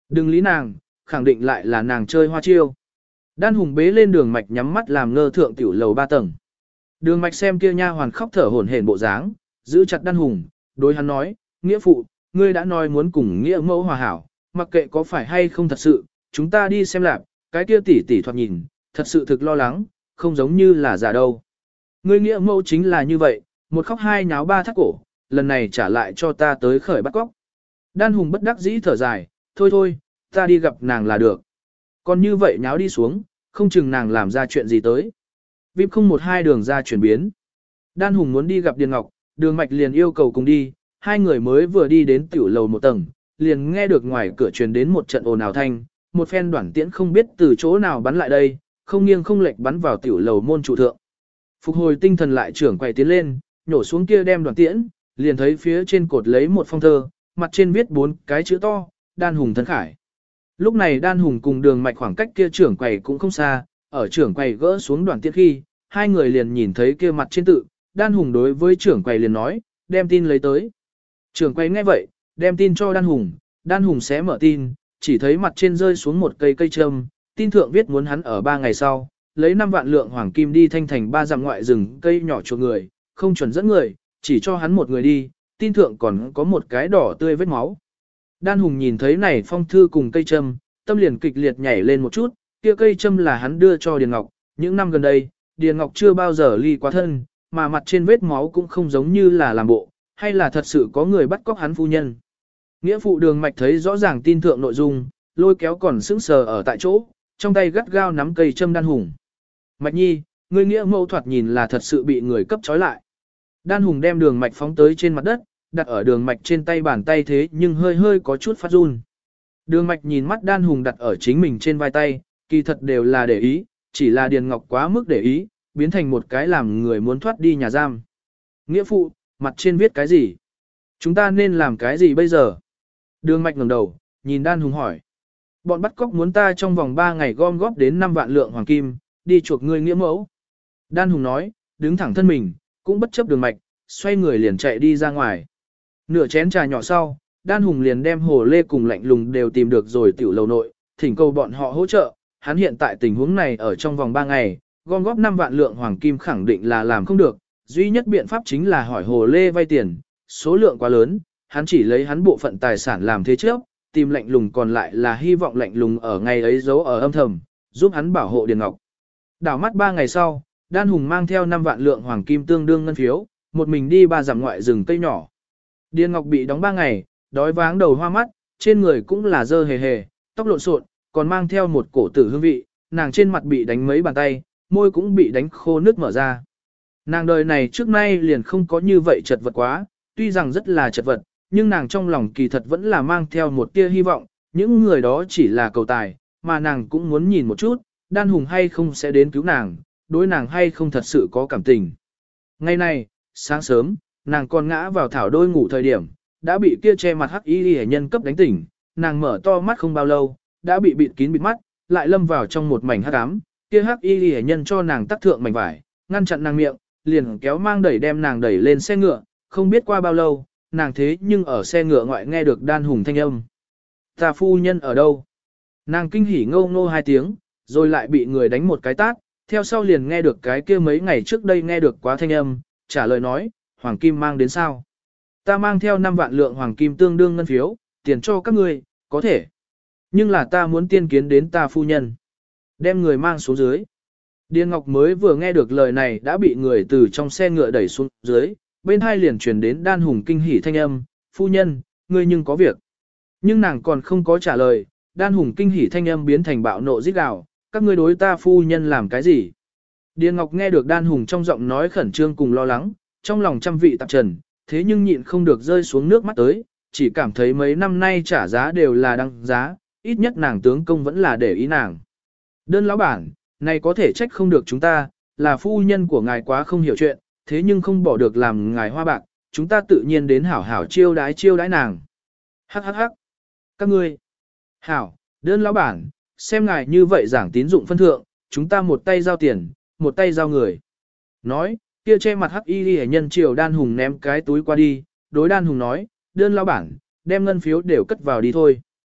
Đừng lý nàng, khẳng định lại là nàng chơi hoa chiêu. Đan Hùng bế lên Đường Mạch nhắm mắt làm ngơ thượng tiểu lầu 3 tầng. Đường Mạch xem kia nha hoàn khóc thở hổn hển bộ dáng, giữ chặt Đan Hùng, đối hắn nói, nghĩa phụ, ngươi đã nói muốn cùng nghĩa mẫu hòa hảo, mặc kệ có phải hay không thật sự, chúng ta đi xem lạc, cái kia tỷ tỷ thoạt nhìn, thật sự thực lo lắng, không giống như là giả đâu. Ngươi nghĩa mẫu chính là như vậy, một khóc hai nháo ba thắt cổ, lần này trả lại cho ta tới khởi bắt cóc. Đan Hùng bất đắc dĩ thở dài, thôi thôi, ta đi gặp nàng là được. Còn như vậy nháo đi xuống, không chừng nàng làm ra chuyện gì tới. Vip không một hai đường ra chuyển biến. Đan Hùng muốn đi gặp Điền Ngọc, Đường Mạch liền yêu cầu cùng đi, hai người mới vừa đi đến tiểu lầu một tầng, liền nghe được ngoài cửa truyền đến một trận ồn ào thanh, một phen đoản tiễn không biết từ chỗ nào bắn lại đây, không nghiêng không lệch bắn vào tiểu lầu môn trụ thượng. Phục hồi tinh thần lại trưởng quay tiến lên, nhổ xuống kia đem đoản tiễn, liền thấy phía trên cột lấy một phong thơ, mặt trên viết 4 cái chữ to, Đan Hùng thân khải. Lúc này Đan Hùng cùng Đường Mạch khoảng cách kia trưởng quầy cũng không xa, ở trưởng quầy gỡ xuống đoản tiễn khi, hai người liền nhìn thấy kia mặt trên tự, Đan Hùng đối với trưởng quầy liền nói, đem tin lấy tới. Trưởng quầy nghe vậy, đem tin cho Đan Hùng xé mở tin, chỉ thấy mặt trên rơi xuống một cây châm, tin thượng viết muốn hắn ở 3 ngày sau, lấy 5 vạn lượng hoàng kim đi thanh thành 3 dặm ngoại rừng cây nhỏ chuộc người, không chuẩn dẫn người, chỉ cho hắn một người đi, tin thượng còn có một cái đỏ tươi vết máu. Đan Hùng nhìn thấy này phong thư cùng cây châm, tâm liền kịch liệt nhảy lên một chút, kia cây châm là hắn đưa cho Điền Ngọc, những năm gần đây, Điền Ngọc chưa bao giờ ly quá thân, mà mặt trên vết máu cũng không giống như là làm bộ, hay là thật sự có người bắt cóc hắn phu nhân. Nghĩa phụ Đường Mạch thấy rõ ràng tin thượng nội dung, lôi kéo còn sững sờ ở tại chỗ, trong tay gắt gao nắm cây châm Đan Hùng. Mạch nhi, ngươi nghĩa mẫu thoạt nhìn là thật sự bị người cấp trói lại. Đan Hùng đem Đường Mạch phóng tới trên mặt đất, đặt ở Đường Mạch trên tay bàn tay thế nhưng hơi hơi có chút phát run. Đường Mạch nhìn mắt Đan Hùng đặt ở chính mình trên vai tay, kỳ thật đều là để ý, chỉ là Điền Ngọc quá mức để ý, biến thành một cái làm người muốn thoát đi nhà giam. Nghĩa phụ, mặt trên viết cái gì? Chúng ta nên làm cái gì bây giờ? Đường Mạch ngẩng đầu, nhìn Đan Hùng hỏi. Bọn bắt cóc muốn ta trong vòng 3 ngày gom góp đến 5 vạn lượng hoàng kim, đi chuộc ngươi nghĩa mẫu. Đan Hùng nói, đứng thẳng thân mình, cũng bất chấp Đường Mạch, xoay người liền chạy đi ra ngoài. Nửa chén trà nhỏ sau, Đan Hùng liền đem Hồ Lê cùng Lạnh Lùng đều tìm được rồi tiểu lầu nội, thỉnh cầu bọn họ hỗ trợ. Hắn hiện tại tình huống này ở trong vòng 3 ngày, gom góp 5 vạn lượng hoàng kim khẳng định là làm không được. Duy nhất biện pháp chính là hỏi Hồ Lê vay tiền, số lượng quá lớn, hắn chỉ lấy hắn bộ phận tài sản làm thế trước, tìm Lạnh Lùng còn lại là hy vọng Lạnh Lùng ở ngày ấy giấu ở âm thầm, giúp hắn bảo hộ Điền Ngọc. Đảo mắt 3 ngày sau, Đan Hùng mang theo 5 vạn lượng hoàng kim tương đương ngân phiếu, một mình đi 3 dặm ngoại rừng cây nhỏ. Điền Ngọc bị đóng 3 ngày, đói váng đầu hoa mắt, trên người cũng là dơ hề hề, tóc lộn xộn, còn mang theo một cổ tử hương vị, nàng trên mặt bị đánh mấy bàn tay, môi cũng bị đánh khô nước mở ra. Nàng đời này trước nay liền không có như vậy chật vật quá, tuy rằng rất là chật vật, nhưng nàng trong lòng kỳ thật vẫn là mang theo một tia hy vọng, những người đó chỉ là cầu tài, mà nàng cũng muốn nhìn một chút, Đan Hùng hay không sẽ đến cứu nàng, đối nàng hay không thật sự có cảm tình. Ngày nay, sáng sớm, nàng còn ngã vào thảo đôi ngủ thời điểm, đã bị kia che mặt hắc y hệ nhân cấp đánh tỉnh, nàng mở to mắt không bao lâu, đã bị bịt kín bịt mắt, lại lâm vào trong một mảnh hắc ám, kia hắc y hệ nhân cho nàng tắc thượng mảnh vải, ngăn chặn nàng miệng, liền kéo mang đẩy đem nàng đẩy lên xe ngựa, không biết qua bao lâu, nàng thế nhưng ở xe ngựa ngoại nghe được Đan Hùng thanh âm. Ta phu nhân ở đâu? Nàng kinh hỉ ngâu ngô 2 tiếng, rồi lại bị người đánh một cái tát, theo sau liền nghe được cái kia mấy ngày trước đây nghe được quá thanh âm, trả lời nói, hoàng kim mang đến sao? Ta mang theo 5 vạn lượng hoàng kim tương đương ngân phiếu, tiền cho các ngươi, có thể. Nhưng là ta muốn tiên kiến đến ta phu nhân. Đem người mang xuống dưới. Điền Ngọc mới vừa nghe được lời này đã bị người từ trong xe ngựa đẩy xuống dưới, bên hai liền truyền đến Đan Hùng kinh hỉ thanh âm, phu nhân, ngươi nhưng có việc. Nhưng nàng còn không có trả lời, Đan Hùng kinh hỉ thanh âm biến thành bạo nộ rít gào, các ngươi đối ta phu nhân làm cái gì? Điền Ngọc nghe được Đan Hùng trong giọng nói khẩn trương cùng lo lắng, trong lòng trăm vị tạp trần, thế nhưng nhịn không được rơi xuống nước mắt tới, chỉ cảm thấy mấy năm nay trả giá đều là đăng giá, ít nhất nàng tướng công vẫn là để ý nàng. Đơn lão bản, này có thể trách không được chúng ta, là phu nhân của ngài quá không hiểu chuyện, thế nhưng không bỏ được làm ngài hoa bạc, chúng ta tự nhiên đến hảo hảo chiêu đái nàng. Hắc hắc hắc. Các ngươi. Hảo, đơn lão bản, xem ngài như vậy giảng tín dụng phân thượng, chúng ta một tay giao tiền, một tay giao người. Nói, kia che mặt hắc y hệ nhân triều Đan Hùng ném cái túi qua đi, đối Đan Hùng nói, đơn lão bản, đem ngân phiếu đều cất vào đi thôi.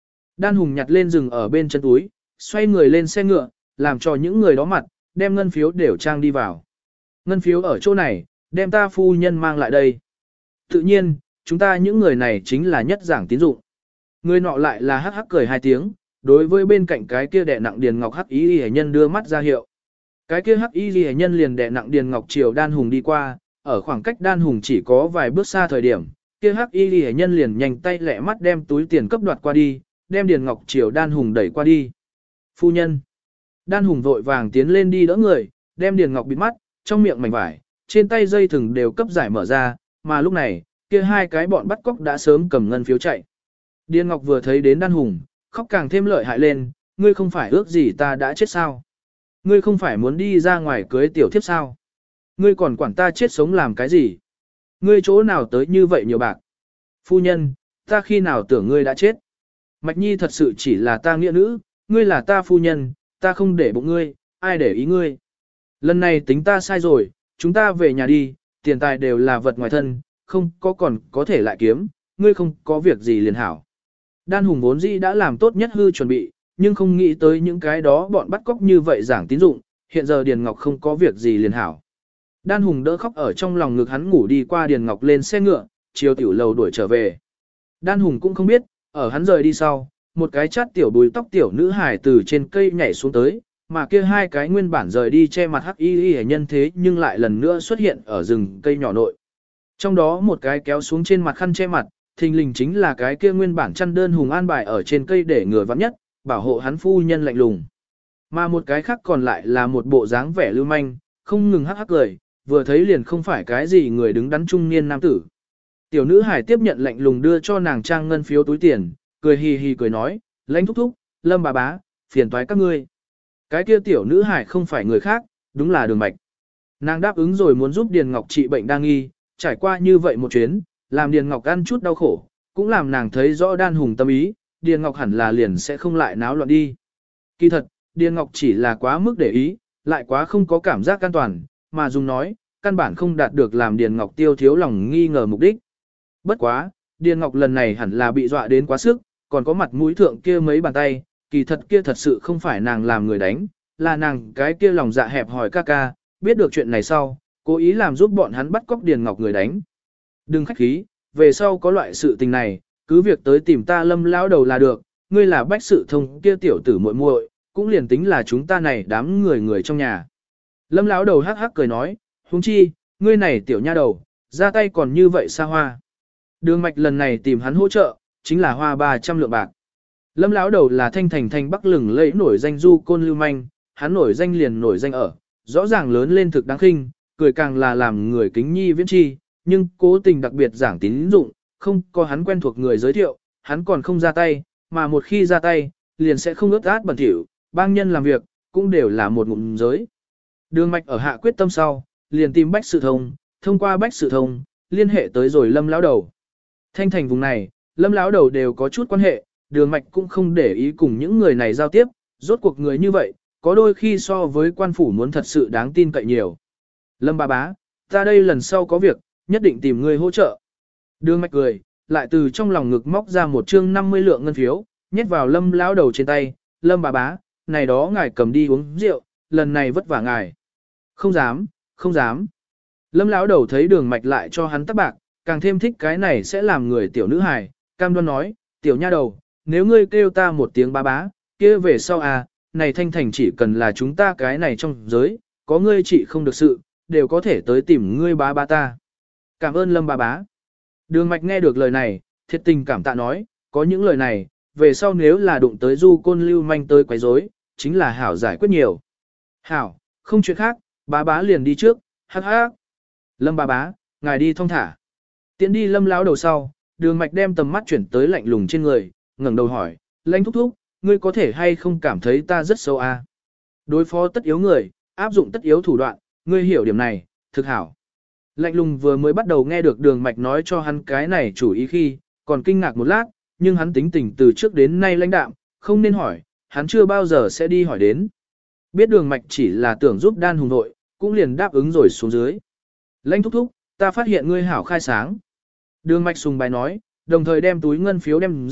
Đan Hùng nhặt lên rừng ở bên chân túi, xoay người lên xe ngựa, làm cho những người đó mặt, đem ngân phiếu đều trang đi vào. Ngân phiếu ở chỗ này, đem ta phu nhân mang lại đây. Tự nhiên, chúng ta những người này chính là nhất giảng tín dụng. Người nọ lại là hắc hắc cười hai tiếng, đối với bên cạnh cái kia đè nặng Điền Ngọc hắc y liễu nhân đưa mắt ra hiệu. Cái kia hắc y liễu nhân liền đè nặng Điền Ngọc chiều Đan Hùng đi qua, ở khoảng cách Đan Hùng chỉ có vài bước xa thời điểm, kia hắc y liễu nhân liền nhanh tay lẹ mắt đem túi tiền cấp đoạt qua đi, đem Điền Ngọc chiều Đan Hùng đẩy qua đi. Phu nhân. Đan Hùng vội vàng tiến lên đi đỡ người, đem Điền Ngọc bịt mắt, trong miệng mảnh vải, trên tay dây thừng đều cấp giải mở ra, mà lúc này, kia hai cái bọn bắt cóc đã sớm cầm ngân phiếu chạy. Điền Ngọc vừa thấy đến Đan Hùng, khóc càng thêm lợi hại lên, ngươi không phải ước gì ta đã chết sao? Ngươi không phải muốn đi ra ngoài cưới tiểu thiếp sao? Ngươi còn quản ta chết sống làm cái gì? Ngươi chỗ nào tới như vậy nhiều bạc? Phu nhân, ta khi nào tưởng ngươi đã chết? Mạch Nhi thật sự chỉ là ta nghĩa nữ, ngươi là ta phu nhân, ta không để bụng ngươi, ai để ý ngươi? Lần này tính ta sai rồi, chúng ta về nhà đi, tiền tài đều là vật ngoài thân, không có còn có thể lại kiếm, ngươi không có việc gì liền hảo. Đan Hùng vốn dĩ đã làm tốt nhất hư chuẩn bị, nhưng không nghĩ tới những cái đó bọn bắt cóc như vậy giảng tín dụng, hiện giờ Điền Ngọc không có việc gì liền hảo. Đan Hùng đỡ khóc ở trong lòng ngực hắn ngủ đi qua Điền Ngọc lên xe ngựa, chiều tiểu lầu đuổi trở về. Đan Hùng cũng không biết, ở hắn rời đi sau, một cái chát tiểu bùi tóc tiểu nữ hài từ trên cây nhảy xuống tới, mà kia hai cái nguyên bản rời đi che mặt hắc y y nhân thế nhưng lại lần nữa xuất hiện ở rừng cây nhỏ nội. Trong đó một cái kéo xuống trên mặt khăn che mặt, thình lình chính là cái kia nguyên bản chăn đơn Hùng an bài ở trên cây để người vắng nhất, bảo hộ hắn phu nhân lạnh lùng. Mà một cái khác còn lại là một bộ dáng vẻ lưu manh, không ngừng hắc hắc cười, vừa thấy liền không phải cái gì người đứng đắn trung niên nam tử. Tiểu nữ hải tiếp nhận lạnh lùng đưa cho nàng trang ngân phiếu túi tiền, cười hì hì cười nói, lãnh thúc thúc, Lâm bà bá, phiền toái các ngươi. Cái kia tiểu nữ hải không phải người khác, đúng là Đường Mạch. Nàng đáp ứng rồi muốn giúp Điền Ngọc trị bệnh đa nghi, trải qua như vậy một chuyến, làm Điền Ngọc ăn chút đau khổ, cũng làm nàng thấy rõ Đan Hùng tâm ý, Điền Ngọc hẳn là liền sẽ không lại náo loạn đi. Kỳ thật, Điền Ngọc chỉ là quá mức để ý, lại quá không có cảm giác an toàn, mà dùng nói, căn bản không đạt được làm Điền Ngọc tiêu thiếu lòng nghi ngờ mục đích. Bất quá, Điền Ngọc lần này hẳn là bị dọa đến quá sức, còn có mặt mũi thượng kia mấy bàn tay, kỳ thật kia thật sự không phải nàng làm người đánh, là nàng cái kia lòng dạ hẹp hỏi ca ca, biết được chuyện này sau, cố ý làm giúp bọn hắn bắt cóc Điền Ngọc người đánh. Đừng khách khí, về sau có loại sự tình này, cứ việc tới tìm ta Lâm lão đầu là được, ngươi là bách sự thông kia tiểu tử muội muội, cũng liền tính là chúng ta này đám người trong nhà. Lâm lão đầu hắc hắc cười nói, huống chi, ngươi này tiểu nha đầu, ra tay còn như vậy xa hoa. Đường Mạch lần này tìm hắn hỗ trợ, chính là hoa 300 lượng bạc. Lâm lão đầu là thanh thành thanh bắc lừng lẫy nổi danh du côn lưu manh, hắn nổi danh liền nổi danh ở, rõ ràng lớn lên thực đáng khinh, cười càng là làm người kính nhi viễn chi, nhưng cố tình đặc biệt giảng tín dụng, không có hắn quen thuộc người giới thiệu, hắn còn không ra tay, mà một khi ra tay, liền sẽ không ướt át bẩn thỉu, bang nhân làm việc, cũng đều là một ngụm giới. Đường Mạch ở hạ quyết tâm sau, liền tìm Bách Sự Thông, thông qua Bách Sự Thông, liên hệ tới rồi Lâm lão đầu. Thanh thành vùng này, Lâm lão đầu đều có chút quan hệ, Đường Mạch cũng không để ý cùng những người này giao tiếp, rốt cuộc người như vậy, có đôi khi so với quan phủ muốn thật sự đáng tin cậy nhiều. Lâm bà bá, ta đây lần sau có việc, nhất định tìm người hỗ trợ. Đường Mạch cười, lại từ trong lòng ngực móc ra một chương 50 lượng ngân phiếu, nhét vào Lâm lão đầu trên tay, Lâm bà bá, này đó ngài cầm đi uống rượu, lần này vất vả ngài. Không dám, không dám. Lâm lão đầu thấy Đường Mạch lại cho hắn tắc bạc, càng thêm thích cái này sẽ làm người tiểu nữ hài, cam đoan nói, tiểu nha đầu, nếu ngươi kêu ta một tiếng bá bá, kia về sau à, này thanh thành chỉ cần là chúng ta cái này trong giới, có ngươi trị không được sự, đều có thể tới tìm ngươi bá bá ta. Cảm ơn Lâm bá bá. Đường Mạch nghe được lời này, thiệt tình cảm tạ nói, có những lời này, về sau nếu là đụng tới du côn lưu manh tới quấy rối, chính là hảo giải quyết nhiều. Hảo, không chuyện khác, bá bá liền đi trước, hắc hắc. Lâm bá bá, ngài đi thong thả. Tiến đi Lâm lão đầu sau, Đường Mạch đem tầm mắt chuyển tới lạnh lùng trên người, ngẩng đầu hỏi, lãnh thúc thúc, ngươi có thể hay không cảm thấy ta rất xấu à? Đối phó tất yếu người, áp dụng tất yếu thủ đoạn, ngươi hiểu điểm này, thực hảo. Lạnh lùng vừa mới bắt đầu nghe được Đường Mạch nói cho hắn cái này chủ ý khi, còn kinh ngạc một lát, nhưng hắn tính tình từ trước đến nay lãnh đạm, không nên hỏi, hắn chưa bao giờ sẽ đi hỏi đến. Biết Đường Mạch chỉ là tưởng giúp Đan Hùng nội, cũng liền đáp ứng rồi xuống dưới. Lãnh thúc thúc, ta phát hiện ngươi hảo khai sáng. Đường Mạch sùng bài nói, đồng thời đem túi ngân phiếu đem ra,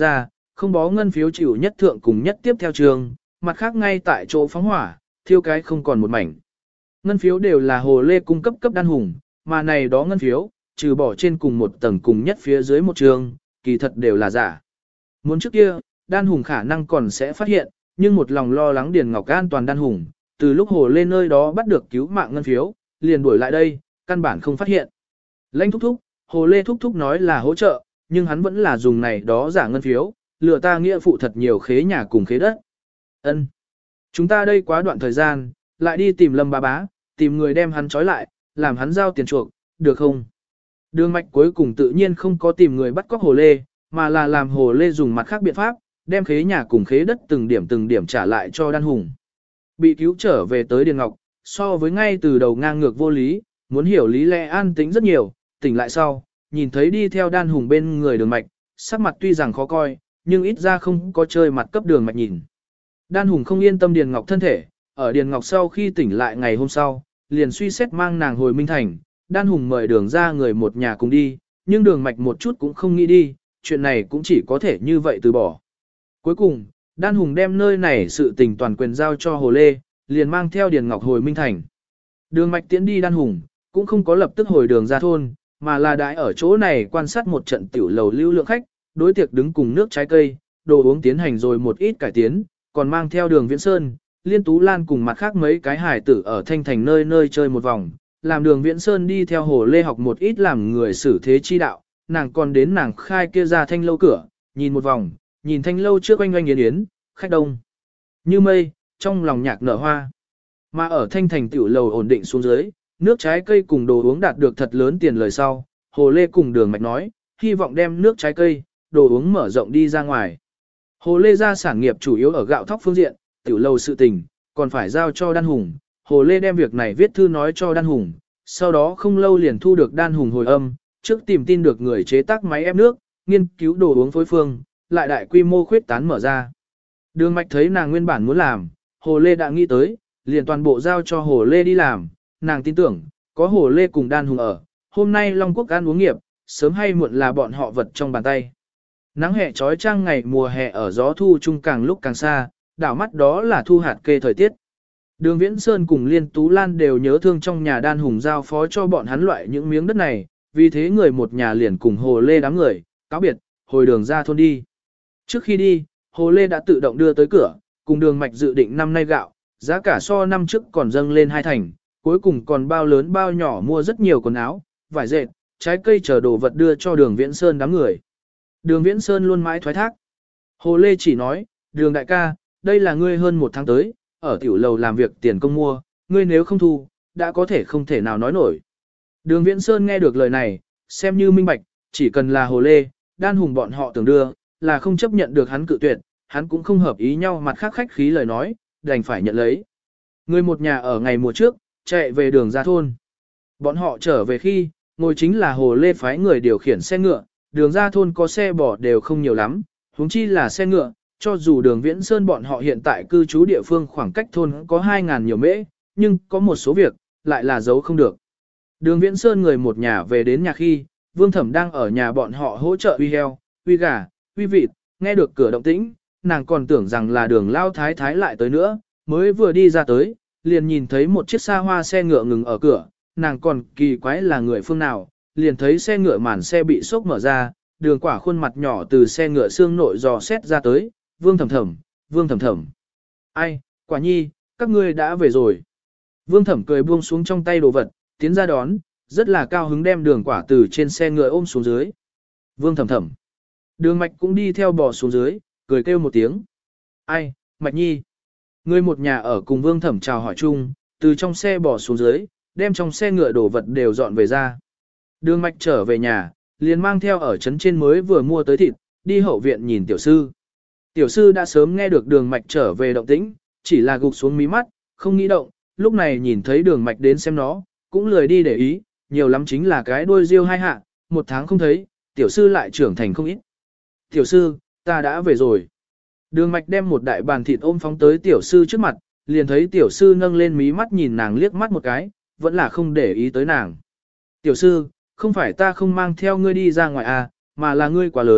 không bó ngân phiếu chịu nhất thượng cùng nhất tiếp theo trường, mặt khác ngay tại chỗ phóng hỏa, thiêu cái không còn một mảnh. Ngân phiếu đều là hồ lê cung cấp cấp đan hùng, mà này đó ngân phiếu, trừ bỏ trên cùng một tầng cùng nhất phía dưới một trường, kỳ thật đều là giả. Muốn trước kia, đan hùng khả năng còn sẽ phát hiện, nhưng một lòng lo lắng Điền Ngọc an toàn đan hùng, từ lúc hồ lê nơi đó bắt được cứu mạng ngân phiếu, liền đuổi lại đây, căn bản không phát hiện. Lãnh thúc thúc, hồ lê thúc thúc nói là hỗ trợ, nhưng hắn vẫn là dùng này đó giả ngân phiếu, lừa ta nghĩa phụ thật nhiều khế nhà cùng khế đất. Ân, chúng ta đây quá đoạn thời gian, lại đi tìm Lâm bá bá, tìm người đem hắn trói lại, làm hắn giao tiền chuộc, được không? Đường mạch cuối cùng tự nhiên không có tìm người bắt cóc hồ lê, mà là làm hồ lê dùng mặt khác biện pháp, đem khế nhà cùng khế đất từng điểm trả lại cho đan hùng. Bị cứu trở về tới Điền Ngọc, so với ngay từ đầu ngang ngược vô lý, muốn hiểu lý lẽ an tĩnh rất nhiều, tỉnh lại sau, nhìn thấy đi theo đan hùng bên người đường mạch, sắc mặt tuy rằng khó coi, nhưng ít ra không có chơi mặt cấp đường mạch nhìn. Đan hùng không yên tâm Điền Ngọc thân thể, ở Điền Ngọc sau khi tỉnh lại ngày hôm sau, liền suy xét mang nàng hồi Minh Thành, đan hùng mời đường ra người một nhà cùng đi, nhưng đường mạch một chút cũng không nghĩ đi, chuyện này cũng chỉ có thể như vậy từ bỏ. Cuối cùng, đan hùng đem nơi này sự tình toàn quyền giao cho Hồ Lê, liền mang theo Điền Ngọc hồi Minh Thành. Đường mạch tiễn đi đan hùng, cũng không có lập tức hồi đường ra thôn, mà là đãi ở chỗ này quan sát một trận tiểu lầu lưu lượng khách, đối tiệc đứng cùng nước trái cây, đồ uống tiến hành rồi một ít cải tiến, còn mang theo đường Viễn Sơn, Liên Tú Lan cùng mặt khác mấy cái hải tử ở Thanh Thành nơi nơi chơi một vòng, làm đường Viễn Sơn đi theo Hồ Lê học một ít làm người xử thế chi đạo, nàng còn đến nàng khai kia ra thanh lâu cửa, nhìn một vòng, nhìn thanh lâu trước oanh oanh yến yến, khách đông như mây, trong lòng nhạc nở hoa. Mà ở Thanh Thành tiểu lầu ổn định xuống dưới, nước trái cây cùng đồ uống đạt được thật lớn tiền lời sau, Hồ Lê cùng đường mạch nói, hy vọng đem nước trái cây, đồ uống mở rộng đi ra ngoài. Hồ Lê ra sản nghiệp chủ yếu ở gạo thóc phương diện, tiểu lầu sự tình, còn phải giao cho đan hùng. Hồ Lê đem việc này viết thư nói cho đan hùng, sau đó không lâu liền thu được đan hùng hồi âm, trước tìm tin được người chế tác máy ép nước, nghiên cứu đồ uống phối phương, lại đại quy mô khuyết tán mở ra. Đường mạch thấy nàng nguyên bản muốn làm, Hồ Lê đã nghĩ tới, liền toàn bộ giao cho Hồ Lê đi làm, nàng tin tưởng, có Hồ Lê cùng đan hùng ở, hôm nay Long Quốc ăn uống nghiệp, sớm hay muộn là bọn họ vật trong bàn tay. Nắng hè trói trang ngày mùa hè ở gió thu trung càng lúc càng xa, đảo mắt đó là thu hạt kê thời tiết. Đường Viễn Sơn cùng Liên Tú Lan đều nhớ thương trong nhà đan hùng giao phó cho bọn hắn loại những miếng đất này, vì thế người một nhà liền cùng Hồ Lê đám người, cáo biệt, hồi đường ra thôn đi. Trước khi đi, Hồ Lê đã tự động đưa tới cửa, cùng đường mạch dự định năm nay gạo, giá cả so năm trước còn dâng lên 2 thành, cuối cùng còn bao lớn bao nhỏ mua rất nhiều quần áo, vải dệt, trái cây chờ đồ vật đưa cho đường Viễn Sơn đám người. Đường Viễn Sơn luôn mãi thoái thác. Hồ Lê chỉ nói, đường đại ca, đây là ngươi hơn 1 tháng tới, ở tiểu lầu làm việc tiền công mua, ngươi nếu không thu, đã có thể không thể nào nói nổi. Đường Viễn Sơn nghe được lời này, xem như minh bạch, chỉ cần là Hồ Lê, đan hùng bọn họ tưởng đưa, là không chấp nhận được hắn cự tuyệt, hắn cũng không hợp ý nhau mặt khác khách khí lời nói, đành phải nhận lấy. Người một nhà ở ngày mùa trước, chạy về đường ra thôn. Bọn họ trở về khi, ngồi chính là Hồ Lê phái người điều khiển xe ngựa, đường ra thôn có xe bò đều không nhiều lắm, huống chi là xe ngựa, cho dù đường Viễn Sơn bọn họ hiện tại cư trú địa phương khoảng cách thôn có 2.000 nhiều mễ, nhưng có một số việc, lại là giấu không được. Đường Viễn Sơn người một nhà về đến nhà khi, Vương Thẩm đang ở nhà bọn họ hỗ trợ uy heo, uy gà, uy vịt, nghe được cửa động tĩnh, nàng còn tưởng rằng là đường lao thái thái lại tới nữa, mới vừa đi ra tới, liền nhìn thấy một chiếc xa hoa xe ngựa ngừng ở cửa, nàng còn kỳ quái là người phương nào, liền thấy xe ngựa màn xe bị sốc mở ra, đường quả khuôn mặt nhỏ từ xe ngựa xương nội dò xét ra tới, Vương Thẩm Thẩm, Vương Thẩm Thẩm. Ai, quả nhi, các ngươi đã về rồi. Vương Thẩm cười buông xuống trong tay đồ vật, tiến ra đón, rất là cao hứng đem đường quả từ trên xe ngựa ôm xuống dưới. Vương Thẩm Thẩm. Đường Mạch cũng đi theo bò xuống dưới, cười kêu một tiếng. Ai, Mạch nhi. Người một nhà ở cùng Vương Thẩm chào hỏi chung, từ trong xe bò xuống dưới, đem trong xe ngựa đồ vật đều dọn về ra. Đường Mạch trở về nhà, liền mang theo ở trấn trên mới vừa mua tới thịt, đi hậu viện nhìn tiểu sư. Tiểu sư đã sớm nghe được đường Mạch trở về động tĩnh, chỉ là gục xuống mí mắt, không nghĩ động, lúc này nhìn thấy đường Mạch đến xem nó, cũng lười đi để ý, nhiều lắm chính là cái đuôi riêu 2 hạ, 1 tháng không thấy, tiểu sư lại trưởng thành không ít. Tiểu sư, ta đã về rồi. Đường Mạch đem một đại bàn thịt ôm phóng tới tiểu sư trước mặt, liền thấy tiểu sư nâng lên mí mắt nhìn nàng liếc mắt một cái, vẫn là không để ý tới nàng. Tiểu sư, không phải ta không mang theo ngươi đi ra ngoài à, mà là ngươi quá lớn,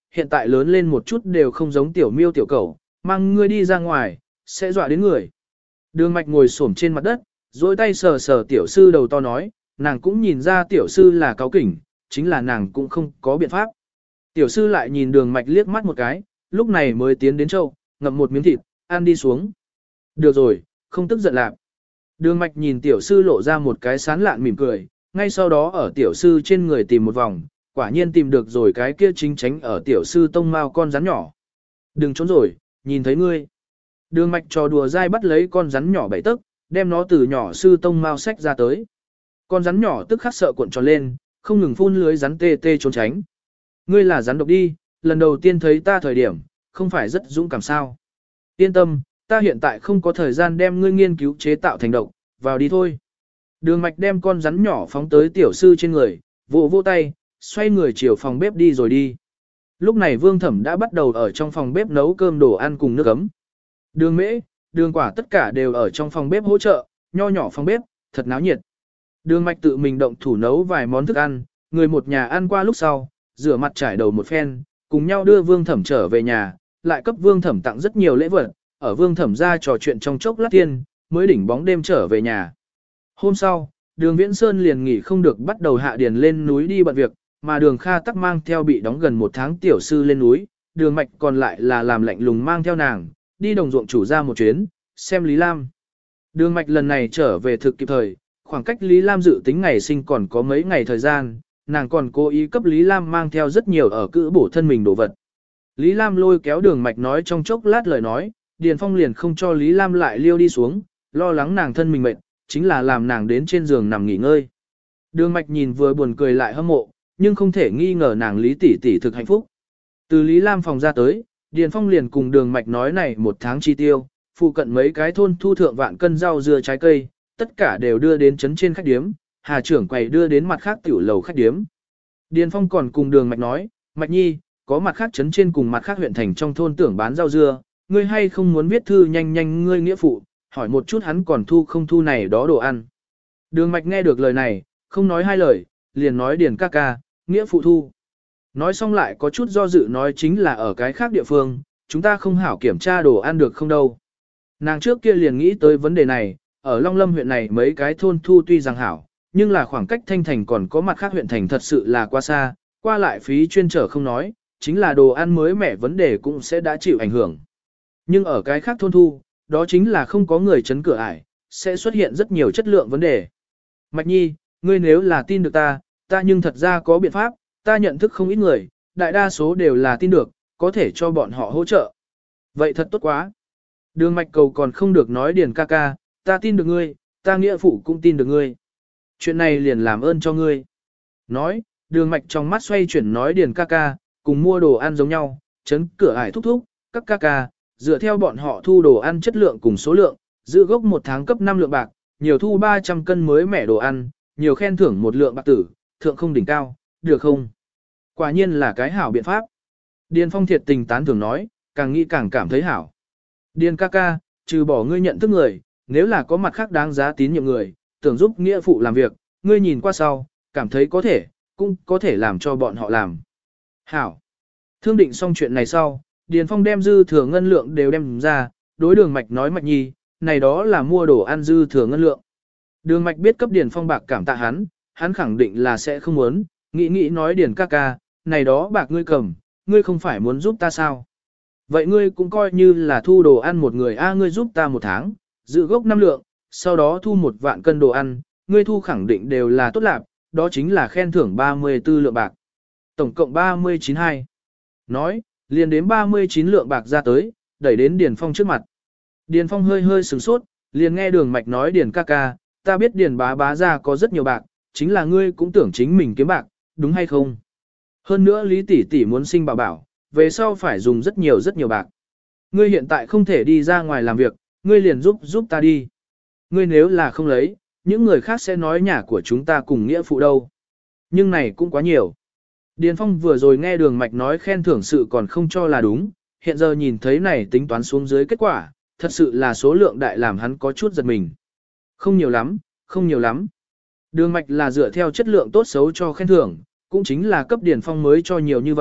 hiện tại lớn lên một chút đều không giống tiểu miêu tiểu cẩu, mang ngươi đi ra ngoài, sẽ dọa đến người. Đường mạch ngồi xổm trên mặt đất, dối tay sờ sờ tiểu sư đầu to nói, nàng cũng nhìn ra tiểu sư là cáu kỉnh, chính là nàng cũng không có biện pháp. Tiểu sư lại nhìn đường mạch liếc mắt một cái, lúc này mới tiến đến châu, ngậm một miếng thịt, ăn đi xuống. Được rồi, không tức giận lạc. Đường mạch nhìn tiểu sư lộ ra một cái sán lạn mỉm cười, ngay sau đó ở tiểu sư trên người tìm một vòng, quả nhiên tìm được rồi cái kia chính tránh ở tiểu sư tông mao con rắn nhỏ. Đừng trốn rồi, nhìn thấy ngươi. Đường mạch trò đùa dai bắt lấy con rắn nhỏ 7 tấc, đem nó từ nhỏ sư tông mao xách ra tới. Con rắn nhỏ tức khắc sợ cuộn tròn lên, không ngừng phun lưới rắn tê tê trốn tránh. Ngươi là rắn độc đi, lần đầu tiên thấy ta thời điểm, không phải rất dũng cảm sao. Yên tâm, ta hiện tại không có thời gian đem ngươi nghiên cứu chế tạo thành độc, vào đi thôi. Đường mạch đem con rắn nhỏ phóng tới tiểu sư trên người, vỗ vỗ tay, xoay người chiều phòng bếp đi rồi đi. Lúc này Vương Thẩm đã bắt đầu ở trong phòng bếp nấu cơm đồ ăn cùng nước ấm. Đường mễ, đường quả tất cả đều ở trong phòng bếp hỗ trợ, nho nhỏ phòng bếp, thật náo nhiệt. Đường mạch tự mình động thủ nấu vài món thức ăn, người một nhà ăn qua lúc sau, rửa mặt trải đầu một phen, cùng nhau đưa Vương Thẩm trở về nhà, lại cấp Vương Thẩm tặng rất nhiều lễ vật, ở Vương Thẩm ra trò chuyện trong chốc lát tiên, mới đỉnh bóng đêm trở về nhà. Hôm sau, đường Viễn Sơn liền nghỉ không được bắt đầu hạ điền lên núi đi bận việc, mà đường Kha tắc mang theo bị đóng gần 1 tháng tiểu sư lên núi, đường mạch còn lại là làm lạnh lùng mang theo nàng, đi đồng ruộng chủ ra một chuyến, xem Lý Lam. Đường mạch lần này trở về thực kịp thời, khoảng cách Lý Lam dự tính ngày sinh còn có mấy ngày thời gian, nàng còn cố ý cấp Lý Lam mang theo rất nhiều ở cữ bổ thân mình đồ vật. Lý Lam lôi kéo đường mạch nói trong chốc lát lời nói, Điền Phong liền không cho Lý Lam lại liêu đi xuống, lo lắng nàng thân mình mệt, chính là làm nàng đến trên giường nằm nghỉ ngơi. Đường mạch nhìn vừa buồn cười lại hâm mộ, nhưng không thể nghi ngờ nàng Lý tỷ tỷ thực hạnh phúc. Từ Lý Lam phòng ra tới, Điền Phong liền cùng đường mạch nói này 1 tháng chi tiêu, phụ cận mấy cái thôn thu thượng vạn cân rau dưa trái cây, tất cả đều đưa đến trấn trên khách điếm, Hà trưởng quầy đưa đến mặt khác tiểu lầu khách điếm. Điền Phong còn cùng đường mạch nói, Mạch Nhi, có mặt khác trấn trên cùng mặt khác huyện thành trong thôn tưởng bán rau dưa, ngươi hay không muốn viết thư nhanh nhanh ngươi nghĩa phụ, hỏi một chút hắn còn thu không thu này đó đồ ăn. Đường mạch nghe được lời này, không nói hai lời, liền nói Điền ca ca, nghĩa phụ thu. Nói xong lại có chút do dự nói chính là ở cái khác địa phương, chúng ta không hảo kiểm tra đồ ăn được không đâu. Nàng trước kia liền nghĩ tới vấn đề này, ở Long Lâm huyện này mấy cái thôn thu tuy rằng hảo, nhưng là khoảng cách Thanh Thành còn có mặt khác huyện thành thật sự là quá xa, qua lại phí chuyên trở không nói, chính là đồ ăn mới mẻ vấn đề cũng sẽ đã chịu ảnh hưởng. Nhưng ở cái khác thôn thu, đó chính là không có người chấn cửa ải, sẽ xuất hiện rất nhiều chất lượng vấn đề. Mạch Nhi, ngươi nếu là tin được ta nhưng thật ra có biện pháp, ta nhận thức không ít người, đại đa số đều là tin được, có thể cho bọn họ hỗ trợ. Vậy thật tốt quá. Đường Mạch cầu còn không được nói Điền ca ca, ta tin được ngươi, ta nghĩa phụ cũng tin được ngươi. Chuyện này liền làm ơn cho ngươi. Nói, đường Mạch trong mắt xoay chuyển nói Điền ca ca, cùng mua đồ ăn giống nhau, chấn cửa ải thúc thúc, các ca ca, dựa theo bọn họ thu đồ ăn chất lượng cùng số lượng, giữ gốc 1 tháng cấp 5 lượng bạc, nhiều thu 300 cân mới mẻ đồ ăn, nhiều khen thưởng 1 lượng bạc tử, thượng không đỉnh cao, được không? Quả nhiên là cái hảo biện pháp. Điền Phong thiệt tình tán thưởng nói, càng nghĩ càng cảm thấy hảo. Điền ca ca, trừ bỏ ngươi nhận thức người, nếu là có mặt khác đáng giá tín nhiệm người, tưởng giúp nghĩa phụ làm việc, ngươi nhìn qua sau, cảm thấy có thể, cũng có thể làm cho bọn họ làm. Hảo. Thương định xong chuyện này sau, Điền Phong đem dư thừa ngân lượng đều đem ra, đối đường Mạch nói Mạch Nhi, này đó là mua đồ ăn dư thừa ngân lượng. Đường Mạch biết cấp Điền Phong bạc cảm tạ hắn khẳng định là sẽ không muốn, nghĩ nói Điền ca ca, này đó bạc ngươi cầm, ngươi không phải muốn giúp ta sao? Vậy ngươi cũng coi như là thu đồ ăn một người ngươi giúp ta 1 tháng, giữ gốc 5 lượng, sau đó thu 1 vạn cân đồ ăn, ngươi thu khẳng định đều là tốt lạc, đó chính là khen thưởng 34 lượng bạc. Tổng cộng 39,2. Nói, liền đến 39 lượng bạc ra tới, đẩy đến Điền Phong trước mặt. Điền Phong hơi sửng sốt, liền nghe đường Mạch nói Điền ca ca, ta biết Điền bá ra có rất nhiều bạc, chính là ngươi cũng tưởng chính mình kiếm bạc, đúng hay không? Hơn nữa Lý tỷ tỷ muốn sinh bảo, về sau phải dùng rất nhiều bạc. Ngươi hiện tại không thể đi ra ngoài làm việc, ngươi liền giúp ta đi. Ngươi nếu là không lấy, những người khác sẽ nói nhà của chúng ta cùng nghĩa phụ đâu. Nhưng này cũng quá nhiều. Điền Phong vừa rồi nghe đường Mạch nói khen thưởng sự còn không cho là đúng, hiện giờ nhìn thấy này tính toán xuống dưới kết quả, thật sự là số lượng đại làm hắn có chút giật mình. Không nhiều lắm. Đường Mạch là dựa theo chất lượng tốt xấu cho khen thưởng, cũng chính là cấp Điền Phong mới cho nhiều như vậy,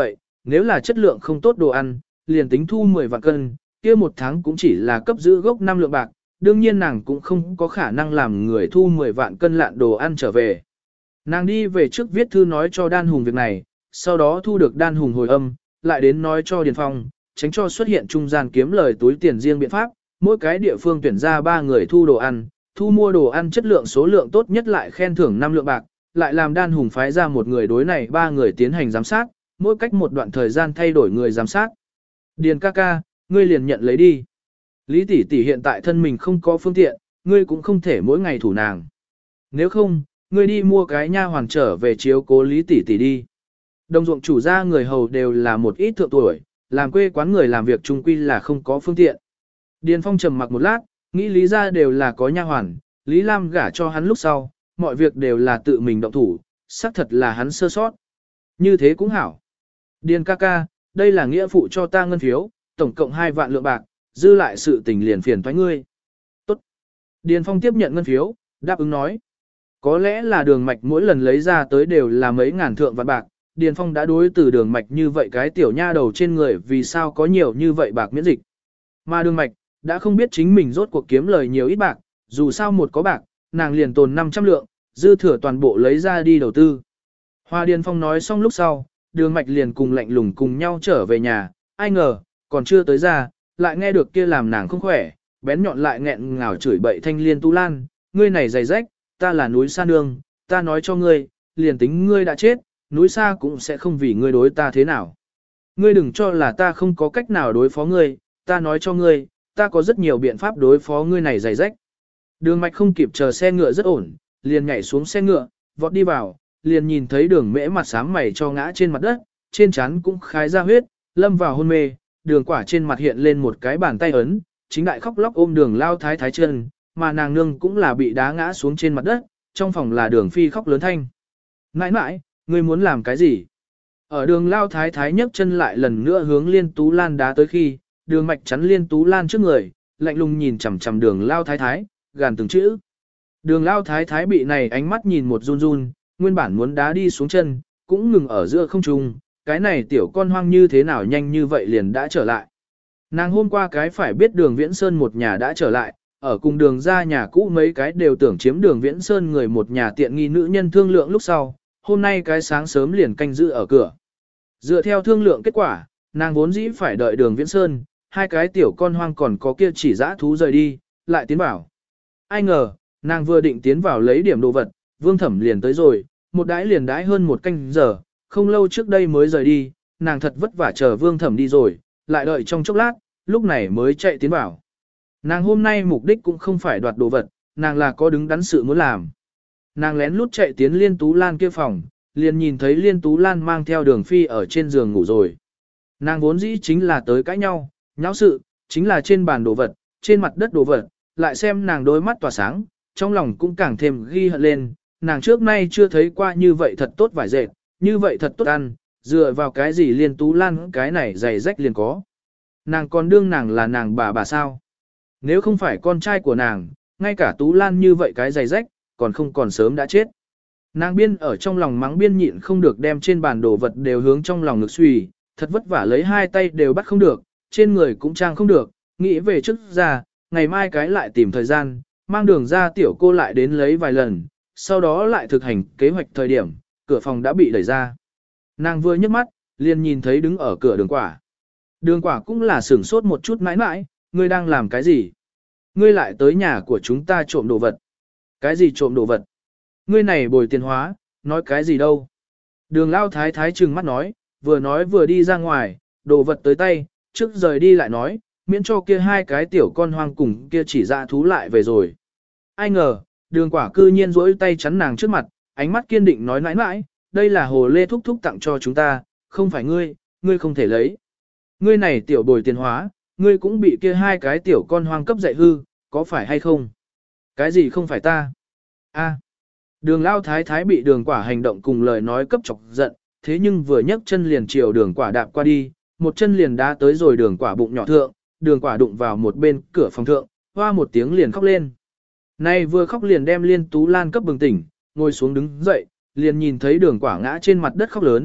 nếu là chất lượng không tốt đồ ăn, liền tính thu 10 vạn cân, kia một tháng cũng chỉ là cấp giữ gốc 5 lượng bạc, đương nhiên nàng cũng không có khả năng làm người thu 10 vạn cân lạn đồ ăn trở về. Nàng đi về trước viết thư nói cho Đan Hùng việc này, sau đó thu được Đan Hùng hồi âm, lại đến nói cho Điền Phong, tránh cho xuất hiện trung gian kiếm lời túi tiền riêng biện pháp, mỗi cái địa phương tuyển ra 3 người thu đồ ăn, thu mua đồ ăn chất lượng số lượng tốt nhất lại khen thưởng 5 lượng bạc, lại làm Đan Hùng phái ra một người đối này 3 người tiến hành giám sát, mỗi cách một đoạn thời gian thay đổi người giám sát. Điền ca ca, ngươi liền nhận lấy đi. Lý tỷ tỷ hiện tại thân mình không có phương tiện, ngươi cũng không thể mỗi ngày thủ nàng. Nếu không, ngươi đi mua cái nha hoàn trở về chiếu cố Lý tỷ tỷ đi. Đồng ruộng chủ gia người hầu đều là một ít thượng tuổi, làm quê quán người làm việc chung quy là không có phương tiện. Điền Phong trầm mặc một lát, nghĩ Lý gia đều là có nha hoàn, Lý Lam gả cho hắn lúc sau, mọi việc đều là tự mình động thủ, xác thật là hắn sơ sót. Như thế cũng hảo. Điền ca ca, đây là nghĩa phụ cho ta ngân phiếu, tổng cộng 2 vạn lượng bạc, dư lại sự tình liền phiền toái ngươi. Tốt. Điền Phong tiếp nhận ngân phiếu, đáp ứng nói. Có lẽ là đường mạch mỗi lần lấy ra tới đều là mấy ngàn thượng vạn bạc, Điền Phong đã đối từ đường mạch như vậy cái tiểu nha đầu trên người vì sao có nhiều như vậy bạc miễn dịch. Mà đường mạch, đã không biết chính mình rốt cuộc kiếm lời nhiều ít bạc, dù sao một có bạc, nàng liền tồn 500 lượng, dư thừa toàn bộ lấy ra đi đầu tư. Hoa Điền Phong nói xong lúc sau, đường mạch liền cùng lạnh lùng cùng nhau trở về nhà, ai ngờ, còn chưa tới ra, lại nghe được kia làm nàng không khỏe, bén nhọn lại nghẹn ngào chửi bậy Thanh Liên Tú Lan, ngươi này dày rách, ta là núi sa nương, ta nói cho ngươi, liền tính ngươi đã chết, núi sa cũng sẽ không vì ngươi đối ta thế nào. Ngươi đừng cho là ta không có cách nào đối phó ngươi, ta nói cho ngươi, ta có rất nhiều biện pháp đối phó ngươi này dày rách. Đường mạch không kịp chờ xe ngựa rất ổn, liền nhảy xuống xe ngựa, vọt đi vào, liền nhìn thấy đường mễ mặt xám mày cho ngã trên mặt đất, trên trán cũng khái ra huyết, lâm vào hôn mê, đường quả trên mặt hiện lên một cái bàn tay ấn, chính đại khóc lóc ôm đường lao thái thái chân, mà nàng nương cũng là bị đá ngã xuống trên mặt đất, trong phòng là đường phi khóc lớn thanh. Nãi nãi, ngươi muốn làm cái gì? Ở đường lao thái thái nhấc chân lại lần nữa hướng Liên Tú Lan đá tới khi, đường mạch chắn Liên Tú Lan trước người, lạnh lùng nhìn chằm chằm đường lao thái thái, gàn từng chữ. Đường lao thái thái bị này ánh mắt nhìn một run run, nguyên bản muốn đá đi xuống chân, cũng ngừng ở giữa không trung, cái này tiểu con hoang như thế nào nhanh như vậy liền đã trở lại. Nàng hôm qua cái phải biết đường Viễn Sơn một nhà đã trở lại, ở cùng đường ra nhà cũ mấy cái đều tưởng chiếm đường Viễn Sơn người một nhà tiện nghi nữ nhân thương lượng lúc sau, hôm nay cái sáng sớm liền canh giữ ở cửa. Dựa theo thương lượng kết quả, nàng vốn dĩ phải đợi đường Viễn Sơn, hai cái tiểu con hoang còn có kia chỉ dã thú rời đi, lại tiến vào. Ai ngờ, nàng vừa định tiến vào lấy điểm đồ vật, Vương Thẩm liền tới rồi, một đãi liền đãi hơn một canh giờ, không lâu trước đây mới rời đi, nàng thật vất vả chờ Vương Thẩm đi rồi, lại đợi trong chốc lát, lúc này mới chạy tiến vào. Nàng hôm nay mục đích cũng không phải đoạt đồ vật, nàng là có đứng đắn sự muốn làm. Nàng lén lút chạy tiến Liên Tú Lan kia phòng, liền nhìn thấy Liên Tú Lan mang theo đường phi ở trên giường ngủ rồi. Nàng vốn dĩ chính là tới cãi nhau, nháo sự, chính là trên bàn đồ vật, trên mặt đất đồ vật, lại xem nàng đôi mắt tỏa sáng, trong lòng cũng càng thêm ghi hận lên, nàng trước nay chưa thấy qua như vậy thật tốt vải dệt, như vậy thật tốt ăn, dựa vào cái gì Liên Tú Lan cái này giày rách liền có. Nàng còn đương nàng là nàng bà sao. Nếu không phải con trai của nàng, ngay cả Tú Lan như vậy cái giày rách, còn sớm đã chết. Nàng biên ở trong lòng mắng biên nhịn không được đem trên bàn đồ vật đều hướng trong lòng ngực suy, thật vất vả lấy hai tay đều bắt không được, trên người cũng trang không được, nghĩ về trước ra, ngày mai cái lại tìm thời gian, mang đường ra tiểu cô lại đến lấy vài lần, sau đó lại thực hành kế hoạch thời điểm, cửa phòng đã bị đẩy ra. Nàng vừa nhấc mắt, liền nhìn thấy đứng ở cửa đường quả. Đường quả cũng là sửng sốt một chút mãi mãi, ngươi đang làm cái gì? Ngươi lại tới nhà của chúng ta trộm đồ vật. Cái gì trộm đồ vật? Ngươi này bồi tiền hóa, nói cái gì đâu? Đường lao thái thái trừng mắt nói vừa đi ra ngoài, đồ vật tới tay, trước rời đi lại nói, miễn cho kia hai cái tiểu con hoang cùng kia chỉ dạ thú lại về rồi. Ai ngờ, đường quả cư nhiên rỗi tay chắn nàng trước mặt, ánh mắt kiên định nói nãi nãi, đây là hồ lê thúc thúc tặng cho chúng ta, không phải ngươi không thể lấy. Ngươi này tiểu bồi tiền hóa, ngươi cũng bị kia hai cái tiểu con hoang cấp dạy hư, có phải hay không? Cái gì không phải ta? A. Đường lao thái thái bị đường quả hành động cùng lời nói cấp chọc giận, thế nhưng vừa nhấc chân liền chiều đường quả đạp qua đi, một chân liền đá tới rồi đường quả bụng nhỏ thượng, đường quả đụng vào một bên cửa phòng thượng, hoa một tiếng liền khóc lên. Này vừa khóc liền đem Liên Tú Lan cấp bừng tỉnh, ngồi xuống đứng dậy, liền nhìn thấy đường quả ngã trên mặt đất khóc lớn,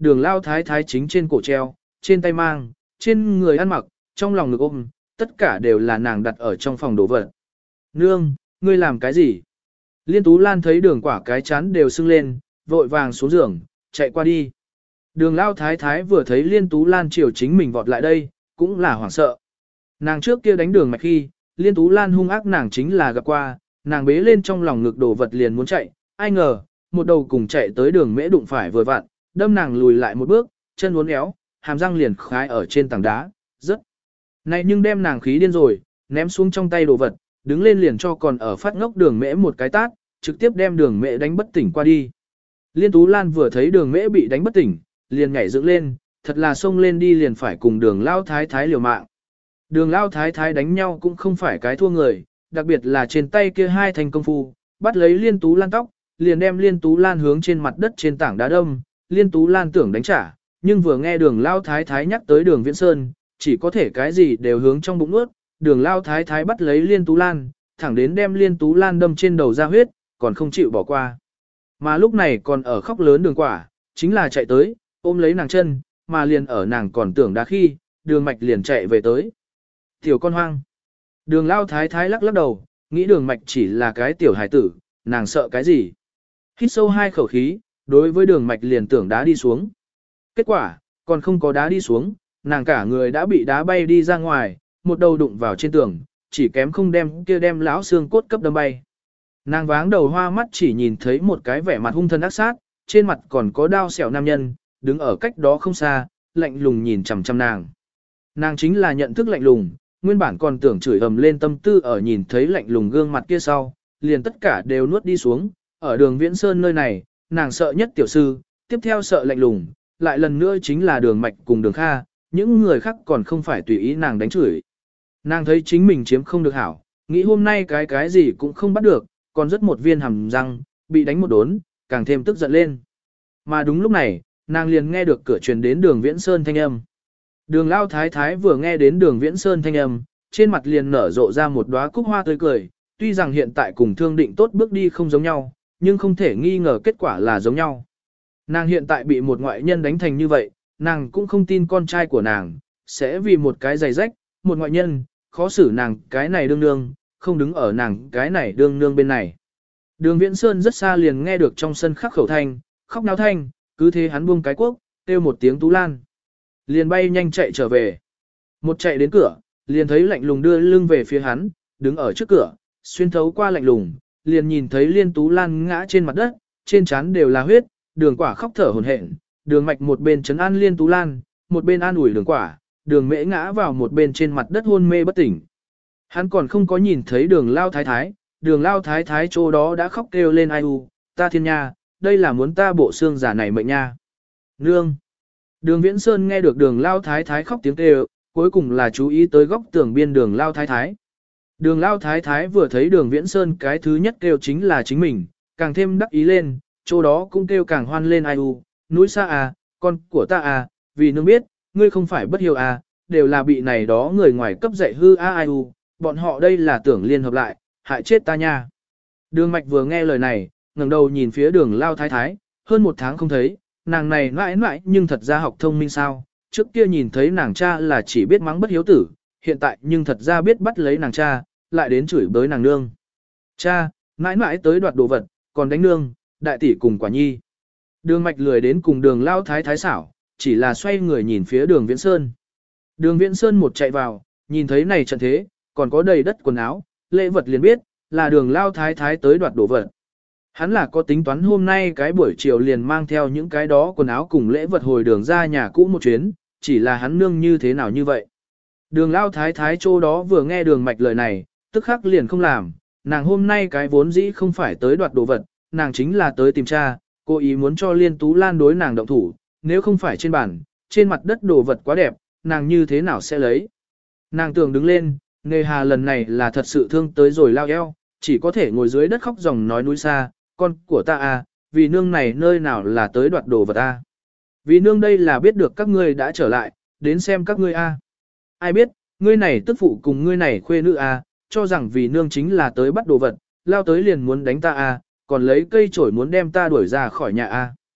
đường lao thái thái chính trên cổ treo, trên tay mang, trên người ăn mặc, trong lòng ngực ôm, tất cả đều là nàng đặt ở trong phòng đồ vật. Nương, ngươi làm cái gì? Liên Tú Lan thấy đường quả cái chán đều sưng lên, vội vàng xuống giường, chạy qua đi. Đường lao thái thái vừa thấy Liên Tú Lan chiều chính mình vọt lại đây, cũng là hoảng sợ. Nàng trước kia đánh đường mạch khi, Liên Tú Lan hung ác nàng chính là gặp qua, nàng bế lên trong lòng ngực đồ vật liền muốn chạy, ai ngờ, một đầu cùng chạy tới đường mễ đụng phải vừa vặn, đâm nàng lùi lại một bước, chân uốn éo, hàm răng liền khái ở trên tảng đá, rất. Này nhưng đem nàng khí điên rồi, ném xuống trong tay đồ vật, đứng lên liền cho còn ở phát ngốc đường mễ một cái tát, trực tiếp đem đường mễ đánh bất tỉnh qua đi. Liên Tú Lan vừa thấy đường mễ bị đánh bất tỉnh, liền nhảy dựng lên, thật là xông lên đi liền phải cùng đường lao thái thái liều mạng. Đường lao thái thái đánh nhau cũng không phải cái thua người, đặc biệt là trên tay kia hai thành công phu, bắt lấy Liên Tú Lan tóc, liền đem Liên Tú Lan hướng trên mặt đất trên tảng đá đâm, Liên Tú Lan tưởng đánh trả, nhưng vừa nghe đường lao thái thái nhắc tới đường Viễn Sơn, chỉ có thể cái gì đều hướng trong bụng nuốt, đường lao thái thái bắt lấy Liên Tú Lan, thẳng đến đem Liên Tú Lan đâm trên đầu ra huyết, còn không chịu bỏ qua. Mà lúc này còn ở khóc lớn đường quả, chính là chạy tới, ôm lấy nàng chân, mà liền ở nàng còn tưởng đã khi, đường mạch liền chạy về tới. Tiểu con hoang. Đường lao thái thái lắc lắc đầu, nghĩ đường mạch chỉ là cái tiểu hải tử, nàng sợ cái gì. Hít sâu hai khẩu khí, đối với đường mạch liền tưởng đá đi xuống. Kết quả, còn không có đá đi xuống, nàng cả người đã bị đá bay đi ra ngoài, một đầu đụng vào trên tường, chỉ kém không đem lão xương cốt cấp đâm bay. Nàng váng đầu hoa mắt chỉ nhìn thấy một cái vẻ mặt hung thân ác sát, trên mặt còn có đao xẻo nam nhân, đứng ở cách đó không xa, lạnh lùng nhìn chằm chằm nàng. Nàng chính là nhận thức lạnh lùng, nguyên bản còn tưởng chửi ầm lên tâm tư ở nhìn thấy lạnh lùng gương mặt kia sau, liền tất cả đều nuốt đi xuống, ở đường Viễn Sơn nơi này, nàng sợ nhất tiểu sư, tiếp theo sợ lạnh lùng, lại lần nữa chính là đường mạch cùng đường kha, những người khác còn không phải tùy ý nàng đánh chửi. Nàng thấy chính mình chiếm không được hảo, nghĩ hôm nay cái gì cũng không bắt được, còn rất một viên hàm răng, bị đánh một đốn, càng thêm tức giận lên. Mà đúng lúc này, nàng liền nghe được cửa truyền đến đường Viễn Sơn thanh âm. Đường lao thái thái vừa nghe đến đường Viễn Sơn thanh âm, trên mặt liền nở rộ ra một đóa cúc hoa tươi cười, tuy rằng hiện tại cùng Thương Định tốt bước đi không giống nhau, nhưng không thể nghi ngờ kết quả là giống nhau. Nàng hiện tại bị một ngoại nhân đánh thành như vậy, nàng cũng không tin con trai của nàng, sẽ vì một cái giày rách, một ngoại nhân, khó xử nàng cái này đương nương, không đứng ở nàng cái này đương nương bên này. Đường Viễn Sơn rất xa liền nghe được trong sân khắc khẩu thanh, khóc náo thanh, cứ thế hắn buông cái quốc, kêu một tiếng Tú Lan. Liền bay nhanh chạy trở về. Một chạy đến cửa, liền thấy lạnh lùng đưa lưng về phía hắn, đứng ở trước cửa, xuyên thấu qua lạnh lùng, liền nhìn thấy Liên Tú Lan ngã trên mặt đất, trên trán đều là huyết, đường quả khóc thở hổn hển, đường mạch một bên trấn an Liên Tú Lan, một bên an ủi đường quả, đường mễ ngã vào một bên trên mặt đất hôn mê bất tỉnh. Hắn còn không có nhìn thấy đường lao thái thái chỗ đó đã khóc kêu lên ai u, ta thiên nha, đây là muốn ta bộ xương giả này mệnh nha. Nương. Đường Viễn Sơn nghe được đường lao thái thái khóc tiếng kêu, cuối cùng là chú ý tới góc tường biên đường lao thái thái. Đường lao thái thái vừa thấy đường Viễn Sơn cái thứ nhất kêu chính là chính mình, càng thêm đắc ý lên, chỗ đó cũng kêu càng hoan lên ai u, núi xa à, con của ta à, vì nương biết, ngươi không phải bất hiếu à, đều là bị này đó người ngoài cấp dạy hư a ai u, bọn họ đây là tưởng liên hợp lại, hại chết ta nha. Đường mạch vừa nghe lời này, ngẩng đầu nhìn phía đường lao thái thái, hơn một tháng không thấy, nàng này mãi mãi nhưng thật ra học thông minh sao, trước kia nhìn thấy nàng cha là chỉ biết mắng bất hiếu tử, hiện tại nhưng thật ra biết bắt lấy nàng cha, lại đến chửi bới nàng nương. Cha, mãi mãi tới đoạt đồ vật, còn đánh nương, đại tỷ cùng quả nhi. Đường mạch lười đến cùng đường lao thái thái xảo, chỉ là xoay người nhìn phía đường Viễn Sơn. Đường Viễn Sơn một chạy vào, nhìn thấy này trận thế, còn có đầy đất quần áo, lễ vật liền biết, là đường lao thái thái tới đoạt đồ vật. Hắn là có tính toán hôm nay cái buổi chiều liền mang theo những cái đó quần áo cùng lễ vật hồi đường ra nhà cũ một chuyến, chỉ là hắn nương như thế nào như vậy. Đường lao thái thái chỗ đó vừa nghe đường mạch lời này, tức khắc liền không làm, nàng hôm nay cái vốn dĩ không phải tới đoạt đồ vật, nàng chính là tới tìm cha, cô ý muốn cho Liên Tú Lan đối nàng động thủ, nếu không phải trên bàn, trên mặt đất đồ vật quá đẹp, nàng như thế nào sẽ lấy. Nàng tưởng đứng lên, nghề hà lần này là thật sự thương tới rồi lao eo, chỉ có thể ngồi dưới đất khóc dòng nói núi xa, con của ta à, vì nương này nơi nào là tới đoạt đồ vật ta. Vì nương đây là biết được các ngươi đã trở lại, đến xem các ngươi a. Ai biết, ngươi này tức phụ cùng ngươi này khuê nữ a, cho rằng vì nương chính là tới bắt đồ vật, lao tới liền muốn đánh ta a, còn lấy cây chổi muốn đem ta đuổi ra khỏi nhà a.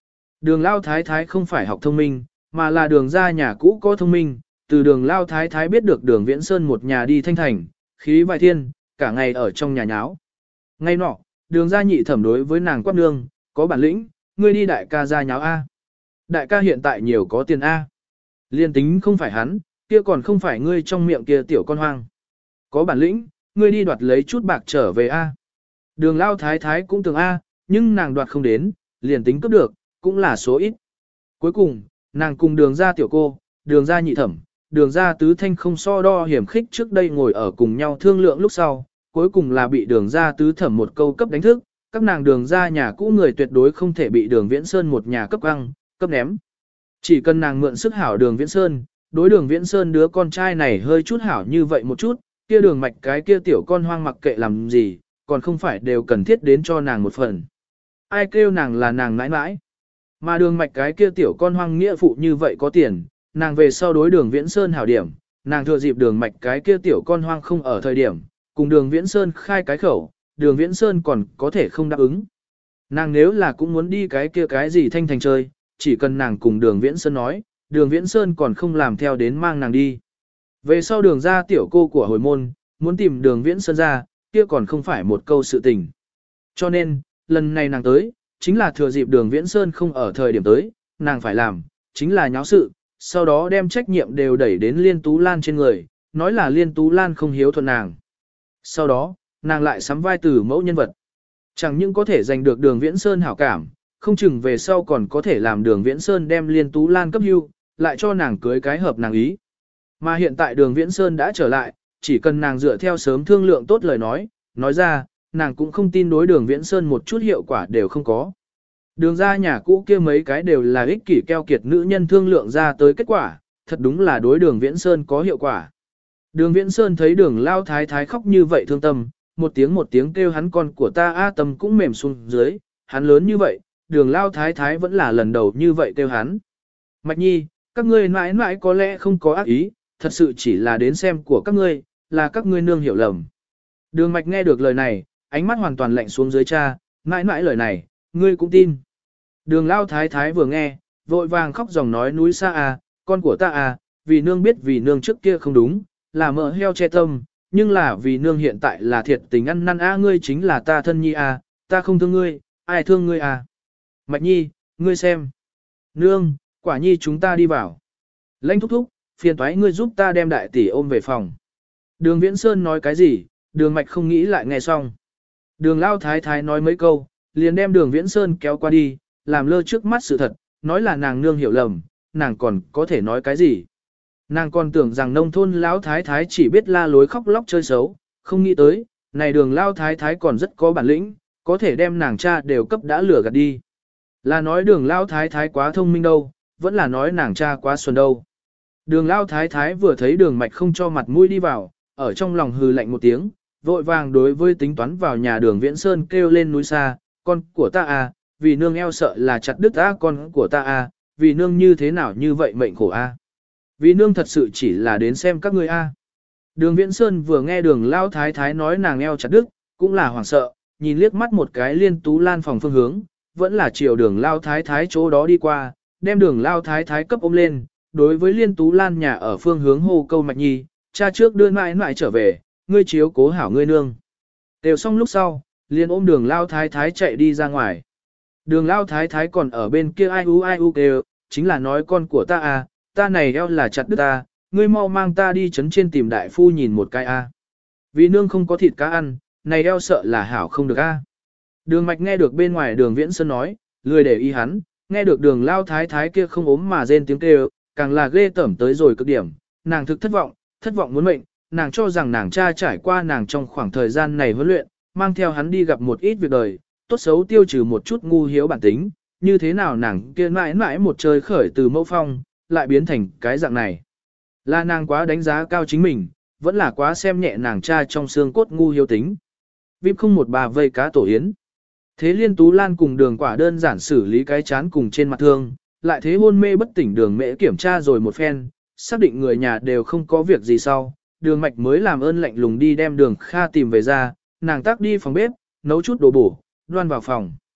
Đường lao thái thái không phải học thông minh, mà là đường ra nhà cũ có thông minh, từ đường lao thái thái biết được đường Viễn Sơn một nhà đi thanh thành, khí vài thiên, cả ngày ở trong nhà nháo. Ngay nọ, đường ra nhị thẩm đối với nàng quát nương, có bản lĩnh, ngươi đi đại ca ra nháo A. Đại ca hiện tại nhiều có tiền A. Liên tính không phải hắn, kia còn không phải ngươi trong miệng kia tiểu con hoang. Có bản lĩnh, ngươi đi đoạt lấy chút bạc trở về A. Đường lao thái thái cũng tưởng A, nhưng nàng đoạt không đến, liền tính cướp được, cũng là số ít. Cuối cùng, nàng cùng đường ra tiểu cô, đường ra nhị thẩm, đường ra tứ thanh không so đo hiểm khích trước đây ngồi ở cùng nhau thương lượng lúc sau, cuối cùng là bị đường ra tứ thẩm một câu cấp đánh thức, các nàng đường ra nhà cũ người tuyệt đối không thể bị đường Viễn Sơn một nhà cấp căng, cấp ném. Chỉ cần nàng mượn sức hảo đường Viễn Sơn, đối đường Viễn Sơn đứa con trai này hơi chút hảo như vậy một chút, kia đường mạch cái kia tiểu con hoang mặc kệ làm gì, còn không phải đều cần thiết đến cho nàng một phần. Ai kêu nàng là nàng nãi nãi. Mà đường mạch cái kia tiểu con hoang nghĩa phụ như vậy có tiền, nàng về sau đối đường Viễn Sơn hảo điểm, nàng thừa dịp đường mạch cái kia tiểu con hoang không ở thời điểm, cùng đường Viễn Sơn khai cái khẩu, đường Viễn Sơn còn có thể không đáp ứng. Nàng nếu là cũng muốn đi cái kia cái gì thanh thành chơi, chỉ cần nàng cùng đường Viễn Sơn nói, đường Viễn Sơn còn không làm theo đến mang nàng đi. Về sau đường ra tiểu cô của hồi môn, muốn tìm đường Viễn Sơn ra, kia còn không phải một câu sự tình. Cho nên, lần này nàng tới, chính là thừa dịp đường Viễn Sơn không ở thời điểm tới, nàng phải làm, chính là nháo sự, sau đó đem trách nhiệm đều đẩy đến Liên Tú Lan trên người, nói là Liên Tú Lan không hiếu thuận nàng. Sau đó, nàng lại sắm vai từ mẫu nhân vật. Chẳng những có thể giành được đường Viễn Sơn hảo cảm, không chừng về sau còn có thể làm đường Viễn Sơn đem Liên Tú Lan cấp hưu, lại cho nàng cưới cái hợp nàng ý. Mà hiện tại đường Viễn Sơn đã trở lại, chỉ cần nàng dựa theo sớm thương lượng tốt lời nói ra, nàng cũng không tin đối đường Viễn Sơn một chút hiệu quả đều không có. Đường ra nhà cũ kia mấy cái đều là ích kỷ keo kiệt nữ nhân thương lượng ra tới kết quả, thật đúng là đối đường Viễn Sơn có hiệu quả. Đường Viễn Sơn thấy đường lao thái thái khóc như vậy thương tâm, một tiếng kêu hắn con của ta A Tâm cũng mềm xuống dưới, hắn lớn như vậy, đường lao thái thái vẫn là lần đầu như vậy kêu hắn. Mạch nhi, các ngươi mãi mãi có lẽ không có ác ý, thật sự chỉ là đến xem của các ngươi, là các ngươi nương hiểu lầm. Đường mạch nghe được lời này, ánh mắt hoàn toàn lạnh xuống dưới cha, mãi mãi lời này, ngươi cũng tin. Đường lao thái thái vừa nghe, vội vàng khóc dòng nói núi xa à, con của ta à, vì nương biết vì nương trước kia không đúng, là mỡ heo che tâm, nhưng là vì nương hiện tại là thiệt tình ăn năn a ngươi chính là ta thân nhi à, ta không thương ngươi, ai thương ngươi à. Mạch nhi, ngươi xem. Nương, quả nhi chúng ta đi vào. Lãnh thúc thúc, phiền toái ngươi giúp ta đem đại tỷ ôm về phòng. Đường Viễn Sơn nói cái gì, đường mạch không nghĩ lại nghe xong. Đường lao thái thái nói mấy câu, liền đem đường Viễn Sơn kéo qua đi, làm lơ trước mắt sự thật, nói là nàng nương hiểu lầm, nàng còn có thể nói cái gì. Nàng còn tưởng rằng nông thôn lão thái thái chỉ biết la lối khóc lóc chơi xấu, không nghĩ tới, này đường lao thái thái còn rất có bản lĩnh, có thể đem nàng cha đều cấp đã lừa gạt đi. Là nói đường lao thái thái quá thông minh đâu, vẫn là nói nàng cha quá xuân đâu. Đường lao thái thái vừa thấy đường mạch không cho mặt mũi đi vào, ở trong lòng hừ lạnh một tiếng, vội vàng đối với tính toán vào nhà đường Viễn Sơn kêu lên núi xa, con của ta à, vì nương eo sợ là chặt đứt ta con của ta à, vì nương như thế nào như vậy mệnh khổ a. Vì nương thật sự chỉ là đến xem các ngươi a. Đường Viễn Sơn vừa nghe đường lao thái thái nói nàng eo chặt đứt, cũng là hoảng sợ, nhìn liếc mắt một cái Liên Tú Lan phòng phương hướng, vẫn là chiều đường lao thái thái chỗ đó đi qua, đem đường lao thái thái cấp ôm lên, đối với Liên Tú Lan nhà ở phương hướng hô câu Mạch nhi, cha trước đưa mãi mãi trở về, ngươi chiếu cố hảo ngươi nương. Đều xong lúc sau, liền ôm đường lao thái thái chạy đi ra ngoài. Đường lao thái thái còn ở bên kia ai u kêu, chính là nói con của ta à, ta này eo là chặt đứt ta, ngươi mau mang ta đi chấn trên tìm đại phu nhìn một cái a. Vì nương không có thịt cá ăn, này eo sợ là hảo không được a. Đường mạch nghe được bên ngoài đường Viễn Sơn nói, lười để ý hắn, nghe được đường lao thái thái kia không ốm mà rên tiếng kêu, càng là ghê tởm tới rồi cực điểm, nàng thực thất vọng muốn mệnh, nàng cho rằng nàng cha trải qua nàng trong khoảng thời gian này huấn luyện, mang theo hắn đi gặp một ít việc đời, tốt xấu tiêu trừ một chút ngu hiếu bản tính, như thế nào nàng kia mãi mãi một trời khởi từ mẫu phong, lại biến thành cái dạng này. Là nàng quá đánh giá cao chính mình, vẫn là quá xem nhẹ nàng cha trong xương cốt ngu hiếu tính. Vip không một bà vây cá tổ yến. Thế Liên Tú Lan cùng đường quả đơn giản xử lý cái chán cùng trên mặt thương, lại thế hôn mê bất tỉnh đường mễ kiểm tra rồi một phen, xác định người nhà đều không có việc gì sau, đường mạch mới làm ơn lạnh lùng đi đem đường Kha tìm về ra, nàng tác đi phòng bếp, nấu chút đồ bổ, đoan vào phòng.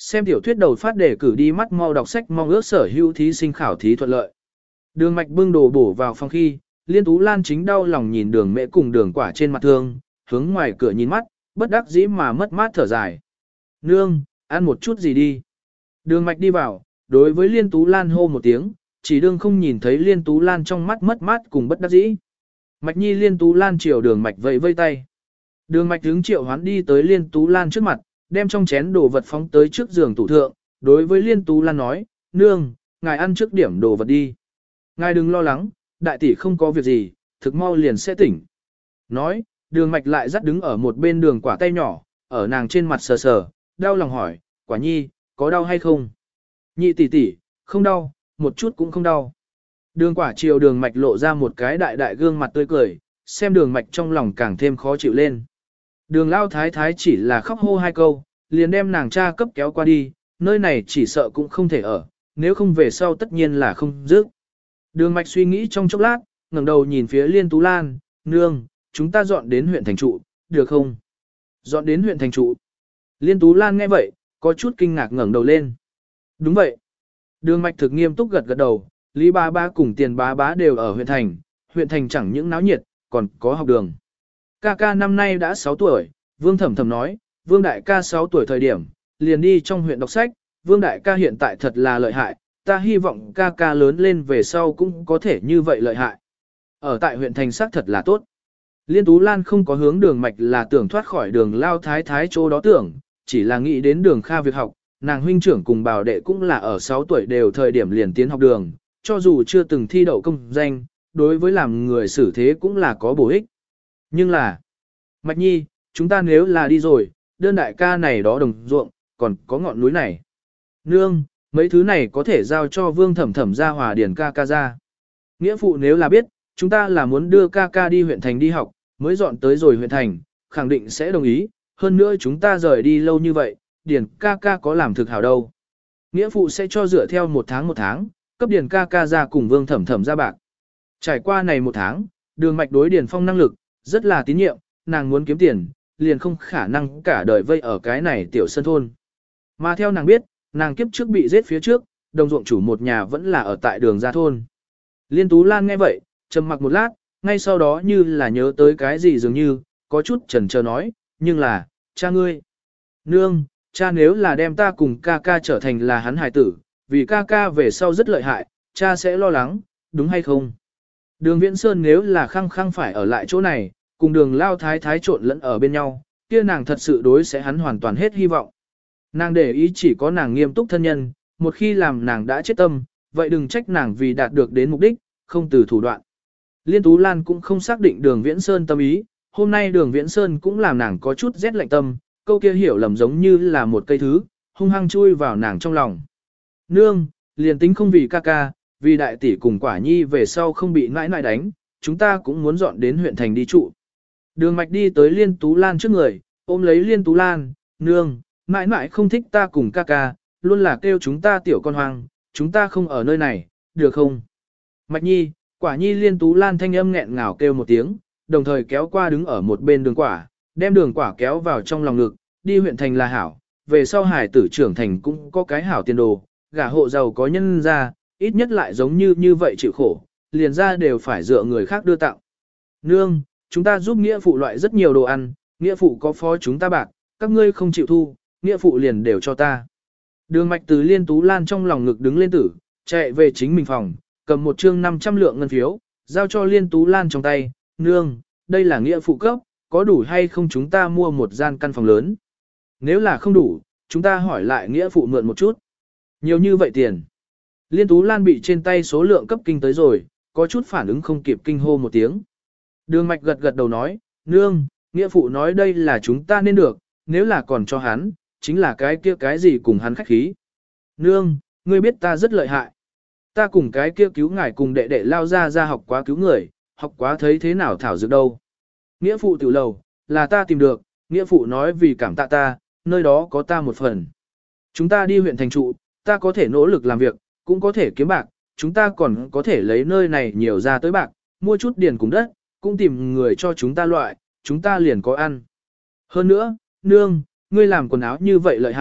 Xem tiểu thuyết đầu phát để cử đi mắt mau đọc sách mong ước sở hữu thí sinh khảo thí thuận lợi. Đường Mạch bưng đồ bổ vào phòng khi, Liên Tú Lan chính đau lòng nhìn Đường Mễ cùng Đường Quả trên mặt thương, hướng ngoài cửa nhìn mắt, bất đắc dĩ mà mất mát thở dài. Nương, ăn một chút gì đi. Đường Mạch đi vào, đối với Liên Tú Lan hô một tiếng, chỉ đương không nhìn thấy Liên Tú Lan trong mắt mất mát cùng bất đắc dĩ. Mạch Nhi Liên Tú Lan chiều Đường Mạch vẫy vây tay. Đường Mạch hướng Triệu Hoán đi tới Liên Tú Lan trước mặt, đem trong chén đồ vật phóng tới trước giường tủ thượng, đối với Liên Tú Lan nói, nương, ngài ăn trước điểm đồ vật đi. Ngài đừng lo lắng, đại tỷ không có việc gì, thực mau liền sẽ tỉnh. Nói, Đường Mạch lại dắt đứng ở một bên Đường Quả tay nhỏ, ở nàng trên mặt sờ sờ, đau lòng hỏi, Quả Nhi, có đau hay không? Nhị tỷ tỷ, không đau, một chút cũng không đau. Đường Quả chiều Đường Mạch lộ ra một cái đại đại gương mặt tươi cười, xem Đường Mạch trong lòng càng thêm khó chịu lên. Đường Lao Thái Thái chỉ là khóc hô hai câu, liền đem nàng cha cấp kéo qua đi, nơi này chỉ sợ cũng không thể ở, nếu không về sau tất nhiên là không dứt. Đường Mạch suy nghĩ trong chốc lát, ngẩng đầu nhìn phía Liên Tú Lan, nương, chúng ta dọn đến huyện thành trụ, được không? Dọn đến huyện thành trụ. Liên Tú Lan nghe vậy, có chút kinh ngạc ngẩng đầu lên. Đúng vậy. Đường Mạch thực nghiêm túc gật gật đầu, Lý Bá Bá cùng Tiền Bá Bá đều ở huyện thành chẳng những náo nhiệt, còn có học đường. Ca ca năm nay đã 6 tuổi, Vương Thẩm Thẩm nói, Vương Đại ca 6 tuổi thời điểm, liền đi trong huyện đọc sách, Vương Đại ca hiện tại thật là lợi hại, ta hy vọng ca ca lớn lên về sau cũng có thể như vậy lợi hại. Ở tại huyện thành sắc thật là tốt. Liên Tú Lan không có hướng Đường Mạch là tưởng thoát khỏi Đường Lao Thái Thái chỗ đó tưởng, chỉ là nghĩ đến Đường Kha việc học, nàng huynh trưởng cùng bảo đệ cũng là ở 6 tuổi đều thời điểm liền tiến học đường, cho dù chưa từng thi đậu công danh, đối với làm người xử thế cũng là có bổ ích. Nhưng là, Mạch Nhi, chúng ta nếu là đi rồi, đơn đại ca này đó đồng ruộng, còn có ngọn núi này. Nương, mấy thứ này có thể giao cho Vương Thẩm Thẩm ra Hòa Điền ca ca ra. Nghĩa phụ nếu là biết, chúng ta là muốn đưa ca ca đi huyện thành đi học, mới dọn tới rồi huyện thành, khẳng định sẽ đồng ý. Hơn nữa chúng ta rời đi lâu như vậy, Điền ca ca có làm thực hảo đâu. Nghĩa phụ sẽ cho dựa theo một tháng, cấp Điền ca ca ra cùng Vương Thẩm Thẩm ra bạc. Trải qua này một tháng, Đường Mạch đối Điền Phong năng lực, rất là tín nhiệm, nàng muốn kiếm tiền, liền không khả năng cả đời vây ở cái này tiểu sân thôn. Mà theo nàng biết, nàng kiếp trước bị giết phía trước, đồng ruộng chủ một nhà vẫn là ở tại Đường gia thôn. Liên Tú Lan nghe vậy, trầm mặc một lát, ngay sau đó như là nhớ tới cái gì dường như, có chút chần chờ nói, nhưng là, cha ngươi. Nương, cha nếu là đem ta cùng ca ca trở thành là hắn hài tử, vì ca ca về sau rất lợi hại, cha sẽ lo lắng, đúng hay không? Đường Viễn Sơn nếu là khăng khăng phải ở lại chỗ này, cùng Đường Lao Thái Thái trộn lẫn ở bên nhau, kia nàng thật sự đối sẽ hắn hoàn toàn hết hy vọng. Nàng để ý chỉ có nàng nghiêm túc thân nhân, một khi làm nàng đã chết tâm, vậy đừng trách nàng vì đạt được đến mục đích, không từ thủ đoạn. Liên Tú Lan cũng không xác định Đường Viễn Sơn tâm ý, hôm nay Đường Viễn Sơn cũng làm nàng có chút rét lạnh tâm, câu kia hiểu lầm giống như là một cây thứ, hung hăng chui vào nàng trong lòng. Nương, liền tính không vì ca ca, vì đại tỷ cùng Quả Nhi về sau không bị nãi nãi đánh, chúng ta cũng muốn dọn đến huyện thành đi trụ. Đường Mạch đi tới Liên Tú Lan trước người, ôm lấy Liên Tú Lan, nương, nãi nãi không thích ta cùng ca ca, luôn là kêu chúng ta tiểu con hoang, chúng ta không ở nơi này, được không? Mạch Nhi, Quả Nhi Liên Tú Lan thanh âm nghẹn ngào kêu một tiếng, đồng thời kéo qua đứng ở một bên Đường Quả, đem Đường Quả kéo vào trong lòng ngực, đi huyện thành là hảo, về sau hải tử trưởng thành cũng có cái hảo tiền đồ, gả hộ giàu có nhân ra, ít nhất lại giống như vậy chịu khổ, liền ra đều phải dựa người khác đưa tặng. Nương, chúng ta giúp nghĩa phụ loại rất nhiều đồ ăn, nghĩa phụ có phó chúng ta bạc, các ngươi không chịu thu, nghĩa phụ liền đều cho ta. Đường Mạch từ Liên Tú Lan trong lòng ngực đứng lên tử, chạy về chính mình phòng, cầm một chương 500 lượng ngân phiếu, giao cho Liên Tú Lan trong tay, nương, đây là nghĩa phụ cấp, có đủ hay không chúng ta mua một gian căn phòng lớn. Nếu là không đủ, chúng ta hỏi lại nghĩa phụ mượn một chút. Nhiều như vậy tiền. Liên Tú Lan bị trên tay số lượng cấp kinh tới rồi, có chút phản ứng không kịp kinh hô một tiếng. Đường Mạch gật gật đầu nói, nương, nghĩa phụ nói đây là chúng ta nên được, nếu là còn cho hắn, chính là cái kia cái gì cùng hắn khách khí. Nương, ngươi biết ta rất lợi hại. Ta cùng cái kia cứu ngài cùng đệ đệ lao ra học quá cứu người, học quá thấy thế nào thảo dược đâu. Nghĩa phụ tiểu lầu, là ta tìm được, nghĩa phụ nói vì cảm tạ ta, nơi đó có ta một phần. Chúng ta đi huyện thành trụ, ta có thể nỗ lực làm việc, cũng có thể kiếm bạc, chúng ta còn có thể lấy nơi này nhiều ra tới bạc, mua chút điền cùng đất, cũng tìm người cho chúng ta loại, chúng ta liền có ăn. Hơn nữa, nương, ngươi làm quần áo như vậy lợi hại,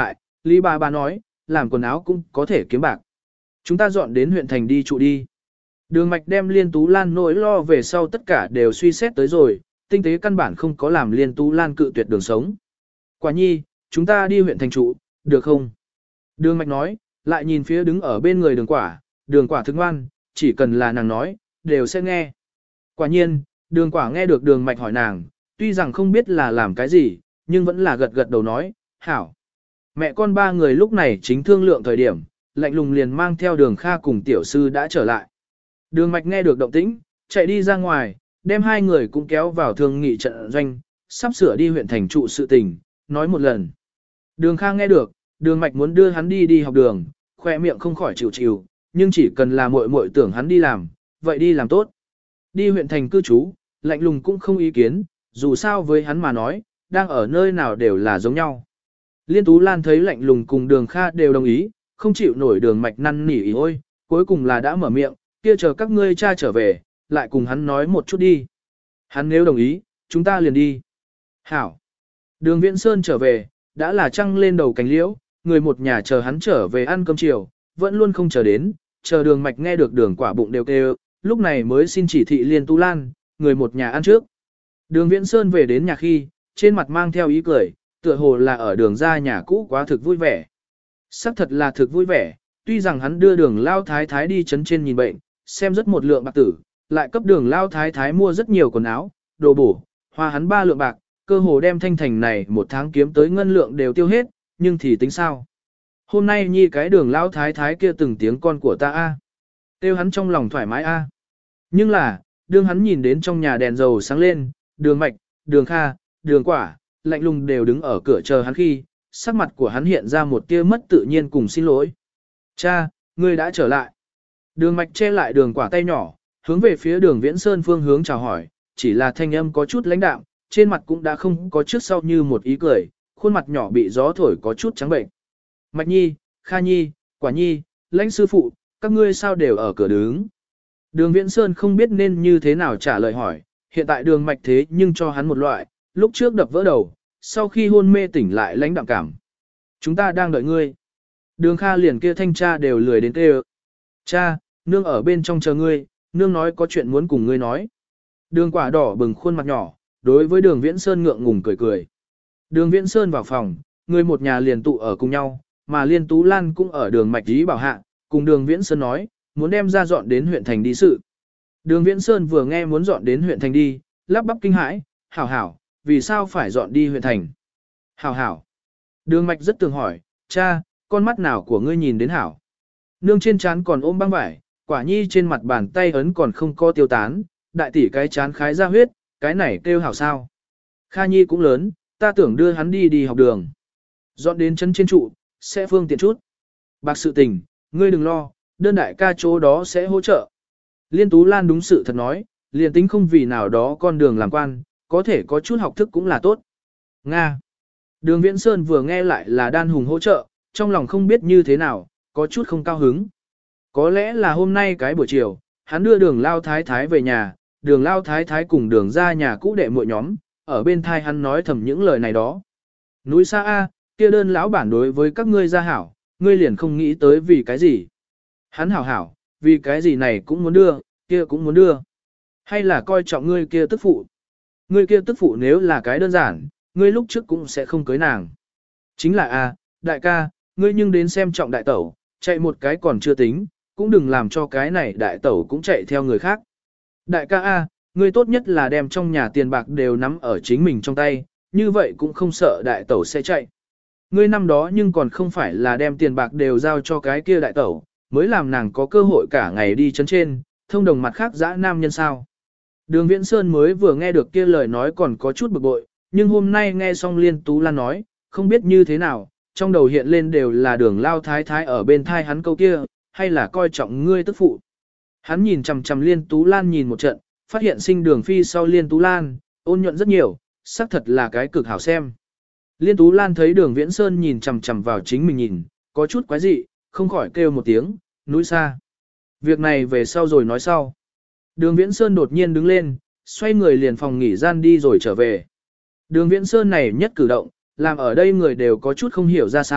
Lý bà nói, làm quần áo cũng có thể kiếm bạc. Chúng ta dọn đến huyện thành đi trụ đi. Đường Mạch đem Liên Tú Lan nỗi lo về sau tất cả đều suy xét tới rồi, tinh tế căn bản không có làm Liên Tú Lan cự tuyệt đường sống. Quả nhi, chúng ta đi huyện thành trụ, được không? Đường Mạch nói, lại nhìn phía đứng ở bên người đường quả thức ngoan, chỉ cần là nàng nói, đều sẽ nghe. Quả nhiên, đường quả nghe được đường Mạch hỏi nàng, tuy rằng không biết là làm cái gì, nhưng vẫn là gật gật đầu nói, hảo. Mẹ con ba người lúc này chính thương lượng thời điểm, lạnh lùng liền mang theo đường Kha cùng tiểu sư đã trở lại. Đường Mạch nghe được động tĩnh, chạy đi ra ngoài, đem hai người cũng kéo vào thương nghị trận doanh, sắp sửa đi huyện thành trụ sự tình, nói một lần. Đường Kha nghe được, đường Mạch muốn đưa hắn đi học đường, khoe miệng không khỏi chịu chịu, nhưng chỉ cần là muội muội tưởng hắn đi làm, vậy đi làm tốt. Đi huyện thành cư trú, lạnh lùng cũng không ý kiến, dù sao với hắn mà nói, đang ở nơi nào đều là giống nhau. Liên Tú Lan thấy lạnh lùng cùng đường Kha đều đồng ý, không chịu nổi đường Mạch năn nỉ ý ôi, cuối cùng là đã mở miệng, kia chờ các ngươi cha trở về, lại cùng hắn nói một chút đi. Hắn nếu đồng ý, chúng ta liền đi. Hảo. Đường Viễn Sơn trở về, đã là trăng lên đầu cánh liễu, người một nhà chờ hắn trở về ăn cơm chiều, vẫn luôn không chờ đến, chờ đường Mạch nghe được đường quả bụng đều kêu, lúc này mới xin chỉ thị Liên Tú Lan, người một nhà ăn trước. Đường Viễn Sơn về đến nhà khi, trên mặt mang theo ý cười, tựa hồ là ở đường ra nhà cũ quá thực vui vẻ. Sắc thật là thực vui vẻ, tuy rằng hắn đưa đường lao thái thái đi chấn trên nhìn bệnh, xem rất một lượng bạc tử, lại cấp đường lao thái thái mua rất nhiều quần áo, đồ bổ, hoa hắn 3 lượng bạc, cơ hồ đem thanh thành này một tháng kiếm tới ngân lượng đều tiêu hết, nhưng thì tính sao? Hôm nay nhi cái đường lao thái thái kia từng tiếng con của ta a, tiêu hắn trong lòng thoải mái a. Nhưng là, đương hắn nhìn đến trong nhà đèn dầu sáng lên, đường Mạch, đường Kha, đường quả, lạnh lùng đều đứng ở cửa chờ hắn khi, sắc mặt của hắn hiện ra một tia mất tự nhiên cùng xin lỗi. Cha, ngươi đã trở lại. Đường Mạch che lại đường quả tay nhỏ, hướng về phía đường Viễn Sơn phương hướng chào hỏi, chỉ là thanh âm có chút lãnh đạm, trên mặt cũng đã không có trước sau như một ý cười, khuôn mặt nhỏ bị gió thổi có chút trắng bệnh. Mạch nhi, Kha nhi, quả nhi, lãnh sư phụ, các ngươi sao đều ở cửa đứng. Đường Viễn Sơn không biết nên như thế nào trả lời hỏi, hiện tại đường Mạch thế nhưng cho hắn một loại, lúc trước đập vỡ đầu, sau khi hôn mê tỉnh lại lãnh đạm cảm. Chúng ta đang đợi ngươi. Đường Kha liền kia thanh cha đều lười đến kêu. Cha, nương ở bên trong chờ ngươi, nương nói có chuyện muốn cùng ngươi nói. Đường quả đỏ bừng khuôn mặt nhỏ, đối với đường Viễn Sơn ngượng ngùng cười cười. Đường Viễn Sơn vào phòng, người một nhà liền tụ ở cùng nhau, mà Liên Tú Lan cũng ở đường Mạch Lý bảo hạ, cùng đường Viễn Sơn nói, muốn đem ra dọn đến huyện thành đi sự. Đường Viễn Sơn vừa nghe muốn dọn đến huyện thành đi, lắp bắp kinh hãi, hảo hảo, vì sao phải dọn đi huyện thành? Hảo hảo. Đường Mạch rất tường hỏi, cha, con mắt nào của ngươi nhìn đến hảo? Nương trên trán còn ôm băng vải, quả nhi trên mặt bàn tay ấn còn không co tiêu tán, đại tỷ cái chán khái ra huyết, cái này kêu hảo sao? Kha nhi cũng lớn, ta tưởng đưa hắn đi học đường. Dọn đến chân trên trụ, sẽ phương tiện chút. Bạc sự tình, ngươi đừng lo, đơn đại ca chỗ đó sẽ hỗ trợ. Liên Tú Lan đúng sự thật nói, liền tính không vì nào đó con đường làm quan, có thể có chút học thức cũng là tốt. Nga. Đường Viễn Sơn vừa nghe lại là đan hùng hỗ trợ, trong lòng không biết như thế nào, có chút không cao hứng. Có lẽ là hôm nay cái buổi chiều, hắn đưa đường lao thái thái về nhà, đường lao thái thái cùng đường ra nhà cũ đệ muội nhóm, ở bên thai hắn nói thầm những lời này đó. Núi xa A, kia đơn lão bản đối với các ngươi gia hảo, ngươi liền không nghĩ tới vì cái gì. Hắn hảo hảo, vì cái gì này cũng muốn đưa, kia cũng muốn đưa. Hay là coi trọng ngươi kia tức phụ. Ngươi kia tức phụ nếu là cái đơn giản, ngươi lúc trước cũng sẽ không cưới nàng. Chính là A, đại ca, ngươi nhưng đến xem trọng đại tẩu, chạy một cái còn chưa tính, cũng đừng làm cho cái này đại tẩu cũng chạy theo người khác. Đại ca A, ngươi tốt nhất là đem trong nhà tiền bạc đều nắm ở chính mình trong tay, như vậy cũng không sợ đại tẩu sẽ chạy. Ngươi năm đó nhưng còn không phải là đem tiền bạc đều giao cho cái kia đại tẩu, mới làm nàng có cơ hội cả ngày đi chân trên, thông đồng mặt khác dã nam nhân sao. Đường Viễn Sơn mới vừa nghe được kia lời nói còn có chút bực bội, nhưng hôm nay nghe xong Liên Tú Lan nói, không biết như thế nào, trong đầu hiện lên đều là đường lao thái thái ở bên thai hắn câu kia, hay là coi trọng ngươi tức phụ. Hắn nhìn chằm chằm Liên Tú Lan nhìn một trận, phát hiện sinh đường phi sau Liên Tú Lan, ôn nhuận rất nhiều, xác thật là cái cực hảo xem. Liên Tú Lan thấy đường Viễn Sơn nhìn chằm chằm vào chính mình nhìn, có chút quái dị, không khỏi kêu một tiếng, núi xa. Việc này về sau rồi nói sau. Đường Viễn Sơn đột nhiên đứng lên, xoay người liền phòng nghỉ gian đi rồi trở về. Đường Viễn Sơn này nhất cử động, làm ở đây người đều có chút không hiểu ra sao,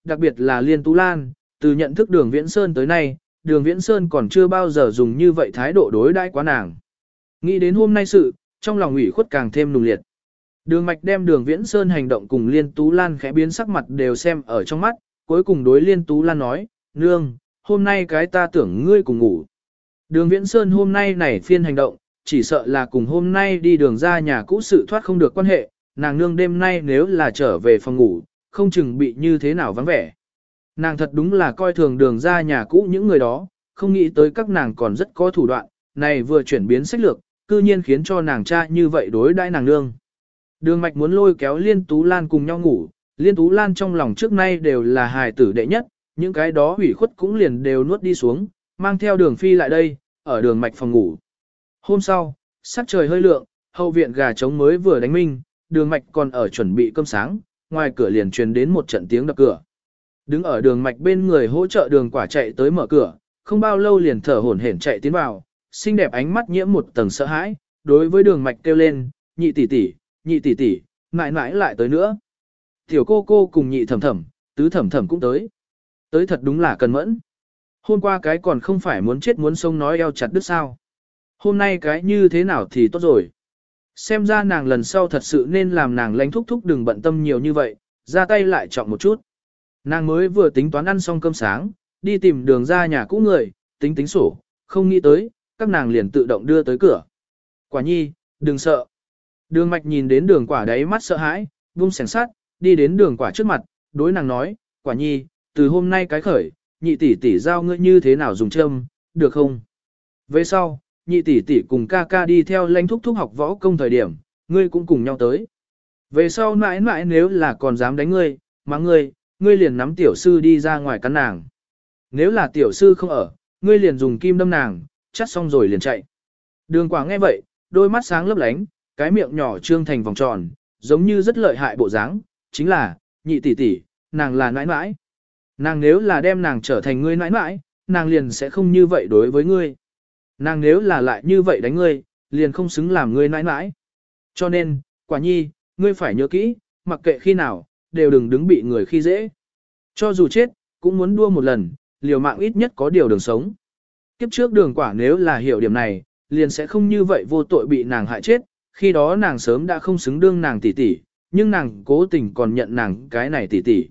đặc biệt là Liên Tú Lan, từ nhận thức Đường Viễn Sơn tới nay, Đường Viễn Sơn còn chưa bao giờ dùng như vậy thái độ đối đãi quá nàng. Nghĩ đến hôm nay sự, trong lòng ủy khuất càng thêm nùng liệt. Đường Mạch đem Đường Viễn Sơn hành động cùng Liên Tú Lan khẽ biến sắc mặt đều xem ở trong mắt, cuối cùng đối Liên Tú Lan nói, nương, hôm nay cái ta tưởng ngươi cùng ngủ. Đường Viễn Sơn hôm nay này phiên hành động, chỉ sợ là cùng hôm nay đi đường ra nhà cũ sự thoát không được quan hệ, nàng nương đêm nay nếu là trở về phòng ngủ, không chừng bị như thế nào vắng vẻ. Nàng thật đúng là coi thường đường ra nhà cũ những người đó, không nghĩ tới các nàng còn rất có thủ đoạn, này vừa chuyển biến sách lược, cư nhiên khiến cho nàng cha như vậy đối đãi nàng nương. Đường Mạch muốn lôi kéo Liên Tú Lan cùng nhau ngủ, Liên Tú Lan trong lòng trước nay đều là hài tử đệ nhất, những cái đó hủy khuất cũng liền đều nuốt đi xuống, mang theo Đường Phi lại đây, ở Đường Mạch phòng ngủ. Hôm sau, sắc trời hơi lượng, hậu viện gà trống mới vừa đánh minh, Đường Mạch còn ở chuẩn bị cơm sáng, ngoài cửa liền truyền đến một trận tiếng đập cửa. Đứng ở Đường Mạch bên người hỗ trợ Đường Quả chạy tới mở cửa, không bao lâu liền thở hổn hển chạy tiến vào, xinh đẹp ánh mắt nhiễm một tầng sợ hãi, đối với Đường Mạch kêu lên, nhị tỷ tỷ, mãi mãi lại tới nữa. Tiểu cô cô cùng nhị thẩm thẩm, tứ thẩm thẩm cũng tới. Tới thật đúng là cần mẫn. Hôm qua cái còn không phải muốn chết muốn sống nói eo chặt đứt sao. Hôm nay cái như thế nào thì tốt rồi. Xem ra nàng lần sau thật sự nên làm nàng lánh thúc thúc đừng bận tâm nhiều như vậy, ra tay lại trọng một chút. Nàng mới vừa tính toán ăn xong cơm sáng, đi tìm đường ra nhà cũ người, tính sổ, không nghĩ tới, các nàng liền tự động đưa tới cửa. Quả nhi, đừng sợ. Đường Mạch nhìn đến Đường Quả đáy mắt sợ hãi, vung sẻng sắt, đi đến Đường Quả trước mặt, đối nàng nói, Quả nhi, từ hôm nay cái khởi, nhị tỷ tỷ giao ngươi như thế nào dùng châm, được không? Về sau, nhị tỷ tỷ cùng ca ca đi theo lãnh thúc thúc học võ công thời điểm, ngươi cũng cùng nhau tới. Về sau mãi mãi nếu là còn dám đánh ngươi, mắng ngươi liền nắm tiểu sư đi ra ngoài cắn nàng. Nếu là tiểu sư không ở, ngươi liền dùng kim đâm nàng, chắt xong rồi liền chạy. Đường Quả nghe vậy, đôi mắt sáng lấp lánh, cái miệng nhỏ trương thành vòng tròn, giống như rất lợi hại bộ dáng, chính là, nhị tỷ tỷ, nàng là nãi nãi. Nàng nếu là đem nàng trở thành ngươi nãi nãi, nàng liền sẽ không như vậy đối với ngươi. Nàng nếu là lại như vậy đánh ngươi, liền không xứng làm ngươi nãi nãi. Cho nên, Quả nhi, ngươi phải nhớ kỹ, mặc kệ khi nào, đều đừng đứng bị người khi dễ. Cho dù chết, cũng muốn đua một lần, liều mạng ít nhất có điều đường sống. Kiếp trước Đường Quả nếu là hiểu điểm này, liền sẽ không như vậy vô tội bị nàng hại chết, khi đó nàng sớm đã không xứng đương nàng tỷ tỷ, nhưng nàng cố tình còn nhận nàng cái này tỷ tỷ.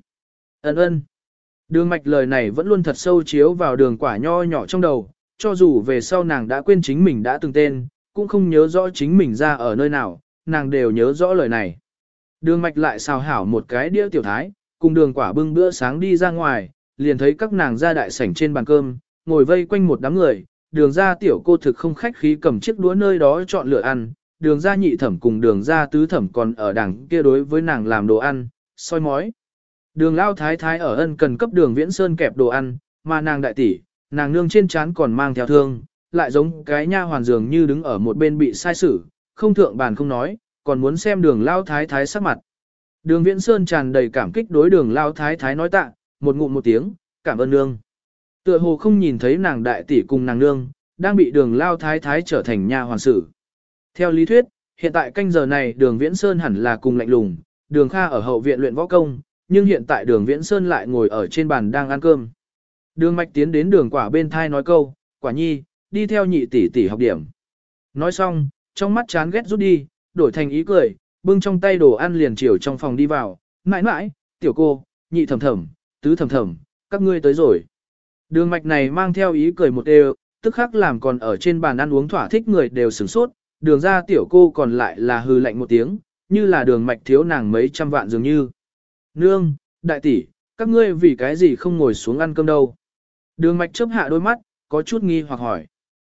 Ân. Đường Mạch lời này vẫn luôn thật sâu chiếu vào Đường Quả nho nhỏ trong đầu, cho dù về sau nàng đã quên chính mình đã từng tên, cũng không nhớ rõ chính mình ra ở nơi nào, nàng đều nhớ rõ lời này. Đường Mạch lại xào hảo một cái đĩa tiểu thái, cùng Đường Quả bưng bữa sáng đi ra ngoài, liền thấy các nàng ra đại sảnh trên bàn cơm, ngồi vây quanh một đám người, Đường ra tiểu cô thực không khách khí cầm chiếc đũa nơi đó chọn lựa ăn, Đường ra nhị thẩm cùng Đường ra tứ thẩm còn ở đằng kia đối với nàng làm đồ ăn, soi mói. Đường lao thái thái ở ân cần cấp Đường Viễn Sơn kẹp đồ ăn, mà nàng đại tỷ, nàng nương trên trán còn mang theo thương, lại giống cái nha hoàn dường như đứng ở một bên bị sai xử, không thượng bàn không nói, còn muốn xem Đường lao thái thái sắc mặt. Đường Viễn Sơn tràn đầy cảm kích đối Đường lao thái thái nói tạ, một ngụm một tiếng, cảm ơn nương. Tựa hồ không nhìn thấy nàng đại tỷ cùng nàng nương, đang bị Đường lao thái thái trở thành nha hoàn xử. Theo lý thuyết, hiện tại canh giờ này Đường Viễn Sơn hẳn là cùng lạnh lùng, Đường Kha ở hậu viện luyện võ công, nhưng hiện tại Đường Viễn Sơn lại ngồi ở trên bàn đang ăn cơm. Đường Mạch tiến đến Đường Quả bên thai nói câu, Quả nhi, đi theo nhị tỷ tỷ học điểm. Nói xong, trong mắt chán ghét rút đi, đổi thành ý cười, bưng trong tay đồ ăn liền chiều trong phòng đi vào, mãi mãi, tiểu cô, nhị thẩm thẩm, tứ thẩm thẩm, các ngươi tới rồi. Đường Mạch này mang theo ý cười một đều, tức khắc làm còn ở trên bàn ăn uống thỏa thích người đều sửng sốt, Đường ra tiểu cô còn lại là hừ lạnh một tiếng, như là Đường Mạch thiếu nàng mấy trăm vạn dường như. Nương, đại tỷ, các ngươi vì cái gì không ngồi xuống ăn cơm đâu? Đường Mạch chớp hạ đôi mắt, có chút nghi hoặc hỏi.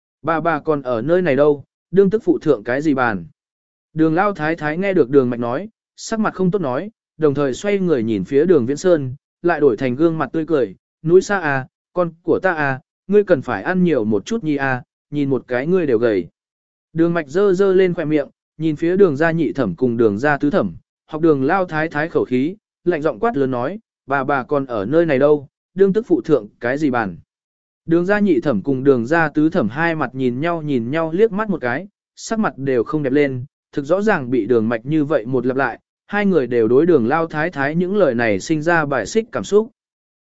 Bà còn ở nơi này đâu, đương tức phụ thượng cái gì bàn? Đường lao thái thái nghe được Đường Mạch nói, sắc mặt không tốt nói, đồng thời xoay người nhìn phía Đường Viễn Sơn, lại đổi thành gương mặt tươi cười, núi xa à, con của ta à, ngươi cần phải ăn nhiều một chút nhi à, nhìn một cái ngươi đều gầy. Đường Mạch dơ dơ lên khỏe miệng, nhìn phía Đường gia nhị thẩm cùng Đường gia tứ thẩm, học Đường lao thái thái khẩu khí, lạnh giọng quát lớn nói, bà còn ở nơi này đâu, đương tức phụ thượng cái gì bàn. Đường gia nhị thẩm cùng Đường gia tứ thẩm hai mặt nhìn nhau liếc mắt một cái, sắc mặt đều không đẹp lên, thực rõ ràng bị Đường Mạch như vậy một lặp lại, hai người đều đối Đường lao thái thái những lời này sinh ra bài xích cảm xúc.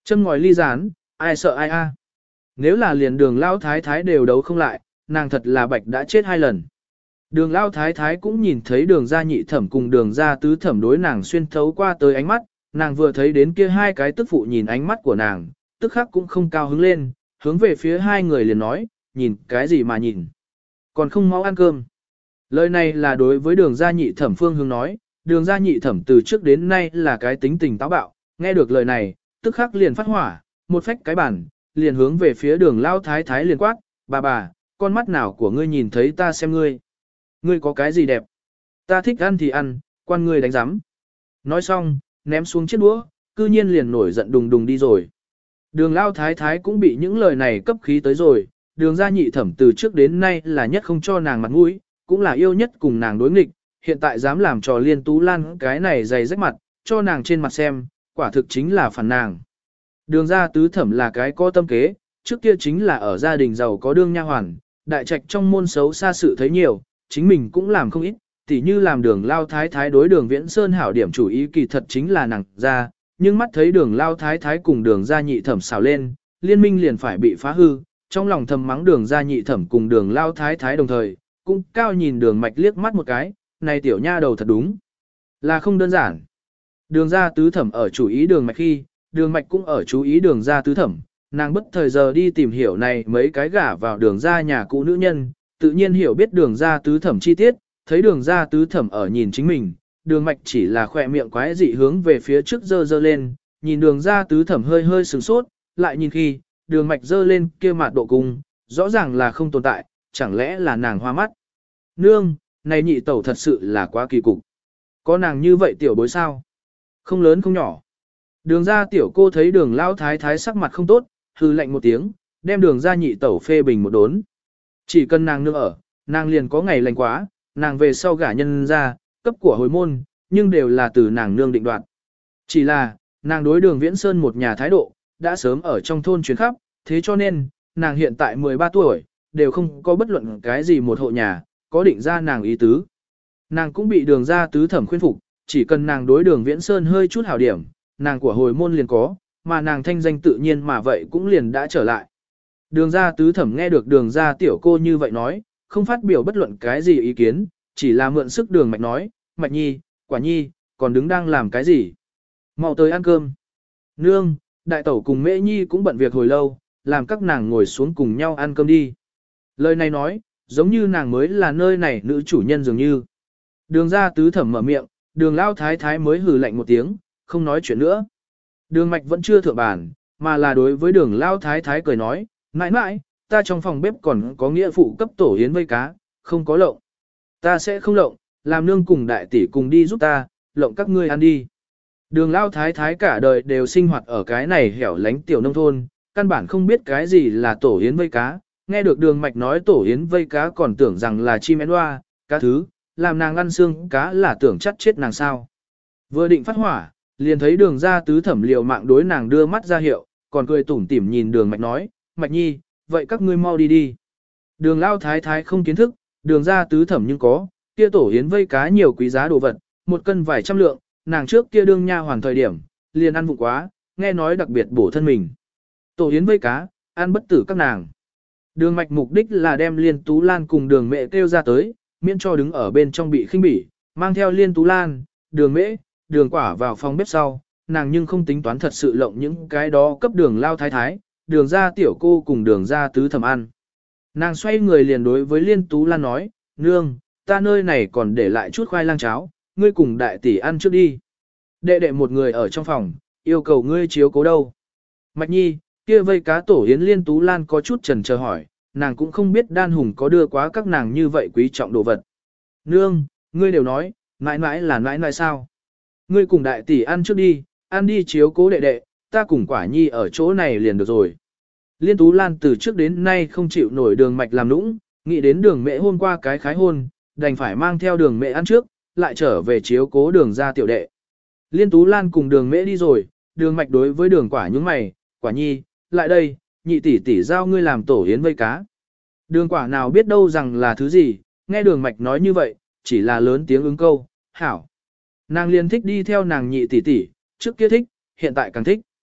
Châm ngòi ly rán, ai sợ ai a. Nếu là liền đường lao thái thái đều đấu không lại, nàng thật là bạch đã chết 2 lần. Đường lao thái thái cũng nhìn thấy đường gia nhị thẩm cùng đường gia tứ thẩm đối nàng xuyên thấu qua tới ánh mắt, nàng vừa thấy đến kia 2 cái tức phụ nhìn ánh mắt của nàng, tức khắc cũng không cao hứng lên, hướng về phía 2 người liền nói, nhìn cái gì mà nhìn, còn không mau ăn cơm. Lời này là đối với đường gia nhị thẩm Phương Hướng nói, đường gia nhị thẩm từ trước đến nay là cái tính tình táo bạo, nghe được lời này, tức khắc liền phát hỏa, một phách cái bàn, liền hướng về phía đường lao thái thái liền quát, bà, con mắt nào của ngươi nhìn thấy ta xem ngươi. Ngươi có cái gì đẹp? Ta thích ăn thì ăn, quan ngươi đánh giám. Nói xong, ném xuống chiếc đũa, cư nhiên liền nổi giận đùng đùng đi rồi. Đường lao thái thái cũng bị những lời này cấp khí tới rồi, đường gia nhị thẩm từ trước đến nay là nhất không cho nàng mặt mũi, cũng là yêu nhất cùng nàng đối nghịch, hiện tại dám làm trò Liên Tú Lan cái này dày rách mặt, cho nàng trên mặt xem, quả thực chính là phản nàng. Đường gia tứ thẩm là cái có tâm kế, trước kia chính là ở gia đình giàu có đương nha hoàn, đại trạch trong môn xấu xa sự thấy nhiều, chính mình cũng làm không ít, tỉ như làm đường lao thái thái đối đường viễn sơn hảo điểm chủ ý kỳ thật chính là nàng ra, nhưng mắt thấy đường lao thái thái cùng đường gia nhị thẩm xào lên, liên minh liền phải bị phá hư, trong lòng thầm mắng đường gia nhị thẩm cùng đường lao thái thái đồng thời, cũng cao nhìn đường mạch liếc mắt một cái, này tiểu nha đầu thật đúng, là không đơn giản. Đường gia tứ thẩm ở chủ ý đường mạch khi, đường mạch cũng ở chú ý đường gia tứ thẩm, nàng bất thời giờ đi tìm hiểu này mấy cái gả vào đường gia nhà cũ nữ nhân, tự nhiên hiểu biết đường gia tứ thẩm chi tiết, thấy đường gia tứ thẩm ở nhìn chính mình, đường mạch chỉ là khỏe miệng quái dị hướng về phía trước dơ lên, nhìn đường gia tứ thẩm hơi hơi sửng sốt, lại nhìn khi, đường mạch dơ lên kia mặt độ cung, rõ ràng là không tồn tại, chẳng lẽ là nàng hoa mắt. Nương, này nhị tẩu thật sự là quá kỳ cục. Có nàng như vậy tiểu bối sao? Không lớn không nhỏ. Đường gia tiểu cô thấy đường lao thái thái sắc mặt không tốt, hư lạnh một tiếng, đem đường gia nhị tẩu phê bình một đốn. Chỉ cần nàng nương ở, nàng liền có ngày lành quá, nàng về sau gả nhân ra, cấp của hồi môn, nhưng đều là từ nàng nương định đoạt. Chỉ là, nàng đối đường Viễn Sơn một nhà thái độ, đã sớm ở trong thôn chuyến khắp, thế cho nên, nàng hiện tại 13 tuổi, đều không có bất luận cái gì một hộ nhà, có định ra nàng ý tứ. Nàng cũng bị đường gia tứ thẩm khuyên phục, chỉ cần nàng đối đường Viễn Sơn hơi chút hảo điểm, nàng của hồi môn liền có, mà nàng thanh danh tự nhiên mà vậy cũng liền đã trở lại. Đường gia tứ thẩm nghe được đường gia tiểu cô như vậy nói, không phát biểu bất luận cái gì ý kiến, chỉ là mượn sức đường mạch nói, mạch nhi, quả nhi, còn đứng đang làm cái gì? Mau tới ăn cơm. Nương, đại tẩu cùng mễ nhi cũng bận việc hồi lâu, làm các nàng ngồi xuống cùng nhau ăn cơm đi. Lời này nói, giống như nàng mới là nơi này nữ chủ nhân dường như. Đường gia tứ thẩm mở miệng, đường lao thái thái mới hừ lạnh một tiếng, không nói chuyện nữa. Đường mạch vẫn chưa thượng bàn, mà là đối với đường lao thái thái cười nói, mãi mãi, ta trong phòng bếp còn có nghĩa phụ cấp tổ yến vây cá, không có lộng. Ta sẽ không lộng, làm nương cùng đại tỷ cùng đi giúp ta, lộng các ngươi ăn đi. Đường lao thái thái cả đời đều sinh hoạt ở cái này hẻo lánh tiểu nông thôn, căn bản không biết cái gì là tổ yến vây cá, nghe được đường mạch nói tổ yến vây cá còn tưởng rằng là chim én hoa, cá thứ, làm nàng ăn xương cá là tưởng chắc chết nàng sao. Vừa định phát hỏa, liền thấy đường gia tứ thẩm liều mạng đối nàng đưa mắt ra hiệu, còn cười tủm tỉm nhìn đường mạch nói, mạch nhi, vậy các ngươi mau đi đi. Đường lao thái thái không kiến thức, đường gia tứ thẩm nhưng có, kia tổ yến vây cá nhiều quý giá đồ vật, 1 cân vài trăm lượng, nàng trước kia đương nha hoàn thời điểm, liền ăn vụng quá, nghe nói đặc biệt bổ thân mình. Tổ yến vây cá, ăn bất tử các nàng. Đường mạch mục đích là đem Liên Tú Lan cùng đường mẹ kêu ra tới, miễn cho đứng ở bên trong bị khinh bỉ, mang theo Liên Tú Lan, đường mễ, đường quả vào phòng bếp sau, nàng nhưng không tính toán thật sự lộng những cái đó cấp đường lao thái thái, đường ra tiểu cô cùng đường ra tứ thẩm ăn. Nàng xoay người liền đối với Liên Tú Lan nói, nương, ta nơi này còn để lại chút khoai lang cháo, ngươi cùng đại tỷ ăn trước đi. Đệ đệ một người ở trong phòng, yêu cầu ngươi chiếu cố đâu. Mạch nhi, kia vây cá tổ yến Liên Tú Lan có chút chần chờ hỏi, nàng cũng không biết đan hùng có đưa quá các nàng như vậy quý trọng đồ vật. Nương, ngươi đều nói, mãi mãi là mãi mãi sao. Ngươi cùng đại tỷ ăn trước đi, ăn đi chiếu cố đệ đệ, ta cùng quả nhi ở chỗ này liền được rồi. Liên Tú Lan từ trước đến nay không chịu nổi đường mạch làm nũng, nghĩ đến đường mẹ hôm qua cái khái hôn, đành phải mang theo đường mẹ ăn trước, lại trở về chiếu cố đường ra tiểu đệ. Liên Tú Lan cùng đường mẹ đi rồi, đường mạch đối với đường quả nhướng mày, quả nhi, lại đây, nhị tỷ tỷ giao ngươi làm tổ yến vây cá. Đường quả nào biết đâu rằng là thứ gì, nghe đường mạch nói như vậy, chỉ là lớn tiếng ứng câu, hảo. Nàng liền thích đi theo nàng nhị tỷ tỷ, trước kia thích, hiện tại càng thích.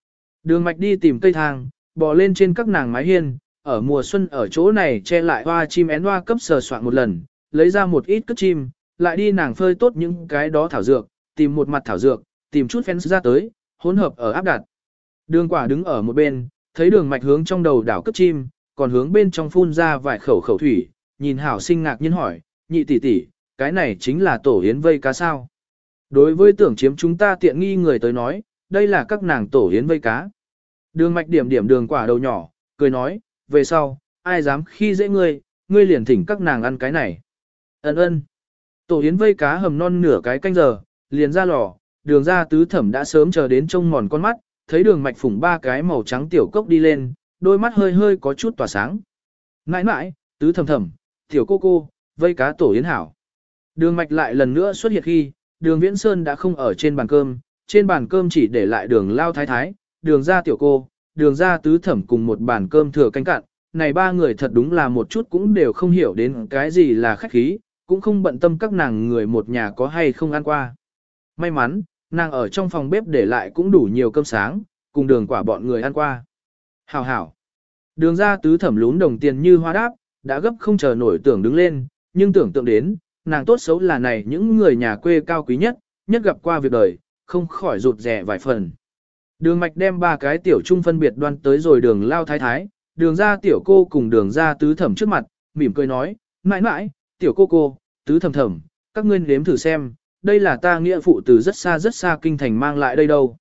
Đường mạch đi tìm cây thang, bò lên trên các nàng mái hiên, ở mùa xuân ở chỗ này che lại hoa chim én hoa cấp sờ soạn một lần, lấy ra một ít cất chim, lại đi nàng phơi tốt những cái đó thảo dược, tìm một mặt thảo dược, tìm chút phén ra tới, hỗn hợp ở áp đặt. Đường quả đứng ở một bên, thấy đường mạch hướng trong đầu đảo cất chim, còn hướng bên trong phun ra vài khẩu khẩu thủy, nhìn hảo sinh ngạc nhiên hỏi, nhị tỷ tỷ, cái này chính là tổ yến vây cá sao? Đối với tưởng chiếm chúng ta tiện nghi người tới nói, đây là các nàng tổ yến vây cá. Đường mạch điểm điểm đường quả đầu nhỏ, cười nói, về sau, ai dám khi dễ ngươi, ngươi liền thỉnh các nàng ăn cái này. Ấn ơn. Tổ yến vây cá hầm non nửa cái canh giờ, liền ra lò, đường ra tứ thẩm đã sớm chờ đến trông mòn con mắt, thấy đường mạch phủng ba cái màu trắng tiểu cốc đi lên, đôi mắt hơi hơi có chút tỏa sáng. Nãi nãi, tứ thẩm thẩm, tiểu cô, vây cá tổ yến hảo. Đường mạch lại lần nữa xuất hiện khi, đường Viễn Sơn đã không ở trên bàn cơm chỉ để lại đường lao thái thái, đường ra tiểu cô, đường ra tứ thẩm cùng một bàn cơm thừa canh cạn. Này ba người thật đúng là một chút cũng đều không hiểu đến cái gì là khách khí, cũng không bận tâm các nàng người một nhà có hay không ăn qua. May mắn, nàng ở trong phòng bếp để lại cũng đủ nhiều cơm sáng, cùng đường quả bọn người ăn qua. Hảo hảo. Đường ra tứ thẩm lún đồng tiền như hoa đáp, đã gấp không chờ nổi tưởng đứng lên, nhưng tưởng tượng đến, nàng tốt xấu là này những người nhà quê cao quý nhất gặp qua việc đời, không khỏi rụt rè vài phần. Đường mạch đem ba cái tiểu trung phân biệt đoan tới rồi đường lao thái thái, đường ra tiểu cô cùng đường ra tứ thẩm trước mặt, mỉm cười nói, mãi mãi, tiểu cô, tứ thẩm thẩm, các ngươi nếm thử xem, đây là ta nghĩa phụ từ rất xa kinh thành mang lại đây đâu.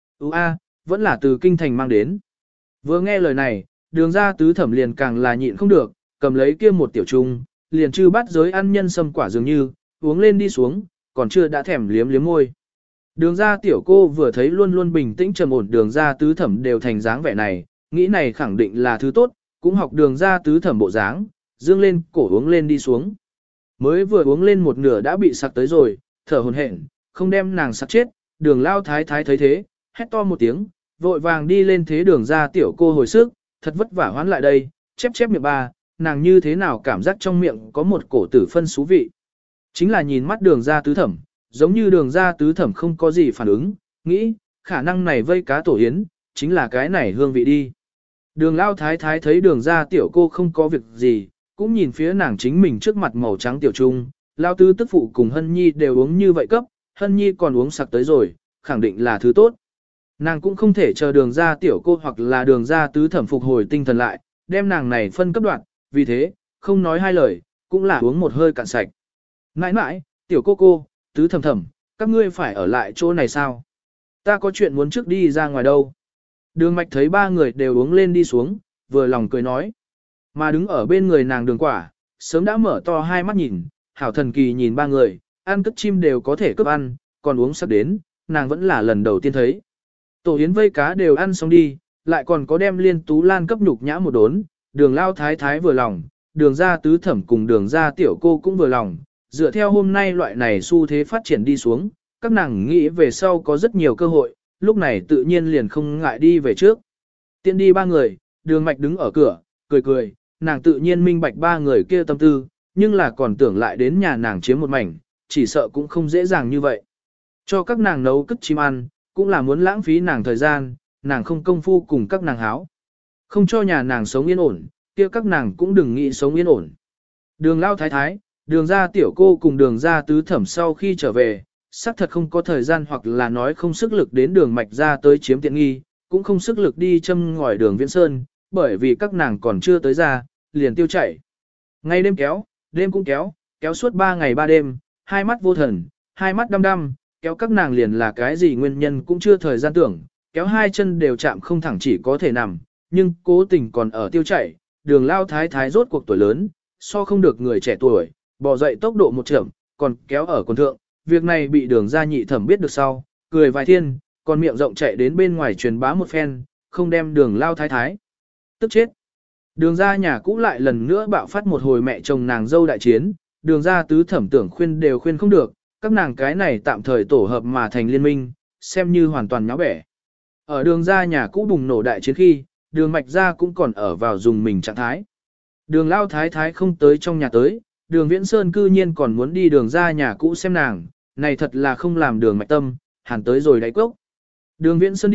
Vẫn là từ kinh thành mang đến. Vừa nghe lời này, đường ra tứ thẩm liền càng là nhịn không được, cầm lấy kia một tiểu trung, liền chư bắt giới ăn nhân sâm quả dường như, uống lên đi xuống, còn chưa đã thèm liếm môi. Đường ra tiểu cô vừa thấy luôn luôn bình tĩnh trầm ổn đường ra tứ thẩm đều thành dáng vẻ này, nghĩ này khẳng định là thứ tốt, cũng học đường ra tứ thẩm bộ dáng, dương lên cổ uống lên đi xuống. Mới vừa uống lên một nửa đã bị sặc tới rồi, thở hổn hển, không đem nàng sặc chết, đường lao thái thái thấy thế, hét to một tiếng, vội vàng đi lên thế đường ra tiểu cô hồi sức, thật vất vả hoán lại đây, chép miệng ba, nàng như thế nào cảm giác trong miệng có một cổ tử phân xú vị. Chính là nhìn mắt đường ra tứ thẩm, giống như đường ra tứ thẩm không có gì phản ứng, nghĩ, khả năng này vây cá tổ yến, chính là cái này hương vị đi. Đường lao thái thái thấy đường ra tiểu cô không có việc gì, cũng nhìn phía nàng chính mình trước mặt màu trắng tiểu trung, lao tứ tức phụ cùng Hân Nhi đều uống như vậy cấp, Hân Nhi còn uống sặc tới rồi, khẳng định là thứ tốt. Nàng cũng không thể chờ đường ra tiểu cô hoặc là đường ra tứ thẩm phục hồi tinh thần lại, đem nàng này phân cấp đoạn, vì thế, không nói hai lời, cũng là uống một hơi cạn sạch. Nãi nãi, tiểu cô, tứ thẩm thẩm, các ngươi phải ở lại chỗ này sao? Ta có chuyện muốn trước đi ra ngoài đâu. Đường mạch thấy ba người đều uống lên đi xuống, vừa lòng cười nói. Mà đứng ở bên người nàng đường quả, sớm đã mở to hai mắt nhìn, hảo thần kỳ nhìn ba người, ăn cất chim đều có thể cướp ăn, còn uống sắp đến, nàng vẫn là lần đầu tiên thấy. Tổ yến vây cá đều ăn xong đi, lại còn có đem Liên Tú Lan cấp nhục nhã một đốn, đường lao thái thái vừa lòng, đường ra tứ thẩm cùng đường ra tiểu cô cũng vừa lòng, dựa theo hôm nay loại này xu thế phát triển đi xuống, các nàng nghĩ về sau có rất nhiều cơ hội, lúc này tự nhiên liền không ngại đi về trước. Tiện đi ba người, đường mạch đứng ở cửa, cười, nàng tự nhiên minh bạch ba người kia tâm tư, nhưng là còn tưởng lại đến nhà nàng chiếm một mảnh, chỉ sợ cũng không dễ dàng như vậy. Cho các nàng nấu cất chim ăn, cũng là muốn lãng phí nàng thời gian, nàng không công phu cùng các nàng háo. Không cho nhà nàng sống yên ổn, kia các nàng cũng đừng nghĩ sống yên ổn. Đường lao thái thái, đường ra tiểu cô cùng đường ra tứ thẩm sau khi trở về, xác thật không có thời gian hoặc là nói không sức lực đến đường mạch ra tới chiếm tiện nghi, cũng không sức lực đi châm ngòi đường Viễn Sơn, bởi vì các nàng còn chưa tới ra, liền tiêu chảy. Ngày đêm kéo, đêm cũng kéo suốt 3 ngày 3 đêm, hai mắt vô thần, hai mắt đăm, kéo các nàng liền là cái gì nguyên nhân cũng chưa thời gian tưởng, kéo hai chân đều chạm không thẳng chỉ có thể nằm, nhưng cố tình còn ở tiêu chảy, đường lao thái thái rốt cuộc tuổi lớn, so không được người trẻ tuổi, bò dậy tốc độ một chậm, còn kéo ở quần thượng, việc này bị đường gia nhị thẩm biết được sau, cười vài thiên, còn miệng rộng chạy đến bên ngoài truyền bá một phen, không đem đường lao thái thái. Tức chết. Đường gia nhà cũ lại lần nữa bạo phát một hồi mẹ chồng nàng dâu đại chiến, đường gia tứ thẩm tưởng khuyên đều khuyên không được, các nàng cái này tạm thời tổ hợp mà thành liên minh, xem như hoàn toàn nháo bẻ. Ở đường gia nhà cũ bùng nổ đại chiến khi, đường mạch gia cũng còn ở vào dùng mình trạng thái. Đường lao thái thái không tới trong nhà tới, đường Viễn Sơn cư nhiên còn muốn đi đường gia nhà cũ xem nàng, này thật là không làm đường mạch tâm, hẳn tới rồi đáy cốc. Đường Viễn Sơn đi,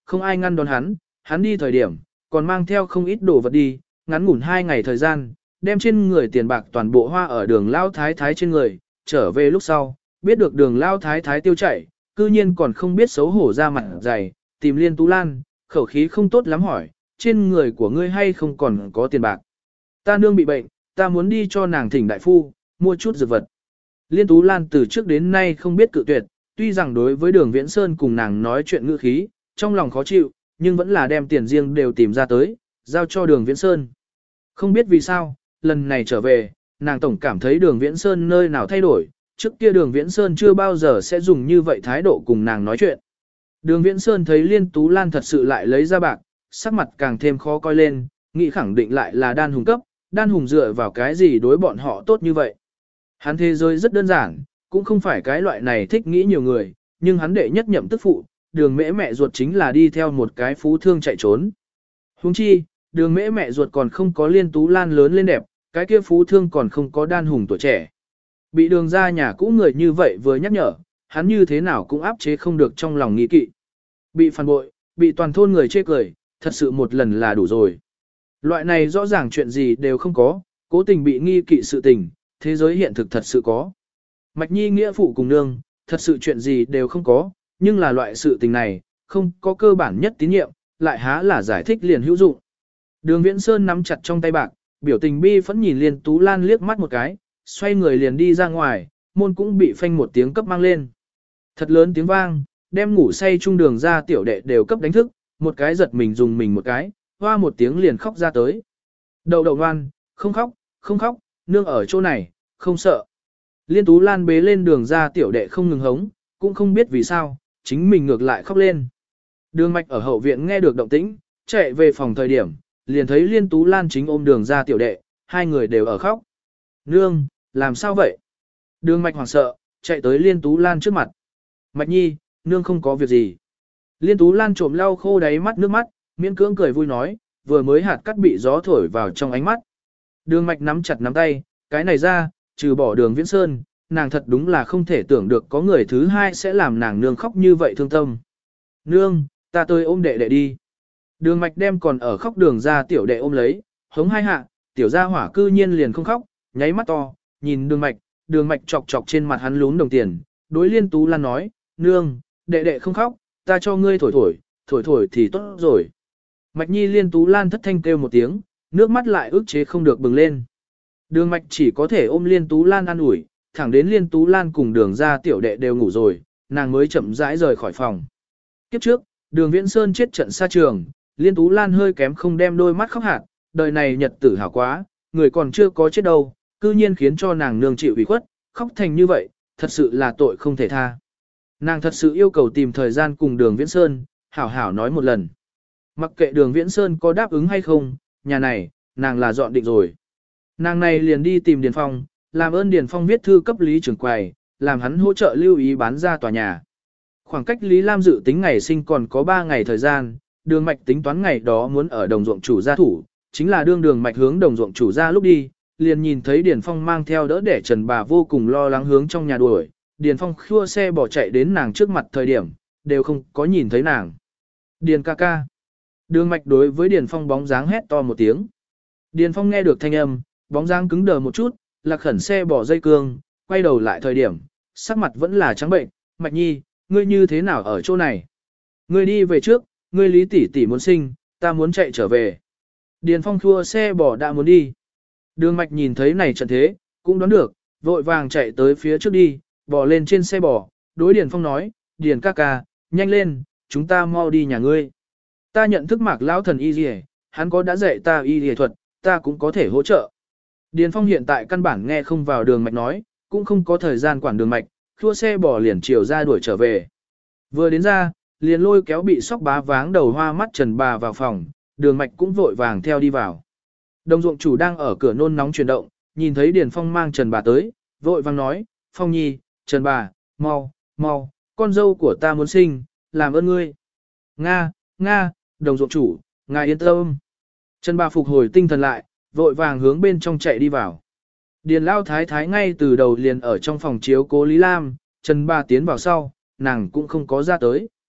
không ai ngăn đón hắn đi thời điểm, còn mang theo không ít đồ vật đi, ngắn ngủn 2 ngày thời gian, đem trên người tiền bạc toàn bộ hoa ở đường lao thái thái trên người, trở về lúc sau, biết được đường lao thái thái tiêu chảy, cư nhiên còn không biết xấu hổ ra mặt dày, tìm Liên Tú Lan, khẩu khí không tốt lắm hỏi, trên người của ngươi hay không còn có tiền bạc. Ta nương bị bệnh, ta muốn đi cho nàng thỉnh đại phu, mua chút dược vật. Liên Tú Lan từ trước đến nay không biết cự tuyệt, tuy rằng đối với đường Viễn Sơn cùng nàng nói chuyện ngữ khí, trong lòng khó chịu, nhưng vẫn là đem tiền riêng đều tìm ra tới, giao cho đường Viễn Sơn. Không biết vì sao, lần này trở về, nàng tổng cảm thấy đường Viễn Sơn nơi nào thay đổi, trước kia đường Viễn Sơn chưa bao giờ sẽ dùng như vậy thái độ cùng nàng nói chuyện. Đường Viễn Sơn thấy Liên Tú Lan thật sự lại lấy ra bạc, sắc mặt càng thêm khó coi lên, nghĩ khẳng định lại là đan hùng cấp, đan hùng dựa vào cái gì đối bọn họ tốt như vậy. Hắn thế giới rất đơn giản, cũng không phải cái loại này thích nghĩ nhiều người, nhưng hắn đệ nhất nhậm tức phụ, đường mễ mẹ ruột chính là đi theo một cái phú thương chạy trốn. Huống chi, đường mễ mẹ ruột còn không có Liên Tú Lan lớn lên đẹp, cái kia phú thương còn không có đan hùng tuổi trẻ. Bị đường ra nhà cũ người như vậy vừa nhắc nhở, hắn như thế nào cũng áp chế không được trong lòng nghi kỵ. Bị phản bội, bị toàn thôn người chê cười, thật sự một lần là đủ rồi. Loại này rõ ràng chuyện gì đều không có, cố tình bị nghi kỵ sự tình, thế giới hiện thực thật sự có. Mạch Nhi nghĩa phụ cùng nương, thật sự chuyện gì đều không có, nhưng là loại sự tình này, không có cơ bản nhất tín nhiệm, lại há là giải thích liền hữu dụng. Đường Viễn Sơn nắm chặt trong tay bạc, biểu tình bi phẫn nhìn Liên Tú Lan liếc mắt một cái, xoay người liền đi ra ngoài, môn cũng bị phanh một tiếng cấp mang lên. Thật lớn tiếng vang, đem ngủ say chung đường ra tiểu đệ đều cấp đánh thức, một cái giật mình dùng mình một cái, hoa một tiếng liền khóc ra tới. Đậu đậu ngoan, không khóc, không khóc, nương ở chỗ này, không sợ. Liên Tú Lan bế lên đường ra tiểu đệ không ngừng hống, cũng không biết vì sao, chính mình ngược lại khóc lên. Đường Mạch ở hậu viện nghe được động tĩnh, chạy về phòng thời điểm, liền thấy Liên Tú Lan chính ôm đường ra tiểu đệ, hai người đều ở khóc. Nương, làm sao vậy? Đường Mạch hoảng sợ, chạy tới Liên Tú Lan trước mặt. Mạch Nhi, nương không có việc gì. Liên Tú Lan trộm lau khô đáy mắt nước mắt, miễn cưỡng cười vui nói, vừa mới hạt cắt bị gió thổi vào trong ánh mắt. Đường Mạch nắm chặt nắm tay, cái này ra, trừ bỏ đường Viễn Sơn, nàng thật đúng là không thể tưởng được có người thứ hai sẽ làm nàng nương khóc như vậy thương tâm. Nương, ta tới ôm đệ đệ đi. Đường Mạch đem còn ở khóc đường ra tiểu đệ ôm lấy, hống hai hạ, tiểu gia hỏa cư nhiên liền không khóc, nháy mắt to, nhìn đường Mạch chọc chọc trên mặt hắn lún đồng tiền, đối Liên Tú Lan nói, nương, đệ đệ không khóc, ta cho ngươi thổi thì tốt rồi. Mạch Nhi Liên Tú Lan thất thanh kêu một tiếng, nước mắt lại ức chế không được bừng lên. Đường Mạch chỉ có thể ôm Liên Tú Lan an ủi, thẳng đến Liên Tú Lan cùng đường ra tiểu đệ đều ngủ rồi, nàng mới chậm rãi rời khỏi phòng. Kiếp trước, đường Viễn Sơn chết trận xa trường, Liên Tú Lan hơi kém không đem đôi mắt khóc hạt, đời này nhật tử hảo quá, người còn chưa có chết đâu, cư nhiên khiến cho nàng nương chịu ủy khuất, khóc thành như vậy, thật sự là tội không thể tha. Nàng thật sự yêu cầu tìm thời gian cùng đường Viễn Sơn, hảo hảo nói một lần. Mặc kệ đường Viễn Sơn có đáp ứng hay không, nhà này, nàng là dọn định rồi. Nàng này liền đi tìm Điền Phong, làm ơn Điền Phong viết thư cấp Lý trưởng quầy, làm hắn hỗ trợ lưu ý bán ra tòa nhà. Khoảng cách Lý Lam dự tính ngày sinh còn có 3 ngày thời gian, đường Mạch tính toán ngày đó muốn ở đồng ruộng chủ gia thủ, chính là đường Mạch hướng đồng ruộng chủ gia lúc đi, liền nhìn thấy Điền Phong mang theo đỡ để Trần bà vô cùng lo lắng hướng trong nhà đuổi, Điền Phong khua xe bỏ chạy đến nàng trước mặt thời điểm, đều không có nhìn thấy nàng. Điền ca ca. Đường Mạch đối với Điền Phong bóng dáng hét to một tiếng. Điền Phong nghe được thanh âm, bóng dáng cứng đờ một chút, lạc khẩn xe bỏ dây cương, quay đầu lại thời điểm, sắc mặt vẫn là trắng bệnh, Mạch Nhi, ngươi như thế nào ở chỗ này? Ngươi đi về trước, ngươi Lý tỷ tỷ muốn sinh, ta muốn chạy trở về. Điền Phong thua xe bỏ đã muốn đi. Đường Mạch nhìn thấy này trận thế, cũng đoán được, vội vàng chạy tới phía trước đi, bò lên trên xe bò, đối Điền Phong nói, Điền ca ca, nhanh lên, chúng ta mau đi nhà ngươi. Ta nhận thức Mạc lão thần y liề, hắn có đã dạy ta y liề thuật, ta cũng có thể hỗ trợ. Điền Phong hiện tại căn bản nghe không vào Đường Mạch nói, cũng không có thời gian quản Đường Mạch, thua xe bò liền chiều ra đuổi trở về. Vừa đến ra, liền lôi kéo bị sóc bá váng đầu hoa mắt Trần bà vào phòng, Đường Mạch cũng vội vàng theo đi vào. Đồng ruộng chủ đang ở cửa nôn nóng chuyển động, nhìn thấy Điền Phong mang Trần bà tới, vội vàng nói, Phong Nhi, Trần bà, mau, mau, con dâu của ta muốn sinh, làm ơn ngươi. Nga, đồng ruộng chủ, ngài yên tâm. Trần bà phục hồi tinh thần lại, vội vàng hướng bên trong chạy đi vào. Điền lao thái thái ngay từ đầu liền ở trong phòng chiếu cố Lý Lam, Trần bà tiến vào sau, nàng cũng không có ra tới.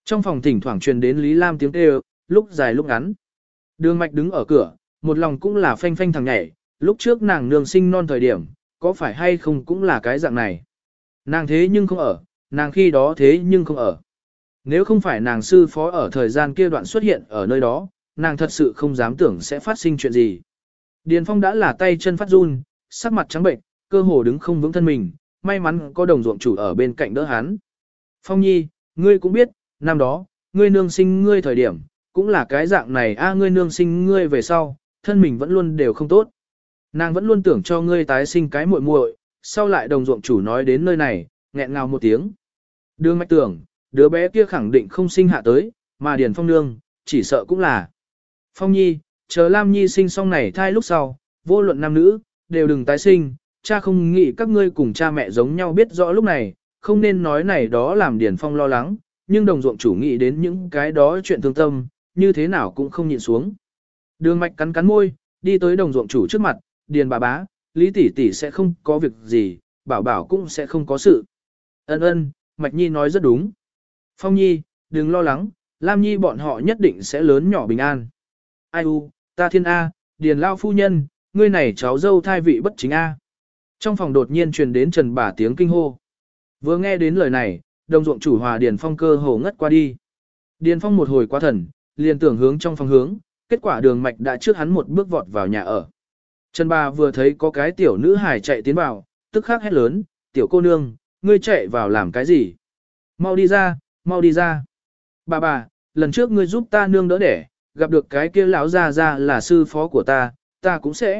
Trong phòng thỉnh thoảng truyền đến Lý Lam tiếng kêu, lúc dài lúc ngắn. Đường Mạch đứng ở cửa, một lòng cũng là phanh phanh thằng nhảy, lúc trước nàng nương sinh non thời điểm, có phải hay không cũng là cái dạng này. Nàng thế nhưng không ở, nàng khi đó thế nhưng không ở. Nếu không phải nàng sư phó ở thời gian kia đoạn xuất hiện ở nơi đó, nàng thật sự không dám tưởng sẽ phát sinh chuyện gì. Điền Phong đã là tay chân phát run, sắc mặt trắng bệnh, cơ hồ đứng không vững thân mình, may mắn có đồng ruộng chủ ở bên cạnh đỡ hắn. Phong Nhi, ngươi cũng biết, năm đó, ngươi nương sinh ngươi thời điểm, cũng là cái dạng này ngươi nương sinh ngươi về sau, thân mình vẫn luôn đều không tốt. Nàng vẫn luôn tưởng cho ngươi tái sinh cái muội muội, sau lại đồng ruộng chủ nói đến nơi này, nghẹn ngào một tiếng. Đường Mạch tưởng, đứa bé kia khẳng định không sinh hạ tới, mà Điền Phong nương, chỉ sợ cũng là. Phong Nhi, chờ Lam Nhi sinh xong này thai lúc sau, vô luận nam nữ, đều đừng tái sinh, cha không nghĩ các ngươi cùng cha mẹ giống nhau biết rõ lúc này, không nên nói này đó làm Điền Phong lo lắng, nhưng đồng ruộng chủ nghĩ đến những cái đó chuyện thương tâm, như thế nào cũng không nhịn xuống. Đường Mạch cắn cắn môi, đi tới đồng ruộng chủ trước mặt, Điền bà bá, Lý tỷ tỷ sẽ không có việc gì, bảo bảo cũng sẽ không có sự. Ân ân, Mạch Nhi nói rất đúng. Phong Nhi, đừng lo lắng, Lam Nhi bọn họ nhất định sẽ lớn nhỏ bình an. Ai u, ta thiên A, Điền lao phu nhân, ngươi này cháu dâu thai vị bất chính A. Trong phòng đột nhiên truyền đến Trần bà tiếng kinh hô. Vừa nghe đến lời này, đồng ruộng chủ hòa Điền Phong cơ hồ ngất qua đi. Điền Phong một hồi quá thần, liền tưởng hướng trong phòng hướng, kết quả Đường Mạch đã trước hắn một bước vọt vào nhà ở. Trần bà vừa thấy có cái tiểu nữ hài chạy tiến vào, tức khắc hét lớn, tiểu cô nương, ngươi chạy vào làm cái gì? Mau đi ra, mau đi ra. Bà, lần trước ngươi giúp ta nương đỡ đẻ, gặp được cái kia lão già già là sư phó của ta cũng sẽ.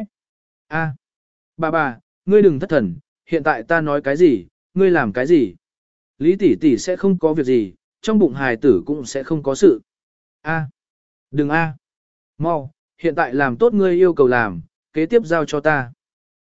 Bà, ngươi đừng thất thần, hiện tại ta nói cái gì, ngươi làm cái gì? Lý tỷ tỷ sẽ không có việc gì, trong bụng hài tử cũng sẽ không có sự. Đừng mau, hiện tại làm tốt ngươi yêu cầu làm, kế tiếp giao cho ta.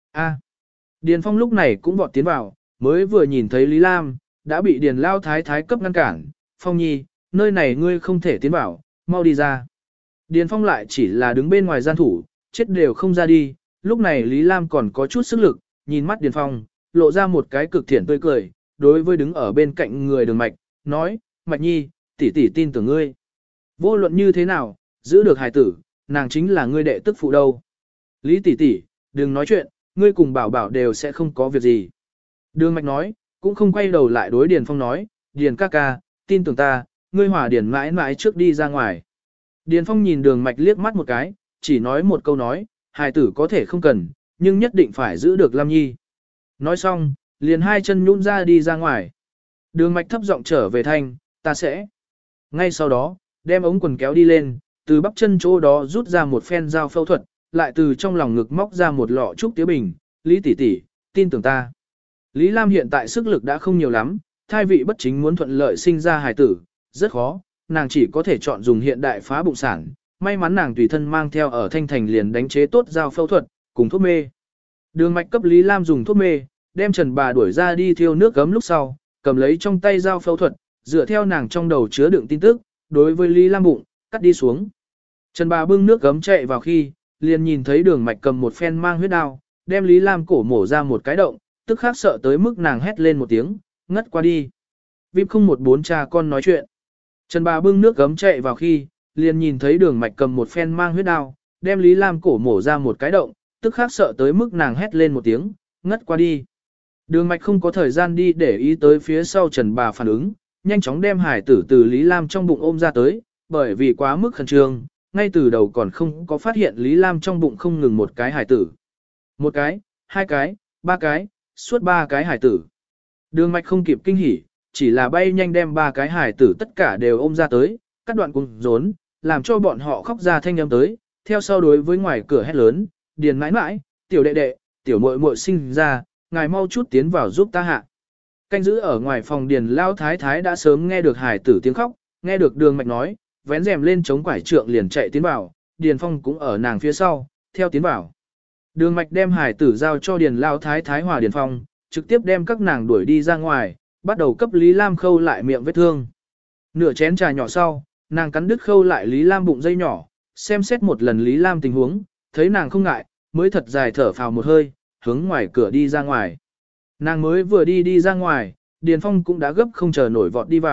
Điền Phong lúc này cũng vọt tiến vào, mới vừa nhìn thấy Lý Lam, đã bị Điền Lao Thái Thái cấp ngăn cản. Phong Nhi, nơi này ngươi không thể tiến vào, mau đi ra. Điền Phong lại chỉ là đứng bên ngoài gian thủ, chết đều không ra đi. Lúc này Lý Lam còn có chút sức lực, nhìn mắt Điền Phong, lộ ra một cái cực thiện tươi cười, đối với đứng ở bên cạnh người Đường Mạch, nói, Mạch Nhi, tỷ tỷ tin tưởng ngươi. Vô luận như thế nào, giữ được hài tử, nàng chính là ngươi đệ tức phụ đâu. Lý tỷ tỷ, đừng nói chuyện, ngươi cùng bảo bảo đều sẽ không có việc gì. Đường Mạch nói, cũng không quay đầu lại đối Điền Phong nói, Điền ca ca, tin tưởng ta, ngươi hòa Điền mãi mãi trước đi ra ngoài. Điền Phong nhìn Đường Mạch liếc mắt một cái, chỉ nói một câu nói, hài tử có thể không cần, nhưng nhất định phải giữ được Lam Nhi. Nói xong, liền hai chân nhũn ra đi ra ngoài. Đường Mạch thấp giọng trở về thanh, ta sẽ. Ngay sau đó, đem ống quần kéo đi lên, từ bắp chân chỗ đó rút ra một phen dao phẫu thuật, lại từ trong lòng ngực móc ra một lọ trúc tía bình, Lý tỷ tỷ, tin tưởng ta. Lý Lam hiện tại sức lực đã không nhiều lắm, thai vị bất chính muốn thuận lợi sinh ra hài tử, rất khó, nàng chỉ có thể chọn dùng hiện đại phá bụng sản, may mắn nàng tùy thân mang theo ở Thanh Thành liền đánh chế tốt dao phẫu thuật, cùng thuốc mê. Đường Mạch cấp Lý Lam dùng thuốc mê, đem Trần bà đuổi ra đi thiêu nước gấm lúc sau, cầm lấy trong tay dao phẫu thuật, dựa theo nàng trong đầu chứa đựng tin tức, đối với Lý Lam bụng, cắt đi xuống. Trần bà bưng nước gấm chạy vào khi, liền nhìn thấy Đường Mạch cầm một phen mang huyết đao, đem Lý Lam cổ mổ ra một cái động, tức khắc sợ tới mức nàng hét lên một tiếng, ngất qua đi. VIP 014 cha con nói chuyện. Trần bà bưng nước gấm chạy vào khi, liền nhìn thấy Đường Mạch cầm một phen mang huyết đao, đem Lý Lam cổ mổ ra một cái động, tức khắc sợ tới mức nàng hét lên một tiếng, ngất qua đi. Đường Mạch không có thời gian đi để ý tới phía sau Trần bà phản ứng, nhanh chóng đem hải tử từ Lý Lam trong bụng ôm ra tới, bởi vì quá mức khẩn trương, ngay từ đầu còn không có phát hiện Lý Lam trong bụng không ngừng một cái hải tử. Một cái, hai cái, ba cái, suốt ba cái hải tử. Đường Mạch không kịp kinh hỉ, chỉ là bay nhanh đem ba cái hải tử tất cả đều ôm ra tới, cắt đoạn cùng rốn, làm cho bọn họ khóc ra thanh âm tới, theo sau đối với ngoài cửa hét lớn, Điền mãi mãi, tiểu đệ đệ, tiểu muội muội sinh ra, ngài mau chút tiến vào giúp ta hạ. Canh giữ ở ngoài phòng Điền Lao Thái Thái đã sớm nghe được hải tử tiếng khóc, nghe được Đường Mạch nói, vén rèm lên chống quải trượng liền chạy tiến vào, Điền Phong cũng ở nàng phía sau, theo tiến vào. Đường Mạch đem hải tử giao cho Điền Lao Thái Thái hòa Điền Phong, trực tiếp đem các nàng đuổi đi ra ngoài, bắt đầu cấp Lý Lam khâu lại miệng vết thương. Nửa chén trà nhỏ sau, nàng cắn đứt khâu lại Lý Lam bụng dây nhỏ, xem xét một lần Lý Lam tình huống, thấy nàng không ngại, mới thật dài thở phào một hơi, hướng ngoài cửa đi ra ngoài. Nàng mới vừa đi ra ngoài, Điền Phong cũng đã gấp không chờ nổi vọt đi vào,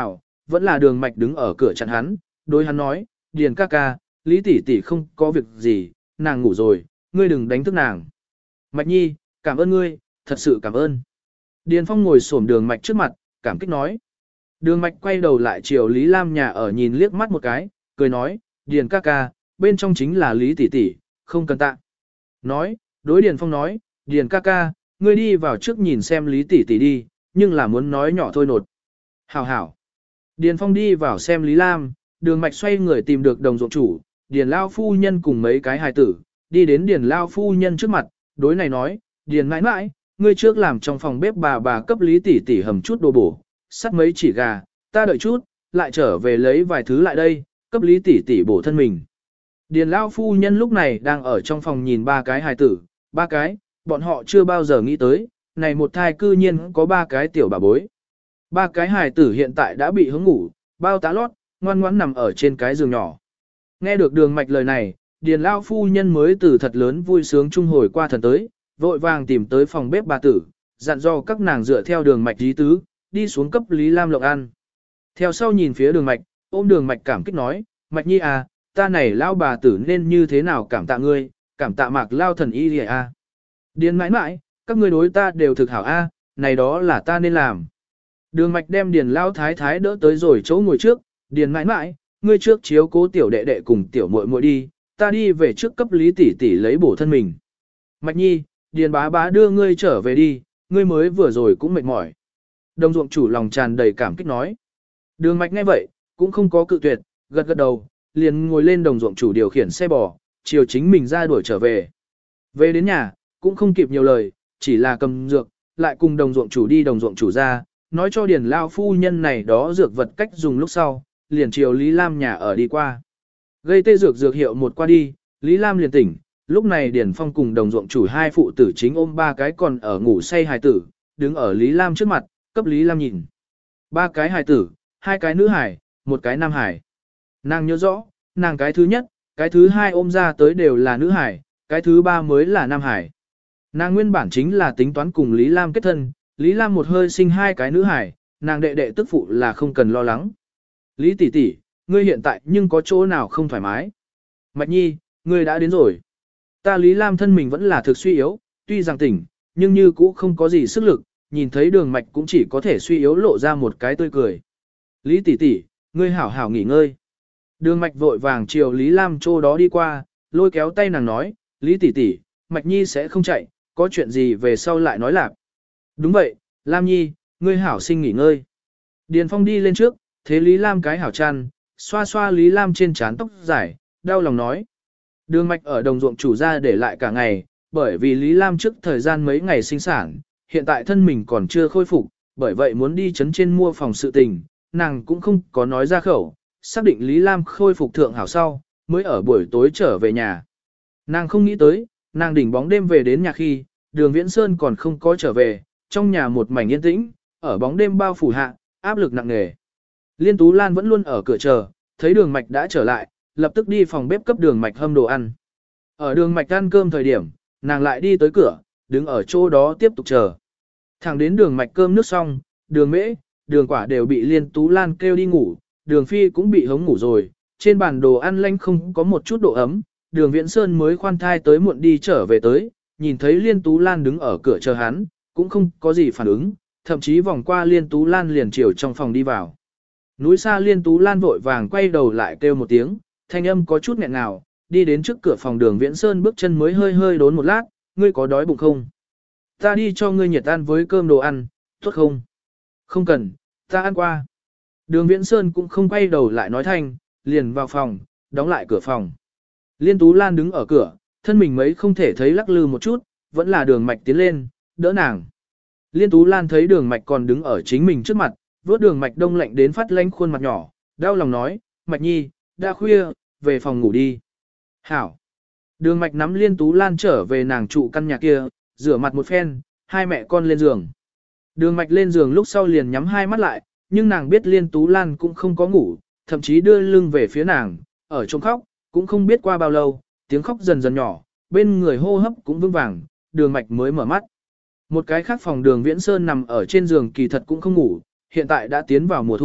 vẫn là đường mạch đứng ở cửa chặn hắn, đối hắn nói, Điền ca ca, Lý tỷ tỷ không có việc gì, nàng ngủ rồi, ngươi đừng đánh thức nàng. Mạch nhi, cảm ơn ngươi, thật sự cảm ơn. Điền Phong ngồi xổm đường mạch trước mặt, cảm kích nói. Đường mạch quay đầu lại chiều Lý Lam nhà ở nhìn liếc mắt một cái, cười nói, Điền ca ca, bên trong chính là Lý tỷ tỷ, không cần tạ. Nói, đối Điền Phong nói, Điền ca ca, ngươi đi vào trước nhìn xem Lý tỷ tỷ đi, nhưng là muốn nói nhỏ thôi nột. Hảo hảo. Điền Phong đi vào xem Lý Lam, đường mạch xoay người tìm được đồng ruộng chủ, Điền Lao phu nhân cùng mấy cái hài tử, đi đến Điền Lao phu nhân trước mặt, đối này nói, Điền mãi mãi, ngươi trước làm trong phòng bếp bà cấp Lý tỷ tỷ hầm chút đồ bổ, sắt mấy chỉ gà, ta đợi chút, lại trở về lấy vài thứ lại đây, cấp Lý tỷ tỷ bổ thân mình. Điền Lao phu nhân lúc này đang ở trong phòng nhìn ba cái hài tử, ba cái, bọn họ chưa bao giờ nghĩ tới, này một thai cư nhiên có ba cái tiểu bà bối. Ba cái hài tử hiện tại đã bị hướng ngủ, bao tá lót, ngoan ngoãn nằm ở trên cái giường nhỏ. Nghe được đường mạch lời này, Điền Lao phu nhân mới từ thật lớn vui sướng trung hồi qua thần tới, vội vàng tìm tới phòng bếp bà tử, dặn dò các nàng dựa theo đường mạch lý tứ, đi xuống cấp Lý Lam lộng ăn. Theo sau nhìn phía đường mạch, ôm đường mạch cảm kích nói, Mạch nhi à, ta này lao bà tử nên như thế nào cảm tạ ngươi, cảm tạ Mạc Lao thần y lìa a. Điền mãi mãi, các ngươi đối ta đều thực hảo a, này đó là ta nên làm. Đường mạch đem Điền Lao thái thái đỡ tới rồi chỗ ngồi trước, Điền mãi mãi, ngươi trước chiếu cố tiểu đệ đệ cùng tiểu muội muội đi, ta đi về trước cấp Lý tỷ tỷ lấy bổ thân mình. Mạch nhi, Điền bá bá đưa ngươi trở về đi, ngươi mới vừa rồi cũng mệt mỏi. Đồng ruộng chủ lòng tràn đầy cảm kích nói. Đường mạch nghe vậy, cũng không có cự tuyệt, gật gật đầu, liền ngồi lên đồng ruộng chủ điều khiển xe bò, chiều chính mình ra đuổi trở về. Về đến nhà, cũng không kịp nhiều lời, chỉ là cầm dược, lại cùng đồng ruộng chủ đi đồng ruộng chủ ra, nói cho Điền Lao phu nhân này đó dược vật cách dùng lúc sau, liền chiều Lý Lam nhà ở đi qua. Gây tê dược hiệu một qua đi, Lý Lam liền tỉnh, lúc này Điền Phong cùng đồng ruộng chủ hai phụ tử chính ôm ba cái còn ở ngủ say hài tử, đứng ở Lý Lam trước mặt, cấp Lý Lam nhìn. Ba cái hài tử, hai cái nữ hài, một cái nam hài. Nàng nhớ rõ, nàng cái thứ nhất, cái thứ hai ôm ra tới đều là nữ hài, cái thứ ba mới là nam hài. Nàng nguyên bản chính là tính toán cùng Lý Lam kết thân, Lý Lam một hơi sinh hai cái nữ hài, nàng đệ đệ tức phụ là không cần lo lắng. Lý tỷ tỷ, ngươi hiện tại nhưng có chỗ nào không thoải mái? Mạch nhi, ngươi đã đến rồi. Ta Lý Lam thân mình vẫn là thực suy yếu, tuy rằng tỉnh, nhưng như cũ không có gì sức lực, nhìn thấy đường mạch cũng chỉ có thể suy yếu lộ ra một cái tươi cười. Lý tỷ tỷ, ngươi hảo hảo nghỉ ngơi. Đường mạch vội vàng chiều Lý Lam chỗ đó đi qua, lôi kéo tay nàng nói, Lý tỷ tỷ, Mạch nhi sẽ không chạy, có chuyện gì về sau lại nói lạc. Đúng vậy, Lam nhi, ngươi hảo sinh nghỉ ngơi. Điền Phong đi lên trước, thế Lý Lam cái hảo chăn, xoa xoa Lý Lam trên trán tóc dài, đau lòng nói. Đường mạch ở đồng ruộng chủ gia để lại cả ngày, bởi vì Lý Lam trước thời gian mấy ngày sinh sản, hiện tại thân mình còn chưa khôi phục, bởi vậy muốn đi chấn trên mua phòng sự tình, nàng cũng không có nói ra khẩu, xác định Lý Lam khôi phục thượng hảo sau, mới ở buổi tối trở về nhà. Nàng không nghĩ tới, nàng đỉnh bóng đêm về đến nhà khi, đường Viễn Sơn còn không có trở về, trong nhà một mảnh yên tĩnh, ở bóng đêm bao phủ hạ, áp lực nặng nề. Liên Tú Lan vẫn luôn ở cửa chờ, thấy đường mạch đã trở lại, lập tức đi phòng bếp cấp đường mạch hâm đồ ăn. Ở đường mạch ăn cơm thời điểm, nàng lại đi tới cửa, đứng ở chỗ đó tiếp tục chờ. Thẳng đến đường mạch cơm nước xong, đường mễ, đường quả đều bị Liên Tú Lan kêu đi ngủ, đường phi cũng bị hống ngủ rồi, trên bàn đồ ăn lanh không có một chút độ ấm, đường Viễn Sơn mới khoan thai tới muộn đi trở về tới, nhìn thấy Liên Tú Lan đứng ở cửa chờ hắn, cũng không có gì phản ứng, thậm chí vòng qua Liên Tú Lan liền chiều trong phòng đi vào. Núi xa Liên Tú Lan vội vàng quay đầu lại kêu một tiếng, thanh âm có chút nghẹn ngào, đi đến trước cửa phòng đường Viễn Sơn bước chân mới hơi hơi đốn một lát, ngươi có đói bụng không? Ta đi cho ngươi nhiệt ăn với cơm đồ ăn, tốt không? Không cần, ta ăn qua. Đường Viễn Sơn cũng không quay đầu lại nói thanh, liền vào phòng, đóng lại cửa phòng. Liên Tú Lan đứng ở cửa, thân mình mấy không thể thấy lắc lư một chút, vẫn là đường mạch tiến lên, đỡ nàng. Liên Tú Lan thấy đường mạch còn đứng ở chính mình trước mặt, vớt đường mạch đông lạnh đến phát lanh khuôn mặt nhỏ, đau lòng nói, Mạch nhi, đã khuya, về phòng ngủ đi. Hảo. Đường mạch nắm Liên Tú Lan trở về nàng trụ căn nhà kia, rửa mặt một phen, hai mẹ con lên giường. Đường mạch lên giường lúc sau liền nhắm hai mắt lại, nhưng nàng biết Liên Tú Lan cũng không có ngủ, thậm chí đưa lưng về phía nàng, ở trong khóc, cũng không biết qua bao lâu, tiếng khóc dần dần nhỏ, bên người hô hấp cũng vững vàng, đường mạch mới mở mắt. Một cái khác phòng đường Viễn Sơn nằm ở trên giường kỳ thật cũng không ngủ, hiện tại đã tiến vào mùa thu,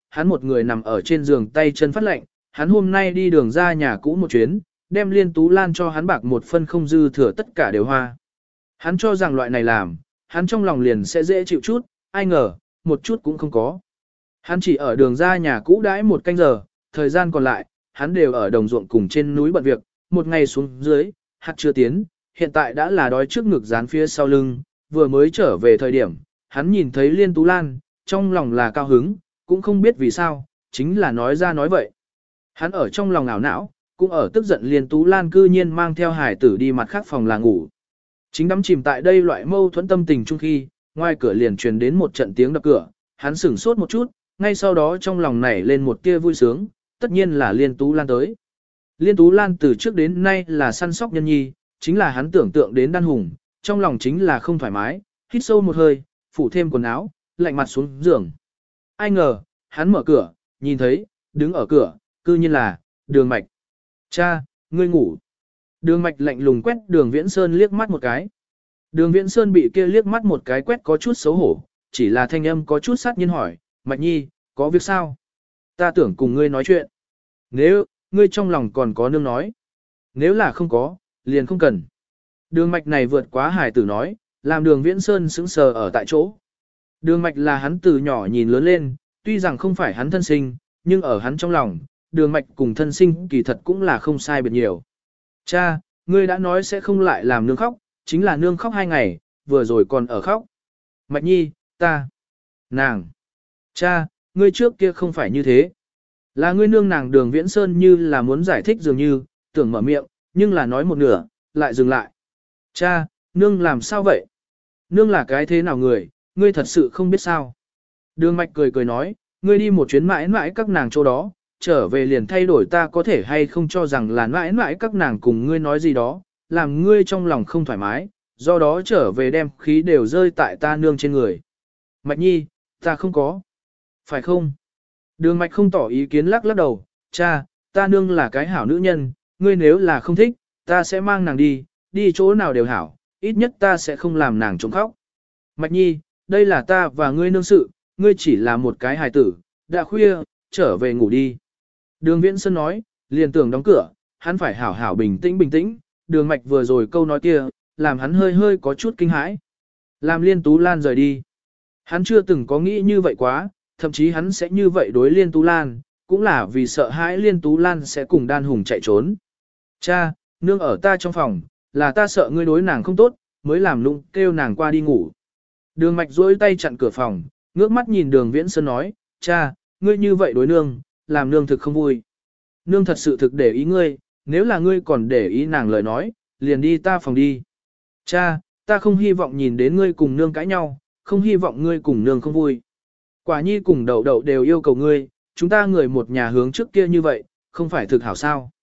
hắn một người nằm ở trên giường tay chân phát lạnh, hắn hôm nay đi đường ra nhà cũ một chuyến, đem Liên Tú Lan cho hắn bạc một phân không dư thừa tất cả đều hoa. Hắn cho rằng loại này làm, hắn trong lòng liền sẽ dễ chịu chút, ai ngờ, một chút cũng không có. Hắn chỉ ở đường ra nhà cũ đãi một canh giờ, thời gian còn lại, hắn đều ở đồng ruộng cùng trên núi bận việc, một ngày xuống dưới, hạt chưa tiến, hiện tại đã là đói trước ngực dán phía sau lưng, vừa mới trở về thời điểm, hắn nhìn thấy Liên Tú Lan, trong lòng là cao hứng, cũng không biết vì sao, chính là nói ra nói vậy. Hắn ở trong lòng ảo não, cũng ở tức giận Liên Tú Lan cư nhiên mang theo hải tử đi mặt khác phòng là ngủ. Chính đắm chìm tại đây loại mâu thuẫn tâm tình chung khi, ngoài cửa liền truyền đến một trận tiếng đập cửa, hắn sửng sốt một chút, ngay sau đó trong lòng nảy lên một tia vui sướng, tất nhiên là Liên Tú Lan tới. Liên Tú Lan từ trước đến nay là săn sóc nhân nhi, chính là hắn tưởng tượng đến Đan Hùng, trong lòng chính là không thoải mái, hít sâu một hơi, phủ thêm quần áo, lạnh mặt xuống giường. Ai ngờ, hắn mở cửa, nhìn thấy, đứng ở cửa, cư nhiên là, Đường Mạch. Cha, ngươi ngủ. Đường Mạch lạnh lùng quét Đường Viễn Sơn liếc mắt một cái. Đường Viễn Sơn bị kia liếc mắt một cái quét có chút xấu hổ, chỉ là thanh âm có chút sát nhiên hỏi, Mạch Nhi, có việc sao? Ta tưởng cùng ngươi nói chuyện. Nếu, ngươi trong lòng còn có nương nói. Nếu là không có, liền không cần. Đường Mạch này vượt quá hài tử nói, làm Đường Viễn Sơn sững sờ ở tại chỗ. Đường Mạch là hắn từ nhỏ nhìn lớn lên, tuy rằng không phải hắn thân sinh, nhưng ở hắn trong lòng, Đường Mạch cùng thân sinh kỳ thật cũng là không sai biệt nhiều. Cha, ngươi đã nói sẽ không lại làm nương khóc, chính là nương khóc 2 ngày, vừa rồi còn ở khóc. Mạch Nhi, nàng. Cha, ngươi trước kia không phải như thế. Là ngươi nương nàng Đường Viễn Sơn như là muốn giải thích dường như, tưởng mở miệng, nhưng là nói một nửa, lại dừng lại. Cha, nương làm sao vậy? Nương là cái thế nào người, ngươi thật sự không biết sao. Đường Mạch cười cười nói, ngươi đi một chuyến mãi mãi các nàng chỗ đó, trở về liền thay đổi ta có thể hay không cho rằng là mãi mãi các nàng cùng ngươi nói gì đó, làm ngươi trong lòng không thoải mái, do đó trở về đem khí đều rơi tại ta nương trên người. Mạch Nhi, ta không có. Phải không? Đường Mạch không tỏ ý kiến lắc lắc đầu, cha, ta nương là cái hảo nữ nhân, ngươi nếu là không thích, ta sẽ mang nàng đi chỗ nào đều hảo, ít nhất ta sẽ không làm nàng trống khóc. Mạch Nhi, đây là ta và ngươi nương sự, ngươi chỉ là một cái hài tử, đã khuya, trở về ngủ đi. Đường Viễn Sơn nói, liền tưởng đóng cửa, hắn phải hảo hảo bình tĩnh, Đường Mạch vừa rồi câu nói kia, làm hắn hơi có chút kinh hãi. Làm Liên Tú Lan rời đi. Hắn chưa từng có nghĩ như vậy quá, thậm chí hắn sẽ như vậy đối Liên Tú Lan, cũng là vì sợ hãi Liên Tú Lan sẽ cùng Đan Hùng chạy trốn. Cha, nương ở ta trong phòng, là ta sợ ngươi đối nàng không tốt, mới làm nụng kêu nàng qua đi ngủ. Đường Mạch duỗi tay chặn cửa phòng, ngước mắt nhìn Đường Viễn Sơn nói, cha, ngươi như vậy đối nương, làm nương thực không vui. Nương thật sự thực để ý ngươi, nếu là ngươi còn để ý nàng lời nói, liền đi ta phòng đi. Cha, ta không hy vọng nhìn đến ngươi cùng nương cãi nhau, không hy vọng ngươi cùng nương không vui. Quả Nhi cùng Đậu Đậu đều yêu cầu ngươi, chúng ta người một nhà hướng trước kia như vậy, không phải thực hảo sao.